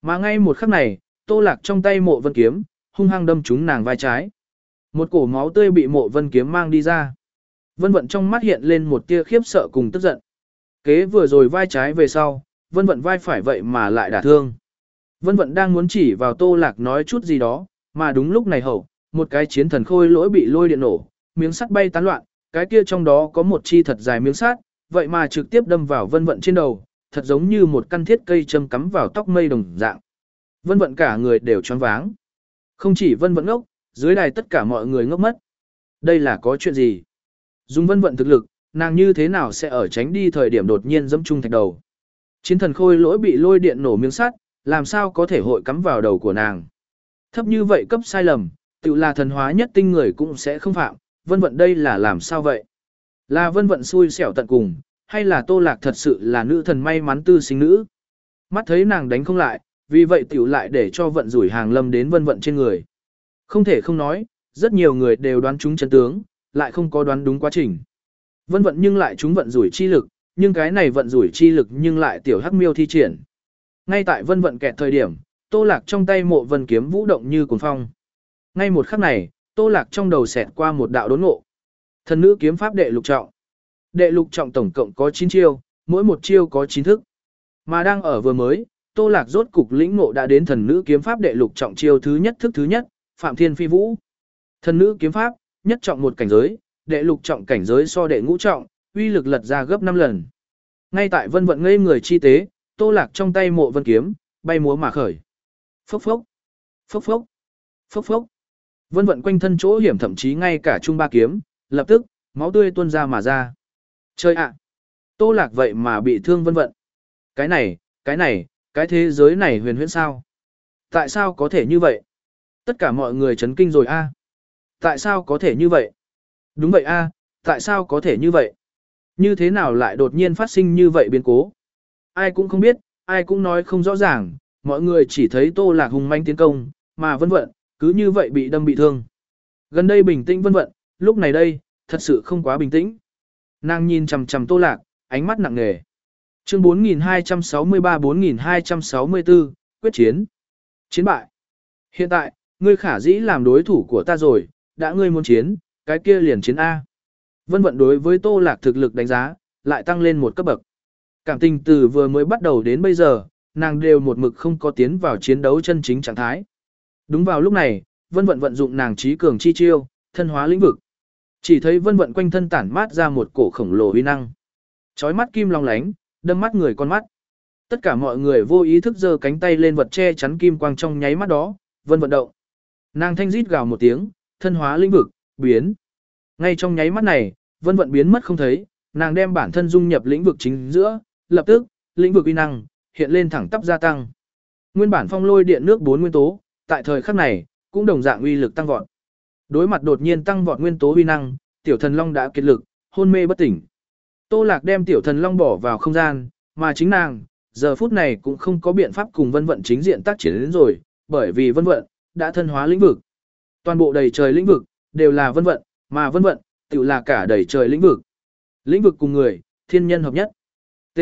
Mà ngay một khắc này, Tô Lạc trong tay Mộ Vân kiếm, hung hăng đâm trúng nàng vai trái. Một cổ máu tươi bị Mộ Vân kiếm mang đi ra. Vân Vận trong mắt hiện lên một tia khiếp sợ cùng tức giận. Kế vừa rồi vai trái về sau, Vân Vận vai phải vậy mà lại đả thương. Vân Vận đang muốn chỉ vào Tô Lạc nói chút gì đó, mà đúng lúc này hậu, một cái chiến thần khôi lỗi bị lôi điện nổ, miếng sắt bay tán loạn, cái kia trong đó có một chi thật dài miếng sắt, vậy mà trực tiếp đâm vào Vân Vận trên đầu, thật giống như một căn thiết cây châm cắm vào tóc mây đồng dạng. Vân Vận cả người đều choáng váng. Không chỉ Vân Vận ngốc, dưới đài tất cả mọi người ngốc mất. Đây là có chuyện gì? Dùng Vân Vận thực lực, nàng như thế nào sẽ ở tránh đi thời điểm đột nhiên dẫm chung thạch đầu? Chiến thần khôi lỗi bị lôi điện nổ miếng sắt, làm sao có thể hội cắm vào đầu của nàng? Thấp như vậy cấp sai lầm, tự là thần hóa nhất tinh người cũng sẽ không phạm, Vân Vận đây là làm sao vậy? Là Vân Vận xui xẻo tận cùng, hay là Tô Lạc thật sự là nữ thần may mắn tư sinh nữ? Mắt thấy nàng đánh không lại, vì vậy tiểu lại để cho vận rủi hàng lâm đến Vân Vận trên người. Không thể không nói, rất nhiều người đều đoán trúng chân tướng, lại không có đoán đúng quá trình. Vân Vận nhưng lại trúng vận rủi chi lực, nhưng cái này vận rủi chi lực nhưng lại tiểu hắc miêu thi triển. Ngay tại Vân Vận kẹt thời điểm, Tô Lạc trong tay Mộ Vân kiếm vũ động như cuồng phong. Ngay một khắc này, Tô Lạc trong đầu xẹt qua một đạo đốn ngộ. Thần nữ kiếm pháp đệ lục trọng. Đệ lục trọng tổng cộng có chín chiêu, mỗi một chiêu có chín thức. Mà đang ở vừa mới, Tô Lạc rốt cục lĩnh ngộ đã đến thần nữ kiếm pháp đệ lục trọng chiêu thứ nhất thức thứ nhất, Phạm Thiên Phi Vũ. Thần nữ kiếm pháp, nhất trọng một cảnh giới, đệ lục trọng cảnh giới so đệ ngũ trọng, uy lực lật ra gấp năm lần. Ngay tại Vân Vận ngây người chi tế, Tô Lạc trong tay Mộ Vân kiếm, bay múa mà khởi. Phốc phốc, phốc phốc, phốc phốc. Vân Vận quanh thân chỗ hiểm thậm chí ngay cả trung ba kiếm, lập tức, máu tươi tuôn ra mà ra. Chơi ạ! Tô Lạc vậy mà bị thương Vân Vận. Cái này, cái này, cái thế giới này huyền huyễn sao? Tại sao có thể như vậy? Tất cả mọi người chấn kinh rồi a. Tại sao có thể như vậy? Đúng vậy a, tại sao có thể như vậy? Như thế nào lại đột nhiên phát sinh như vậy biến cố? Ai cũng không biết, ai cũng nói không rõ ràng, mọi người chỉ thấy Tô Lạc hùng manh tiến công, mà Vân Vận, cứ như vậy bị đâm bị thương. Gần đây bình tĩnh Vân Vận, lúc này đây, thật sự không quá bình tĩnh. Nàng nhìn chằm chằm Tô Lạc, ánh mắt nặng nề. Chương bốn nghìn hai trăm sáu mươi ba bốn nghìn hai trăm sáu mươi tư, quyết chiến. Chiến bại. Hiện tại, ngươi khả dĩ làm đối thủ của ta rồi, đã ngươi muốn chiến, cái kia liền chiến A. Vân Vận đối với Tô Lạc thực lực đánh giá, lại tăng lên một cấp bậc. Cảm tình từ vừa mới bắt đầu đến bây giờ, nàng đều một mực không có tiến vào chiến đấu chân chính trạng thái. Đúng vào lúc này, Vân Vận vận dụng nàng trí cường chi chiêu, thân hóa lĩnh vực. Chỉ thấy Vân Vận quanh thân tản mát ra một cổ khổng lồ uy năng. Chói mắt kim long lánh, đâm mắt người con mắt. Tất cả mọi người vô ý thức giơ cánh tay lên vật che chắn kim quang trong nháy mắt đó, Vân Vận động. Nàng thanh rít gào một tiếng, thân hóa lĩnh vực, biến. Ngay trong nháy mắt này, Vân Vận biến mất không thấy, nàng đem bản thân dung nhập lĩnh vực chính giữa, lập tức, lĩnh vực uy năng hiện lên thẳng tắp gia tăng. Nguyên bản phong lôi điện nước bốn nguyên tố, tại thời khắc này, cũng đồng dạng uy lực tăng vọt. Đối mặt đột nhiên tăng vọt nguyên tố uy năng, Tiểu Thần Long đã kiệt lực, hôn mê bất tỉnh. Tô Lạc đem Tiểu Thần Long bỏ vào không gian, mà chính nàng, giờ phút này cũng không có biện pháp cùng Vân Vận chính diện tác chiến đến rồi, bởi vì Vân Vận đã thân hóa lĩnh vực. Toàn bộ đầy trời lĩnh vực đều là Vân Vận, mà Vân Vận tự là cả đầy trời lĩnh vực. Lĩnh vực cùng người, thiên nhân hợp nhất. T.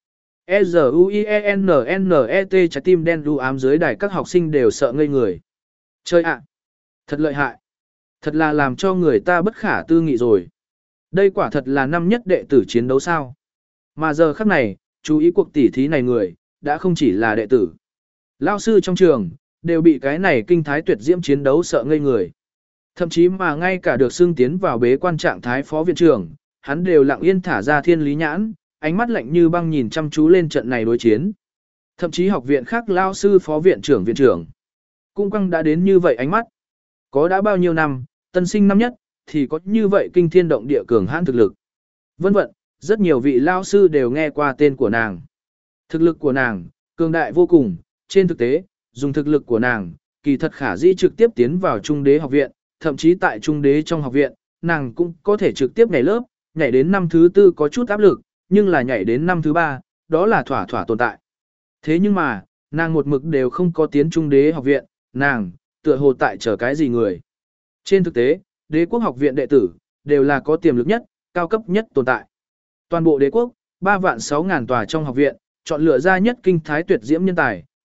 E Z U I E N N E T trái tim đen đu ám dưới đài các học sinh đều sợ ngây người. Chơi ạ! Thật lợi hại! Thật là làm cho người ta bất khả tư nghị rồi. Đây quả thật là năm nhất đệ tử chiến đấu sao. Mà giờ khắc này, chú ý cuộc tỉ thí này người, đã không chỉ là đệ tử. Lao sư trong trường, đều bị cái này kinh thái tuyệt diễm chiến đấu sợ ngây người. Thậm chí mà ngay cả được xưng tiến vào bế quan trạng thái phó viện trưởng, hắn đều lặng yên thả ra thiên lý nhãn, ánh mắt lạnh như băng nhìn chăm chú lên trận này đối chiến. Thậm chí học viện khác lao sư phó viện trưởng viện trưởng, cũng quăng đã đến như vậy ánh mắt. Có đã bao nhiêu năm, tân sinh năm nhất, thì có như vậy kinh thiên động địa cường hãn thực lực. Vân Vận, rất nhiều vị lao sư đều nghe qua tên của nàng. Thực lực của nàng, cường đại vô cùng, trên thực tế, dùng thực lực của nàng, kỳ thật khả dĩ trực tiếp tiến vào trung đế học viện, thậm chí tại trung đế trong học viện, nàng cũng có thể trực tiếp nhảy lớp, nhảy đến năm thứ tư có chút áp lực, nhưng là nhảy đến năm thứ ba, đó là thỏa thỏa tồn tại. Thế nhưng mà, nàng một mực đều không có tiến trung đế học viện, nàng, tựa hồ tại chờ cái gì người. Trên thực tế, đế quốc học viện đệ tử, đều là có tiềm lực nhất, cao cấp nhất tồn tại. Toàn bộ đế quốc, ba vạn sáu ngàn tòa trong học viện, chọn lựa ra nhất kinh thái tuyệt diễm nhân tài,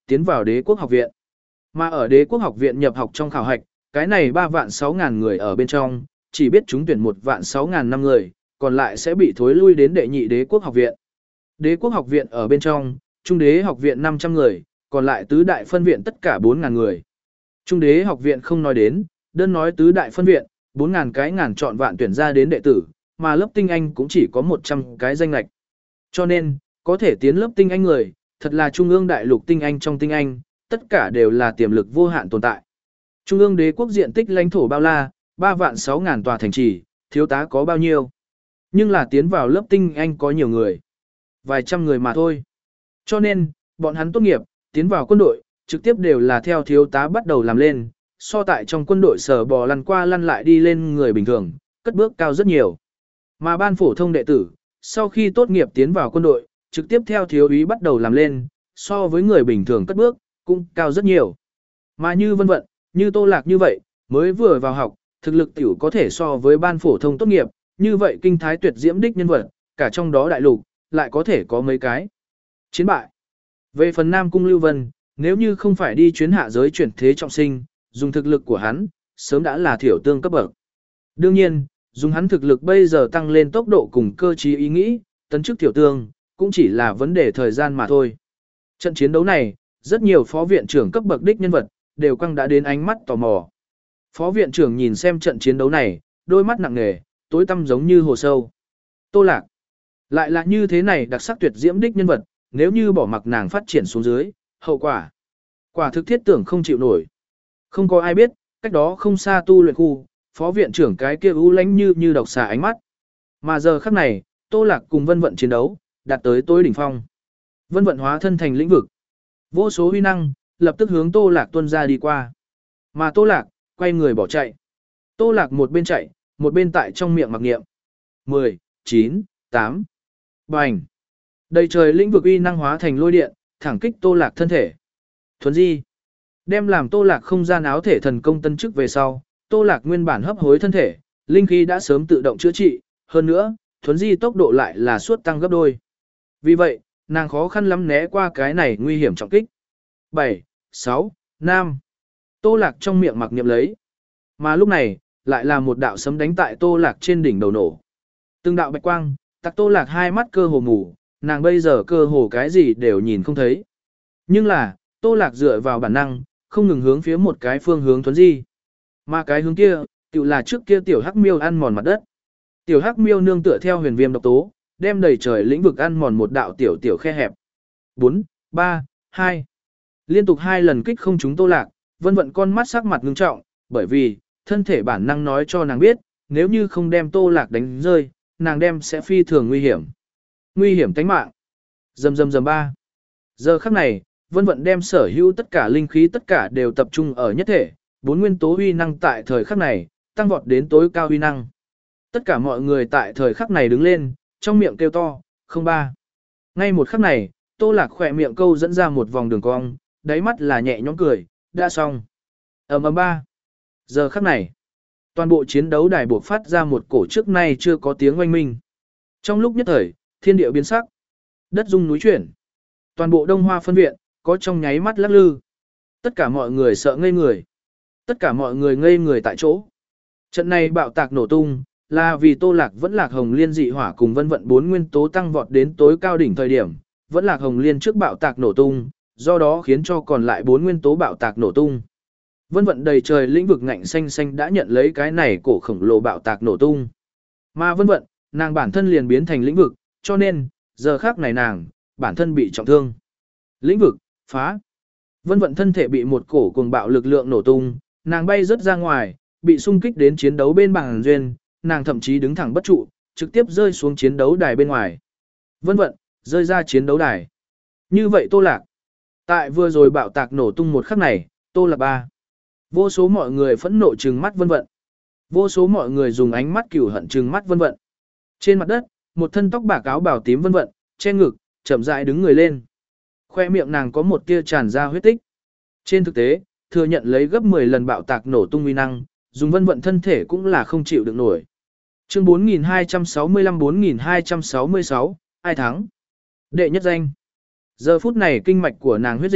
tiến vào đế quốc học viện. Mà ở đế quốc học viện nhập học trong khảo hạch, cái này ba vạn sáu ngàn người ở bên trong, chỉ biết trúng tuyển một vạn sáu ngàn năm người, còn lại sẽ bị thối lui đến đệ nhị đế quốc học viện. Đế quốc học viện ở bên trong, trung đế học viện năm trăm người, còn lại tứ đại phân viện tất cả bốn ngàn người. Trung đế học viện không nói đến, đơn nói tứ đại phân viện, bốn ngàn cái ngàn chọn vạn tuyển ra đến đệ tử, mà lớp tinh anh cũng chỉ có một trăm cái danh lệch. Cho nên, có thể tiến lớp tinh anh người, thật là trung ương đại lục tinh anh trong tinh anh, tất cả đều là tiềm lực vô hạn tồn tại. Trung ương đế quốc diện tích lãnh thổ bao la, ba vạn sáu ngàn tòa thành trì, thiếu tá có bao nhiêu. Nhưng là tiến vào lớp tinh anh có nhiều người. Vài trăm người mà thôi. Cho nên, bọn hắn tốt nghiệp, tiến vào quân đội, trực tiếp đều là theo thiếu tá bắt đầu làm lên, so tại trong quân đội sở bò lăn qua lăn lại đi lên người bình thường, cất bước cao rất nhiều. Mà ban phổ thông đệ tử, sau khi tốt nghiệp tiến vào quân đội, trực tiếp theo thiếu úy bắt đầu làm lên, so với người bình thường cất bước, cũng cao rất nhiều. Mà như Vân Vận, như Tô Lạc như vậy, mới vừa vào học, thực lực tiểu có thể so với ban phổ thông tốt nghiệp, như vậy kinh thái tuyệt diễm đích nhân vật, cả trong đó đại lục, lại có thể có mấy cái. Chiến bại. Về phần Nam Cung Lưu Vân, nếu như không phải đi chuyến hạ giới chuyển thế trọng sinh, dùng thực lực của hắn, sớm đã là thiểu tương cấp bậc. Đương nhiên, dùng hắn thực lực bây giờ tăng lên tốc độ cùng cơ trí ý nghĩ, tấn chức thiểu tương, cũng chỉ là vấn đề thời gian mà thôi. Trận chiến đấu này, rất nhiều phó viện trưởng cấp bậc đích nhân vật, đều quăng đã đến ánh mắt tò mò. Phó viện trưởng nhìn xem trận chiến đấu này, đôi mắt nặng nề, tối tăm giống như hồ sâu. Tô Lạc, lại là như thế này đặc sắc tuyệt diễm đích nhân vật, nếu như bỏ mặc nàng phát triển xuống dưới, hậu quả. Quả thực thiết tưởng không chịu nổi. Không có ai biết, cách đó không xa tu luyện khu, phó viện trưởng cái kia u lánh như như độc xà ánh mắt. Mà giờ khắc này, Tô Lạc cùng Vân Vận chiến đấu, đạt tới tối đỉnh phong. Vân Vận hóa thân thành lĩnh vực. Vô số huy năng, lập tức hướng Tô Lạc tuôn ra đi qua. Mà Tô Lạc, quay người bỏ chạy. Tô Lạc một bên chạy, một bên tại trong miệng mặc niệm. mười, chín, tám. Bành. Đầy trời lĩnh vực uy năng hóa thành lôi điện, thẳng kích Tô Lạc thân thể. Thuấn di. Đem làm Tô Lạc không gian áo thể thần công tân chức về sau, Tô Lạc nguyên bản hấp hối thân thể, linh khí đã sớm tự động chữa trị, hơn nữa, thuấn di tốc độ lại là suốt tăng gấp đôi. Vì vậy, nàng khó khăn lắm né qua cái này nguy hiểm trọng kích. bảy, sáu, năm. Tô Lạc trong miệng mặc niệm lấy. Mà lúc này, lại là một đạo sấm đánh tại Tô Lạc trên đỉnh đầu nổ. Từng đạo bạch quang, tặc Tô Lạc hai mắt cơ hồ mù, nàng bây giờ cơ hồ cái gì đều nhìn không thấy. Nhưng là, Tô Lạc dựa vào bản năng, không ngừng hướng phía một cái phương hướng thuấn di. Mà cái hướng kia, tự là trước kia tiểu hắc miêu ăn mòn mặt đất. Tiểu hắc miêu nương tựa theo huyền viêm độc tố, đem đầy trời lĩnh vực ăn mòn một đạo tiểu tiểu khe hẹp. bốn, ba, hai. Liên tục hai lần kích không trúng Tô Lạc, Vân Vận con mắt sắc mặt ngưng trọng, bởi vì, thân thể bản năng nói cho nàng biết, nếu như không đem Tô Lạc đánh rơi, nàng đem sẽ phi thường nguy hiểm. Nguy hiểm tính mạng. Rầm rầm rầm ba. Giờ khắc này, Vân Vận đem sở hữu tất cả linh khí tất cả đều tập trung ở nhất thể, bốn nguyên tố uy năng tại thời khắc này, tăng vọt đến tối cao uy năng. Tất cả mọi người tại thời khắc này đứng lên, trong miệng kêu to, không ba. Ngay một khắc này, Tô Lạc khỏe miệng câu dẫn ra một vòng đường cong, đáy mắt là nhẹ nhõm cười, đã xong. Ầm ầm ba. Giờ khắc này, toàn bộ chiến đấu đài buộc phát ra một cổ trước nay chưa có tiếng oanh minh. Trong lúc nhất thời, thiên địa biến sắc, đất rung núi chuyển. Toàn bộ Đông Hoa phân viện, có trong nháy mắt lắc lư. Tất cả mọi người sợ ngây người. Tất cả mọi người ngây người tại chỗ. Trận này bạo tạc nổ tung, là vì Tô Lạc vẫn Lạc Hồng Liên dị hỏa cùng Vân Vận bốn nguyên tố tăng vọt đến tối cao đỉnh thời điểm, vẫn Lạc Hồng Liên trước bạo tạc nổ tung, do đó khiến cho còn lại bốn nguyên tố bạo tạc nổ tung. Vân Vận đầy trời lĩnh vực ngạnh xanh xanh đã nhận lấy cái này cổ khổng lồ bạo tạc nổ tung. Mà Vân Vận, nàng bản thân liền biến thành lĩnh vực, cho nên, giờ khác này nàng, bản thân bị trọng thương. Lĩnh vực, phá. Vân Vận thân thể bị một cổ cuồng bạo lực lượng nổ tung, nàng bay rất ra ngoài, bị xung kích đến chiến đấu bên bảng duyên, nàng thậm chí đứng thẳng bất trụ, trực tiếp rơi xuống chiến đấu đài bên ngoài. Vân Vận, rơi ra chiến đấu đài. Như vậy Tô Lạc. Tại vừa rồi bạo tạc nổ tung một khắc này, Tô Lạc ba. Vô số mọi người phẫn nộ trừng mắt Vân Vận. Vô số mọi người dùng ánh mắt cừu hận trừng mắt Vân Vận. Trên mặt đất, một thân tóc bạc áo bào tím Vân Vận, che ngực, chậm rãi đứng người lên. Khoe miệng nàng có một tia tràn ra huyết tích. Trên thực tế, thừa nhận lấy gấp mười lần bạo tạc nổ tung uy năng, dùng Vân Vận thân thể cũng là không chịu được nổi. Chương bốn nghìn hai trăm sáu mươi lăm bốn nghìn hai trăm sáu mươi sáu, ai thắng? Đệ nhất danh. Giờ phút này kinh mạch của nàng huyết dịch,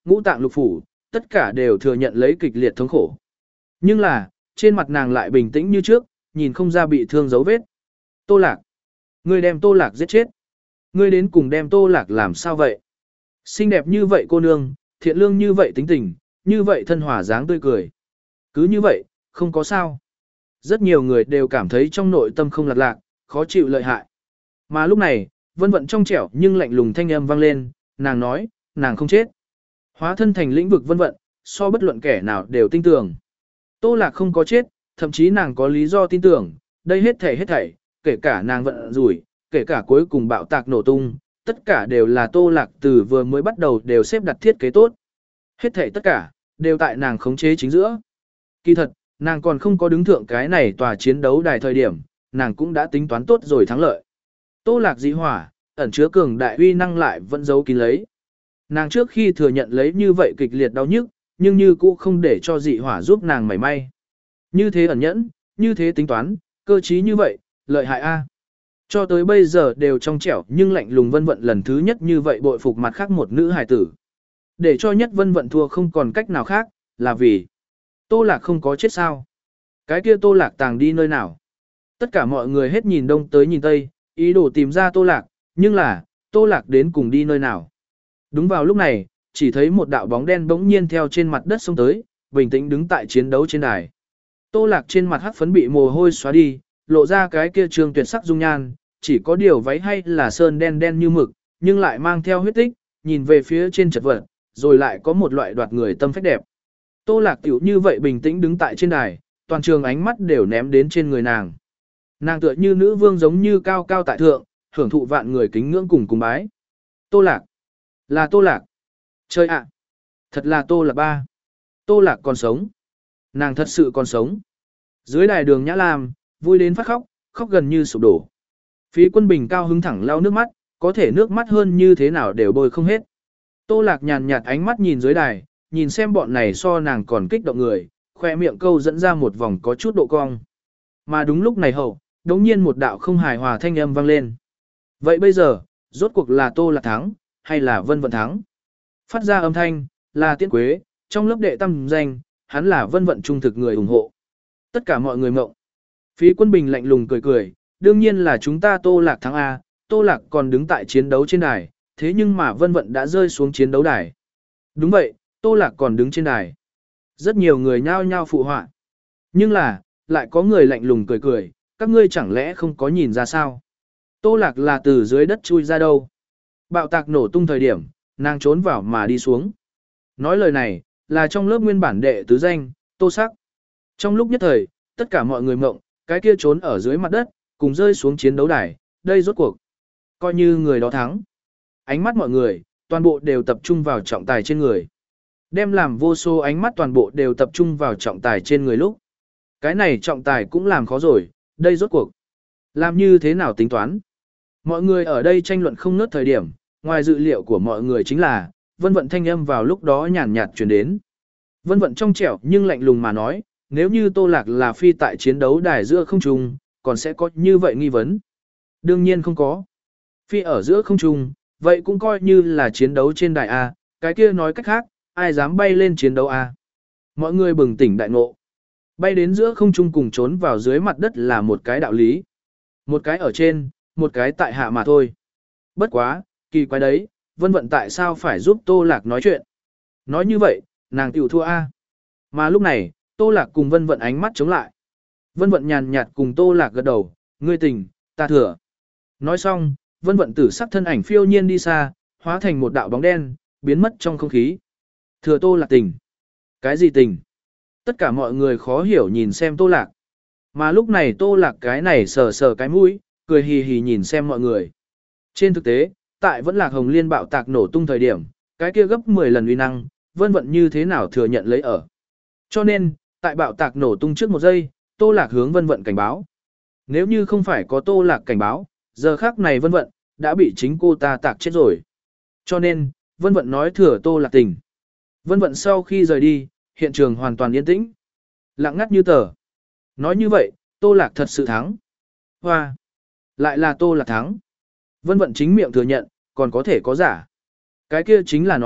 ngũ tạng lục phủ, tất cả đều thừa nhận lấy kịch liệt thống khổ. Nhưng là, trên mặt nàng lại bình tĩnh như trước, nhìn không ra bị thương dấu vết. Tô Lạc. Ngươi đem Tô Lạc giết chết. Ngươi đến cùng đem Tô Lạc làm sao vậy? Xinh đẹp như vậy cô nương, thiện lương như vậy tính tình, như vậy thân hòa dáng tươi cười. Cứ như vậy, không có sao. Rất nhiều người đều cảm thấy trong nội tâm không lạc lạc, khó chịu lợi hại. Mà lúc này, Vân Vận trong trẻo nhưng lạnh lùng thanh âm vang lên, nàng nói, nàng không chết. Hóa thân thành lĩnh vực Vân Vận, so bất luận kẻ nào đều tin tưởng. Tô Lạc không có chết, thậm chí nàng có lý do tin tưởng, đây hết thảy hết thảy, kể cả nàng vận rủi, kể cả cuối cùng bạo tạc nổ tung, tất cả đều là Tô Lạc từ vừa mới bắt đầu đều xếp đặt thiết kế tốt. Hết thảy tất cả, đều tại nàng khống chế chính giữa. Kỳ thật, nàng còn không có đứng thượng cái này tòa chiến đấu đài thời điểm, nàng cũng đã tính toán tốt rồi thắng lợi. Tô Lạc dị hỏa, ẩn chứa cường đại uy năng lại vẫn giấu kín lấy. Nàng trước khi thừa nhận lấy như vậy kịch liệt đau nhức, nhưng như cũ không để cho dị hỏa giúp nàng mảy may. Như thế ẩn nhẫn, như thế tính toán, cơ trí như vậy, lợi hại a. Cho tới bây giờ đều trong trẻo nhưng lạnh lùng Vân Vận lần thứ nhất như vậy bội phục mặt khác một nữ hài tử. Để cho nhất Vân Vận thua không còn cách nào khác, là vì Tô Lạc không có chết sao. Cái kia Tô Lạc tàng đi nơi nào. Tất cả mọi người hết nhìn đông tới nhìn tây, ý đồ tìm ra Tô Lạc, nhưng là, Tô Lạc đến cùng đi nơi nào. Đúng vào lúc này, chỉ thấy một đạo bóng đen bỗng nhiên theo trên mặt đất xông tới, bình tĩnh đứng tại chiến đấu trên đài. Tô Lạc trên mặt hắc phấn bị mồ hôi xóa đi, lộ ra cái kia trường tuyệt sắc dung nhan, chỉ có điều váy hay là sơn đen đen như mực, nhưng lại mang theo huyết tích, nhìn về phía trên chật vật, rồi lại có một loại đoạt người tâm phách đẹp. Tô Lạc tiểu như vậy bình tĩnh đứng tại trên đài, toàn trường ánh mắt đều ném đến trên người nàng. Nàng tựa như nữ vương giống như cao cao tại thượng, hưởng thụ vạn người kính ngưỡng cùng cùng bái. Tô Lạc. Là Tô Lạc. Trời ạ. Thật là Tô Lạc ba. Tô Lạc còn sống. Nàng thật sự còn sống. Dưới đài Đường Nhã Lam, vui đến phát khóc, khóc gần như sụp đổ. Phí Quân Bình cao hứng thẳng lau nước mắt, có thể nước mắt hơn như thế nào đều bôi không hết. Tô Lạc nhàn nhạt ánh mắt nhìn dưới đài, nhìn xem bọn này so nàng còn kích động người, khoe miệng câu dẫn ra một vòng có chút độ cong. Mà đúng lúc này hậu, đống nhiên một đạo không hài hòa thanh âm vang lên. Vậy bây giờ, rốt cuộc là Tô Lạc thắng, hay là Vân Vận thắng? Phát ra âm thanh, là Tiễn Quế, trong lớp đệ tam danh, hắn là Vân Vận trung thực người ủng hộ. Tất cả mọi người mộng. Phí Quân Bình lạnh lùng cười cười, đương nhiên là chúng ta Tô Lạc thắng A, Tô Lạc còn đứng tại chiến đấu trên đài, thế nhưng mà Vân Vận đã rơi xuống chiến đấu đài. Đúng vậy, Tô Lạc còn đứng trên đài. Rất nhiều người nhao nhao phụ họa. Nhưng là, lại có người lạnh lùng cười cười, các ngươi chẳng lẽ không có nhìn ra sao? Tô Lạc là từ dưới đất chui ra đâu? Bạo tạc nổ tung thời điểm, nàng trốn vào mà đi xuống. Nói lời này, là trong lớp nguyên bản đệ tứ danh, Tô Sắc. Trong lúc nhất thời, tất cả mọi người mộng, cái kia trốn ở dưới mặt đất, cùng rơi xuống chiến đấu đài, đây rốt cuộc. Coi như người đó thắng. Ánh mắt mọi người, toàn bộ đều tập trung vào trọng tài trên người. Đem làm vô số ánh mắt toàn bộ đều tập trung vào trọng tài trên người lúc. Cái này trọng tài cũng làm khó rồi, đây rốt cuộc. Làm như thế nào tính toán? Mọi người ở đây tranh luận không ngớt thời điểm, ngoài dự liệu của mọi người chính là, Vân Vận thanh âm vào lúc đó nhàn nhạt truyền đến. Vân Vận trong trẻo nhưng lạnh lùng mà nói, nếu như Tô Lạc là phi tại chiến đấu đài giữa không trung, còn sẽ có như vậy nghi vấn. Đương nhiên không có. Phi ở giữa không trung, vậy cũng coi như là chiến đấu trên đài A, cái kia nói cách khác, ai dám bay lên chiến đấu A. Mọi người bừng tỉnh đại ngộ. Bay đến giữa không trung cùng trốn vào dưới mặt đất là một cái đạo lý. Một cái ở trên, một cái tại hạ mà thôi. Bất quá, kỳ quái đấy, Vân Vận tại sao phải giúp Tô Lạc nói chuyện? Nói như vậy, nàng tiểu thua A. Mà lúc này, Tô Lạc cùng Vân Vận ánh mắt chống lại. Vân Vận nhàn nhạt cùng Tô Lạc gật đầu, ngươi tình, ta thừa. Nói xong, Vân Vận tử sắc thân ảnh phiêu nhiên đi xa, hóa thành một đạo bóng đen, biến mất trong không khí. Thừa Tô Lạc tình. Cái gì tình? Tất cả mọi người khó hiểu nhìn xem Tô Lạc. Mà lúc này Tô Lạc cái này sờ sờ cái mũi, cười hì hì nhìn xem mọi người. Trên thực tế, tại vẫn Lạc Hồng Liên bạo tạc nổ tung thời điểm, cái kia gấp mười lần uy năng, Vân Vận như thế nào thừa nhận lấy ở. Cho nên, tại bạo tạc nổ tung trước một giây, Tô Lạc hướng Vân Vận cảnh báo. Nếu như không phải có Tô Lạc cảnh báo, giờ khác này Vân Vận đã bị chính cô ta tạc chết rồi. Cho nên, Vân Vận nói thừa Tô Lạc tình. Vân Vận sau khi rời đi, hiện trường hoàn toàn yên tĩnh. Lặng ngắt như tờ. Nói như vậy, Tô Lạc thật sự thắng. Hoa! Lại là Tô Lạc thắng. Vân Vận chính miệng thừa nhận, còn có thể có giả. Cái kia chính là nói,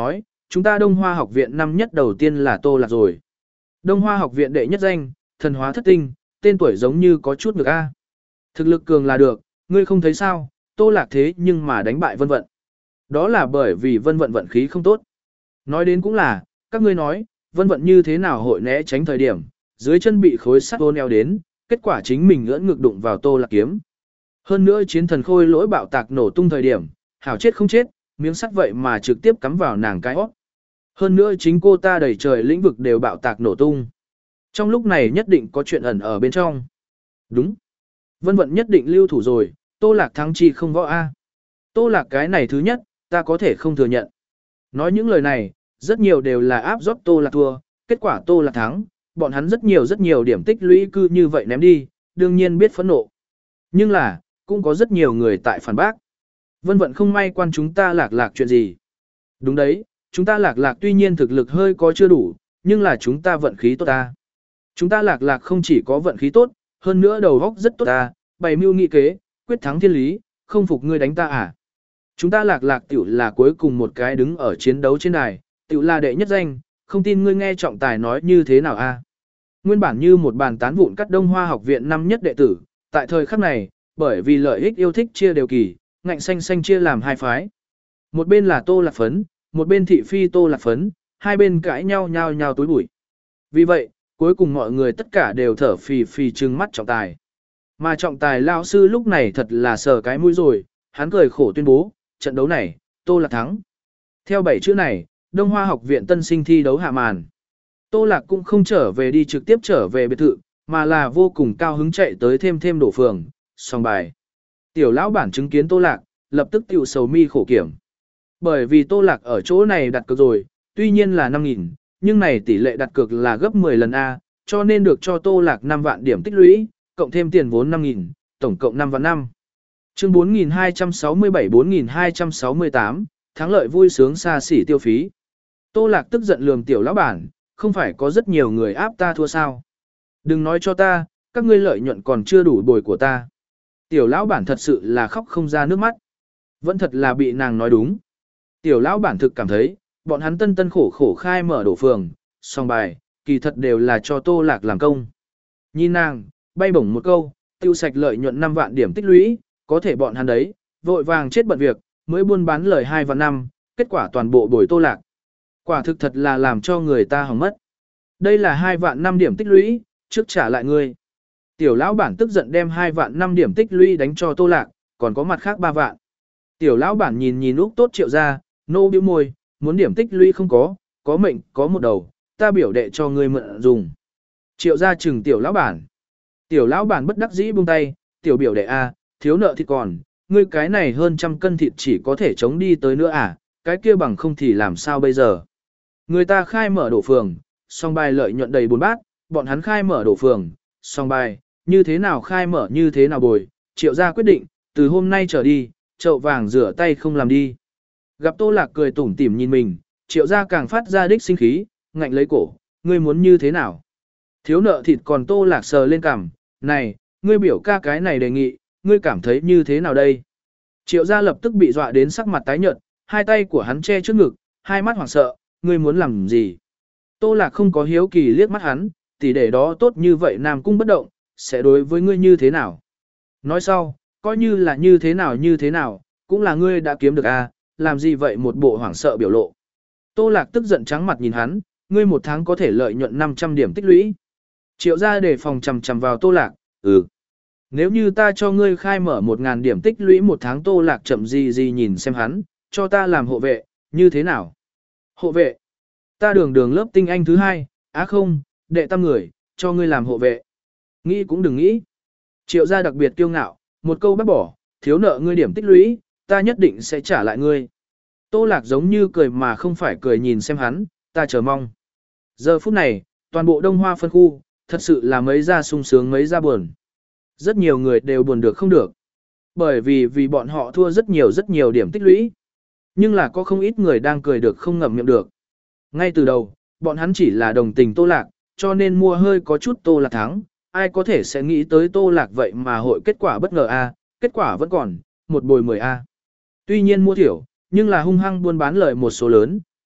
chúng ta Đông Hoa học viện năm nhất đầu tiên là Tô Lạc rồi. Đông Hoa học viện đệ nhất danh, thần hóa thất tinh, tên tuổi giống như có chút ngược A. Thực lực cường là được, ngươi không thấy sao, Tô Lạc thế nhưng mà đánh bại Vân Vận. Đó là bởi vì Vân Vận vận khí không tốt. Nói đến cũng là, các ngươi nói, Vân Vận như thế nào hội né tránh thời điểm, dưới chân bị khối sắt vô neo đến, kết quả chính mình ngưỡng ngực đụng vào Tô Lạc kiếm. Hơn nữa chiến thần khôi lỗi bạo tạc nổ tung thời điểm, hảo chết không chết, miếng sắt vậy mà trực tiếp cắm vào nàng cái hót. Hơn nữa chính cô ta đầy trời lĩnh vực đều bạo tạc nổ tung. Trong lúc này nhất định có chuyện ẩn ở bên trong. Đúng. Vân Vận nhất định lưu thủ rồi, Tô Lạc thắng chi không võ A. Tô Lạc cái này thứ nhất, ta có thể không thừa nhận. Nói những lời này, rất nhiều đều là áp rót Tô Lạc thua, kết quả Tô Lạc thắng, bọn hắn rất nhiều rất nhiều điểm tích lũy cư như vậy ném đi, đương nhiên biết phẫn nộ. Nhưng là, cũng có rất nhiều người tại phản bác. Vân Vận không may quan chúng ta Lạc Lạc chuyện gì. Đúng đấy, chúng ta Lạc Lạc tuy nhiên thực lực hơi có chưa đủ, nhưng là chúng ta vận khí tốt ta. Chúng ta Lạc Lạc không chỉ có vận khí tốt, hơn nữa đầu óc rất tốt ta, bày mưu nghị kế, quyết thắng thiên lý, không phục ngươi đánh ta à. Chúng ta Lạc Lạc tiểu là cuối cùng một cái đứng ở chiến đấu trên đài, tiểu là đệ nhất danh, không tin ngươi nghe trọng tài nói như thế nào a? Nguyên bản như một bàn tán vụn cắt Đông Hoa học viện năm nhất đệ tử, tại thời khắc này, bởi vì lợi ích yêu thích chia đều kỳ, ngạnh xanh xanh chia làm hai phái. Một bên là Tô Lạc phấn, một bên thị phi Tô Lạc phấn, hai bên cãi nhau nhau nhau túi bụi. Vì vậy, cuối cùng mọi người tất cả đều thở phì phì trừng mắt trọng tài. Mà trọng tài lão sư lúc này thật là sờ cái mũi rồi, hắn cười khổ tuyên bố, trận đấu này, Tô Lạc thắng. Theo bảy chữ này, Đông Hoa học viện tân sinh thi đấu hạ màn. Tô Lạc cũng không trở về đi trực tiếp trở về biệt thự, mà là vô cùng cao hứng chạy tới thêm thêm đổ phường, xong bài. Tiểu lão bản chứng kiến Tô Lạc, lập tức tiểu sầu mi khổ kiểm. Bởi vì Tô Lạc ở chỗ này đặt cược rồi, tuy nhiên là năm nghìn, nhưng này tỷ lệ đặt cược là gấp mười lần A, cho nên được cho Tô Lạc năm vạn điểm tích lũy, cộng thêm tiền vốn năm nghìn, tổng cộng năm vạn năm. Chương bốn nghìn hai trăm sáu mươi bảy bốn nghìn hai trăm sáu mươi tám, thắng lợi vui sướng xa xỉ tiêu phí. Tô Lạc tức giận lườm tiểu lão bản, không phải có rất nhiều người áp ta thua sao. Đừng nói cho ta, các ngươi lợi nhuận còn chưa đủ bồi của ta. Tiểu lão bản thật sự là khóc không ra nước mắt. Vẫn thật là bị nàng nói đúng. Tiểu lão bản thực cảm thấy, bọn hắn tân tân khổ khổ khai mở đổ phường, xong bài, kỳ thật đều là cho Tô Lạc làm công. Nhìn nàng, bay bổng một câu, tiêu sạch lợi nhuận năm vạn điểm tích lũy, có thể bọn hắn đấy, vội vàng chết bận việc, mới buôn bán lời hai vạn năm, kết quả toàn bộ bồi Tô Lạc. Quả thực thật là làm cho người ta hỏng mất. Đây là hai vạn năm điểm tích lũy, trước trả lại ngươi. Tiểu lão bản tức giận đem hai vạn năm điểm tích lũy đánh cho Tô Lạc, còn có mặt khác ba vạn. Tiểu lão bản nhìn nhìn Úc Tốt Triệu ra, nô bĩu môi, muốn điểm tích lũy không có, có mệnh, có một đầu, ta biểu đệ cho ngươi mượn dùng. Triệu ra chừng tiểu lão bản. Tiểu lão bản bất đắc dĩ buông tay, tiểu biểu đệ a, thiếu nợ thì còn, ngươi cái này hơn trăm cân thịt chỉ có thể chống đi tới nữa à, cái kia bằng không thì làm sao bây giờ. Người ta khai mở đổ phường, song bài lợi nhuận đầy bốn bát, bọn hắn khai mở đổ phường, song bài, như thế nào khai mở như thế nào bồi, triệu gia quyết định, từ hôm nay trở đi, chậu vàng rửa tay không làm đi. Gặp Tô Lạc cười tủm tỉm nhìn mình, triệu gia càng phát ra đích sinh khí, ngạnh lấy cổ, ngươi muốn như thế nào? Thiếu nợ thịt còn Tô Lạc sờ lên cằm, này, ngươi biểu ca cái này đề nghị, ngươi cảm thấy như thế nào đây? Triệu gia lập tức bị dọa đến sắc mặt tái nhợt, hai tay của hắn che trước ngực, hai mắt hoảng sợ, ngươi muốn làm gì? Tô Lạc không có hiếu kỳ liếc mắt hắn, tỷ để đó tốt như vậy Nam Cung bất động, sẽ đối với ngươi như thế nào? Nói sau, coi như là như thế nào như thế nào, cũng là ngươi đã kiếm được a, làm gì vậy một bộ hoảng sợ biểu lộ. Tô Lạc tức giận trắng mặt nhìn hắn, ngươi một tháng có thể lợi nhuận năm trăm điểm tích lũy. Triệu gia để phòng chằm chằm vào Tô Lạc, ừ. Nếu như ta cho ngươi khai mở một ngàn điểm tích lũy một tháng Tô Lạc chậm gì gì nhìn xem hắn, cho ta làm hộ vệ, như thế nào? Hộ vệ? Ta đường đường lớp tinh anh thứ hai, á không, đệ tam người, cho ngươi làm hộ vệ. Nghĩ cũng đừng nghĩ. Triệu gia đặc biệt kiêu ngạo, một câu bác bỏ, thiếu nợ ngươi điểm tích lũy, ta nhất định sẽ trả lại ngươi. Tô Lạc giống như cười mà không phải cười nhìn xem hắn, ta chờ mong. Giờ phút này, toàn bộ Đông Hoa phân khu, thật sự là mấy ra sung sướng mấy ra buồn. Rất nhiều người đều buồn được không được. Bởi vì vì bọn họ thua rất nhiều rất nhiều điểm tích lũy. Nhưng là có không ít người đang cười được không ngậm miệng được. Ngay từ đầu, bọn hắn chỉ là đồng tình Tô Lạc, cho nên mua hơi có chút Tô Lạc thắng. Ai có thể sẽ nghĩ tới Tô Lạc vậy mà hội kết quả bất ngờ a, kết quả vẫn còn, một bồi mười a. Tuy nhiên mua thiểu, nhưng là hung hăng buôn bán lợi một số lớn,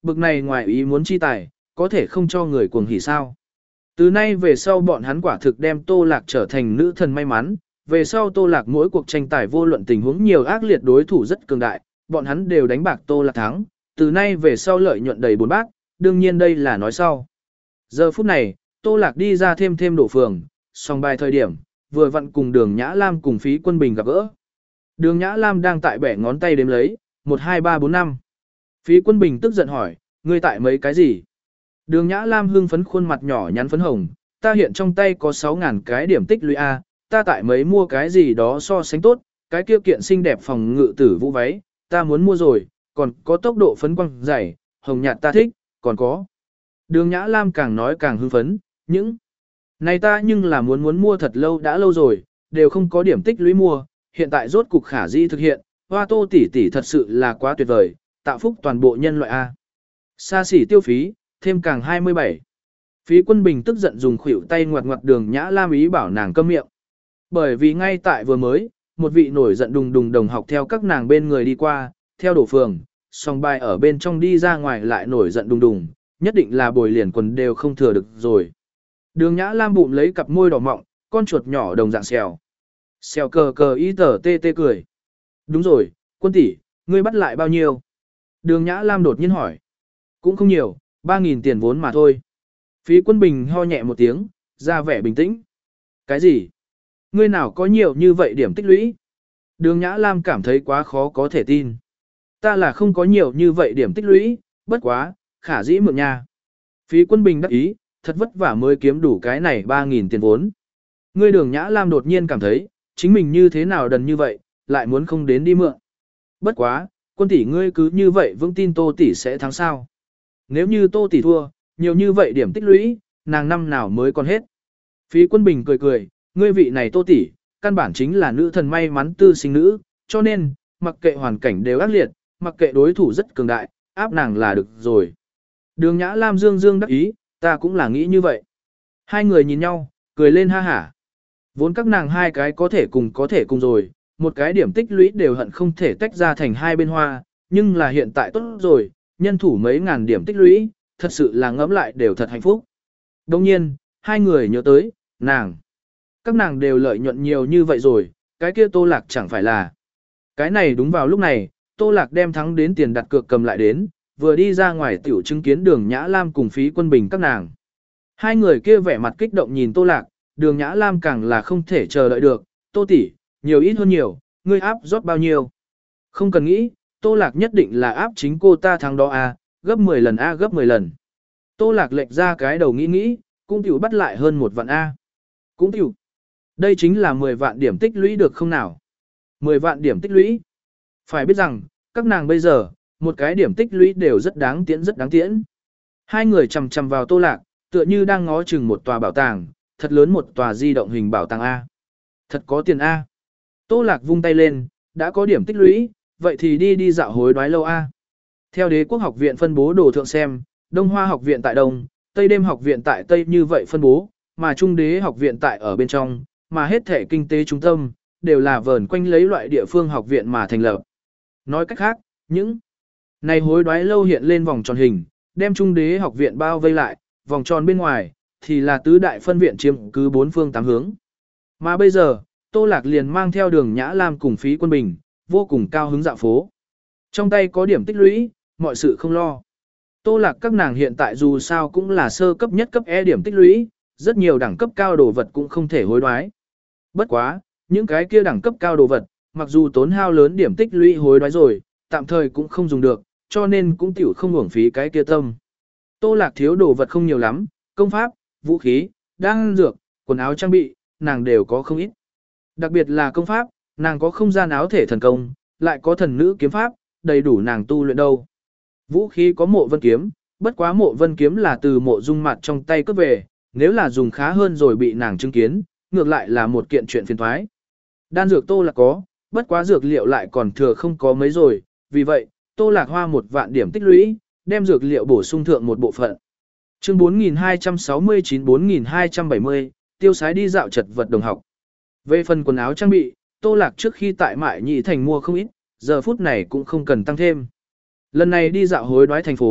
Bực này ngoài ý muốn chi tài, có thể không cho người cuồng hỉ sao. Từ nay về sau bọn hắn quả thực đem Tô Lạc trở thành nữ thần may mắn, về sau Tô Lạc mỗi cuộc tranh tài vô luận tình huống nhiều ác liệt đối thủ rất cường đại, bọn hắn đều đánh bạc Tô Lạc thắng, từ nay về sau lợi nhuận đầy bốn bác, đương nhiên đây là nói sau. Giờ phút này, Tô Lạc đi ra thêm thêm đổ phường, song bài thời điểm, vừa vặn cùng Đường Nhã Lam cùng Phí Quân Bình gặp gỡ. Đường Nhã Lam đang tại bẻ ngón tay đếm lấy, một hai ba bốn năm. Phí Quân Bình tức giận hỏi, ngươi tại mấy cái gì? Đường Nhã Lam hưng phấn khuôn mặt nhỏ nhắn phấn hồng, ta hiện trong tay có sáu ngàn cái điểm tích lũy A, ta tại mấy mua cái gì đó so sánh tốt, cái kia kiện xinh đẹp phòng ngự tử vũ váy, ta muốn mua rồi, còn có tốc độ phấn quang dày, hồng nhạt ta thích, còn có. Đường Nhã Lam càng nói càng hưng phấn, những này ta nhưng là muốn muốn mua thật lâu đã lâu rồi, đều không có điểm tích lũy mua, hiện tại rốt cục khả dĩ thực hiện, hoa Tô tỷ tỷ thật sự là quá tuyệt vời, tạo phúc toàn bộ nhân loại A. Xa xỉ tiêu phí, thêm càng hai mươi bảy. Phí Quân Bình tức giận dùng khuỷu tay ngoặt ngoặt Đường Nhã Lam ý bảo nàng câm miệng. Bởi vì ngay tại vừa mới, một vị nổi giận đùng đùng đồng học theo các nàng bên người đi qua, theo đổ phường, song bài ở bên trong đi ra ngoài lại nổi giận đùng đùng, nhất định là bồi liền quần đều không thừa được rồi. Đường Nhã Lam bụng lấy cặp môi đỏ mọng, con chuột nhỏ đồng dạng xèo. Xèo cờ cờ ý tờ tê tê cười. Đúng rồi, Quân tỷ, ngươi bắt lại bao nhiêu? Đường Nhã Lam đột nhiên hỏi. Cũng không nhiều, ba nghìn tiền vốn mà thôi. Phí Quân Bình ho nhẹ một tiếng, ra vẻ bình tĩnh. Cái gì? Ngươi nào có nhiều như vậy điểm tích lũy? Đường Nhã Lam cảm thấy quá khó có thể tin. Ta là không có nhiều như vậy điểm tích lũy, bất quá, khả dĩ mượn nha. Phí Quân Bình đắc ý, thật vất vả mới kiếm đủ cái này ba nghìn tiền vốn. Ngươi Đường Nhã Lam đột nhiên cảm thấy, chính mình như thế nào đần như vậy, lại muốn không đến đi mượn. Bất quá, Quân tỷ ngươi cứ như vậy vững tin Tô tỷ sẽ thắng sao? Nếu như Tô tỷ thua, nhiều như vậy điểm tích lũy, nàng năm nào mới còn hết. Phí Quân Bình cười cười, ngươi vị này Tô tỷ, căn bản chính là nữ thần may mắn tư sinh nữ, cho nên, mặc kệ hoàn cảnh đều ác liệt, mặc kệ đối thủ rất cường đại, áp nàng là được rồi. Đường Nhã Lam dương dương đắc ý, ta cũng là nghĩ như vậy. Hai người nhìn nhau, cười lên ha hả. Vốn các nàng hai cái có thể cùng có thể cùng rồi, một cái điểm tích lũy đều hận không thể tách ra thành hai bên hoa, nhưng là hiện tại tốt rồi, nhân thủ mấy ngàn điểm tích lũy, thật sự là ngẫm lại đều thật hạnh phúc. Đồng nhiên, hai người nhớ tới, nàng. Các nàng đều lợi nhuận nhiều như vậy rồi, cái kia Tô Lạc chẳng phải là. Cái này đúng vào lúc này, Tô Lạc đem thắng đến tiền đặt cược cầm lại đến, vừa đi ra ngoài tiểu chứng kiến Đường Nhã Lam cùng Phí Quân Bình các nàng. Hai người kia vẻ mặt kích động nhìn Tô Lạc, Đường Nhã Lam càng là không thể chờ đợi được, Tô tỷ, nhiều ít hơn nhiều, ngươi áp rót bao nhiêu. Không cần nghĩ, Tô Lạc nhất định là áp chính cô ta thắng đó a, gấp mười lần a gấp mười lần. Tô Lạc lệch ra cái đầu nghĩ nghĩ, cũng tiểu bắt lại hơn một vạn a. Cũng tiểu. Đây chính là mười vạn điểm tích lũy được không nào? mười vạn điểm tích lũy. Phải biết rằng, các nàng bây giờ, một cái điểm tích lũy đều rất đáng tiễn rất đáng tiễn. Hai người chầm chầm vào Tô Lạc, tựa như đang ngó chừng một tòa bảo tàng, thật lớn một tòa di động hình bảo tàng A. Thật có tiền A. Tô Lạc vung tay lên, đã có điểm tích lũy, vậy thì đi đi dạo hối đoái lâu A. Theo Đế Quốc học viện phân bố đồ thượng xem, Đông Hoa học viện tại Đông, Tây Đêm học viện tại Tây như vậy phân bố, mà Trung Đế học viện tại ở bên trong, mà hết thể kinh tế trung tâm, đều là vờn quanh lấy loại địa phương học viện mà thành lập. Nói cách khác, những này hối đoái lâu hiện lên vòng tròn hình, đem Trung Đế học viện bao vây lại, vòng tròn bên ngoài, thì là tứ đại phân viện chiếm cứ bốn phương tám hướng. Mà bây giờ, Tô Lạc liền mang theo Đường Nhã Lam cùng Phí Quân Bình, vô cùng cao hứng dạo phố. Trong tay có điểm tích lũy, mọi sự không lo. Tô Lạc các nàng hiện tại dù sao cũng là sơ cấp nhất cấp E điểm tích lũy, rất nhiều đẳng cấp cao đồ vật cũng không thể hối đoái. Bất quá, những cái kia đẳng cấp cao đồ vật, mặc dù tốn hao lớn điểm tích lũy hối đoái rồi, tạm thời cũng không dùng được, cho nên cũng tiểu không uổng phí cái kia tâm. Tô Lạc thiếu đồ vật không nhiều lắm, công pháp, vũ khí, đan dược, quần áo trang bị, nàng đều có không ít. Đặc biệt là công pháp, nàng có không gian áo thể thần công, lại có thần nữ kiếm pháp, đầy đủ nàng tu luyện đâu. Vũ khí có Mộ Vân kiếm, bất quá Mộ Vân kiếm là từ Mộ Dung Mạt trong tay cướp về, nếu là dùng khá hơn rồi bị nàng chứng kiến, ngược lại là một kiện chuyện phiền toái. Đan dược Tô Lạc có, bất quá dược liệu lại còn thừa không có mấy rồi, vì vậy, Tô Lạc hoa một vạn điểm tích lũy, đem dược liệu bổ sung thượng một bộ phận. Chương bốn nghìn hai trăm sáu mươi chín bốn nghìn hai trăm bảy mươi, tiêu sái đi dạo chật vật đồng học. Về phần quần áo trang bị, Tô Lạc trước khi tại Mại Nhị thành mua không ít, giờ phút này cũng không cần tăng thêm. Lần này đi dạo hối đoái thành phố,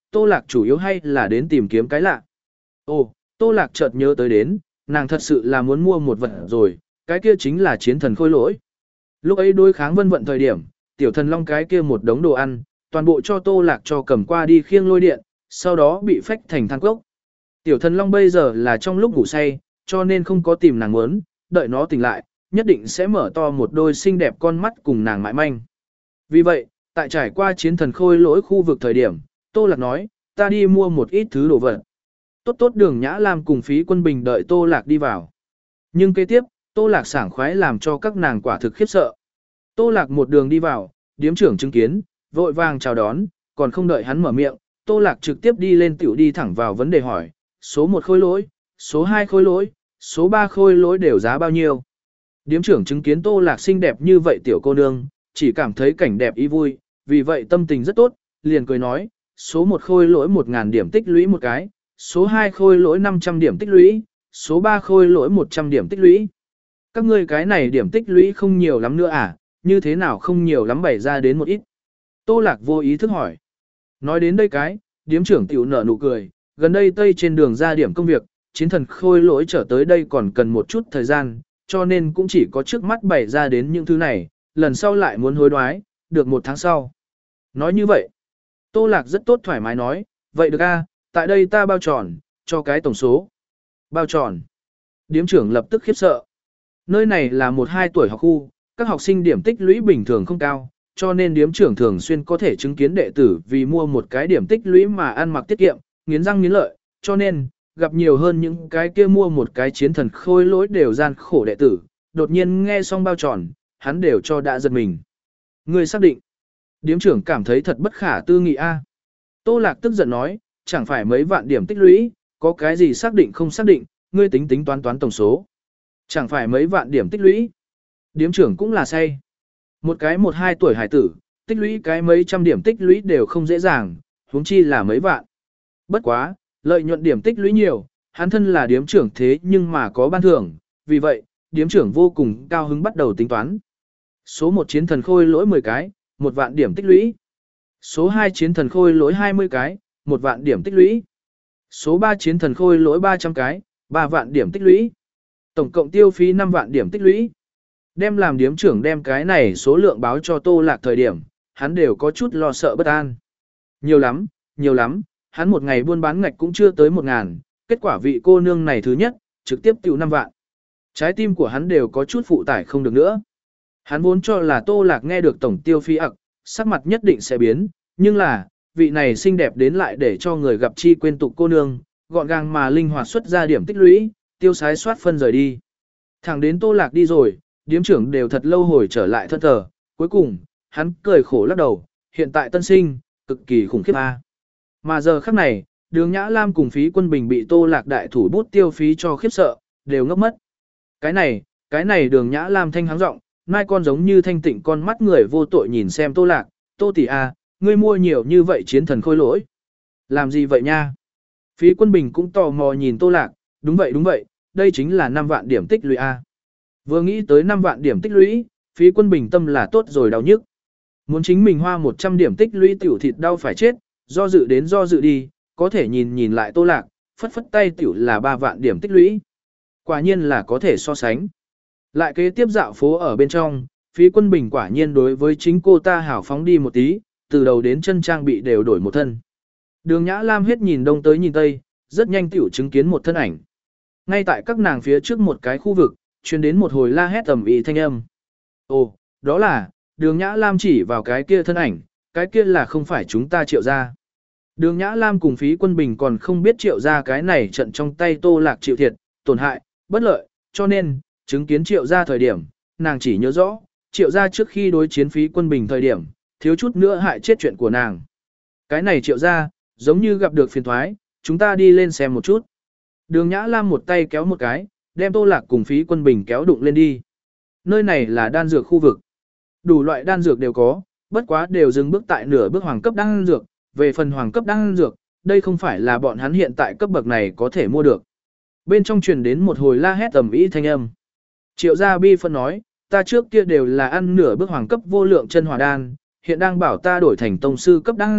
Tô Lạc chủ yếu hay là đến tìm kiếm cái lạ. Ồ, Tô Lạc chợt nhớ tới đến, nàng thật sự là muốn mua một vật rồi, cái kia chính là chiến thần khôi lỗi. Lúc ấy đối kháng vân vận thời điểm, tiểu thần long cái kia một đống đồ ăn, toàn bộ cho Tô Lạc cho cầm qua đi khiêng lôi điện, sau đó bị phách thành than cốc. Tiểu thần long bây giờ là trong lúc ngủ say, cho nên không có tìm nàng muốn, đợi nó tỉnh lại, nhất định sẽ mở to một đôi xinh đẹp con mắt cùng nàng mãi manh. Vì vậy, tại trải qua chiến thần khôi lỗi khu vực thời điểm, Tô Lạc nói, ta đi mua một ít thứ đồ vật. Tốt tốt Đường Nhã Lam cùng Phí Quân Bình đợi Tô Lạc đi vào. Nhưng kế tiếp, Tô Lạc sảng khoái làm cho các nàng quả thực khiếp sợ. Tô Lạc một đường đi vào, điếm trưởng chứng kiến, vội vàng chào đón, còn không đợi hắn mở miệng, Tô Lạc trực tiếp đi lên tiểu đi thẳng vào vấn đề hỏi, số một khôi lỗi, số hai khôi lỗi, số ba khôi lỗi đều giá bao nhiêu. Điếm trưởng chứng kiến Tô Lạc xinh đẹp như vậy tiểu cô nương, chỉ cảm thấy cảnh đẹp ý vui, vì vậy tâm tình rất tốt, liền cười nói, số một khôi lỗi một nghìn điểm tích lũy một cái, số hai khôi lỗi năm trăm điểm tích lũy, số ba khôi lỗi một trăm điểm tích lũy. Các ngươi cái này điểm tích lũy không nhiều lắm nữa à, như thế nào không nhiều lắm bày ra đến một ít. Tô Lạc vô ý thức hỏi. Nói đến đây cái, điếm trưởng tiểu nở nụ cười, gần đây tây trên đường ra điểm công việc, chiến thần khôi lỗi trở tới đây còn cần một chút thời gian, cho nên cũng chỉ có trước mắt bày ra đến những thứ này, lần sau lại muốn hối đoái, được một tháng sau. Nói như vậy, Tô Lạc rất tốt thoải mái nói, vậy được a, tại đây ta bao tròn, cho cái tổng số. Bao tròn. Điếm trưởng lập tức khiếp sợ. Nơi này là một hai tuổi học khu, các học sinh điểm tích lũy bình thường không cao, cho nên điếm trưởng thường xuyên có thể chứng kiến đệ tử vì mua một cái điểm tích lũy mà ăn mặc tiết kiệm, nghiến răng nghiến lợi, cho nên, gặp nhiều hơn những cái kia mua một cái chiến thần khôi lỗi đều gian khổ đệ tử, đột nhiên nghe xong bao tròn, hắn đều cho đã giật mình. Ngươi xác định. Điếm trưởng cảm thấy thật bất khả tư nghị a. Tô Lạc tức giận nói, chẳng phải mấy vạn điểm tích lũy, có cái gì xác định không xác định, ngươi tính tính toán toán tổng số. Chẳng phải mấy vạn điểm tích lũy. Điếm trưởng cũng là say. Một cái một hai tuổi hải tử, tích lũy cái mấy trăm điểm tích lũy đều không dễ dàng, huống chi là mấy vạn. Bất quá, lợi nhuận điểm tích lũy nhiều, hắn thân là điếm trưởng thế nhưng mà có ban thưởng, vì vậy, điếm trưởng vô cùng cao hứng bắt đầu tính toán. Số một chiến thần khôi lỗi mười cái, một vạn điểm tích lũy. Số hai chiến thần khôi lỗi hai mươi cái, một vạn điểm tích lũy. Số ba chiến thần khôi lỗi ba trăm cái, ba vạn điểm tích lũy. Tổng cộng tiêu phí năm vạn điểm tích lũy. Đem làm điếm trưởng đem cái này số lượng báo cho Tô Lạc thời điểm, hắn đều có chút lo sợ bất an. Nhiều lắm, nhiều lắm, hắn một ngày buôn bán ngạch cũng chưa tới một ngàn, kết quả vị cô nương này thứ nhất, trực tiếp tiêu năm vạn. Trái tim của hắn đều có chút phụ tải không được nữa. Hắn vốn cho là Tô Lạc nghe được tổng tiêu phí ặc, sắc mặt nhất định sẽ biến, nhưng là, vị này xinh đẹp đến lại để cho người gặp chi quên tục cô nương, gọn gàng mà linh hoạt xuất ra điểm tích lũy, tiêu sái soát phân rời đi. Thẳng đến Tô Lạc đi rồi, điếm trưởng đều thật lâu hồi trở lại thân thờ, cuối cùng, hắn cười khổ lắc đầu, hiện tại tân sinh, cực kỳ khủng khiếp a. Mà giờ khắc này, Đường Nhã Lam cùng Phí Quân Bình bị Tô Lạc đại thủ bút tiêu phí cho khiếp sợ, đều ngốc mất. Cái này, cái này Đường Nhã Lam thanh háng giọng, mai con giống như thanh tịnh con mắt người vô tội nhìn xem Tô Lạc, Tô tỷ a, ngươi mua nhiều như vậy chiến thần khôi lỗi. Làm gì vậy nha? Phí Quân Bình cũng tò mò nhìn Tô Lạc, đúng vậy đúng vậy, đây chính là năm vạn điểm tích lũy a. Vừa nghĩ tới năm vạn điểm tích lũy, Phí Quân Bình tâm là tốt rồi đau nhức. Muốn chính mình hoa một trăm điểm tích lũy tiểu thịt đau phải chết, do dự đến do dự đi, có thể nhìn nhìn lại Tô Lạc, phất phất tay tiểu là ba vạn điểm tích lũy. Quả nhiên là có thể so sánh. Lại kế tiếp dạo phố ở bên trong, Phí Quân Bình quả nhiên đối với chính cô ta hảo phóng đi một tí, từ đầu đến chân trang bị đều đổi một thân. Đường Nhã Lam hết nhìn đông tới nhìn tây, rất nhanh tiểu chứng kiến một thân ảnh. Ngay tại các nàng phía trước một cái khu vực, truyền đến một hồi la hét ầm ĩ thanh âm. Ồ, đó là, Đường Nhã Lam chỉ vào cái kia thân ảnh, cái kia là không phải chúng ta Triệu gia. Đường Nhã Lam cùng Phí Quân Bình còn không biết Triệu gia cái này trận trong tay Tô Lạc chịu thiệt, tổn hại, bất lợi, cho nên, chứng kiến Triệu gia thời điểm, nàng chỉ nhớ rõ, Triệu gia trước khi đối chiến Phí Quân Bình thời điểm, thiếu chút nữa hại chết chuyện của nàng. Cái này Triệu gia, giống như gặp được phiền thoái, chúng ta đi lên xem một chút. Đường Nhã Lam một tay kéo một cái, đem Tô Lạc cùng Phí Quân Bình kéo đụng lên đi. Nơi này là đan dược khu vực. Đủ loại đan dược đều có, bất quá đều dừng bước tại nửa bước hoàng cấp đan dược, về phần hoàng cấp đan dược, đây không phải là bọn hắn hiện tại cấp bậc này có thể mua được. Bên trong truyền đến một hồi la hét ầm ĩ thanh âm. Triệu gia bi phân nói, ta trước kia đều là ăn nửa bước hoàng cấp vô lượng chân hỏa đan, hiện đang bảo ta đổi thành tông sư cấp đan dược,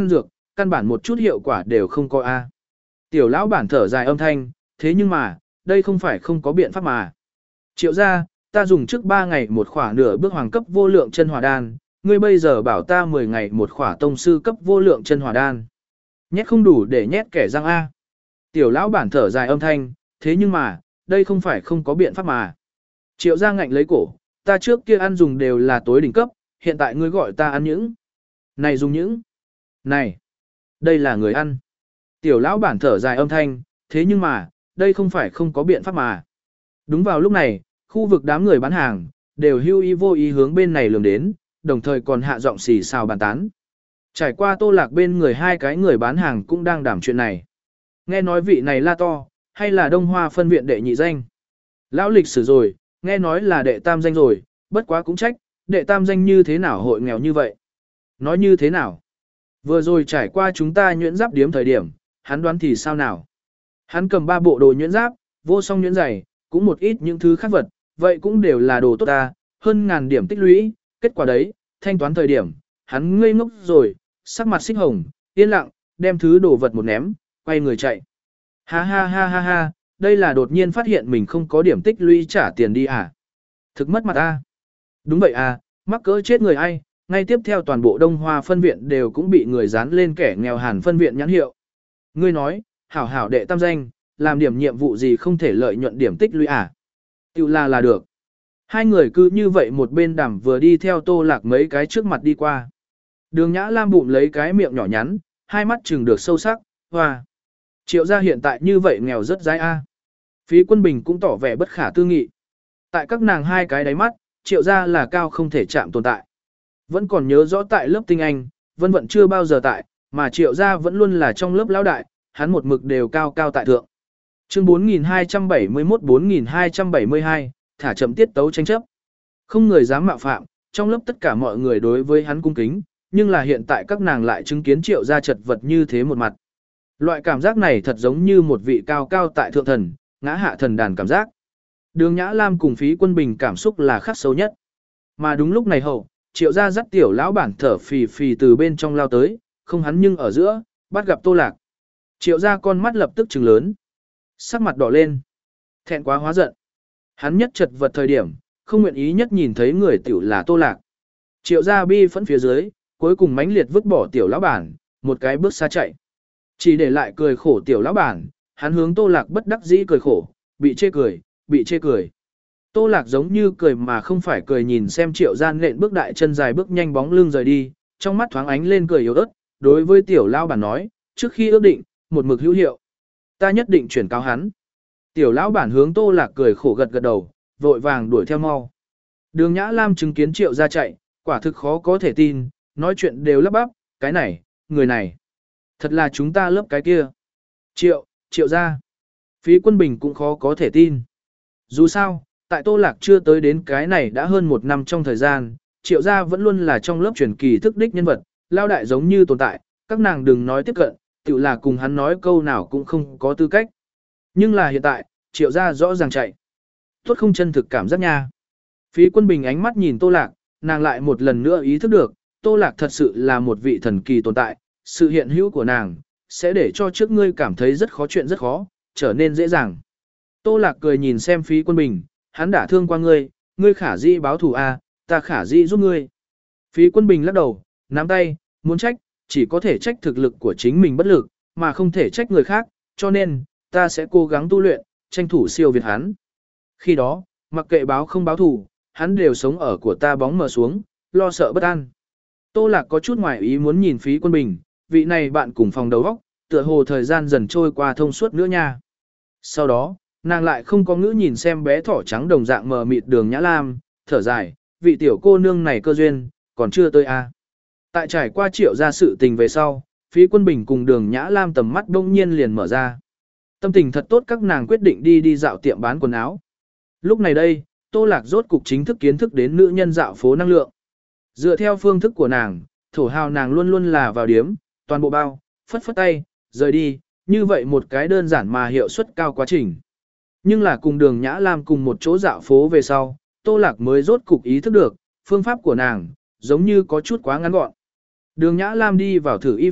căn bản một chút hiệu quả đều không có a. Tiểu lão bản thở dài âm thanh, thế nhưng mà, đây không phải không có biện pháp mà. Triệu gia, ta dùng trước ba ngày một khỏa nửa bước hoàng cấp vô lượng chân hỏa đan, ngươi bây giờ bảo ta mười ngày một khỏa tông sư cấp vô lượng chân hỏa đan. Nhét không đủ để nhét kẻ răng A. Tiểu lão bản thở dài âm thanh, thế nhưng mà, đây không phải không có biện pháp mà. Triệu gia ngạnh lấy cổ, ta trước kia ăn dùng đều là tối đỉnh cấp, hiện tại ngươi gọi ta ăn những. Này dùng những. Này, đây là người ăn. Tiểu lão bản thở dài âm thanh, thế nhưng mà, đây không phải không có biện pháp mà. Đúng vào lúc này, khu vực đám người bán hàng, đều hưu ý vô ý hướng bên này lường đến, đồng thời còn hạ giọng xì xào bàn tán. Trải qua Tô Lạc bên người hai cái người bán hàng cũng đang đảm chuyện này. Nghe nói vị này la to, hay là Đông Hoa phân viện đệ nhị danh. Lão lịch sử rồi, nghe nói là đệ tam danh rồi, bất quá cũng trách, đệ tam danh như thế nào hội nghèo như vậy. Nói như thế nào? Vừa rồi trải qua chúng ta nhuyễn giáp điếm thời điểm, hắn đoán thì sao nào? Hắn cầm ba bộ đồ nhuyễn giáp, vô song nhuyễn giày, cũng một ít những thứ khác vật, vậy cũng đều là đồ tốt ta, hơn ngàn điểm tích lũy, kết quả đấy, thanh toán thời điểm, hắn ngây ngốc rồi, sắc mặt xích hồng, yên lặng, đem thứ đồ vật một ném, quay người chạy. Ha ha ha ha ha, đây là đột nhiên phát hiện mình không có điểm tích lũy trả tiền đi à? Thực mất mặt ta. Đúng vậy à, mắc cỡ chết người ai, ngay tiếp theo toàn bộ Đông Hoa phân viện đều cũng bị người dán lên kẻ nghèo hàn phân viện nhãn hiệu. Ngươi nói, hảo hảo đệ tam danh, làm điểm nhiệm vụ gì không thể lợi nhuận điểm tích lũy à? Tự là là được. Hai người cứ như vậy một bên đàm vừa đi theo Tô Lạc mấy cái trước mặt đi qua. Đường Nhã Lam bụng lấy cái miệng nhỏ nhắn, hai mắt trừng được sâu sắc, hoa. Triệu gia hiện tại như vậy nghèo rất dái a. Phí Quân Bình cũng tỏ vẻ bất khả tư nghị. Tại các nàng hai cái đáy mắt, triệu gia là cao không thể chạm tồn tại. Vẫn còn nhớ rõ tại lớp tinh anh, Vân Vận chưa bao giờ tại, mà triệu gia vẫn luôn là trong lớp lão đại, hắn một mực đều cao cao tại thượng. Chương bốn nghìn hai trăm bảy mươi mốt bốn nghìn hai trăm bảy mươi hai, thả chậm tiết tấu tranh chấp. Không người dám mạo phạm, trong lớp tất cả mọi người đối với hắn cung kính, nhưng là hiện tại các nàng lại chứng kiến triệu gia chật vật như thế một mặt. Loại cảm giác này thật giống như một vị cao cao tại thượng thần, ngã hạ thần đàn cảm giác. Đường Nhã Lam cùng Phí Quân Bình cảm xúc là khắc sâu nhất. Mà đúng lúc này hậu, triệu gia dắt tiểu lão bản thở phì phì từ bên trong lao tới, không hắn nhưng ở giữa, bắt gặp Tô Lạc. Triệu gia con mắt lập tức trừng lớn. Sắc mặt đỏ lên. Thẹn quá hóa giận. Hắn nhất chật vật thời điểm, không nguyện ý nhất nhìn thấy người tiểu là Tô Lạc. Triệu gia bi phẫn phía dưới, cuối cùng mãnh liệt vứt bỏ tiểu lão bản, một cái bước xa chạy. Chỉ để lại cười khổ tiểu lão bản, hắn hướng Tô Lạc bất đắc dĩ cười khổ, bị chê cười, bị chê cười. Tô Lạc giống như cười mà không phải cười nhìn xem triệu gian nện bước đại chân dài bước nhanh bóng lưng rời đi, trong mắt thoáng ánh lên cười yếu ớt, đối với tiểu lão bản nói, trước khi ước định, một mực hữu hiệu. Ta nhất định chuyển cáo hắn. Tiểu lão bản hướng Tô Lạc cười khổ gật gật đầu, vội vàng đuổi theo mau. Đường Nhã Lam chứng kiến triệu ra chạy, quả thực khó có thể tin, nói chuyện đều lắp bắp, cái này, người này. Thật là chúng ta lớp cái kia. Triệu, triệu ra. Phí Quân Bình cũng khó có thể tin. Dù sao, tại Tô Lạc chưa tới đến cái này đã hơn một năm trong thời gian, triệu gia vẫn luôn là trong lớp truyền kỳ thức đích nhân vật, lao đại giống như tồn tại, các nàng đừng nói tiếp cận, tự là cùng hắn nói câu nào cũng không có tư cách. Nhưng là hiện tại, triệu gia rõ ràng chạy. Tốt không chân thực cảm giác nha. Phí Quân Bình ánh mắt nhìn Tô Lạc, nàng lại một lần nữa ý thức được, Tô Lạc thật sự là một vị thần kỳ tồn tại, sự hiện hữu của nàng, sẽ để cho trước ngươi cảm thấy rất khó chuyện rất khó, trở nên dễ dàng. Tô Lạc cười nhìn xem Phí Quân Bình, hắn đã thương qua ngươi, ngươi khả dĩ báo thù a, ta khả dĩ giúp ngươi. Phí Quân Bình lắc đầu, nắm tay, muốn trách, chỉ có thể trách thực lực của chính mình bất lực, mà không thể trách người khác, cho nên, ta sẽ cố gắng tu luyện, tranh thủ siêu việt hắn. Khi đó, mặc kệ báo không báo thù, hắn đều sống ở của ta bóng mờ xuống, lo sợ bất an. Tô Lạc có chút ngoài ý muốn nhìn Phí Quân Bình, vị này bạn cùng phòng đầu góc, tựa hồ thời gian dần trôi qua thông suốt nữa nha. Sau đó, nàng lại không có ngữ nhìn xem bé thỏ trắng đồng dạng mờ mịt Đường Nhã Lam, thở dài, vị tiểu cô nương này cơ duyên, còn chưa tới a. À. Tại trải qua triệu ra sự tình về sau, Phí Quân Bình cùng Đường Nhã Lam tầm mắt đông nhiên liền mở ra. Tâm tình thật tốt các nàng quyết định đi đi dạo tiệm bán quần áo. Lúc này đây, Tô Lạc rốt cục chính thức kiến thức đến nữ nhân dạo phố năng lượng. Dựa theo phương thức của nàng, thổ hào nàng luôn luôn là vào điếm, toàn bộ bao, phất phất tay, rời đi, như vậy một cái đơn giản mà hiệu suất cao quá trình. Nhưng là cùng Đường Nhã Lam cùng một chỗ dạo phố về sau, Tô Lạc mới rốt cục ý thức được, phương pháp của nàng, giống như có chút quá ngắn gọn. Đường Nhã Lam đi vào thử y phục,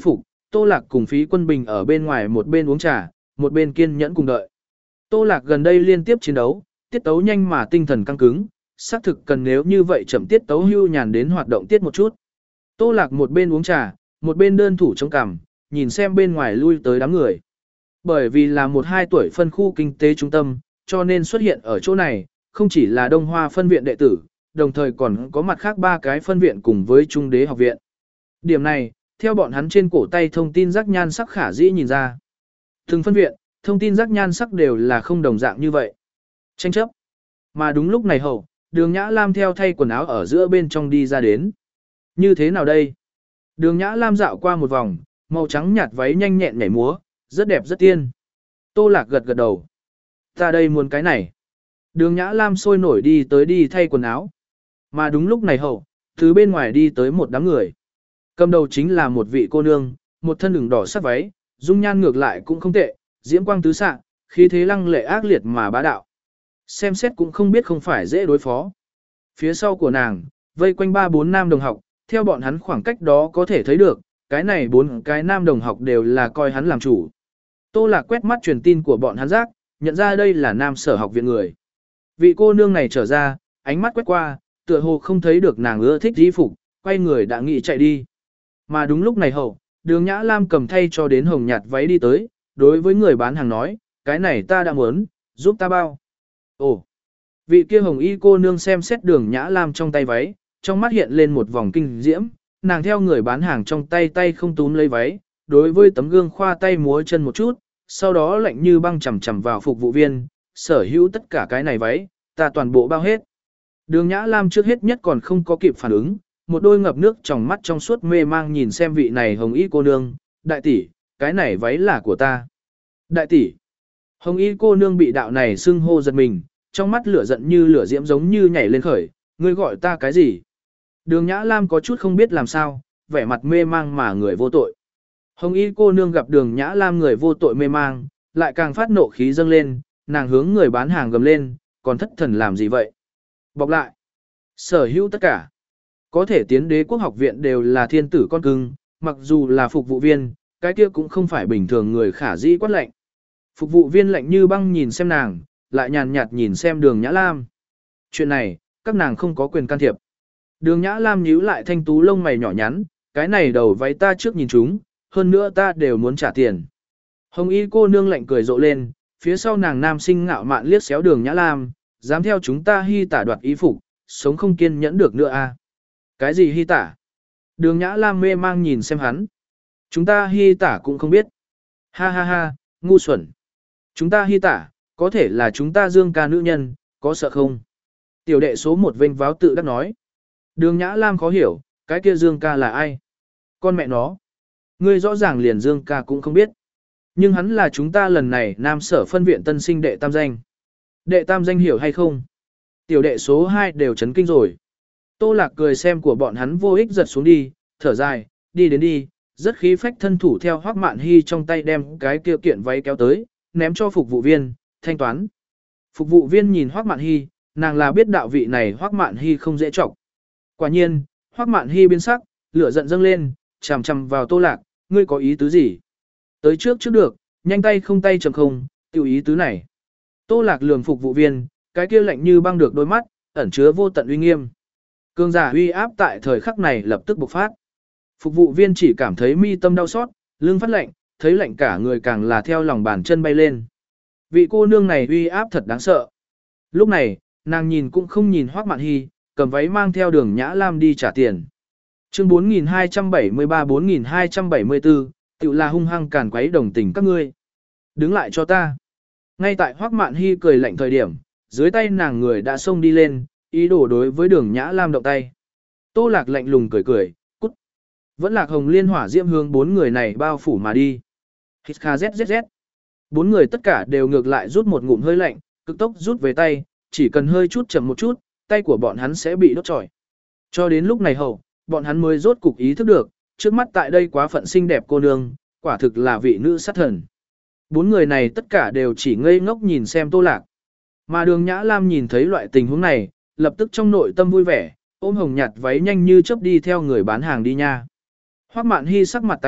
Tô Lạc cùng Phí Quân Bình ở bên ngoài một bên uống trà, một bên kiên nhẫn cùng đợi. Tô Lạc gần đây liên tiếp chiến đấu, tiết tấu nhanh mà tinh thần căng cứng, xác thực cần nếu như vậy chậm tiết tấu hưu nhàn đến hoạt động tiết một chút. Tô Lạc một bên uống trà, một bên đơn thủ chống cằm, nhìn xem bên ngoài lui tới đám người. Bởi vì là một hai tuổi phân khu kinh tế trung tâm, cho nên xuất hiện ở chỗ này, không chỉ là Đông Hoa phân viện đệ tử, đồng thời còn có mặt khác ba cái phân viện cùng với Trung Đế học viện. Điểm này, theo bọn hắn trên cổ tay thông tin rắc nhan sắc khả dĩ nhìn ra. Từng phân viện, thông tin rắc nhan sắc đều là không đồng dạng như vậy. Tranh chấp. Mà đúng lúc này hậu, Đường Nhã Lam theo thay quần áo ở giữa bên trong đi ra đến. Như thế nào đây? Đường Nhã Lam dạo qua một vòng, màu trắng nhạt váy nhanh nhẹn nhảy múa, rất đẹp rất tiên. Tô Lạc gật gật đầu. Ta đây muốn cái này. Đường Nhã Lam sôi nổi đi tới đi thay quần áo. Mà đúng lúc này hậu, từ bên ngoài đi tới một đám người. Cầm đầu chính là một vị cô nương, một thân đường đỏ sắc váy, dung nhan ngược lại cũng không tệ, diễm quang tứ xạ, khí thế lăng lệ ác liệt mà bá đạo. Xem xét cũng không biết không phải dễ đối phó. Phía sau của nàng, vây quanh ba bốn nam đồng học, theo bọn hắn khoảng cách đó có thể thấy được, cái này bốn cái nam đồng học đều là coi hắn làm chủ. Tô Lạc quét mắt truyền tin của bọn hắn giác, nhận ra đây là nam sở học viện người. Vị cô nương này trở ra, ánh mắt quét qua, tựa hồ không thấy được nàng ưa thích y phục, quay người đã nghĩ chạy đi. Mà đúng lúc này hậu, Đường Nhã Lam cầm thay cho đến hồng nhạt váy đi tới, đối với người bán hàng nói, cái này ta đã muốn, giúp ta bao. Ồ, vị kia hồng y cô nương xem xét Đường Nhã Lam trong tay váy, trong mắt hiện lên một vòng kinh diễm, nàng theo người bán hàng trong tay tay không túm lấy váy, đối với tấm gương khoa tay múa chân một chút, sau đó lạnh như băng chầm chầm vào phục vụ viên, sở hữu tất cả cái này váy, ta toàn bộ bao hết. Đường Nhã Lam trước hết nhất còn không có kịp phản ứng, một đôi ngập nước trong mắt trong suốt mê mang nhìn xem vị này hồng y cô nương, đại tỷ, cái này váy là của ta. Đại tỷ, hồng y cô nương bị đạo này xưng hô giật mình, trong mắt lửa giận như lửa diễm giống như nhảy lên khởi, ngươi gọi ta cái gì? Đường Nhã Lam có chút không biết làm sao, vẻ mặt mê mang mà người vô tội. Hồng y cô nương gặp Đường Nhã Lam người vô tội mê mang, lại càng phát nộ khí dâng lên, nàng hướng người bán hàng gầm lên, còn thất thần làm gì vậy? Bọc lại. Sở hữu tất cả. Có thể tiến Đế quốc học viện đều là thiên tử con cưng, mặc dù là phục vụ viên, cái kia cũng không phải bình thường người khả dĩ quát lạnh. Phục vụ viên lạnh như băng nhìn xem nàng, lại nhàn nhạt nhìn xem Đường Nhã Lam. Chuyện này, các nàng không có quyền can thiệp. Đường Nhã Lam nhíu lại thanh tú lông mày nhỏ nhắn, cái này đầu váy ta trước nhìn chúng, hơn nữa ta đều muốn trả tiền. Hồng y cô nương lạnh cười rộ lên, phía sau nàng nam sinh ngạo mạn liếc xéo Đường Nhã Lam, dám theo chúng ta hy tả đoạt ý phục, sống không kiên nhẫn được nữa a. À? Cái gì hy tả? Đường Nhã Lam mê mang nhìn xem hắn. Chúng ta hy tả cũng không biết. Ha ha ha, ngu xuẩn. Chúng ta hy tả, có thể là chúng ta Dương ca nữ nhân, có sợ không? Tiểu đệ số một vênh váo tự đắc nói. Đường Nhã Lam khó hiểu, cái kia Dương ca là ai? Con mẹ nó. Ngươi rõ ràng liền Dương ca cũng không biết. Nhưng hắn là chúng ta lần này nam sở phân viện tân sinh đệ tam danh. Đệ tam danh hiểu hay không? Tiểu đệ số hai đều chấn kinh rồi. Tô Lạc cười xem của bọn hắn vô ích giật xuống đi, thở dài, đi đến đi, rất khí phách thân thủ theo Hoắc Mạn Hy trong tay đem cái kia kiện váy kéo tới, ném cho phục vụ viên, thanh toán. Phục vụ viên nhìn Hoắc Mạn Hy, nàng là biết đạo vị này Hoắc Mạn Hy không dễ chọc. Quả nhiên, Hoắc Mạn Hy biến sắc, lửa giận dâng lên, chằm chằm vào Tô Lạc, ngươi có ý tứ gì? Tới trước trước được, nhanh tay không tay chầm không, tiểu ý tứ này. Tô Lạc lườm phục vụ viên, cái kia lạnh như băng được đôi mắt, ẩn chứa vô tận uy nghiêm. Cường giả uy áp tại thời khắc này lập tức bộc phát. Phục vụ viên chỉ cảm thấy mi tâm đau xót, lưng phát lạnh, thấy lạnh cả người càng là theo lòng bàn chân bay lên. Vị cô nương này uy áp thật đáng sợ. Lúc này, nàng nhìn cũng không nhìn Hoắc Mạn Hy, cầm váy mang theo Đường Nhã Lam đi trả tiền. Chương bốn nghìn hai trăm bảy mươi ba bốn nghìn hai trăm bảy mươi tư, tự là hung hăng càn quấy đồng tình các ngươi. Đứng lại cho ta. Ngay tại Hoắc Mạn Hy cười lạnh thời điểm, dưới tay nàng người đã xông đi lên, ý đồ đối với Đường Nhã Lam động tay. Tô Lạc lạnh lùng cười cười, cút. Vẫn Lạc Hồng liên hỏa diễm hướng bốn người này bao phủ mà đi. Hít kha zzz. Bốn người tất cả đều ngược lại rút một ngụm hơi lạnh, cực tốc rút về tay, chỉ cần hơi chút chậm một chút, tay của bọn hắn sẽ bị đốt trọi. Cho đến lúc này hậu, bọn hắn mới rốt cục ý thức được, trước mắt tại đây quá phận xinh đẹp cô nương, quả thực là vị nữ sát thần. Bốn người này tất cả đều chỉ ngây ngốc nhìn xem Tô Lạc. Mà Đường Nhã Lam nhìn thấy loại tình huống này, lập tức trong nội tâm vui vẻ, ôm hồng nhạt váy nhanh như chớp đi theo người bán hàng đi nha. Hoắc Mạn Hy sắc mặt tái nhợt,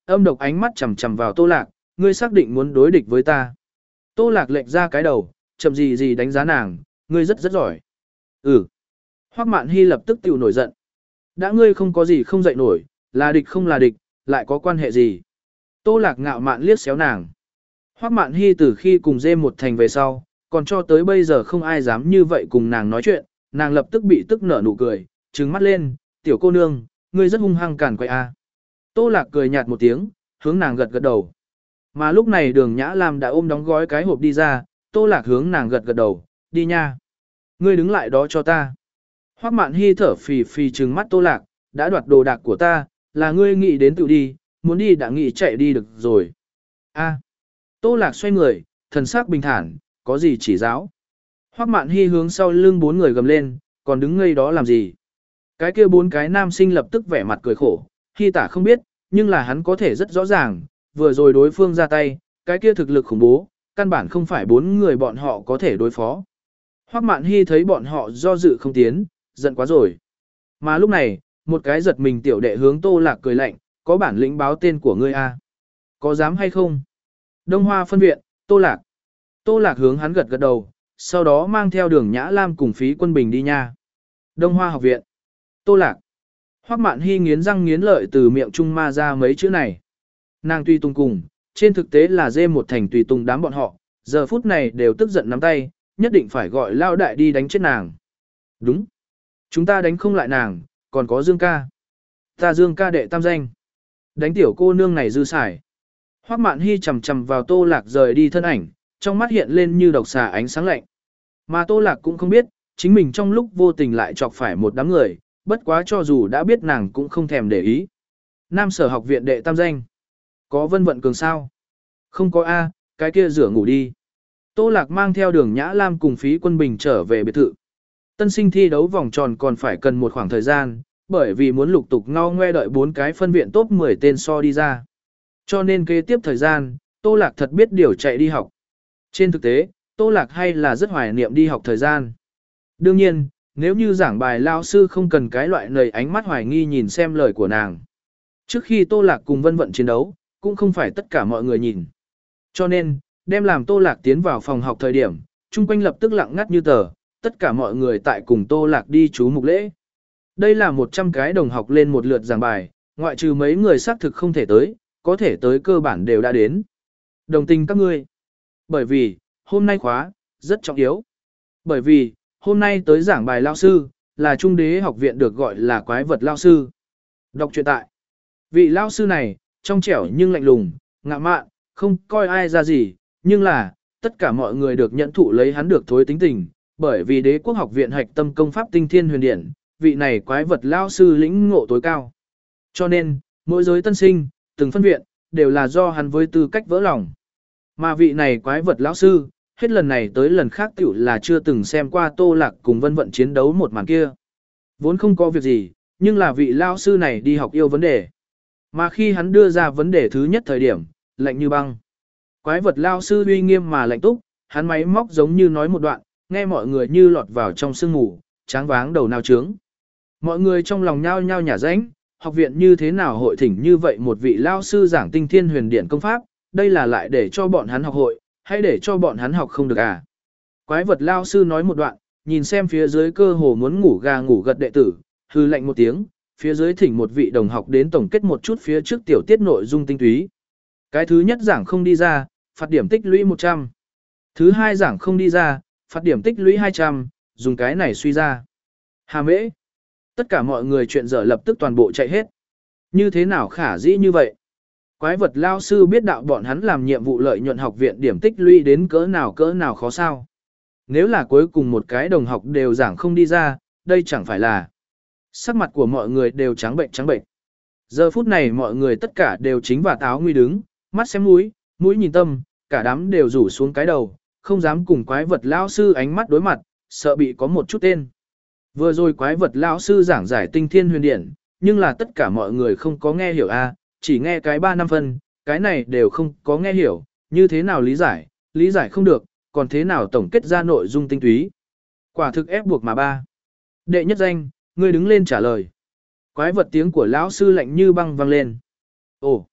âm độc ánh mắt chằm chằm vào Tô Lạc, ngươi xác định muốn đối địch với ta. Tô Lạc lệch ra cái đầu, chậm gì gì đánh giá nàng, ngươi rất rất giỏi. Ừ. Hoắc Mạn Hy lập tức tiểu nổi giận. Đã ngươi không có gì không dậy nổi, là địch không là địch, lại có quan hệ gì? Tô Lạc ngạo mạn liếc xéo nàng. Hoắc Mạn Hy từ khi cùng dê một thành về sau, còn cho tới bây giờ không ai dám như vậy cùng nàng nói chuyện, nàng lập tức bị tức nở nụ cười, trừng mắt lên, tiểu cô nương, ngươi rất hung hăng cản quậy a. Tô Lạc cười nhạt một tiếng, hướng nàng gật gật đầu. Mà lúc này Đường Nhã Lam đã ôm đóng gói cái hộp đi ra, Tô Lạc hướng nàng gật gật đầu, đi nha. Ngươi đứng lại đó cho ta. Hoắc Mạn Hy thở phì phì trừng mắt Tô Lạc, đã đoạt đồ đạc của ta, là ngươi nghĩ đến tự đi, muốn đi đã nghĩ chạy đi được rồi. A. Tô Lạc xoay người, thần sắc bình thản, có gì chỉ giáo. Hoắc Mạn Hy hướng sau lưng bốn người gầm lên, còn đứng ngây đó làm gì. Cái kia bốn cái nam sinh lập tức vẻ mặt cười khổ, Hy tả không biết, nhưng là hắn có thể rất rõ ràng, vừa rồi đối phương ra tay, cái kia thực lực khủng bố, căn bản không phải bốn người bọn họ có thể đối phó. Hoắc Mạn Hy thấy bọn họ do dự không tiến, giận quá rồi. Mà lúc này, một cái giật mình tiểu đệ hướng Tô Lạc cười lạnh, có bản lĩnh báo tên của ngươi a? Có dám hay không? Đông Hoa phân viện, Tô Lạc. Tô Lạc hướng hắn gật gật đầu, sau đó mang theo Đường Nhã Lam cùng Phí Quân Bình đi nha. Đông Hoa học viện. Tô Lạc. Hoắc Mạn Hy nghiến răng nghiến lợi từ miệng Trung ma ra mấy chữ này. Nàng tùy tùng cùng, trên thực tế là dê một thành tùy tùng đám bọn họ, giờ phút này đều tức giận nắm tay, nhất định phải gọi lao đại đi đánh chết nàng. Đúng. Chúng ta đánh không lại nàng, còn có Dương ca. Ta Dương ca đệ tam danh. Đánh tiểu cô nương này dư xài. Hoắc Mạn Hy chầm chầm vào Tô Lạc rời đi thân ảnh, trong mắt hiện lên như độc xà ánh sáng lạnh. Mà Tô Lạc cũng không biết, chính mình trong lúc vô tình lại chọc phải một đám người, bất quá cho dù đã biết nàng cũng không thèm để ý. Nam Sở học viện đệ tam danh. Có Vân Vận Cường sao? Không có A, cái kia rửa ngủ đi. Tô Lạc mang theo Đường Nhã Lam cùng Phí Quân Bình trở về biệt thự. Tân sinh thi đấu vòng tròn còn phải cần một khoảng thời gian, bởi vì muốn lục tục ngao ngoe đợi bốn cái phân viện top mười tên so đi ra. Cho nên kế tiếp thời gian, Tô Lạc thật biết điều chạy đi học. Trên thực tế, Tô Lạc hay là rất hoài niệm đi học thời gian. Đương nhiên, nếu như giảng bài lao sư không cần cái loại nầy ánh mắt hoài nghi nhìn xem lời của nàng. Trước khi Tô Lạc cùng Vân Vận chiến đấu, cũng không phải tất cả mọi người nhìn. Cho nên, đem làm Tô Lạc tiến vào phòng học thời điểm, chung quanh lập tức lặng ngắt như tờ, tất cả mọi người tại cùng Tô Lạc đi chú mục lễ. Đây là một trăm cái đồng học lên một lượt giảng bài, ngoại trừ mấy người xác thực không thể tới, có thể tới cơ bản đều đã đến. Đồng tình các ngươi. Bởi vì, hôm nay khóa, rất trọng yếu. Bởi vì, hôm nay tới giảng bài lao sư, là Trung Đế học viện được gọi là quái vật lao sư. Đọc truyện tại. Vị lao sư này, trong trẻo nhưng lạnh lùng, ngạo mạn, không coi ai ra gì, nhưng là, tất cả mọi người được nhận thụ lấy hắn được thối tính tình, bởi vì Đế quốc học viện hạch tâm công pháp tinh thiên huyền điển, vị này quái vật lao sư lĩnh ngộ tối cao. Cho nên, mỗi giới tân sinh, từng phân viện, đều là do hắn với tư cách vỡ lòng. Mà vị này quái vật lão sư, hết lần này tới lần khác tiểu là chưa từng xem qua Tô Lạc cùng Vân Vận chiến đấu một màn kia. Vốn không có việc gì, nhưng là vị lão sư này đi học yêu vấn đề. Mà khi hắn đưa ra vấn đề thứ nhất thời điểm, lạnh như băng. Quái vật lão sư uy nghiêm mà lạnh túc, hắn máy móc giống như nói một đoạn, nghe mọi người như lọt vào trong sương mù, tráng váng đầu nào trướng. Mọi người trong lòng nhao nhao nhả rãnh, học viện như thế nào hội thỉnh như vậy một vị lão sư giảng tinh thiên huyền điển công pháp, đây là lại để cho bọn hắn học hội, hay để cho bọn hắn học không được à? Quái vật lao sư nói một đoạn, nhìn xem phía dưới cơ hồ muốn ngủ gà ngủ gật đệ tử, hư lạnh một tiếng, phía dưới thỉnh một vị đồng học đến tổng kết một chút phía trước tiểu tiết nội dung tinh túy. Cái thứ nhất giảng không đi ra, phạt điểm tích lũy một trăm. Thứ hai giảng không đi ra, phạt điểm tích lũy hai trăm, dùng cái này suy ra. Hà mễ. Tất cả mọi người chuyện dở lập tức toàn bộ chạy hết. Như thế nào khả dĩ như vậy? Quái vật lao sư biết đạo bọn hắn làm nhiệm vụ lợi nhuận học viện điểm tích lũy đến cỡ nào cỡ nào khó sao. Nếu là cuối cùng một cái đồng học đều giảng không đi ra, đây chẳng phải là. Sắc mặt của mọi người đều trắng bệnh trắng bệnh. Giờ phút này mọi người tất cả đều chính và táo nguy đứng, mắt xem mũi, mũi nhìn tâm, cả đám đều rủ xuống cái đầu, không dám cùng quái vật lao sư ánh mắt đối mặt, sợ bị có một chút tên. Vừa rồi quái vật lao sư giảng giải tinh thiên huyền điển, nhưng là tất cả mọi người không có nghe hiểu a, chỉ nghe cái ba năm phân, cái này đều không có nghe hiểu, như thế nào lý giải, lý giải không được, còn thế nào tổng kết ra nội dung tinh túy. Quả thực ép buộc mà ba. Đệ nhất danh, ngươi đứng lên trả lời. Quái vật tiếng của lão sư lạnh như băng vang lên. Ồ,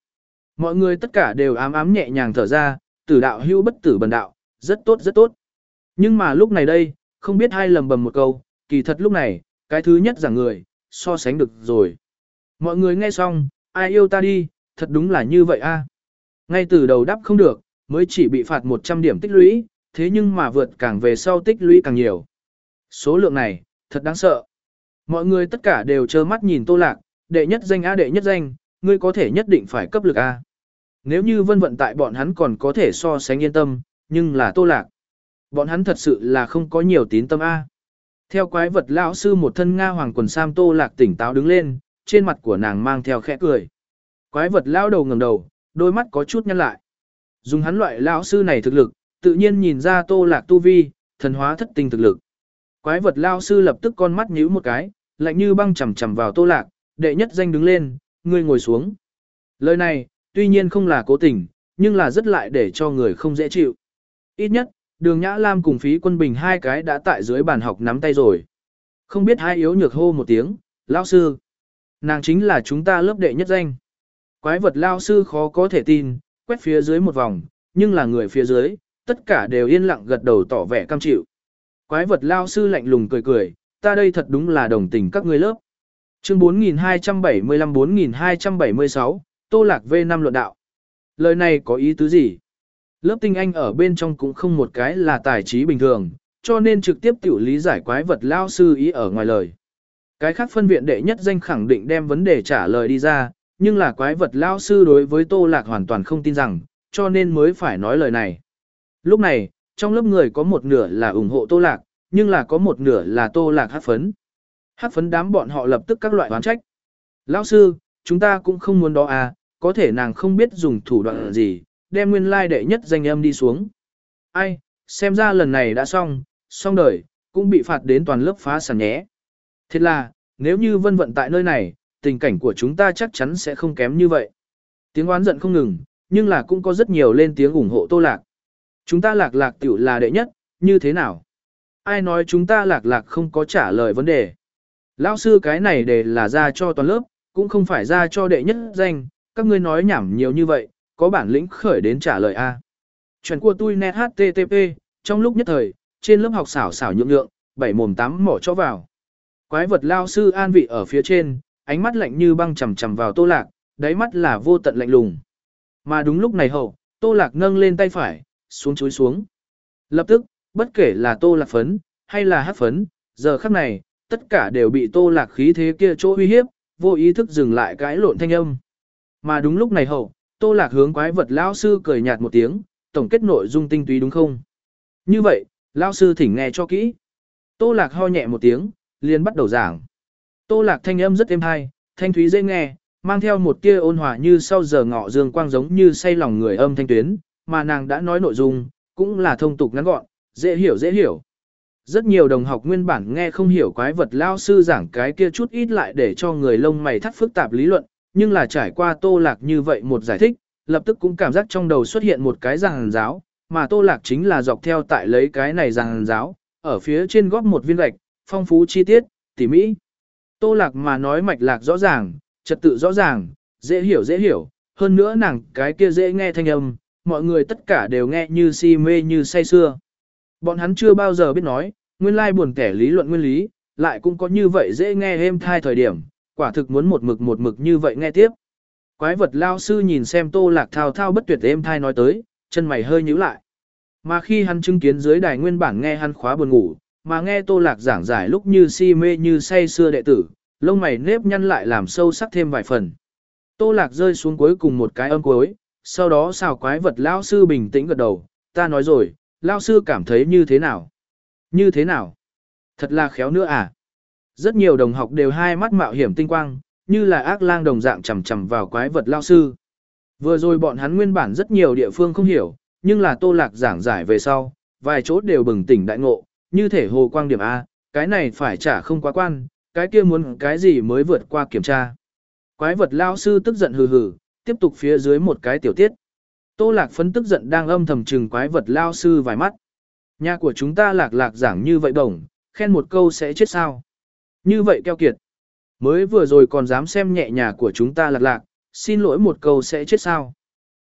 Mọi người tất cả đều ám ám nhẹ nhàng thở ra, tử đạo hưu bất tử bần đạo, rất tốt rất tốt. Nhưng mà lúc này đây, không biết ai lầm bầm một câu, kỳ thật lúc này, cái thứ nhất giảng người, so sánh được rồi. Mọi người nghe xong, ai yêu ta đi, thật đúng là như vậy a. Ngay từ đầu đáp không được, mới chỉ bị phạt một trăm điểm tích lũy, thế nhưng mà vượt càng về sau tích lũy càng nhiều. Số lượng này, thật đáng sợ. Mọi người tất cả đều trơ mắt nhìn Tô Lạc, đệ nhất danh a đệ nhất danh, ngươi có thể nhất định phải cấp lực a. Nếu như vân vận tại bọn hắn còn có thể so sánh yên tâm, nhưng là Tô Lạc. Bọn hắn thật sự là không có nhiều tín tâm a. Theo quái vật lão sư một thân Nga hoàng quần sam Tô Lạc tỉnh táo đứng lên, trên mặt của nàng mang theo khẽ cười. Quái vật lão đầu ngẩng đầu, đôi mắt có chút nhăn lại. Dùng hắn loại lão sư này thực lực, tự nhiên nhìn ra Tô Lạc tu vi, thần hóa thất tinh thực lực. Quái vật lão sư lập tức con mắt nhíu một cái, lạnh như băng chằm chằm vào Tô Lạc, đệ nhất danh đứng lên, ngươi ngồi xuống. Lời này, tuy nhiên không là cố tình, nhưng là rất lại để cho người không dễ chịu. Ít nhất, Đường Nhã Lam cùng Phí Quân Bình hai cái đã tại dưới bàn học nắm tay rồi. Không biết hai yếu nhược hô một tiếng, lão sư. Nàng chính là chúng ta lớp đệ nhất danh. Quái vật lão sư khó có thể tin, quét phía dưới một vòng, nhưng là người phía dưới, tất cả đều yên lặng gật đầu tỏ vẻ cam chịu. Quái vật lão sư lạnh lùng cười cười, ta đây thật đúng là đồng tình các ngươi lớp. Chương bốn nghìn hai trăm bảy mươi lăm bốn nghìn hai trăm bảy mươi sáu, Tô Lạc V năm luận đạo. Lời này có ý tứ gì? Lớp tinh anh ở bên trong cũng không một cái là tài trí bình thường, cho nên trực tiếp tiểu lý giải quái vật lao sư ý ở ngoài lời. Cái khác phân viện đệ nhất danh khẳng định đem vấn đề trả lời đi ra, nhưng là quái vật lao sư đối với Tô Lạc hoàn toàn không tin rằng, cho nên mới phải nói lời này. Lúc này, trong lớp người có một nửa là ủng hộ Tô Lạc, nhưng là có một nửa là Tô Lạc hát phấn. Hát phấn đám bọn họ lập tức các loại oán trách. Lão sư, chúng ta cũng không muốn đó à, có thể nàng không biết dùng thủ đoạn gì, đem nguyên lai đệ nhất danh âm đi xuống. Ai, xem ra lần này đã xong, xong đời, cũng bị phạt đến toàn lớp phá sản nhé. Thế là, nếu như vân vận tại nơi này, tình cảnh của chúng ta chắc chắn sẽ không kém như vậy. Tiếng oán giận không ngừng, nhưng là cũng có rất nhiều lên tiếng ủng hộ Tô Lạc. Chúng ta Lạc Lạc tiểu là đệ nhất, như thế nào? Ai nói chúng ta Lạc Lạc không có trả lời vấn đề? Lão sư cái này để là ra cho toàn lớp, cũng không phải ra cho đệ nhất danh, các ngươi nói nhảm nhiều như vậy, có bản lĩnh khởi đến trả lời A. Chuyện của tôi net hát tê tê pê, trong lúc nhất thời, trên lớp học xảo xảo nhượng nhượng, bảy mồm tám mỏ cho vào. Quái vật lao sư an vị ở phía trên, ánh mắt lạnh như băng chằm chằm vào Tô Lạc, đáy mắt là vô tận lạnh lùng. Mà đúng lúc này hậu, Tô Lạc nâng lên tay phải, xuống chúi xuống. Lập tức, bất kể là Tô Lạc phấn, hay là hát phấn, giờ khắc này, tất cả đều bị Tô Lạc khí thế kia chỗ uy hiếp, vô ý thức dừng lại cãi lộn thanh âm. Mà đúng lúc này hậu, Tô Lạc hướng quái vật lão sư cười nhạt một tiếng, tổng kết nội dung tinh túy đúng không? Như vậy, lão sư thỉnh nghe cho kỹ. Tô Lạc ho nhẹ một tiếng, liền bắt đầu giảng. Tô Lạc thanh âm rất êm hay, thanh thúy dễ nghe, mang theo một tia ôn hòa như sau giờ ngọ dương quang giống như say lòng người âm thanh tuyến, mà nàng đã nói nội dung, cũng là thông tục ngắn gọn, dễ hiểu dễ hiểu. Rất nhiều đồng học nguyên bản nghe không hiểu quái vật lao sư giảng cái kia chút ít lại để cho người lông mày thắt phức tạp lý luận, nhưng là trải qua Tô Lạc như vậy một giải thích, lập tức cũng cảm giác trong đầu xuất hiện một cái giàn giáo, mà Tô Lạc chính là dọc theo tại lấy cái này giàn giáo, ở phía trên góp một viên gạch, phong phú chi tiết, tỉ mỹ. Tô Lạc mà nói mạch lạc rõ ràng, trật tự rõ ràng, dễ hiểu dễ hiểu, hơn nữa nàng cái kia dễ nghe thanh âm, mọi người tất cả đều nghe như si mê như say sưa. Bọn hắn chưa bao giờ biết nói, nguyên lai buồn kẻ lý luận nguyên lý, lại cũng có như vậy dễ nghe êm thai thời điểm, quả thực muốn một mực một mực như vậy nghe tiếp. Quái vật lao sư nhìn xem Tô Lạc thao thao bất tuyệt êm thai nói tới, chân mày hơi nhíu lại. Mà khi hắn chứng kiến dưới đài nguyên bản nghe hắn khóa buồn ngủ, mà nghe Tô Lạc giảng giải lúc như si mê như say xưa đệ tử, lông mày nếp nhăn lại làm sâu sắc thêm vài phần. Tô Lạc rơi xuống cuối cùng một cái âm cuối, sau đó xào quái vật lao sư bình tĩnh gật đầu, ta nói rồi, lao sư cảm thấy như thế nào? Như thế nào? Thật là khéo nữa à? Rất nhiều đồng học đều hai mắt mạo hiểm tinh quang, như là ác lang đồng dạng chầm chầm vào quái vật lao sư. Vừa rồi bọn hắn nguyên bản rất nhiều địa phương không hiểu, nhưng là Tô Lạc giảng giải về sau, vài chỗ đều bừng tỉnh đại ngộ, như thể hồ quang điểm A, cái này phải trả không quá quan, cái kia muốn cái gì mới vượt qua kiểm tra. Quái vật lao sư tức giận hừ hừ, tiếp tục phía dưới một cái tiểu tiết. Tô Lạc phấn tức giận đang âm thầm trừng quái vật lao sư vài mắt. Nhà của chúng ta Lạc Lạc giảng như vậy đồng, khen một câu sẽ chết sao. Như vậy keo kiệt. Mới vừa rồi còn dám xem nhẹ nhà của chúng ta Lạc Lạc, xin lỗi một câu sẽ chết sao.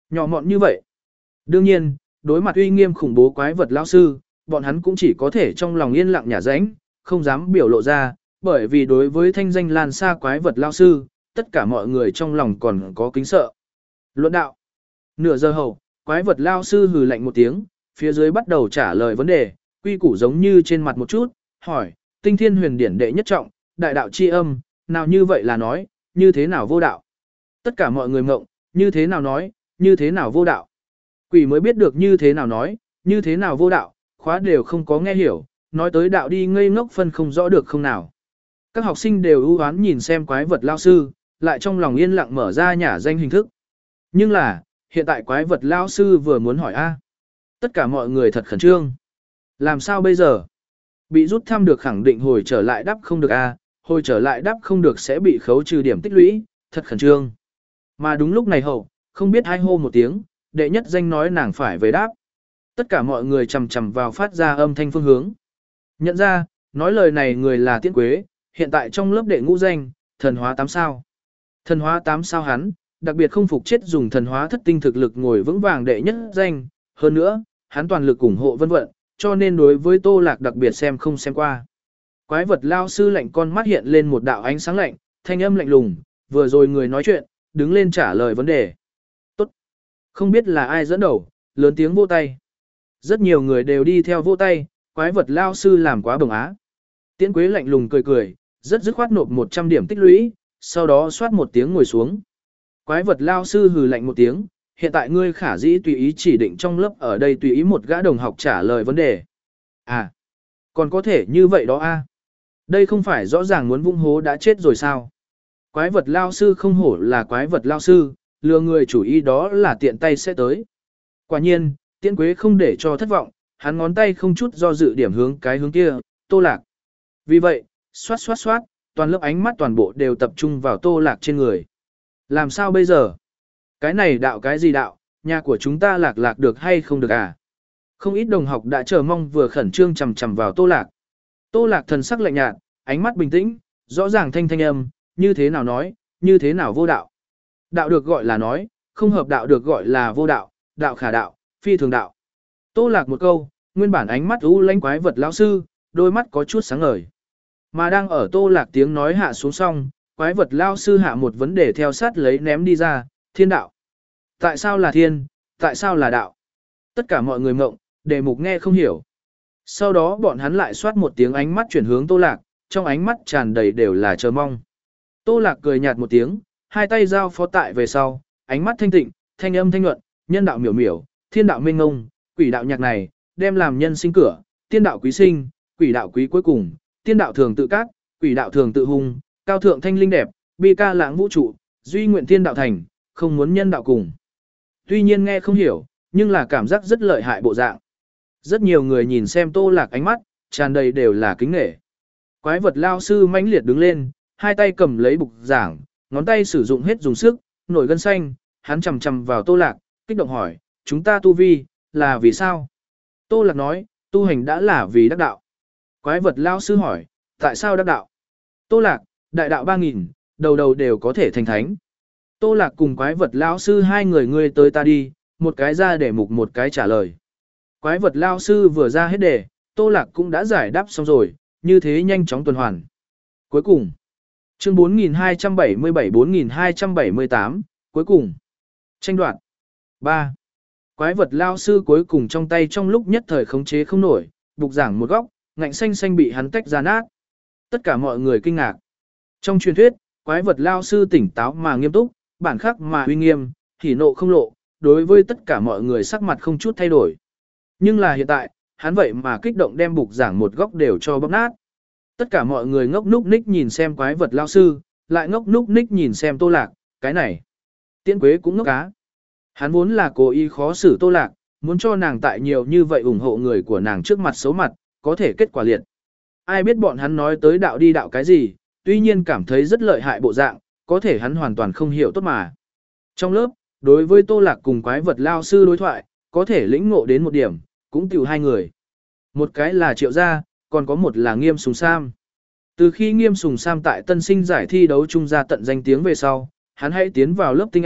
Nhỏ mọn như vậy. Đương nhiên, đối mặt uy nghiêm khủng bố quái vật lão sư, bọn hắn cũng chỉ có thể trong lòng yên lặng nhả ránh, không dám biểu lộ ra, bởi vì đối với thanh danh lan xa quái vật lão sư, tất cả mọi người trong lòng còn có kính sợ. Luận đạo. Nửa giờ hậu, quái vật lão sư hừ lạnh một tiếng, phía dưới bắt đầu trả lời vấn đề, quy củ giống như trên mặt một chút, hỏi, tinh thiên huyền điển đệ nhất trọng, đại đạo chi âm, nào như vậy là nói, như thế nào vô đạo. Tất cả mọi người mộng, như thế nào nói, như thế nào vô đạo. Quỷ mới biết được như thế nào nói, như thế nào vô đạo, khóa đều không có nghe hiểu, nói tới đạo đi ngây ngốc phân không rõ được không nào. Các học sinh đều ưu oán nhìn xem quái vật lao sư, lại trong lòng yên lặng mở ra nhả danh hình thức. Nhưng là, hiện tại quái vật lao sư vừa muốn hỏi A. Tất cả mọi người thật khẩn trương. Làm sao bây giờ? Bị rút thăm được khẳng định hồi trở lại đáp không được A, hồi trở lại đáp không được sẽ bị khấu trừ điểm tích lũy, thật khẩn trương. Mà đúng lúc này hậu, không biết ai hô một tiếng, đệ nhất danh nói nàng phải về đáp. Tất cả mọi người chầm chầm vào phát ra âm thanh phương hướng. Nhận ra, nói lời này người là Tiễn Quế, hiện tại trong lớp đệ ngũ danh, thần hóa tám sao. Thần hóa tám sao hắn, đặc biệt không phục chết dùng thần hóa thất tinh thực lực ngồi vững vàng đệ nhất danh, hơn nữa, hắn toàn lực ủng hộ vân vận, cho nên đối với Tô Lạc đặc biệt xem không xem qua. Quái vật lao sư lạnh con mắt hiện lên một đạo ánh sáng lạnh, thanh âm lạnh lùng, vừa rồi người nói chuyện, đứng lên trả lời vấn đề. Tốt. Không biết là ai dẫn đầu, lớn tiếng vỗ tay. Rất nhiều người đều đi theo vỗ tay, quái vật lao sư làm quá bồng á. Tiễn Quế lạnh lùng cười cười, rất dứt khoát nộp một trăm điểm tích lũy, sau đó soát một tiếng ngồi xuống. Quái vật lao sư hừ lạnh một tiếng, hiện tại ngươi khả dĩ tùy ý chỉ định trong lớp ở đây tùy ý một gã đồng học trả lời vấn đề. À, còn có thể như vậy đó a? Đây không phải rõ ràng muốn vung hố đã chết rồi sao? Quái vật lao sư không hổ là quái vật lao sư, lừa người chủ ý đó là tiện tay sẽ tới. Quả nhiên, Tiễn Quế không để cho thất vọng, hắn ngón tay không chút do dự điểm hướng cái hướng kia, Tô Lạc. Vì vậy, xoát xoát xoát, toàn lớp ánh mắt toàn bộ đều tập trung vào Tô Lạc trên người. Làm sao bây giờ? Cái này đạo cái gì đạo, nhà của chúng ta lạc lạc được hay không được à? Không ít đồng học đã chờ mong vừa khẩn trương chầm chầm vào Tô Lạc. Tô Lạc thần sắc lạnh nhạt, ánh mắt bình tĩnh, rõ ràng thanh thanh âm, như thế nào nói, như thế nào vô đạo. Đạo được gọi là nói, không hợp đạo được gọi là vô đạo, đạo khả đạo, phi thường đạo. Tô Lạc một câu, nguyên bản ánh mắt u lãnh quái vật lão sư, đôi mắt có chút sáng ngời. Mà đang ở Tô Lạc tiếng nói hạ xuống xong, quái vật lão sư hạ một vấn đề theo sát lấy ném đi ra, thiên đạo. Tại sao là thiên, tại sao là đạo? Tất cả mọi người mộng, đề mục nghe không hiểu. Sau đó bọn hắn lại soát một tiếng ánh mắt chuyển hướng Tô Lạc, trong ánh mắt tràn đầy đều là chờ mong. Tô Lạc cười nhạt một tiếng, hai tay giao phó tại về sau, ánh mắt thanh tịnh, thanh âm thanh nhuận, nhân đạo miểu miểu, thiên đạo mênh ngông, quỷ đạo nhạc này, đem làm nhân sinh cửa, tiên đạo quý sinh, quỷ đạo quý cuối cùng, tiên đạo thường tự cát, quỷ đạo thường tự hung, cao thượng thanh linh đẹp, bi ca lãng vũ trụ, duy nguyện thiên đạo thành, không muốn nhân đạo cùng. Tuy nhiên nghe không hiểu, nhưng là cảm giác rất lợi hại bộ dạng. Rất nhiều người nhìn xem Tô Lạc ánh mắt, tràn đầy đều là kính nể. Quái vật lao sư mãnh liệt đứng lên, hai tay cầm lấy bục giảng, ngón tay sử dụng hết dùng sức, nổi gân xanh, hắn chầm chầm vào Tô Lạc, kích động hỏi, chúng ta tu vi, là vì sao? Tô Lạc nói, tu hành đã là vì đắc đạo. Quái vật lao sư hỏi, tại sao đắc đạo? Tô Lạc, đại đạo ba nghìn, đầu đầu đều có thể thành thánh. Tô Lạc cùng quái vật lao sư hai người ngươi tới ta đi, một cái ra để mục một cái trả lời. Quái vật lao sư vừa ra hết đề, Tô Lạc cũng đã giải đáp xong rồi, như thế nhanh chóng tuần hoàn. Cuối cùng, chương bốn nghìn hai trăm bảy mươi bảy bốn nghìn hai trăm bảy mươi tám, cuối cùng, tranh đoạt. ba. Quái vật lao sư cuối cùng trong tay trong lúc nhất thời khống chế không nổi, bục giảng một góc, ngạnh xanh xanh bị hắn tách ra nát. Tất cả mọi người kinh ngạc. Trong truyền thuyết, quái vật lao sư tỉnh táo mà nghiêm túc, bản khắc mà uy nghiêm, hỉ nộ không lộ, đối với tất cả mọi người sắc mặt không chút thay đổi. Nhưng là hiện tại, hắn vậy mà kích động đem bục giảng một góc đều cho bóp nát. Tất cả mọi người ngốc núc ních nhìn xem quái vật lao sư, lại ngốc núc ních nhìn xem Tô Lạc, cái này. Tiễn Quế cũng ngốc cá. Hắn vốn là cố ý khó xử Tô Lạc, muốn cho nàng tại nhiều như vậy ủng hộ người của nàng trước mặt xấu mặt, có thể kết quả liệt. Ai biết bọn hắn nói tới đạo đi đạo cái gì, tuy nhiên cảm thấy rất lợi hại bộ dạng, có thể hắn hoàn toàn không hiểu tốt mà. Trong lớp, đối với Tô Lạc cùng quái vật lao sư đối thoại, có thể lĩnh ngộ đến một điểm, cũng tiểu hai người. Một cái là Triệu Gia, còn có một là Nghiêm Sùng Sam. Từ khi Nghiêm Sùng Sam tại tân sinh giải thi đấu trung gia tận danh tiếng về sau, hắn hãy tiến vào lớp tinh Anh,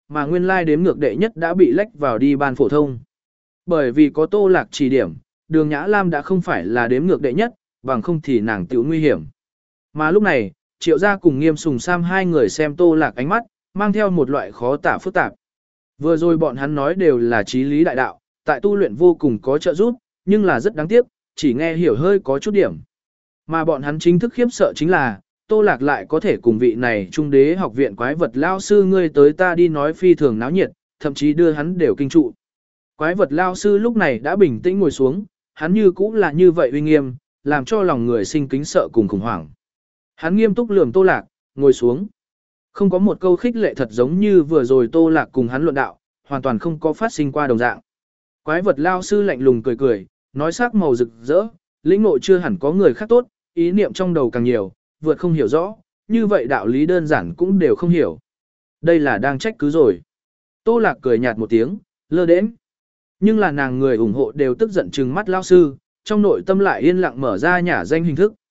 mà nguyên lai đếm ngược đệ nhất đã bị lách vào đi ban phổ thông. Bởi vì có Tô Lạc chỉ điểm, Đường Nhã Lam đã không phải là đếm ngược đệ nhất, bằng không thì nàng tiểu nguy hiểm. Mà lúc này, Triệu gia cùng Nghiêm Sùng Sam hai người xem Tô Lạc ánh mắt, mang theo một loại khó tả phức tạp. Vừa rồi bọn hắn nói đều là trí lý đại đạo, tại tu luyện vô cùng có trợ giúp, nhưng là rất đáng tiếc, chỉ nghe hiểu hơi có chút điểm. Mà bọn hắn chính thức khiếp sợ chính là, Tô Lạc lại có thể cùng vị này trung đế học viện quái vật lao sư ngươi tới ta đi nói phi thường náo nhiệt, thậm chí đưa hắn đều kinh trụ. Quái vật lao sư lúc này đã bình tĩnh ngồi xuống, hắn như cũng là như vậy uy nghiêm, làm cho lòng người sinh kính sợ cùng khủng hoảng. Hắn nghiêm túc lườm Tô Lạc, ngồi xuống. Không có một câu khích lệ thật giống như vừa rồi Tô Lạc cùng hắn luận đạo, hoàn toàn không có phát sinh qua đồng dạng. Quái vật lao sư lạnh lùng cười cười, nói sắc màu rực rỡ, lĩnh ngộ chưa hẳn có người khác tốt, ý niệm trong đầu càng nhiều, vượt không hiểu rõ, như vậy đạo lý đơn giản cũng đều không hiểu. Đây là đang trách cứ rồi. Tô Lạc cười nhạt một tiếng, lơ đễnh. Nhưng là nàng người ủng hộ đều tức giận trừng mắt lao sư, trong nội tâm lại yên lặng mở ra nhả danh hình thức.